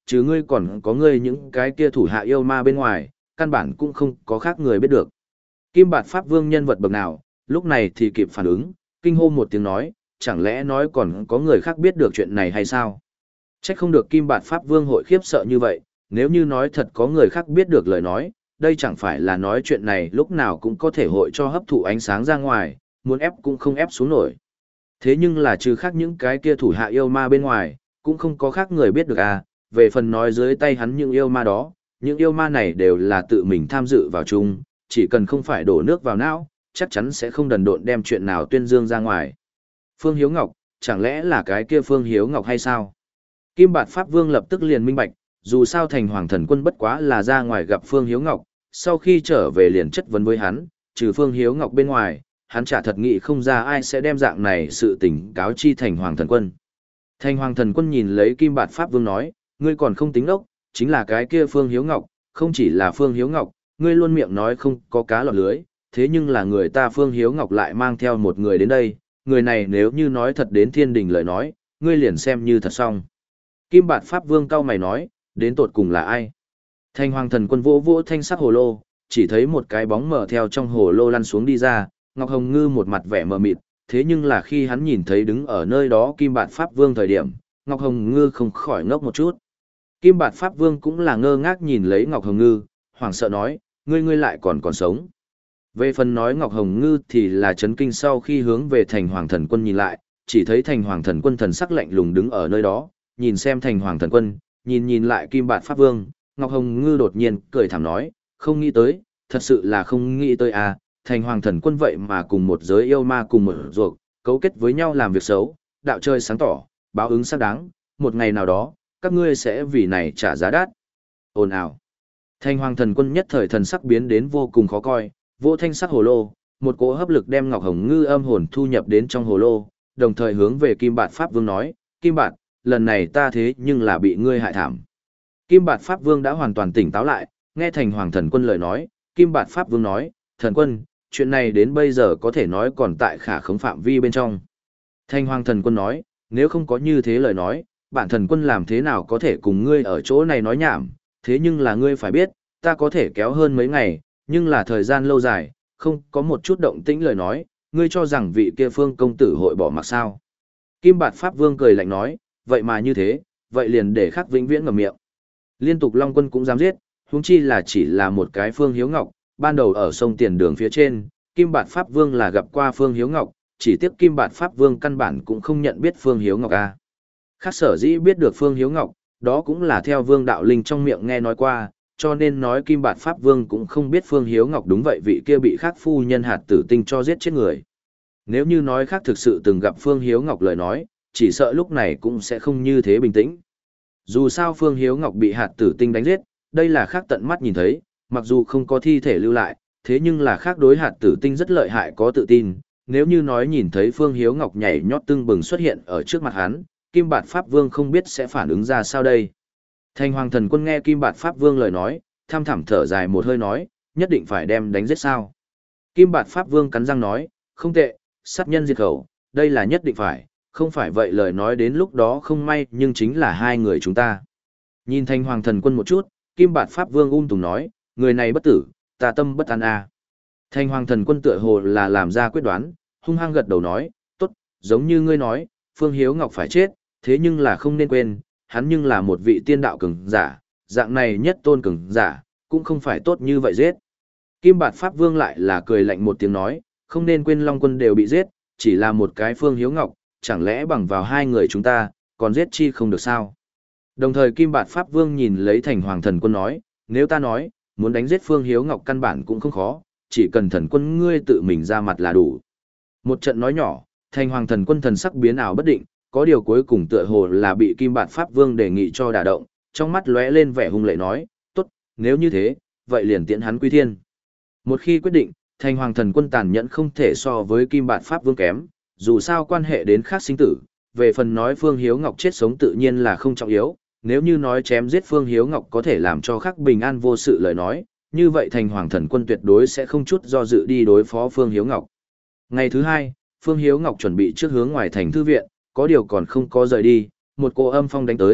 chứ ngươi còn có ngươi những cái kia thủ hạ yêu ma bên ngoài, căn bản cũng không có khác người biết được. Kim Bạt Pháp Vương nhân vật bậc nào, lúc này thì kịp phản ứng, kinh hô một tiếng nói, chẳng lẽ nói còn có người khác biết được chuyện này hay sao? Chắc không được Kim Bạt Pháp Vương hội khiếp sợ như vậy, nếu như nói thật có người khác biết được lời nói, đây chẳng phải là nói chuyện này lúc nào cũng có thể hội cho hấp thụ ánh sáng ra ngoài, muốn ép cũng không ép xuống nổi. Thế nhưng là trừ khác những cái kia thủ hạ yêu ma bên ngoài, cũng không có khác người biết được à, về phần nói dưới tay hắn những yêu ma đó, những yêu ma này đều là tự mình tham dự vào chung, chỉ cần không phải đổ nước vào não, chắc chắn sẽ không đần độn đem chuyện nào tuyên dương ra ngoài. Phương Hiếu Ngọc, chẳng lẽ là cái kia Phương Hiếu Ngọc hay sao? Kim Bạt Pháp Vương lập tức liền minh bạch, dù sao thành hoàng thần quân bất quá là ra ngoài gặp Phương Hiếu Ngọc, sau khi trở về liền chất vấn với hắn, trừ Phương Hiếu Ngọc bên ngoài, hắn chả thật nghĩ không ra ai sẽ đem dạng này sự tình cáo chi thành hoàng thần quân. Thành hoàng thần quân nhìn lấy Kim Bạt Pháp Vương nói, ngươi còn không tính ốc, chính là cái kia Phương Hiếu Ngọc, không chỉ là Phương Hiếu Ngọc, ngươi luôn miệng nói không có cá lọt lưới, thế nhưng là người ta Phương Hiếu Ngọc lại mang theo một người đến đây, người này nếu như nói thật đến thiên đình lời nói, ngươi liền xem như thật xong. Kim Bạt Pháp Vương cau mày nói, đến tột cùng là ai? Thành hoàng thần quân vỗ vỗ thanh sắc hồ lô, chỉ thấy một cái bóng mờ theo trong hồ lô lăn xuống đi ra, Ngọc Hồng Ngư một mặt vẻ mờ mịt, thế nhưng là khi hắn nhìn thấy đứng ở nơi đó Kim Bạt Pháp Vương thời điểm, Ngọc Hồng Ngư không khỏi ngốc một chút. Kim Bạt Pháp Vương cũng là ngơ ngác nhìn lấy Ngọc Hồng Ngư, hoảng sợ nói, ngươi ngươi lại còn còn sống. Về phần nói Ngọc Hồng Ngư thì là chấn kinh sau khi hướng về thành hoàng thần quân nhìn lại, chỉ thấy thành hoàng thần quân thần sắc lạnh lùng đứng ở nơi đó, nhìn xem thành hoàng thần quân, nhìn nhìn lại Kim Bạt Pháp Vương, Ngọc Hồng Ngư đột nhiên cười thảm nói, không nghĩ tới, thật sự là không nghĩ tới à, thành hoàng thần quân vậy mà cùng một giới yêu ma cùng một ruột, cấu kết với nhau làm việc xấu, đạo chơi sáng tỏ, báo ứng xác đáng, một ngày nào đó, các ngươi sẽ vì này trả giá đắt. Ồn ào. Thành hoàng thần quân nhất thời thần sắc biến đến vô cùng khó coi, vỗ thanh sắc hồ lô, một cỗ hấp lực đem Ngọc Hồng Ngư âm hồn thu nhập đến trong hồ lô, đồng thời hướng về Kim Bạt Pháp Vương nói, Kim Bạt, lần này ta thế nhưng là bị ngươi hại thảm. Kim Bạt Pháp Vương đã hoàn toàn tỉnh táo lại, nghe thành hoàng thần quân lời nói, Kim Bạt Pháp Vương nói, thần quân, chuyện này đến bây giờ có thể nói còn tại khả khống phạm vi bên trong. Thành hoàng thần quân nói, nếu không có như thế lời nói, bản thần quân làm thế nào có thể cùng ngươi ở chỗ này nói nhảm, thế nhưng là ngươi phải biết, ta có thể kéo hơn mấy ngày, nhưng là thời gian lâu dài, không có một chút động tĩnh lời nói, ngươi cho rằng vị kia Phương công tử hội bỏ mặc sao. Kim Bạt Pháp Vương cười lạnh nói, vậy mà như thế, vậy liền để khắc vĩnh viễn ngậm miệng. Liên tục Long Quân cũng dám giết, huống chi là chỉ là một cái Phương Hiếu Ngọc, ban đầu ở sông Tiền Đường phía trên, Kim Bạt Pháp Vương là gặp qua Phương Hiếu Ngọc, chỉ tiếc Kim Bạt Pháp Vương căn bản cũng không nhận biết Phương Hiếu Ngọc a. Khác sở dĩ biết được Phương Hiếu Ngọc, đó cũng là theo Vương Đạo Linh trong miệng nghe nói qua, cho nên nói Kim Bạt Pháp Vương cũng không biết Phương Hiếu Ngọc đúng vậy vị kia bị khác phu nhân hạt tử tinh cho giết chết người. Nếu như nói khác thực sự từng gặp Phương Hiếu Ngọc lời nói, chỉ sợ lúc này cũng sẽ không như thế bình tĩnh. Dù sao Phương Hiếu Ngọc bị hạt tử tinh đánh giết, đây là khác tận mắt nhìn thấy, mặc dù không có thi thể lưu lại, thế nhưng là khác đối hạt tử tinh rất lợi hại có tự tin. Nếu như nói nhìn thấy Phương Hiếu Ngọc nhảy nhót tưng bừng xuất hiện ở trước mặt hắn, Kim Bạt Pháp Vương không biết sẽ phản ứng ra sao đây. Thành hoàng thần quân nghe Kim Bạt Pháp Vương lời nói, tham thẳm thở dài một hơi nói, nhất định phải đem đánh giết sao. Kim Bạt Pháp Vương cắn răng nói, không tệ, sát nhân diệt khẩu, đây là nhất định phải, không phải vậy lời nói đến lúc đó không may nhưng chính là hai người chúng ta. Nhìn thành hoàng thần quân một chút, Kim Bạt Pháp Vương ung tùng nói, người này bất tử, ta tâm bất an a. Thành hoàng thần quân tựa hồ là làm ra quyết đoán, hung hăng gật đầu nói, tốt, giống như ngươi nói, Phương Hiếu Ngọc phải chết, thế nhưng là không nên quên, hắn nhưng là một vị tiên đạo cường giả, dạng này nhất tôn cường giả, cũng không phải tốt như vậy giết. Kim Bạt Pháp Vương lại là cười lạnh một tiếng nói, không nên quên Long Quân đều bị giết, chỉ là một cái Phương Hiếu Ngọc, chẳng lẽ bằng vào hai người chúng ta, còn giết chi không được sao? Đồng thời Kim Bạt Pháp Vương nhìn lấy thành hoàng thần quân nói, nếu ta nói, muốn đánh giết Phương Hiếu Ngọc căn bản cũng không khó, chỉ cần thần quân ngươi tự mình ra mặt là đủ. Một trận nói nhỏ, thành hoàng thần quân thần sắc biến ảo bất định, có điều cuối cùng tựa hồ là bị Kim Bạt Pháp Vương đề nghị cho đả động, trong mắt lóe lên vẻ hung lệ nói, tốt, nếu như thế, vậy liền tiễn hắn quy thiên. Một khi quyết định, thành hoàng thần quân tàn nhẫn không thể so với Kim Bạt Pháp Vương kém, dù sao quan hệ đến khác sinh tử, về phần nói Phương Hiếu Ngọc chết sống tự nhiên là không trọng yếu, nếu như nói chém giết Phương Hiếu Ngọc có thể làm cho khác bình an vô sự lời nói, như vậy thành hoàng thần quân tuyệt đối sẽ không chút do dự đi đối phó Phương Hiếu Ngọc. Ngày thứ hai, Phương Hiếu Ngọc chuẩn bị trước hướng ngoài thành thư viện, có điều còn không có rời đi, một cô âm phong đánh tới,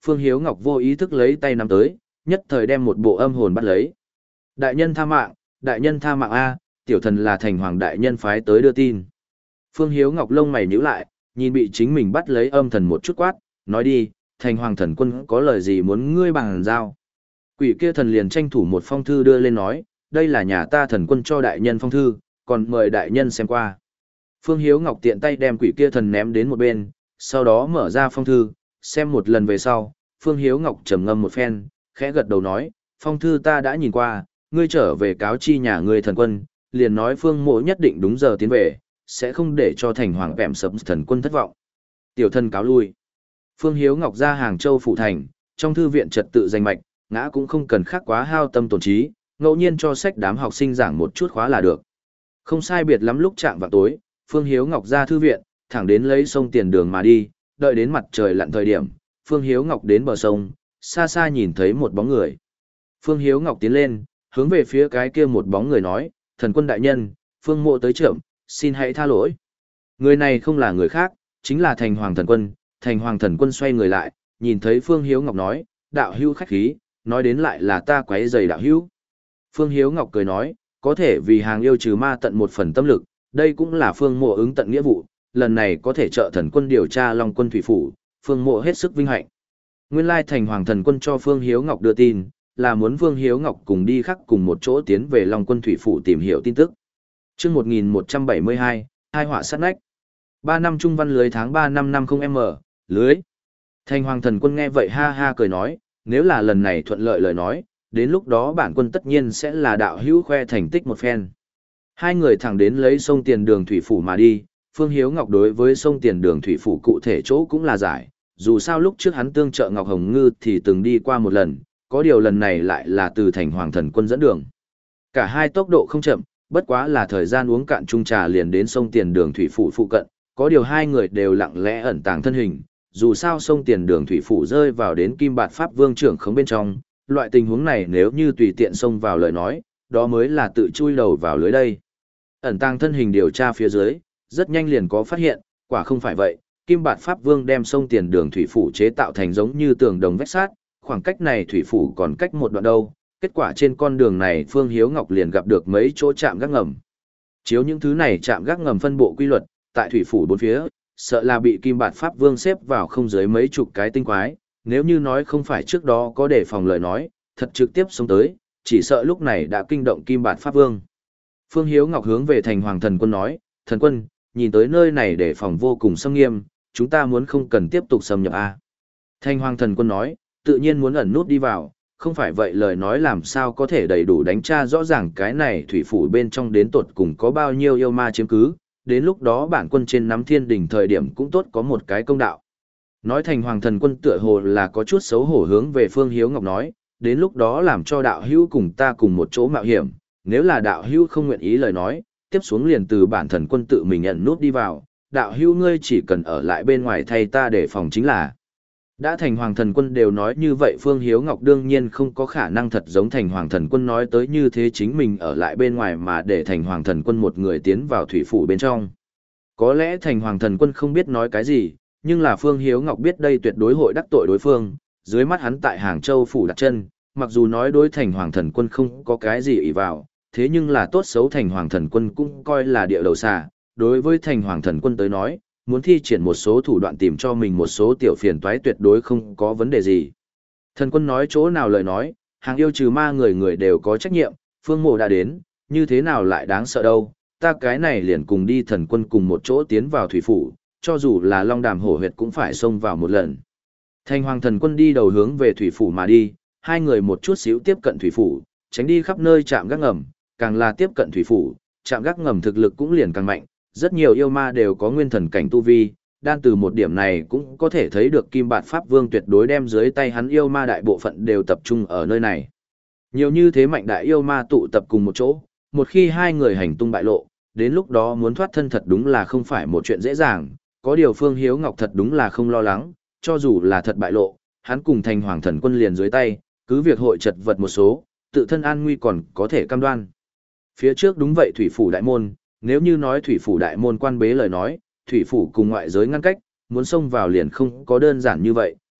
Phương Hiếu Ngọc vô ý thức lấy tay nắm tới, nhất thời đem một bộ âm hồn bắt lấy. Đại nhân tha mạng, đại nhân tha mạng A, tiểu thần là thành hoàng đại nhân phái tới đưa tin. Phương Hiếu Ngọc lông mày nhíu lại, nhìn bị chính mình bắt lấy âm thần một chút quát, nói đi, thành hoàng thần quân có lời gì muốn ngươi bằng giao. Quỷ kia thần liền tranh thủ một phong thư đưa lên nói, đây là nhà ta thần quân cho đại nhân phong thư, còn mời đại nhân xem qua. Phương Hiếu Ngọc tiện tay đem quỷ kia thần ném đến một bên, sau đó mở ra phong thư, xem một lần về sau, Phương Hiếu Ngọc trầm ngâm một phen, khẽ gật đầu nói, phong thư ta đã nhìn qua, ngươi trở về cáo chi nhà ngươi thần quân, liền nói Phương Mộ nhất định đúng giờ tiến về, sẽ không để cho thành hoàng vẹm sập thần quân thất vọng. Tiểu thân cáo lui. Phương Hiếu Ngọc ra Hàng Châu phụ thành, trong thư viện trật tự danh mạch, ngã cũng không cần khắc quá hao tâm tổn trí, ngẫu nhiên cho sách đám học sinh giảng một chút khóa là được. Không sai biệt lắm lúc chạm vào tối, Phương Hiếu Ngọc ra thư viện, thẳng đến lấy sông tiền đường mà đi, đợi đến mặt trời lặn thời điểm, Phương Hiếu Ngọc đến bờ sông, xa xa nhìn thấy một bóng người. Phương Hiếu Ngọc tiến lên, hướng về phía cái kia một bóng người nói, thần quân đại nhân, Phương Mộ tới trưởng, xin hãy tha lỗi. Người này không là người khác, chính là thành hoàng thần quân. Thành hoàng thần quân xoay người lại, nhìn thấy Phương Hiếu Ngọc nói, đạo hữu khách khí, nói đến lại là ta quấy rầy đạo hữu. Phương Hiếu Ngọc cười nói, có thể vì hàng yêu trừ ma tận một phần tâm lực, đây cũng là Phương Mộ ứng tận nghĩa vụ, lần này có thể trợ thần quân điều tra Long quân thủy phủ, Phương Mộ hết sức vinh hạnh. Nguyên lai thành hoàng thần quân cho Phương Hiếu Ngọc đưa tin, là muốn Phương Hiếu Ngọc cùng đi khắc cùng một chỗ tiến về Long quân thủy phủ tìm hiểu tin tức. Chương một nghìn một trăm bảy mươi hai, hai họa sát nách. Ba năm trung văn lưới tháng ba năm năm không m, lưới. Thành hoàng thần quân nghe vậy ha ha cười nói, nếu là lần này thuận lợi lời nói, đến lúc đó bản quân tất nhiên sẽ là đạo hữu khoe thành tích một phen. Hai người thẳng đến lấy sông tiền đường thủy phủ mà đi, Phương Hiếu Ngọc đối với sông tiền đường thủy phủ cụ thể chỗ cũng là giải, dù sao lúc trước hắn tương trợ Ngọc Hồng Ngư thì từng đi qua một lần, có điều lần này lại là từ thành hoàng thần quân dẫn đường. Cả hai tốc độ không chậm, bất quá là thời gian uống cạn chung trà liền đến sông tiền đường thủy phủ phụ cận, có điều hai người đều lặng lẽ ẩn tàng thân hình, dù sao sông tiền đường thủy phủ rơi vào đến Kim Bạt Pháp Vương trưởng khống bên trong, loại tình huống này nếu như tùy tiện xông vào lời nói, đó mới là tự chui đầu vào lưới đây. Ẩn tàng thân hình điều tra phía dưới, rất nhanh liền có phát hiện, quả không phải vậy, Kim Bạt Pháp Vương đem sông tiền đường thủy phủ chế tạo thành giống như tường đồng vách sát, khoảng cách này thủy phủ còn cách một đoạn đâu, kết quả trên con đường này Phương Hiếu Ngọc liền gặp được mấy chỗ trạm gác ngầm. Chiếu những thứ này trạm gác ngầm phân bộ quy luật, tại thủy phủ bốn phía, sợ là bị Kim Bạt Pháp Vương xếp vào không dưới mấy chục cái tinh quái, nếu như nói không phải trước đó có đề phòng lời nói, thật trực tiếp xông tới, chỉ sợ lúc này đã kinh động Kim Bạt Pháp Vương. Phương Hiếu Ngọc hướng về thành hoàng thần quân nói, thần quân, nhìn tới nơi này đề phòng vô cùng xâm nghiêm, chúng ta muốn không cần tiếp tục xâm nhập a. Thành hoàng thần quân nói, tự nhiên muốn ẩn nút đi vào, không phải vậy lời nói làm sao có thể đầy đủ đánh tra rõ ràng cái này thủy phủ bên trong đến tột cùng có bao nhiêu yêu ma chiếm cứ, đến lúc đó bản quân trên nắm thiên đỉnh thời điểm cũng tốt có một cái công đạo. Nói thành hoàng thần quân tựa hồ là có chút xấu hổ hướng về Phương Hiếu Ngọc nói, đến lúc đó làm cho đạo hữu cùng ta cùng một chỗ mạo hiểm, nếu là đạo hữu không nguyện ý lời nói, tiếp xuống liền từ bản thần quân tự mình nhận nút đi vào, đạo hữu ngươi chỉ cần ở lại bên ngoài thay ta để phòng chính là. Đã thành hoàng thần quân đều nói như vậy Phương Hiếu Ngọc đương nhiên không có khả năng thật giống thành hoàng thần quân nói tới như thế chính mình ở lại bên ngoài mà để thành hoàng thần quân một người tiến vào thủy phủ bên trong. Có lẽ thành hoàng thần quân không biết nói cái gì, nhưng là Phương Hiếu Ngọc biết đây tuyệt đối hội đắc tội đối phương, dưới mắt hắn tại Hàng Châu phủ đặt chân, mặc dù nói đối thành hoàng thần quân không có cái gì ỷ vào, thế nhưng là tốt xấu thành hoàng thần quân cũng coi là địa đầu xà, đối với thành hoàng thần quân tới nói, muốn thi triển một số thủ đoạn tìm cho mình một số tiểu phiền toái tuyệt đối không có vấn đề gì. Thần quân nói chỗ nào lời nói, hàng yêu trừ ma người người đều có trách nhiệm, Phương Mộ đã đến, như thế nào lại đáng sợ đâu, ta cái này liền cùng đi thần quân cùng một chỗ tiến vào thủy phủ, cho dù là long đàm hổ huyệt cũng phải xông vào một lần. Thành hoàng thần quân đi đầu hướng về thủy phủ mà đi, hai người một chút xíu tiếp cận thủy phủ, tránh đi khắp nơi chạm gác ngầm, càng là tiếp cận thủy phủ, chạm gác ngầm thực lực cũng liền càng mạnh, rất nhiều yêu ma đều có nguyên thần cảnh tu vi, đan từ một điểm này cũng có thể thấy được Kim Bạt Pháp Vương tuyệt đối đem dưới tay hắn yêu ma đại bộ phận đều tập trung ở nơi này. Nhiều như thế mạnh đại yêu ma tụ tập cùng một chỗ, một khi hai người hành tung bại lộ, đến lúc đó muốn thoát thân thật đúng là không phải một chuyện dễ dàng, có điều Phương Hiếu Ngọc thật đúng là không lo lắng, cho dù là thật bại lộ, hắn cùng thành hoàng thần quân liền dưới tay, cứ việc hội chật vật một số, tự thân an nguy còn có thể cam đoan. Phía trước đúng vậy thủy phủ đại môn, nếu như nói thủy phủ đại môn quan bế lời nói, thủy phủ cùng ngoại giới ngăn cách, muốn xông vào liền không có đơn giản như vậy,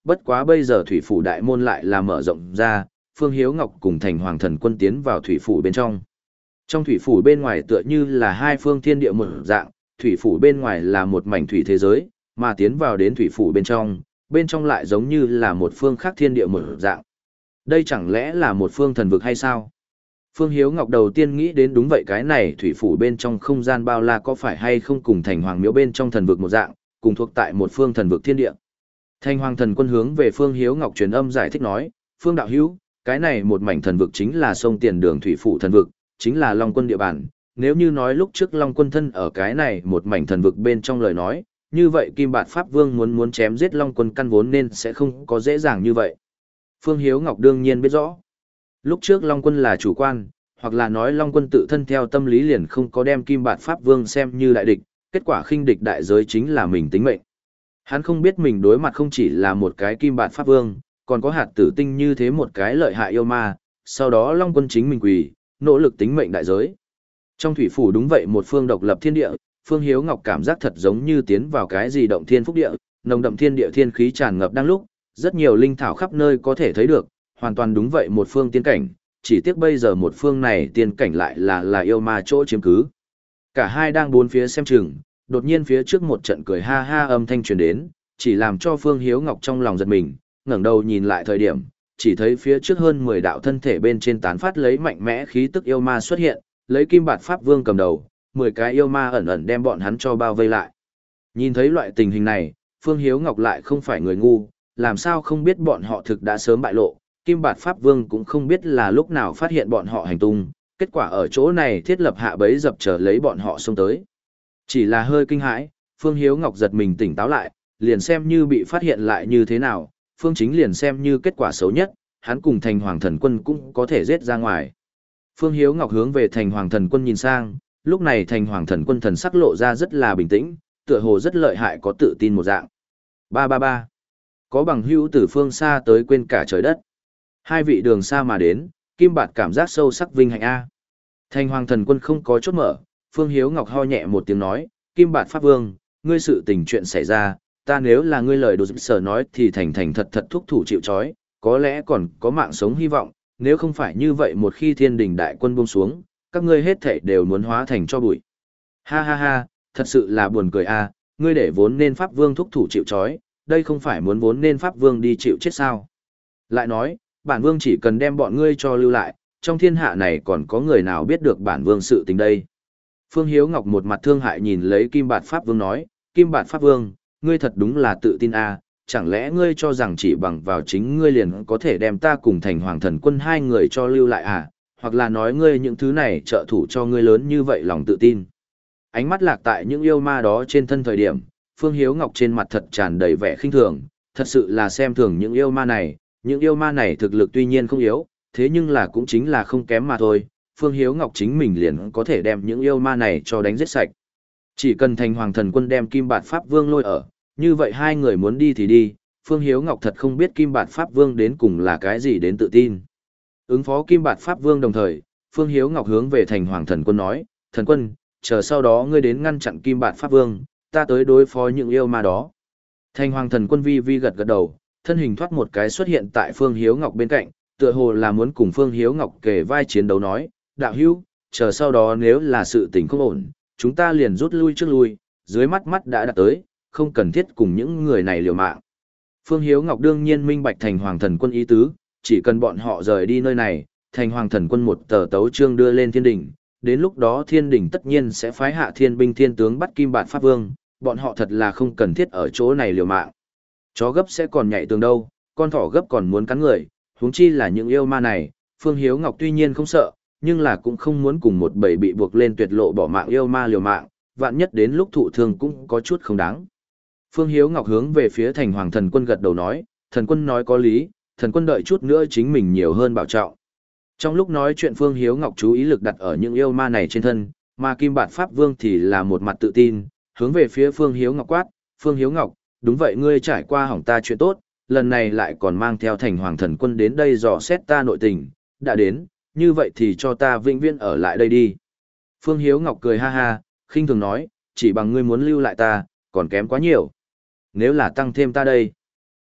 bất quá bây giờ thủy phủ đại môn lại là mở rộng ra, Phương Hiếu Ngọc cùng thành hoàng thần quân tiến vào thủy phủ bên trong. Trong thủy phủ bên ngoài tựa như là hai phương thiên địa một dạng, thủy phủ bên ngoài là một mảnh thủy thế giới, mà tiến vào đến thủy phủ bên trong, bên trong lại giống như là một phương khác thiên địa một dạng. Đây chẳng lẽ là một phương thần vực hay sao? Phương Hiếu Ngọc đầu tiên nghĩ đến đúng vậy, cái này thủy phủ bên trong không gian bao la có phải hay không cùng thành hoàng miếu bên trong thần vực một dạng, cùng thuộc tại một phương thần vực thiên địa. Thành hoàng thần quân hướng về Phương Hiếu Ngọc truyền âm giải thích nói, Phương đạo hữu, cái này một mảnh thần vực chính là sông Tiền Đường thủy phủ thần vực, chính là Long Quân địa bàn. Nếu như nói lúc trước Long Quân thân ở cái này một mảnh thần vực bên trong lời nói, như vậy Kim Bạt Pháp Vương muốn muốn chém giết Long Quân căn vốn nên sẽ không có dễ dàng như vậy. Phương Hiếu Ngọc đương nhiên biết rõ. Lúc trước Long Quân là chủ quan, hoặc là nói Long Quân tự thân theo tâm lý liền không có đem Kim Bạt Pháp Vương xem như đại địch, kết quả khinh địch đại giới chính là mình tính mệnh. Hắn không biết mình đối mặt không chỉ là một cái Kim Bạt Pháp Vương, còn có hạt tử tinh như thế một cái lợi hại yêu ma, sau đó Long Quân chính mình quỳ, nỗ lực tính mệnh đại giới. Trong thủy phủ đúng vậy một phương độc lập thiên địa, Phương Hiếu Ngọc cảm giác thật giống như tiến vào cái gì động thiên phúc địa, nồng đậm thiên địa thiên khí tràn ngập đang lúc, rất nhiều linh thảo khắp nơi có thể thấy được, hoàn toàn đúng vậy một phương tiên cảnh, chỉ tiếc bây giờ một phương này tiên cảnh lại là là yêu ma chỗ chiếm cứ. Cả hai đang bốn phía xem chừng, đột nhiên phía trước một trận cười ha ha âm thanh truyền đến, chỉ làm cho Phương Hiếu Ngọc trong lòng giật mình, ngẩng đầu nhìn lại thời điểm, chỉ thấy phía trước hơn mười đạo thân thể bên trên tán phát lấy mạnh mẽ khí tức yêu ma xuất hiện, lấy Kim Bạt Pháp Vương cầm đầu, mười cái yêu ma ẩn ẩn đem bọn hắn cho bao vây lại. Nhìn thấy loại tình hình này, Phương Hiếu Ngọc lại không phải người ngu, làm sao không biết bọn họ thực đã sớm bại lộ, Kim Bạt Pháp Vương cũng không biết là lúc nào phát hiện bọn họ hành tung, kết quả ở chỗ này thiết lập hạ bẫy dập chờ lấy bọn họ xông tới. Chỉ là hơi kinh hãi, Phương Hiếu Ngọc giật mình tỉnh táo lại, liền xem như bị phát hiện lại như thế nào, Phương Chính liền xem như kết quả xấu nhất, hắn cùng thành hoàng thần quân cũng có thể giết ra ngoài. Phương Hiếu Ngọc hướng về thành hoàng thần quân nhìn sang, lúc này thành hoàng thần quân thần sắc lộ ra rất là bình tĩnh, tựa hồ rất lợi hại có tự tin một dạng. Ba ba ba. Có bằng hữu từ phương xa tới quên cả trời đất. Hai vị đường xa mà đến, Kim Bạt cảm giác sâu sắc vinh hạnh A. Thành hoàng thần quân không có chốt mở, Phương Hiếu Ngọc ho nhẹ một tiếng nói, Kim Bạt Pháp Vương, ngươi sự tình chuyện xảy ra, ta nếu là ngươi lời đồ sở nói thì thành thành thật thật thúc thủ chịu trói, có lẽ còn có mạng sống hy vọng, nếu không phải như vậy một khi thiên đình đại quân buông xuống, các ngươi hết thảy đều muốn hóa thành cho bụi. Ha ha ha, thật sự là buồn cười a, ngươi để vốn nên Pháp Vương thúc thủ chịu trói, đây không phải muốn vốn nên Pháp Vương đi chịu chết sao. Lại nói, bản Vương chỉ cần đem bọn ngươi cho lưu lại, trong thiên hạ này còn có người nào biết được bản Vương sự tình đây. Phương Hiếu Ngọc một mặt thương hại nhìn lấy Kim Bạt Pháp Vương nói, Kim Bạt Pháp Vương, ngươi thật đúng là tự tin a, chẳng lẽ ngươi cho rằng chỉ bằng vào chính ngươi liền có thể đem ta cùng thành hoàng thần quân hai người cho lưu lại à, hoặc là nói ngươi những thứ này trợ thủ cho ngươi lớn như vậy lòng tự tin. Ánh mắt lạc tại những yêu ma đó trên thân thời điểm, Phương Hiếu Ngọc trên mặt thật tràn đầy vẻ khinh thường, thật sự là xem thường những yêu ma này, những yêu ma này thực lực tuy nhiên không yếu, thế nhưng là cũng chính là không kém mà thôi, Phương Hiếu Ngọc chính mình liền có thể đem những yêu ma này cho đánh giết sạch. Chỉ cần thành hoàng thần quân đem Kim Bạt Pháp Vương lôi ở, như vậy hai người muốn đi thì đi, Phương Hiếu Ngọc thật không biết Kim Bạt Pháp Vương đến cùng là cái gì đến tự tin. Ứng phó Kim Bạt Pháp Vương đồng thời, Phương Hiếu Ngọc hướng về thành hoàng thần quân nói, thần quân, chờ sau đó ngươi đến ngăn chặn Kim Bạt Pháp Vương, ta tới đối phó những yêu ma đó. Thành hoàng thần quân vi vi gật gật đầu, thân hình thoát một cái xuất hiện tại Phương Hiếu Ngọc bên cạnh, tựa hồ là muốn cùng Phương Hiếu Ngọc kề vai chiến đấu nói, đạo hữu, chờ sau đó nếu là sự tình không ổn, chúng ta liền rút lui trước lui, dưới mắt mắt đã đạt tới, không cần thiết cùng những người này liều mạng. Phương Hiếu Ngọc đương nhiên minh bạch thành hoàng thần quân ý tứ, chỉ cần bọn họ rời đi nơi này, thành hoàng thần quân một tờ tấu chương đưa lên thiên đỉnh, đến lúc đó thiên đỉnh tất nhiên sẽ phái hạ thiên binh thiên tướng bắt Kim Bạt Pháp Vương, bọn họ thật là không cần thiết ở chỗ này liều mạng. Chó gấp sẽ còn nhảy tường đâu, con thỏ gấp còn muốn cắn người, huống chi là những yêu ma này, Phương Hiếu Ngọc tuy nhiên không sợ, nhưng là cũng không muốn cùng một bầy bị buộc lên tuyệt lộ bỏ mạng yêu ma liều mạng, vạn nhất đến lúc thụ thương cũng có chút không đáng. Phương Hiếu Ngọc hướng về phía thành hoàng thần quân gật đầu nói, thần quân nói có lý, thần quân đợi chút nữa chính mình nhiều hơn bảo trọng. Trong lúc nói chuyện Phương Hiếu Ngọc chú ý lực đặt ở những yêu ma này trên thân, mà Kim Bạt Pháp Vương thì là một mặt tự tin, hướng về phía Phương Hiếu Ngọc quát, Phương Hiếu Ngọc, đúng vậy ngươi trải qua hỏng ta chuyện tốt, lần này lại còn mang theo thành hoàng thần quân đến đây dò xét ta nội tình, đã đến, như vậy thì cho ta vĩnh viễn ở lại đây đi. Phương Hiếu Ngọc cười ha ha, khinh thường nói, chỉ bằng ngươi muốn lưu lại ta, còn kém quá nhiều. Nếu là tăng thêm ta đây,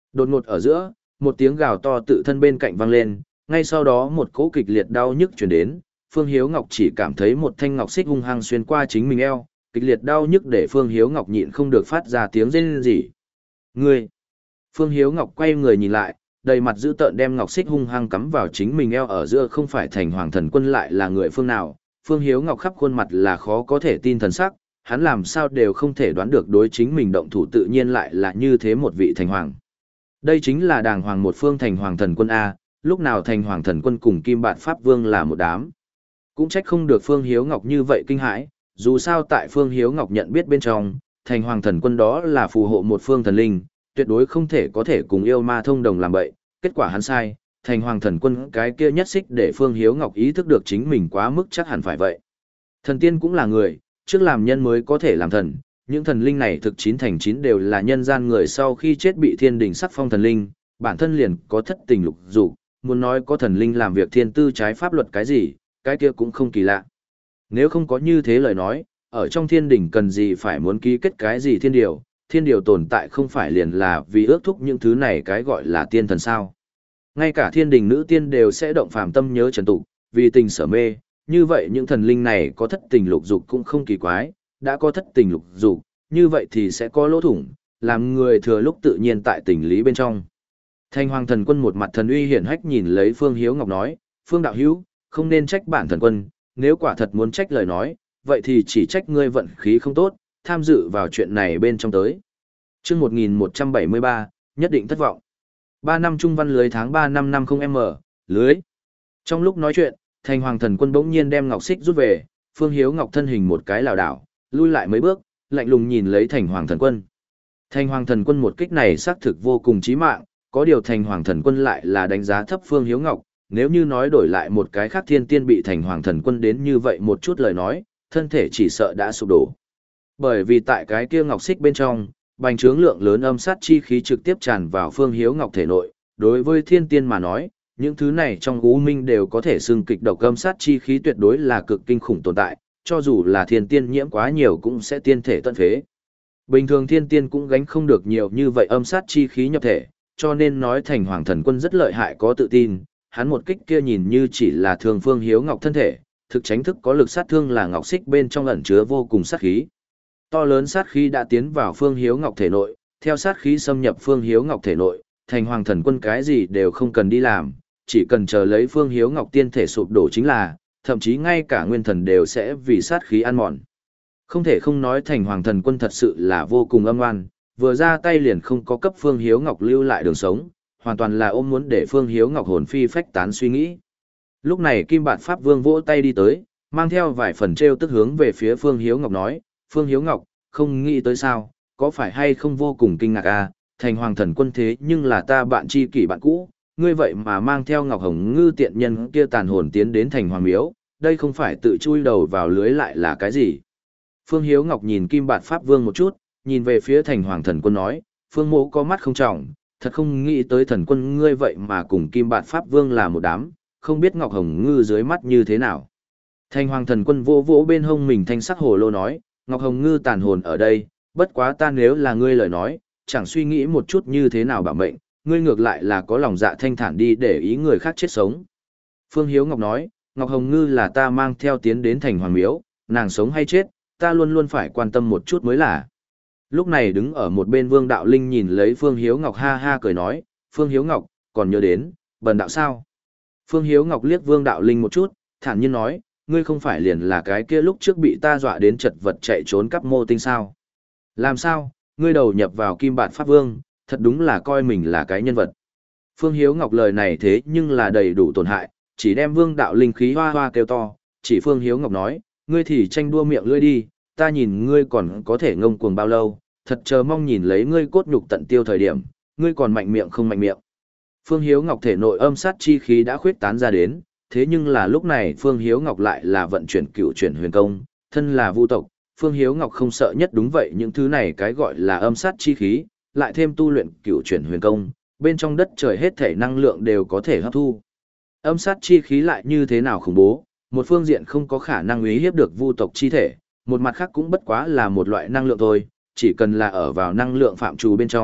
Đột ngột ở giữa, một tiếng gào to tự thân bên cạnh vang lên, ngay sau đó một cỗ kịch liệt đau nhức truyền đến, Phương Hiếu Ngọc chỉ cảm thấy một thanh ngọc xích hung hăng xuyên qua chính mình eo, kịch liệt đau nhức để Phương Hiếu Ngọc nhịn không được phát ra tiếng rên rỉ. Ngươi! Phương Hiếu Ngọc quay người nhìn lại, đầy mặt dữ tợn đem ngọc xích hung hăng cắm vào chính mình eo ở giữa, không phải Thành Hoàng Thần Quân lại là người phương nào. Phương Hiếu Ngọc khắp khuôn mặt là khó có thể tin thần sắc, hắn làm sao đều không thể đoán được đối chính mình động thủ tự nhiên lại là như thế một vị Thành Hoàng. Đây chính là đàng hoàng một phương Thành Hoàng Thần Quân A, lúc nào Thành Hoàng Thần Quân cùng Kim Bạt Pháp Vương là một đám. Cũng trách không được Phương Hiếu Ngọc như vậy kinh hãi, dù sao tại Phương Hiếu Ngọc nhận biết bên trong, Thành Hoàng Thần Quân đó là phù hộ một phương thần linh, tuyệt đối không thể có thể cùng yêu ma thông đồng làm bậy. Kết quả hắn sai, Thành Hoàng Thần Quân cái kia nhất xích để Phương Hiếu Ngọc ý thức được chính mình quá mức chắc hẳn phải vậy. Thần tiên cũng là người, trước làm nhân mới có thể làm thần, những thần linh này thực chín thành chín đều là nhân gian người sau khi chết bị thiên đình sắc phong thần linh, bản thân liền có thất tình lục dục, muốn nói có thần linh làm việc thiên tư trái pháp luật cái gì, cái kia cũng không kỳ lạ. Nếu không có như thế lời nói, ở trong thiên đình cần gì phải muốn ký kết cái gì thiên điều, thiên điều tồn tại không phải liền là vì ước thúc những thứ này cái gọi là tiên thần sao. Ngay cả thiên đình nữ tiên đều sẽ động phàm tâm nhớ trần tục, vì tình sở mê, như vậy những thần linh này có thất tình lục dục cũng không kỳ quái, đã có thất tình lục dục, như vậy thì sẽ có lỗ thủng, làm người thừa lúc tự nhiên tại tình lý bên trong. Thành Hoàng Thần Quân một mặt thần uy hiển hách nhìn lấy Phương Hiếu Ngọc nói, Phương đạo hữu, không nên trách bản thần quân, nếu quả thật muốn trách lời nói, vậy thì chỉ trách ngươi vận khí không tốt, tham dự vào chuyện này bên trong tới. Chương một nghìn một trăm bảy mươi ba, nhất định thất vọng. Ba năm trung văn lưới tháng ba năm năm không m, lưới. Trong lúc nói chuyện, Thành Hoàng Thần Quân bỗng nhiên đem ngọc xích rút về, Phương Hiếu Ngọc thân hình một cái lảo đảo, lui lại mấy bước, lạnh lùng nhìn lấy Thành Hoàng Thần Quân. Thành Hoàng Thần Quân một kích này xác thực vô cùng chí mạng, có điều Thành Hoàng Thần Quân lại là đánh giá thấp Phương Hiếu Ngọc, nếu như nói đổi lại một cái khác thiên tiên bị Thành Hoàng Thần Quân đến như vậy một chút lời nói, thân thể chỉ sợ đã sụp đổ. Bởi vì tại cái kia ngọc xích bên trong, bành trướng lượng lớn âm sát chi khí trực tiếp tràn vào Phương Hiếu Ngọc thể nội, đối với thiên tiên mà nói, những thứ này trong u minh đều có thể xưng kịch độc âm sát chi khí tuyệt đối là cực kinh khủng tồn tại, cho dù là thiên tiên nhiễm quá nhiều cũng sẽ tiên thể tận phế. Bình thường thiên tiên cũng gánh không được nhiều như vậy âm sát chi khí nhập thể, cho nên nói Thành Hoàng Thần Quân rất lợi hại có tự tin, hắn một kích kia nhìn như chỉ là thường Phương Hiếu Ngọc thân thể, thực tránh thức có lực sát thương là ngọc xích bên trong ẩn chứa vô cùng sát khí. To lớn sát khí đã tiến vào Phương Hiếu Ngọc thể nội, theo sát khí xâm nhập Phương Hiếu Ngọc thể nội, Thành Hoàng Thần Quân cái gì đều không cần đi làm, chỉ cần chờ lấy Phương Hiếu Ngọc tiên thể sụp đổ chính là, thậm chí ngay cả nguyên thần đều sẽ vì sát khí ăn mòn. Không thể không nói Thành Hoàng Thần Quân thật sự là vô cùng âm ngoan, vừa ra tay liền không có cấp Phương Hiếu Ngọc lưu lại đường sống, hoàn toàn là ôm muốn để Phương Hiếu Ngọc hồn phi phách tán suy nghĩ. Lúc này Kim Bạt Pháp Vương vỗ tay đi tới, mang theo vài phần trêu tức hướng về phía Phương Hiếu Ngọc nói, Phương Hiếu Ngọc, không nghĩ tới sao, có phải hay không vô cùng kinh ngạc à, Thành Hoàng Thần Quân thế nhưng là ta bạn tri kỷ bạn cũ, ngươi vậy mà mang theo Ngọc Hồng Ngư tiện nhân kia tàn hồn tiến đến Thành Hoàng Miếu, đây không phải tự chui đầu vào lưới lại là cái gì. Phương Hiếu Ngọc nhìn Kim Bạt Pháp Vương một chút, nhìn về phía Thành Hoàng Thần Quân nói, Phương mỗ có mắt không trọng, thật không nghĩ tới thần quân ngươi vậy mà cùng Kim Bạt Pháp Vương là một đám, không biết Ngọc Hồng Ngư dưới mắt như thế nào. Thành Hoàng Thần Quân vỗ vỗ bên hông mình thanh sắc hồ lô nói, Ngọc Hồng Ngư tàn hồn ở đây, bất quá ta nếu là ngươi lời nói, chẳng suy nghĩ một chút như thế nào bảo mệnh, ngươi ngược lại là có lòng dạ thanh thản đi để ý người khác chết sống. Phương Hiếu Ngọc nói, Ngọc Hồng Ngư là ta mang theo tiến đến Thành Hoàng Miếu, nàng sống hay chết, ta luôn luôn phải quan tâm một chút mới là. Lúc này đứng ở một bên Vương Đạo Linh nhìn lấy Phương Hiếu Ngọc ha ha cười nói, Phương Hiếu Ngọc, còn nhớ đến, bần đạo sao? Phương Hiếu Ngọc liếc Vương Đạo Linh một chút, thản nhiên nói, ngươi không phải liền là cái kia lúc trước bị ta dọa đến chật vật chạy trốn cắp mô tinh sao? Làm sao, ngươi đầu nhập vào Kim Bạt Pháp Vương, thật đúng là coi mình là cái nhân vật. Phương Hiếu Ngọc lời này thế nhưng là đầy đủ tổn hại, chỉ đem Vương Đạo Linh khí hoa hoa kêu to, chỉ Phương Hiếu Ngọc nói, ngươi thì tranh đua miệng lưỡi đi, ta nhìn ngươi còn có thể ngông cuồng bao lâu, thật chờ mong nhìn lấy ngươi cốt nhục tận tiêu thời điểm, ngươi còn mạnh miệng không mạnh miệng. Phương Hiếu Ngọc thể nội âm sát chi khí đã khuyết tán ra đến, thế nhưng là lúc này Phương Hiếu Ngọc lại là vận chuyển cựu chuyển huyền công, thân là vu tộc, Phương Hiếu Ngọc không sợ nhất đúng vậy những thứ này cái gọi là âm sát chi khí, lại thêm tu luyện cựu chuyển huyền công, bên trong đất trời hết thể năng lượng đều có thể hấp thu. Âm sát chi khí lại như thế nào khủng bố, một phương diện không có khả năng uy hiếp được vu tộc chi thể, một mặt khác cũng bất quá là một loại năng lượng thôi, chỉ cần là ở vào năng lượng phạm trù bên trong,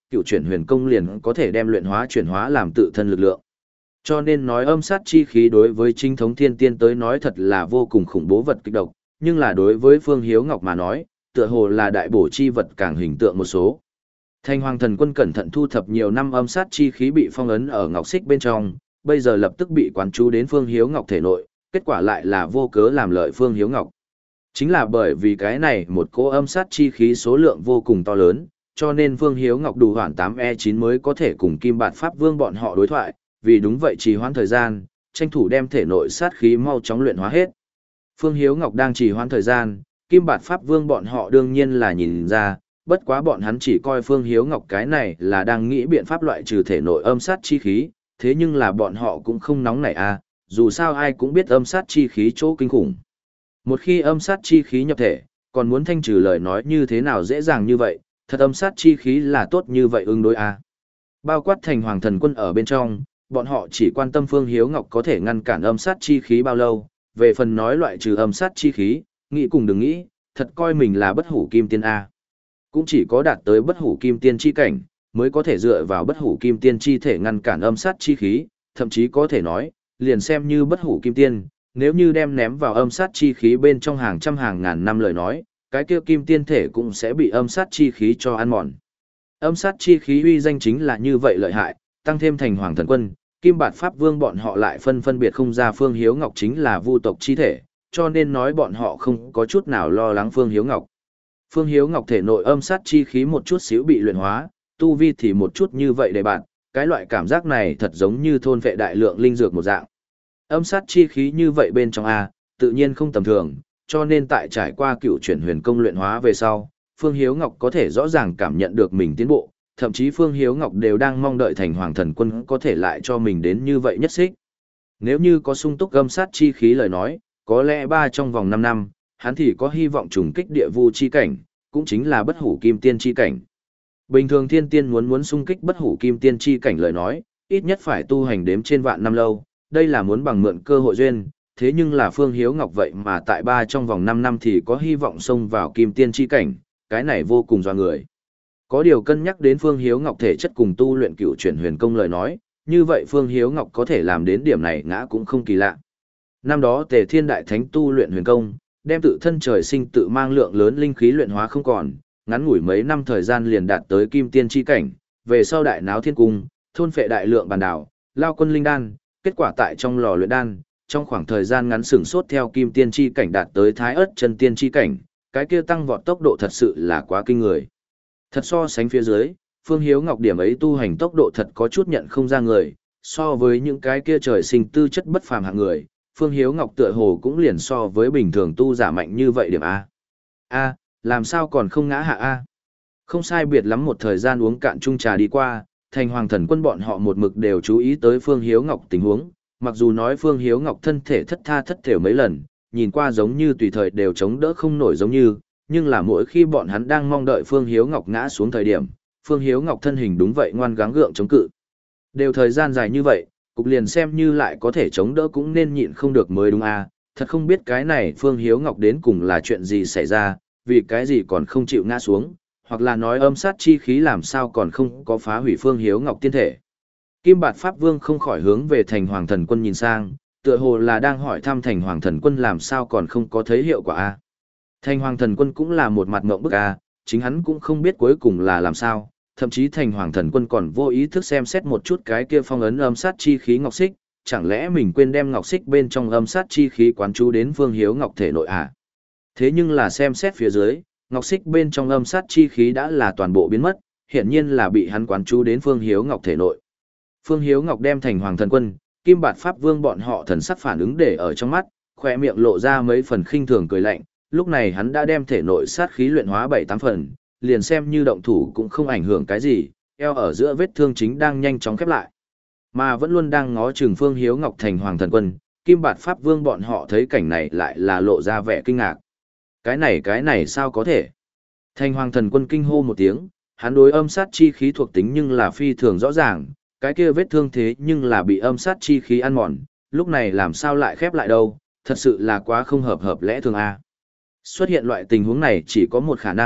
cựu chuyển huyền công liền có thể đem luyện hóa chuyển hóa làm tự thân lực lượng. Cho nên nói âm sát chi khí đối với chính thống thiên tiên tới nói thật là vô cùng khủng bố vật kích độc, nhưng là đối với Phương Hiếu Ngọc mà nói, tựa hồ là đại bổ chi vật càng hình tượng một số. Thanh Hoàng Thần Quân cẩn thận thu thập nhiều năm âm sát chi khí bị phong ấn ở ngọc xích bên trong, bây giờ lập tức bị quán chú đến Phương Hiếu Ngọc thể nội, kết quả lại là vô cớ làm lợi Phương Hiếu Ngọc. Chính là bởi vì cái này một cỗ âm sát chi khí số lượng vô cùng to lớn, cho nên Phương Hiếu Ngọc đủ hoản tám E chín mới có thể cùng Kim Bạt Pháp Vương bọn họ đối thoại, vì đúng vậy trì hoãn thời gian, tranh thủ đem thể nội sát khí mau chóng luyện hóa hết. Phương Hiếu Ngọc đang trì hoãn thời gian, Kim Bạt Pháp Vương bọn họ đương nhiên là nhìn ra, bất quá bọn hắn chỉ coi Phương Hiếu Ngọc cái này là đang nghĩ biện pháp loại trừ thể nội âm sát chi khí, thế nhưng là bọn họ cũng không nóng nảy à, dù sao ai cũng biết âm sát chi khí chỗ kinh khủng. Một khi âm sát chi khí nhập thể, còn muốn thanh trừ lời nói như thế nào dễ dàng như vậy, thật âm sát chi khí là tốt như vậy ứng đối à. Bao quát Thành Hoàng Thần Quân ở bên trong, bọn họ chỉ quan tâm Phương Hiếu Ngọc có thể ngăn cản âm sát chi khí bao lâu, về phần nói loại trừ âm sát chi khí, nghĩ cùng đừng nghĩ, thật coi mình là bất hủ kim tiên A. Cũng chỉ có đạt tới bất hủ kim tiên chi cảnh, mới có thể dựa vào bất hủ kim tiên chi thể ngăn cản âm sát chi khí, thậm chí có thể nói, liền xem như bất hủ kim tiên, nếu như đem ném vào âm sát chi khí bên trong hàng trăm hàng ngàn năm lời nói, cái kia kim tiên thể cũng sẽ bị âm sát chi khí cho ăn mòn. Âm sát chi khí uy danh chính là như vậy lợi hại, tăng thêm Thành Hoàng Thần Quân, Kim Bạt Pháp Vương bọn họ lại phân phân biệt không ra Phương Hiếu Ngọc chính là vu tộc chi thể, cho nên nói bọn họ không có chút nào lo lắng Phương Hiếu Ngọc. Phương Hiếu Ngọc thể nội âm sát chi khí một chút xíu bị luyện hóa, tu vi thì một chút như vậy để bạn, cái loại cảm giác này thật giống như thôn vệ đại lượng linh dược một dạng. Âm sát chi khí như vậy bên trong A, tự nhiên không tầm thường, cho nên tại trải qua cựu chuyển huyền công luyện hóa về sau, Phương Hiếu Ngọc có thể rõ ràng cảm nhận được mình tiến bộ, thậm chí Phương Hiếu Ngọc đều đang mong đợi Thành Hoàng Thần Quân có thể lại cho mình đến như vậy nhất xích. Nếu như có sung túc âm sát chi khí lời nói, có lẽ ba trong vòng năm năm, hắn thì có hy vọng trùng kích địa vu chi cảnh, cũng chính là bất hủ kim tiên chi cảnh. Bình thường thiên tiên muốn muốn xung kích bất hủ kim tiên chi cảnh lời nói, ít nhất phải tu hành đếm trên vạn năm lâu, đây là muốn bằng mượn cơ hội duyên, thế nhưng là Phương Hiếu Ngọc vậy mà tại ba trong vòng năm năm thì có hy vọng xông vào kim tiên chi cảnh, cái này vô cùng doa người. Có điều cân nhắc đến Phương Hiếu Ngọc thể chất cùng tu luyện cựu chuyển huyền công lời nói, như vậy Phương Hiếu Ngọc có thể làm đến điểm này ngã cũng không kỳ lạ. Năm đó Tề Thiên Đại Thánh tu luyện huyền công, đem tự thân trời sinh tự mang lượng lớn linh khí luyện hóa không còn, ngắn ngủi mấy năm thời gian liền đạt tới kim tiên chi cảnh, về sau đại náo thiên cung, thôn phệ đại lượng bản đảo, lao quân linh đan, kết quả tại trong lò luyện đan, trong khoảng thời gian ngắn sửng sốt theo kim tiên chi cảnh đạt tới thái ớt chân tiên chi cảnh, cái kia tăng vọt tốc độ thật sự là quá kinh người. Thật so sánh phía dưới, Phương Hiếu Ngọc điểm ấy tu hành tốc độ thật có chút nhận không ra người, so với những cái kia trời sinh tư chất bất phàm hạng người, Phương Hiếu Ngọc tựa hồ cũng liền so với bình thường tu giả mạnh như vậy điểm A. A, làm sao còn không ngã hạ A. Không sai biệt lắm một thời gian uống cạn chung trà đi qua, Thành Hoàng Thần Quân bọn họ một mực đều chú ý tới Phương Hiếu Ngọc tình huống, mặc dù nói Phương Hiếu Ngọc thân thể thất tha thất thểu mấy lần, nhìn qua giống như tùy thời đều chống đỡ không nổi giống như, nhưng là mỗi khi bọn hắn đang mong đợi Phương Hiếu Ngọc ngã xuống thời điểm, Phương Hiếu Ngọc thân hình đúng vậy ngoan gắng gượng chống cự. Đều thời gian dài như vậy, cục liền xem như lại có thể chống đỡ cũng nên nhịn không được mới đúng à, thật không biết cái này Phương Hiếu Ngọc đến cùng là chuyện gì xảy ra, vì cái gì còn không chịu ngã xuống, hoặc là nói âm sát chi khí làm sao còn không có phá hủy Phương Hiếu Ngọc tiên thể. Kim Bạt Pháp Vương không khỏi hướng về Thành Hoàng Thần Quân nhìn sang, tựa hồ là đang hỏi thăm Thành Hoàng Thần Quân làm sao còn không có thấy hiệu quả a. Thành Hoàng Thần Quân cũng là một mặt ngộng bức a, chính hắn cũng không biết cuối cùng là làm sao, thậm chí Thành Hoàng Thần Quân còn vô ý thức xem xét một chút cái kia phong ấn âm sát chi khí ngọc xích, chẳng lẽ mình quên đem ngọc xích bên trong âm sát chi khí quán chú đến Phương Hiếu Ngọc thể nội à? Thế nhưng là xem xét phía dưới, ngọc xích bên trong âm sát chi khí đã là toàn bộ biến mất, hiển nhiên là bị hắn quán chú đến Phương Hiếu Ngọc thể nội. Phương Hiếu Ngọc đem Thành Hoàng Thần Quân, Kim Bạt Pháp Vương bọn họ thần sắc phản ứng để ở trong mắt, khỏe miệng lộ ra mấy phần khinh thường cười lạnh, lúc này hắn đã đem thể nội sát khí luyện hóa bảy tám phần, liền xem như động thủ cũng không ảnh hưởng cái gì, eo ở giữa vết thương chính đang nhanh chóng khép lại. Mà vẫn luôn đang ngó chừng Phương Hiếu Ngọc Thành Hoàng Thần Quân, Kim Bạt Pháp Vương bọn họ thấy cảnh này lại là lộ ra vẻ kinh ngạc. Cái này cái này sao có thể? Thành Hoàng Thần Quân kinh hô một tiếng, hắn đối âm sát chi khí thuộc tính nhưng là phi thường rõ ràng, cái kia vết thương thế nhưng là bị âm sát chi khí ăn mòn, lúc này làm sao lại khép lại đâu, thật sự là quá không hợp hợp lẽ thường a. Xuất hiện loại tình huống này chỉ có một khả năng,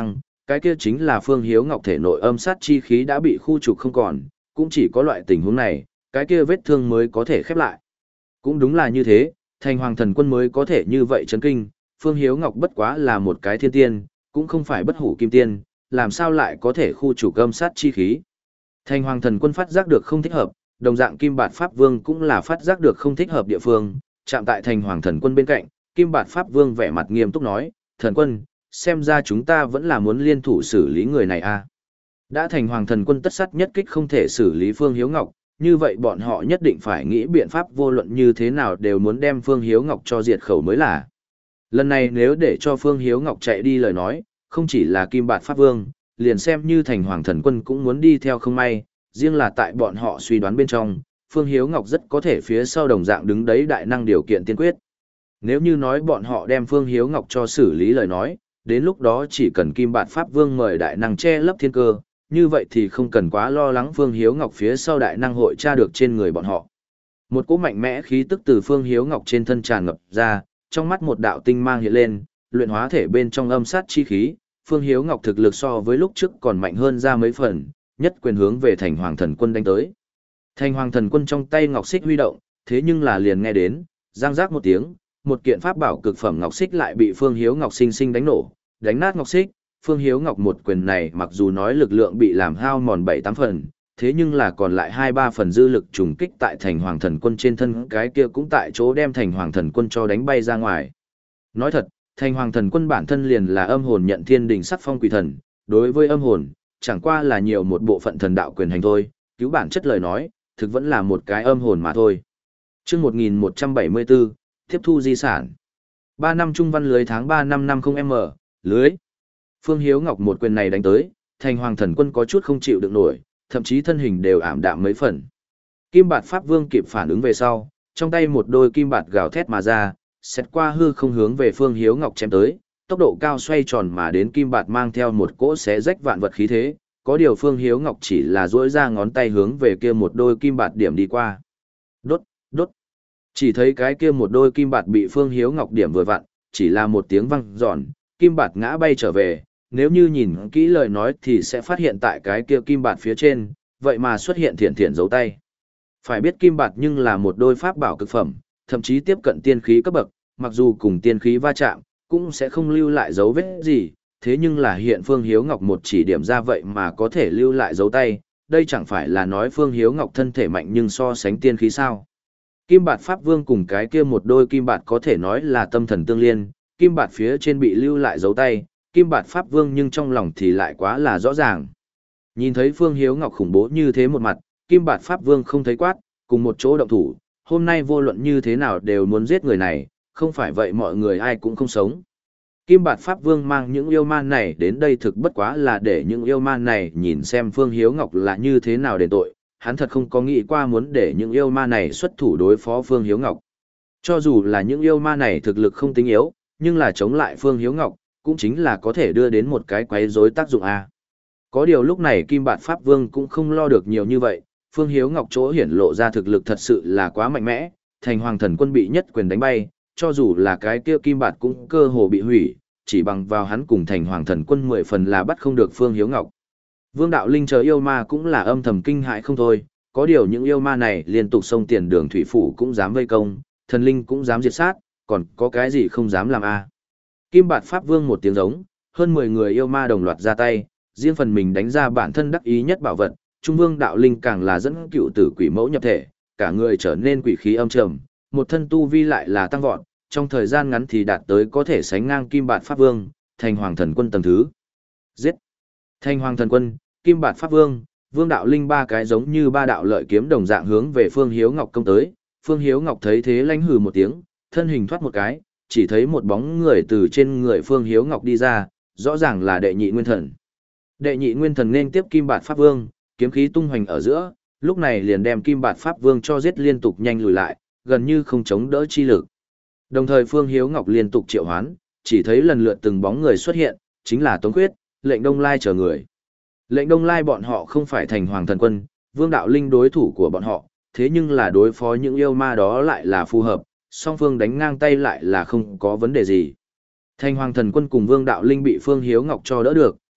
Cái kia chính là Phương Hiếu Ngọc thể nội âm sát chi khí đã bị khu trục không còn, cũng chỉ có loại tình huống này, cái kia vết thương mới có thể khép lại. Cũng đúng là như thế, Thành Hoàng Thần Quân mới có thể như vậy chấn kinh, Phương Hiếu Ngọc bất quá là một cái thiên tiên, cũng không phải bất hủ kim tiên, làm sao lại có thể khu trục âm sát chi khí. Thành Hoàng Thần Quân phát giác được không thích hợp, đồng dạng Kim Bạt Pháp Vương cũng là phát giác được không thích hợp địa phương, chạm tại Thành Hoàng Thần Quân bên cạnh, Kim Bạt Pháp Vương vẻ mặt nghiêm túc nói, Thần Quân, xem ra chúng ta vẫn là muốn liên thủ xử lý người này a. À. Đã Thành Hoàng Thần Quân tất sắt nhất kích không thể xử lý Phương Hiếu Ngọc, như vậy bọn họ nhất định phải nghĩ biện pháp vô luận như thế nào đều muốn đem Phương Hiếu Ngọc cho diệt khẩu mới là. Lần này nếu để cho Phương Hiếu Ngọc chạy đi lời nói, không chỉ là Kim Bạt Pháp Vương, liền xem như Thành Hoàng Thần Quân cũng muốn đi theo không may, riêng là tại bọn họ suy đoán bên trong, Phương Hiếu Ngọc rất có thể phía sau đồng dạng đứng đấy đại năng điều kiện tiên quyết. Nếu như nói bọn họ đem Phương Hiếu Ngọc cho xử lý lời nói, đến lúc đó chỉ cần Kim Bạt Pháp Vương mời đại năng che lấp thiên cơ, như vậy thì không cần quá lo lắng Phương Hiếu Ngọc phía sau đại năng hội tra được trên người bọn họ. Một cỗ mạnh mẽ khí tức từ Phương Hiếu Ngọc trên thân tràn ngập ra, trong mắt một đạo tinh mang hiện lên, luyện hóa thể bên trong âm sát chi khí, Phương Hiếu Ngọc thực lực so với lúc trước còn mạnh hơn ra mấy phần, nhất quyền hướng về Thành Hoàng Thần Quân đánh tới. Thành Hoàng Thần Quân trong tay ngọc xích huy động, thế nhưng là liền nghe đến, giang giác một tiếng, một kiện pháp bảo cực phẩm ngọc xích lại bị Phương Hiếu Ngọc sinh sinh đánh nổ, đánh nát ngọc xích. Phương Hiếu Ngọc một quyền này mặc dù nói lực lượng bị làm hao mòn bảy tám phần, thế nhưng là còn lại hai ba phần dư lực trùng kích tại Thành Hoàng Thần Quân trên thân, cái kia cũng tại chỗ đem Thành Hoàng Thần Quân cho đánh bay ra ngoài. Nói thật, Thành Hoàng Thần Quân bản thân liền là âm hồn nhận thiên đình sắc phong quỷ thần, đối với âm hồn, chẳng qua là nhiều một bộ phận thần đạo quyền hành thôi, cứu bản chất lời nói, thực vẫn là một cái âm hồn mà thôi. Chương một nghìn một trăm bảy mươi bốn, tiếp thu di sản. ba năm trung văn lưới tháng ba năm năm không m, lưới. Phương Hiếu Ngọc một quyền này đánh tới, Thành Hoàng Thần Quân có chút không chịu được nổi, thậm chí thân hình đều ảm đạm mấy phần. Kim Bạt Pháp Vương kịp phản ứng về sau, trong tay một đôi kim bạt gào thét mà ra, xét qua hư không hướng về Phương Hiếu Ngọc chém tới, tốc độ cao xoay tròn mà đến kim bạt mang theo một cỗ xé rách vạn vật khí thế, có điều Phương Hiếu Ngọc chỉ là duỗi ra ngón tay hướng về kia một đôi kim bạt điểm đi qua. Đốt, đốt. Chỉ thấy cái kia một đôi kim bạt bị Phương Hiếu Ngọc điểm vừa vặn, chỉ là một tiếng vang giòn, kim bạt ngã bay trở về, nếu như nhìn kỹ lời nói thì sẽ phát hiện tại cái kia kim bạt phía trên, vậy mà xuất hiện thiện thiện dấu tay. Phải biết kim bạt nhưng là một đôi pháp bảo cực phẩm, thậm chí tiếp cận tiên khí cấp bậc, mặc dù cùng tiên khí va chạm, cũng sẽ không lưu lại dấu vết gì, thế nhưng là hiện Phương Hiếu Ngọc một chỉ điểm ra vậy mà có thể lưu lại dấu tay, đây chẳng phải là nói Phương Hiếu Ngọc thân thể mạnh nhưng so sánh tiên khí sao. Kim bạt Pháp Vương cùng cái kia một đôi kim bạt có thể nói là tâm thần tương liên, kim bạt phía trên bị lưu lại dấu tay, kim bạt Pháp Vương nhưng trong lòng thì lại quá là rõ ràng. Nhìn thấy Phương Hiếu Ngọc khủng bố như thế một mặt, kim bạt Pháp Vương không thấy quát, cùng một chỗ động thủ, hôm nay vô luận như thế nào đều muốn giết người này, không phải vậy mọi người ai cũng không sống. Kim bạt Pháp Vương mang những yêu ma này đến đây thực bất quá là để những yêu ma này nhìn xem Phương Hiếu Ngọc là như thế nào đền tội, hắn thật không có nghĩ qua muốn để những yêu ma này xuất thủ đối phó Phương Hiếu Ngọc. Cho dù là những yêu ma này thực lực không tính yếu, nhưng là chống lại Phương Hiếu Ngọc, cũng chính là có thể đưa đến một cái quấy rối tác dụng A. Có điều lúc này Kim bạt Pháp Vương cũng không lo được nhiều như vậy, Phương Hiếu Ngọc chỗ hiển lộ ra thực lực thật sự là quá mạnh mẽ, Thành Hoàng Thần Quân bị nhất quyền đánh bay, cho dù là cái kia kim bạt cũng cơ hồ bị hủy, chỉ bằng vào hắn cùng Thành Hoàng Thần Quân mười phần là bắt không được Phương Hiếu Ngọc. Vương Đạo Linh chờ yêu ma cũng là âm thầm kinh hãi không thôi, có điều những yêu ma này liên tục xông tiền đường thủy phủ cũng dám vây công, thần linh cũng dám diệt sát, còn có cái gì không dám làm a? Kim bạt Pháp Vương một tiếng giống, hơn mười người yêu ma đồng loạt ra tay, riêng phần mình đánh ra bản thân đắc ý nhất bảo vật, Trung Vương Đạo Linh càng là dẫn cựu tử quỷ mẫu nhập thể, cả người trở nên quỷ khí âm trầm, một thân tu vi lại là tăng vọt, trong thời gian ngắn thì đạt tới có thể sánh ngang Kim bạt Pháp Vương, Thành Hoàng Thần Quân tầng thứ. Giết! Thành Hoàng Thần Quân, Kim bạt Pháp Vương, Vương Đạo Linh ba cái giống như ba đạo lợi kiếm đồng dạng hướng về Phương Hiếu Ngọc công tới. Phương Hiếu Ngọc thấy thế lanh hừ một tiếng, thân hình thoát một cái, chỉ thấy một bóng người từ trên người Phương Hiếu Ngọc đi ra, rõ ràng là Đệ Nhị Nguyên Thần. Đệ Nhị Nguyên Thần nên tiếp Kim bạt Pháp Vương, kiếm khí tung hoành ở giữa, lúc này liền đem Kim bạt Pháp Vương cho giết liên tục nhanh lùi lại, gần như không chống đỡ chi lực. Đồng thời Phương Hiếu Ngọc liên tục triệu hoán, chỉ thấy lần lượt từng bóng người xuất hiện, chính là Tống Khuyết, Lệnh Đông Lai chờ người. Lệnh Đông Lai bọn họ không phải Thành Hoàng Thần Quân, Vương Đạo Linh đối thủ của bọn họ, thế nhưng là đối phó những yêu ma đó lại là phù hợp, song phương đánh ngang tay lại là không có vấn đề gì. Thành Hoàng Thần Quân cùng Vương Đạo Linh bị Phương Hiếu Ngọc cho đỡ được,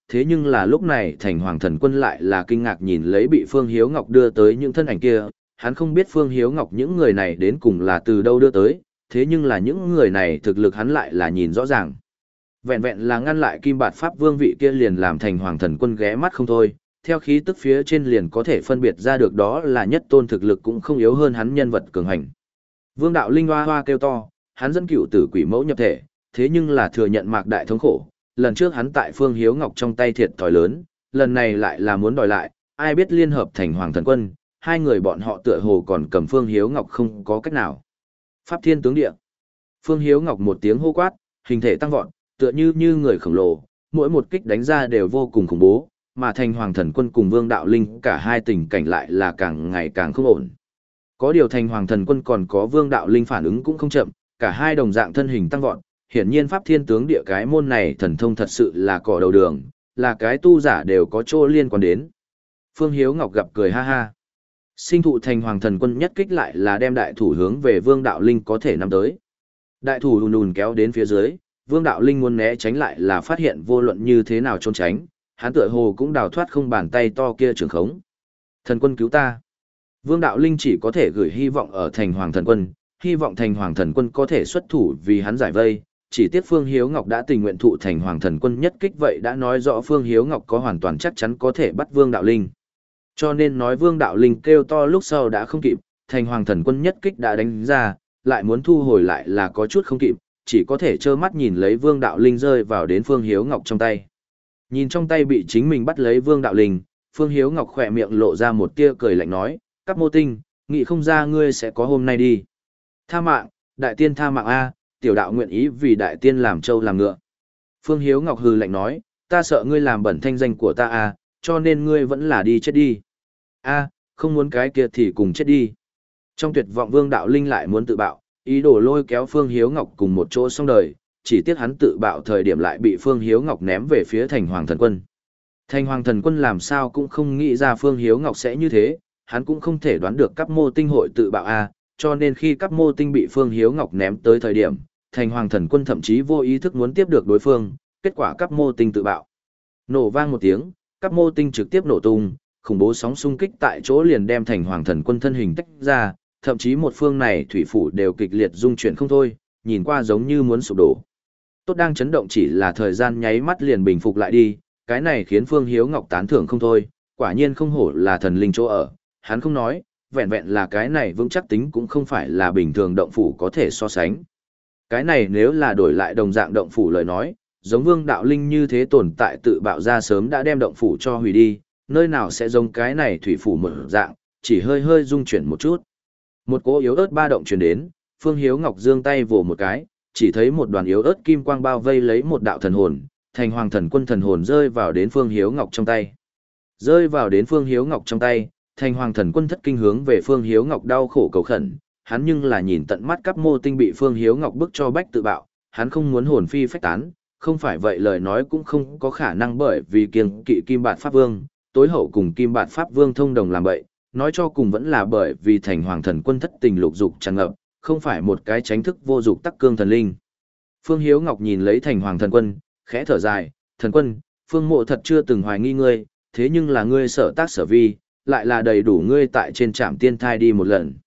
thế nhưng là lúc này thành hoàng thần quân lại là kinh ngạc nhìn lấy bị Phương Hiếu Ngọc đưa tới những thân ảnh kia, hắn không biết Phương Hiếu Ngọc những người này đến cùng là từ đâu đưa tới, thế nhưng là những người này thực lực hắn lại là nhìn rõ ràng. Vẹn vẹn là ngăn lại Kim Bạt Pháp Vương vị kia liền làm thành hoàng thần quân ghé mắt không thôi, theo khí tức phía trên liền có thể phân biệt ra được đó là nhất tôn thực lực cũng không yếu hơn hắn nhân vật cường hành. Vương đạo linh hoa hoa kêu to, hắn dẫn cựu tử quỷ mẫu nhập thể, thế nhưng là thừa nhận mạc đại thống khổ, lần trước hắn tại Phương Hiếu Ngọc trong tay thiệt thòi lớn, lần này lại là muốn đòi lại, ai biết liên hợp thành hoàng thần quân, hai người bọn họ tựa hồ còn cầm Phương Hiếu Ngọc không có cách nào. Pháp Thiên tướng địa. Phương Hiếu Ngọc một tiếng hô quát, hình thể tăng vọt, tựa như như người khổng lồ, mỗi một kích đánh ra đều vô cùng khủng bố, mà thành hoàng thần quân cùng Vương đạo linh cả hai tình cảnh lại là càng ngày càng không ổn. Có điều thành hoàng thần quân còn có Vương đạo linh phản ứng cũng không chậm, cả hai đồng dạng thân hình tăng vọt, hiển nhiên Pháp Thiên tướng địa cái môn này thần thông thật sự là cỏ đầu đường, là cái tu giả đều có chỗ liên quan đến. Phương Hiếu Ngọc gặp cười ha ha. Sinh thụ thành hoàng thần quân nhất kích lại là đem đại thủ hướng về Vương đạo linh có thể nắm tới. Đại thủ đùn đùn kéo đến phía dưới, Vương đạo linh muốn né tránh lại là phát hiện vô luận như thế nào trốn tránh, hắn tựa hồ cũng đào thoát không bàn tay to kia trường khống. Thần quân cứu ta. Vương đạo linh chỉ có thể gửi hy vọng ở thành hoàng thần quân, hy vọng thành hoàng thần quân có thể xuất thủ vì hắn giải vây, chỉ tiếc Phương Hiếu Ngọc đã tình nguyện thụ thành hoàng thần quân nhất kích vậy đã nói rõ Phương Hiếu Ngọc có hoàn toàn chắc chắn có thể bắt Vương đạo linh. Cho nên nói Vương đạo linh kêu to lúc sau đã không kịp, thành hoàng thần quân nhất kích đã đánh ra, lại muốn thu hồi lại là có chút không kịp, chỉ có thể trơ mắt nhìn lấy Vương đạo linh rơi vào đến Phương Hiếu Ngọc trong tay. Nhìn trong tay bị chính mình bắt lấy Vương đạo linh, Phương Hiếu Ngọc khỏe miệng lộ ra một tia cười lạnh nói, Cáp Mô Tinh, nghĩ không ra ngươi sẽ có hôm nay đi. Tha mạng, đại tiên tha mạng A, tiểu đạo nguyện ý vì đại tiên làm trâu làm ngựa. Phương Hiếu Ngọc hừ lạnh nói, ta sợ ngươi làm bẩn thanh danh của ta A, cho nên ngươi vẫn là đi chết đi. A, không muốn cái kia thì cùng chết đi. Trong tuyệt vọng Vương đạo linh lại muốn tự bạo, ý đồ lôi kéo Phương Hiếu Ngọc cùng một chỗ xong đời, chỉ tiếc hắn tự bạo thời điểm lại bị Phương Hiếu Ngọc ném về phía thành hoàng thần quân. Thành hoàng thần quân làm sao cũng không nghĩ ra Phương Hiếu Ngọc sẽ như thế, hắn cũng không thể đoán được Cáp Mô Tinh hội tự bạo A, cho nên khi Cáp Mô Tinh bị Phương Hiếu Ngọc ném tới thời điểm, thành hoàng thần quân thậm chí vô ý thức muốn tiếp được đối phương, kết quả Cáp Mô Tinh tự bạo. Nổ vang một tiếng, Cáp Mô Tinh trực tiếp nổ tung, khủng bố sóng xung kích tại chỗ liền đem thành hoàng thần quân thân hình tách ra, thậm chí một phương này thủy phủ đều kịch liệt rung chuyển không thôi, nhìn qua giống như muốn sụp đổ. Tốt đang chấn động chỉ là thời gian nháy mắt liền bình phục lại đi, cái này khiến Phương Hiếu Ngọc tán thưởng không thôi, quả nhiên không hổ là thần linh chỗ ở, hắn không nói, vẹn vẹn là cái này vững chắc tính cũng không phải là bình thường động phủ có thể so sánh. Cái này nếu là đổi lại đồng dạng động phủ lời nói, giống Vương đạo linh như thế tồn tại tự bạo ra sớm đã đem động phủ cho hủy đi, nơi nào sẽ giống cái này thủy phủ một dạng, chỉ hơi hơi rung chuyển một chút. Một cỗ yếu ớt ba động truyền đến, Phương Hiếu Ngọc giương tay vồ một cái, chỉ thấy một đoàn yếu ớt kim quang bao vây lấy một đạo thần hồn, thành hoàng thần quân thần hồn rơi vào đến Phương Hiếu Ngọc trong tay. Rơi vào đến Phương Hiếu Ngọc trong tay, thành hoàng thần quân thất kinh hướng về Phương Hiếu Ngọc đau khổ cầu khẩn, hắn nhưng là nhìn tận mắt Cáp Mô Tinh bị Phương Hiếu Ngọc bức cho bách tự bạo, hắn không muốn hồn phi phách tán, không phải vậy lời nói cũng không có khả năng bởi vì kiêng kỵ Kim Bạt Pháp Vương, tối hậu cùng Kim Bạt Pháp Vương thông đồng làm bậy, nói cho cùng vẫn là bởi vì thành hoàng thần quân thất tình lục dục tràn ngập, không phải một cái tránh thức vô dục tắc cương thần linh. Phương Hiếu Ngọc nhìn lấy thành hoàng thần quân, khẽ thở dài, thần quân, Phương Mộ thật chưa từng hoài nghi ngươi, thế nhưng là ngươi sở tác sở vi, lại là đầy đủ ngươi tại trên trạm tiên thai đi một lần.